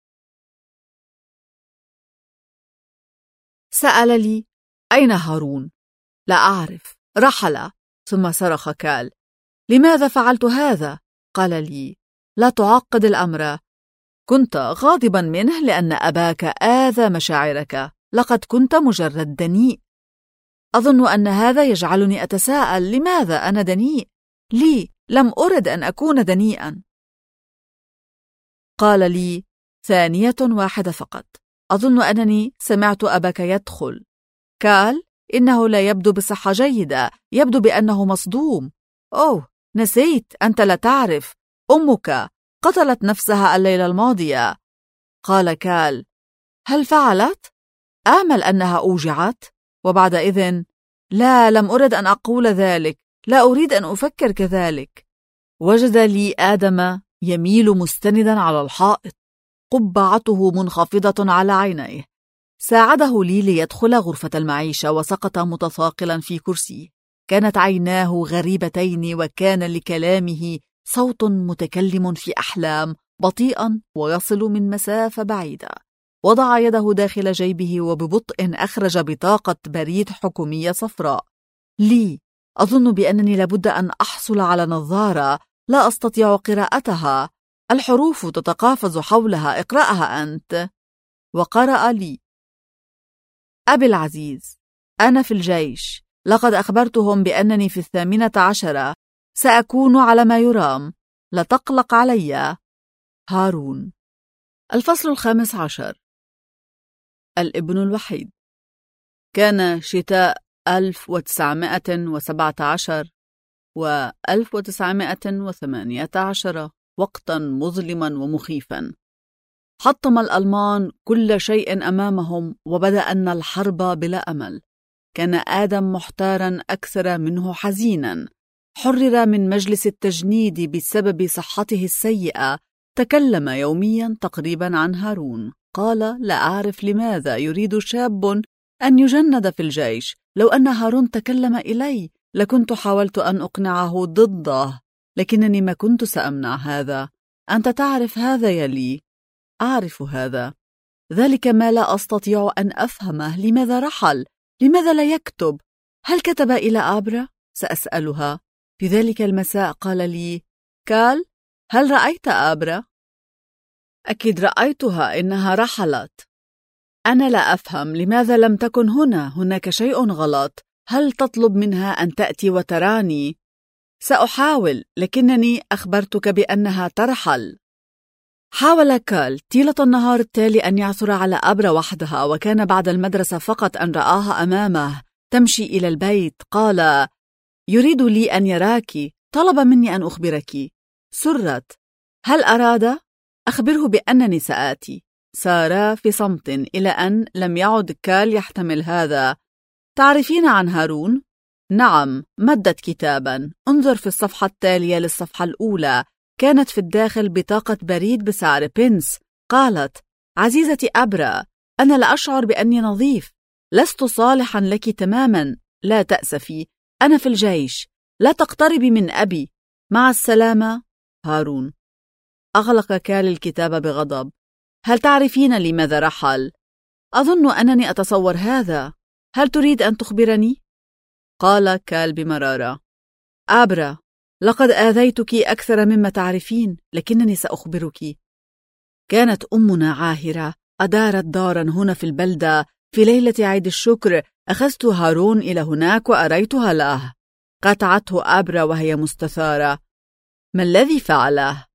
سأل لي: أين هارون؟ لا أعرف، رحل. ثم صرخ كال: لماذا فعلت هذا؟ قال لي: لا تعقد الأمر. كنت غاضبا منه لأن أباك آذى مشاعرك. لقد كنت مجرد دنيء. أظن أن هذا يجعلني أتساءل: لماذا أنا دنيء؟ لم أرد أن أكون دنيئا. قال لي: ثانية واحدة فقط. أظن أنني سمعت أباك يدخل. كال: إنه لا يبدو بصحة جيدة، يبدو بأنه مصدوم. أوه، نسيت، أنت لا تعرف، أمك قتلت نفسها الليلة الماضية. قال كال: هل فعلت؟ آمل أنها أوجعت. وبعد إذن: لا، لم أرد أن أقول ذلك، لا أريد أن أفكر كذلك. وجد لي آدم يميل مستندا على الحائط، قبعته منخفضة على عينيه. ساعده لي ليدخل غرفة المعيشة وسقط متثاقلا في كرسيه. كانت عيناه غريبتين، وكان لكلامه صوت متكلم في أحلام، بطيئا ويصل من مسافة بعيدة. وضع يده داخل جيبه وببطء أخرج بطاقة بريد حكومية صفراء. أظن بأنني لابد أن أحصل على نظارة، لا أستطيع قراءتها، الحروف تتقافز حولها، اقرأها أنت. وقرأ لي: أبي العزيز، أنا في الجيش، لقد أخبرتهم بأنني في 18، سأكون على ما يرام، لا تقلق علي. هارون. الفصل 15. الابن الوحيد. كان شتاء 1917 و 1918 وقتا مظلما ومخيفا. حطم الألمان كل شيء أمامهم، وبدأ أن الحرب بلا أمل. كان آدم محتارا أكثر منه حزينا. حرر من مجلس التجنيد بسبب صحته السيئة. تكلم يوميا تقريبا عن هارون. قال: لا أعرف لماذا يريد شاب أن يجند في الجيش. لو أن هارون تكلم إلي لكنت حاولت أن أقنعه ضده، لكنني ما كنت سأمنع هذا. أنت تعرف هذا يا لي. أعرف هذا. ذلك ما لا أستطيع أن أفهمه. لماذا رحل؟ لماذا لا يكتب؟ هل كتب إلى آبرا؟ سأسألها. في ذلك المساء قال لي: كال، هل رأيت آبرا؟ أكيد رأيتها، إنها رحلت. أنا لا أفهم لماذا لم تكن هنا. هناك شيء غلط. هل تطلب منها أن تأتي وتراني؟ سأحاول، لكنني أخبرتك بأنها ترحل. حاول كال طيلة النهار التالي أن يعثر على أبرة وحدها، وكان بعد المدرسة فقط أن رآها أمامه تمشي إلى البيت. قال: يريد لي أن يراك، طلب مني أن أخبرك. سرت. هل أراد؟ أخبره بأنني سآتي. سارا في صمت إلى أن لم يعد كال يحتمل هذا. تعرفين عن هارون؟ نعم. مدت كتابا. انظر في الصفحة التالية للصفحة الأولى. كانت في الداخل بطاقة بريد بسعر بنس. قالت: عزيزتي أبرة، أنا لا أشعر بأني نظيف. لست صالحا لك تماما. لا تأسفي، أنا في الجيش. لا تقتربي من أبي. مع السلامة، هارون. أغلق كال الكتاب بغضب. هل تعرفين لماذا رحل؟ أظن أنني أتصور هذا. هل تريد أن تخبرني؟ قال كال بمرارة: أبرة، لقد آذيتك أكثر مما تعرفين، لكنني سأخبرك. كانت أمنا عاهرة. أدارت دارا هنا في البلدة. في ليلة عيد الشكر أخذت هارون إلى هناك وأريتها له. قطعته أبرة وهي مستثارة. ما الذي فعله؟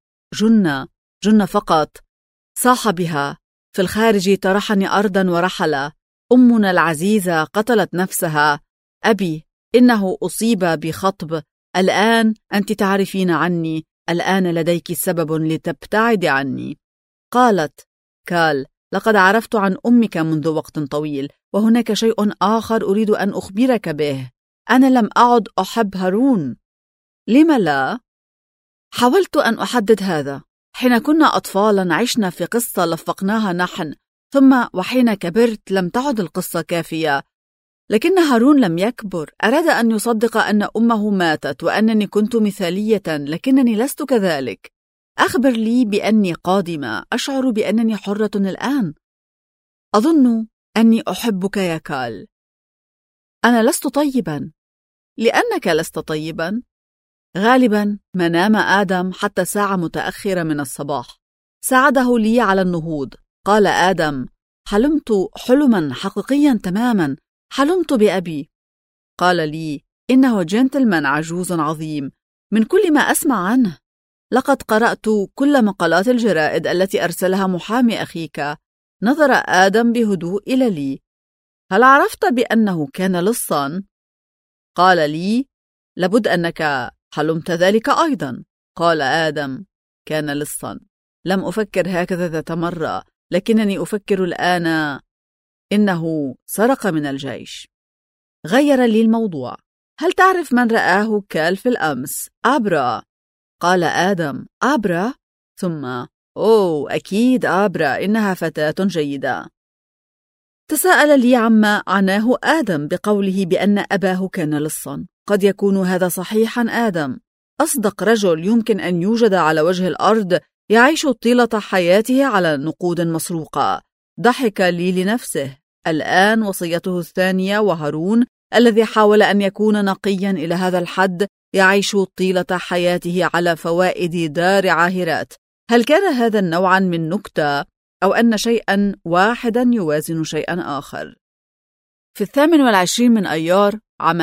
جن فقط. صاح بها. في الخارج طرحني أرضا ورحل. أمنا العزيزة قتلت نفسها. أبي، إنه أصيب بخطب. الآن أنت تعرفين عني. الآن لديك سبب لتبتعد عني. قالت كال: لقد عرفت عن أمك منذ وقت طويل، وهناك شيء آخر أريد أن أخبرك به. أنا لم أعد أحب هارون. لم لا؟ حاولت أن أحدد هذا. حين كنا أطفالا عشنا في قصة لفقناها نحن، ثم وحين كبرت لم تعد القصة كافية. لكن هارون لم يكبر. أراد أن يصدق أن أمه ماتت وأنني كنت مثالية، لكنني لست كذلك. أخبر لي بأني قادمة. أشعر بأنني حرة الآن. أظن أني أحبك يا كال. أنا لست طيبا. لأنك لست طيبا. غالبا ما نام آدم حتى ساعة متأخرة من الصباح. ساعده لي على النهوض. قال آدم: حلمت حلما حقيقيا تماما. حلمت بأبي. قال لي: إنه جنتلمان عجوز عظيم من كل ما أسمع عنه. لقد قرأت كل مقالات الجرائد التي أرسلها محامي أخيك. نظر آدم بهدوء إلى لي. هل عرفت بأنه كان لصا؟ قال لي: لابد أنك حلمت ذلك أيضا. قال آدم: كان لصا. لم أفكر هكذا ذات مرة، لكنني أفكر الآن. إنه سرق من الجيش. غير لي الموضوع. هل تعرف من رآه كال في الأمس؟ أبرة. قال آدم: أبرة؟ ثم: أوه أكيد أبرة، إنها فتاة جيدة. تساءل لي عما عناه آدم بقوله بأن أباه كان لصا. قد يكون هذا صحيحا آدم. أصدق رجل يمكن أن يوجد على وجه الأرض يعيش طيلة حياته على نقود مسروقة. ضحك لي لنفسه. الآن وصيته الثانية، وهارون الذي حاول أن يكون نقيا إلى هذا الحد يعيش طيلة حياته على فوائد دار عاهرات. هل كان هذا نوعا من نكتة، أو أن شيئا واحدا يوازن شيئا آخر؟ في 28 من أيار عام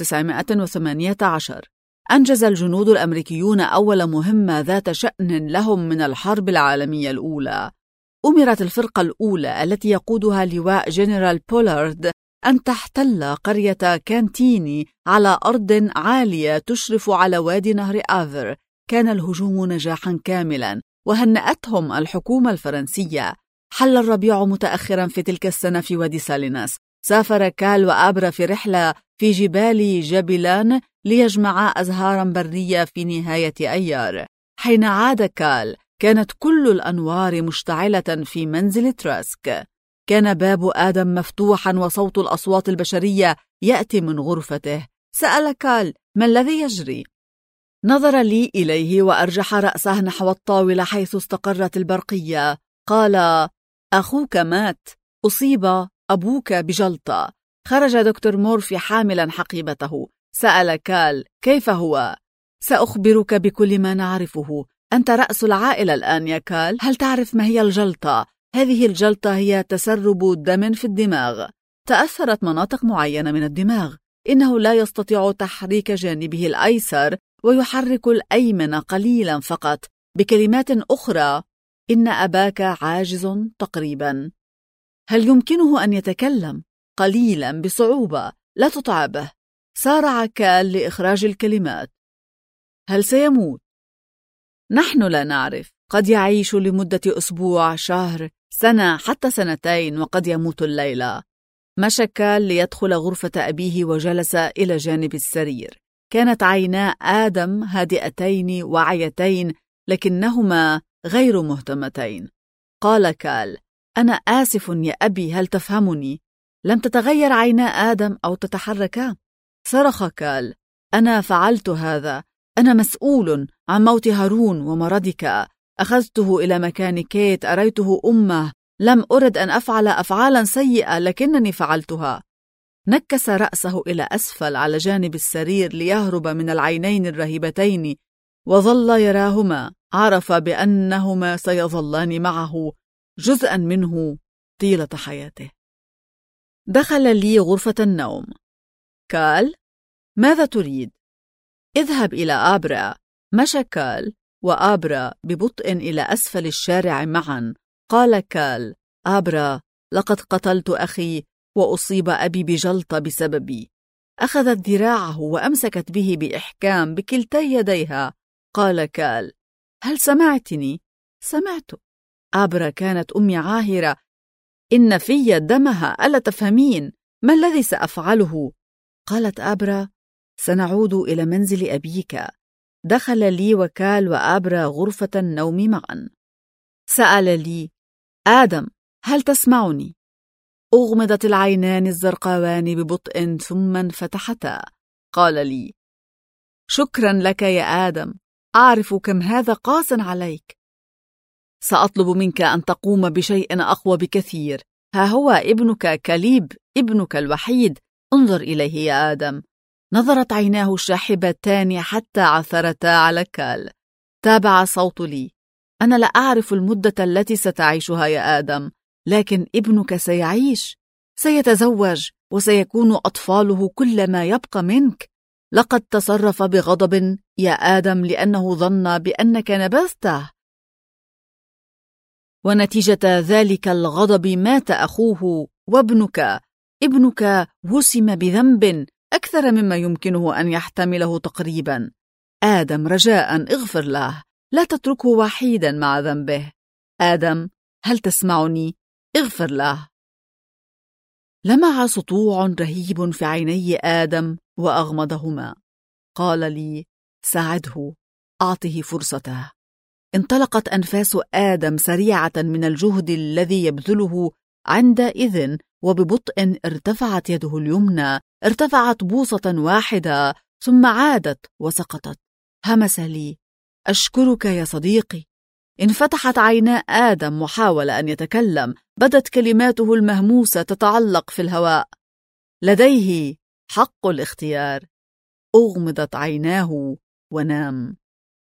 1918 أنجز الجنود الأمريكيون أول مهمة ذات شأن لهم من الحرب العالمية الأولى. أمرت الفرقة الأولى التي يقودها لواء جنرال بولارد أن تحتل قرية كانتيني على أرض عالية تشرف على وادي نهر آفر. كان الهجوم نجاحا كاملا، وهنأتهم الحكومة الفرنسية. حل الربيع متأخرا في تلك السنة في وادي ساليناس. سافر كال وأبرة في رحلة في جبال جابلان ليجمعا أزهارا برية في نهاية أيار. حين عاد كال كانت كل الأنوار مشتعلة في منزل تراسك. كان باب آدم مفتوحا وصوت الأصوات البشرية يأتي من غرفته. سأل كال: ما الذي يجري؟ نظر لي إليه وأرجح رأسه نحو الطاولة حيث استقرت البرقية. قال: أخوك مات. أصيب أبوك بجلطة. خرج دكتور مورفي حاملا حقيبته. سأل كال: كيف هو؟ سأخبرك بكل ما نعرفه. أنت رأس العائلة الآن يا كال. هل تعرف ما هي الجلطة؟ هذه الجلطة هي تسرب دم في الدماغ. تأثرت مناطق معينة من الدماغ. إنه لا يستطيع تحريك جانبه الأيسر ويحرك الأيمن قليلا فقط. بكلمات أخرى، إن أباك عاجز تقريبا. هل يمكنه أن يتكلم؟ قليلا بصعوبة لا تتعبه. سارع كال لإخراج الكلمات. هل سيموت؟ نحن لا نعرف، قد يعيش لمدة أسبوع، شهر، سنة، حتى سنتين، وقد يموت الليلة. مشى كال ليدخل غرفة أبيه وجلس إلى جانب السرير. كانت عينا آدم هادئتين واعيتين، لكنهما غير مهتمتين. قال كال: أنا آسف يا أبي، هل تفهمني؟ لم تتغير عينا آدم أو تتحركا. صرخ كال: أنا فعلت هذا، أنا مسؤول عن موت هارون ومرضك. أخذته إلى مكان كيت، أريته أمه. لم أرد أن أفعل أفعالا سيئة، لكنني فعلتها. نكس رأسه إلى أسفل على جانب السرير ليهرب من العينين الرهيبتين، وظل يراهما. عرف بأنهما سيظلان معه جزءا منه طيلة حياته. دخل لي غرفة النوم. كال: ماذا تريد؟ اذهب إلى آبرا. مشى كال وآبرا ببطء إلى أسفل الشارع معا. قال كال: آبرا، لقد قتلت أخي وأصيب أبي بجلطة بسببي. أخذت ذراعه وأمسكت به بإحكام بكلتي يديها. قال كال: هل سمعتني؟ سمعت. آبرا، كانت أمي عاهرة، إن في دمها، ألا تفهمين؟ ما الذي سأفعله؟ قالت آبرا: سنعود إلى منزل أبيك. دخل لي وكال وآبرا غرفة النوم معا. سأل لي: آدم، هل تسمعني؟ أغمضت العينان الزرقاوان ببطء ثم انفتحتا. قال لي: شكرا لك يا آدم، أعرف كم هذا قاس عليك. سأطلب منك أن تقوم بشيء أقوى بكثير. ها هو ابنك كاليب، ابنك الوحيد. انظر إليه يا آدم. نظرت عيناه الشاحبتان حتى عثرتا على كال. تابع صوت لي: أنا لا أعرف المدة التي ستعيشها يا آدم، لكن ابنك سيعيش، سيتزوج، وسيكون أطفاله كل ما يبقى منك. لقد تصرف بغضب يا آدم لأنه ظن بأنك نبذته، ونتيجة ذلك الغضب مات أخوه وابنك. ابنك وسم بذنب أكثر مما يمكنه أن يحتمله تقريبا. آدم، رجاء اغفر له، لا تتركه وحيدا مع ذنبه. آدم، هل تسمعني؟ اغفر له. لمع سطوع رهيب في عيني آدم وأغمضهما. قال لي: ساعده، أعطه فرصته. انطلقت أنفاس آدم سريعة من الجهد الذي يبذله عندئذ، وببطء ارتفعت يده اليمنى، ارتفعت بوصة واحدة ثم عادت وسقطت. همس لي: أشكرك يا صديقي. انفتحت عينا آدم وحاول أن يتكلم. بدت كلماته المهموسة تتعلق في الهواء: لديه حق الاختيار. أغمضت عيناه ونام.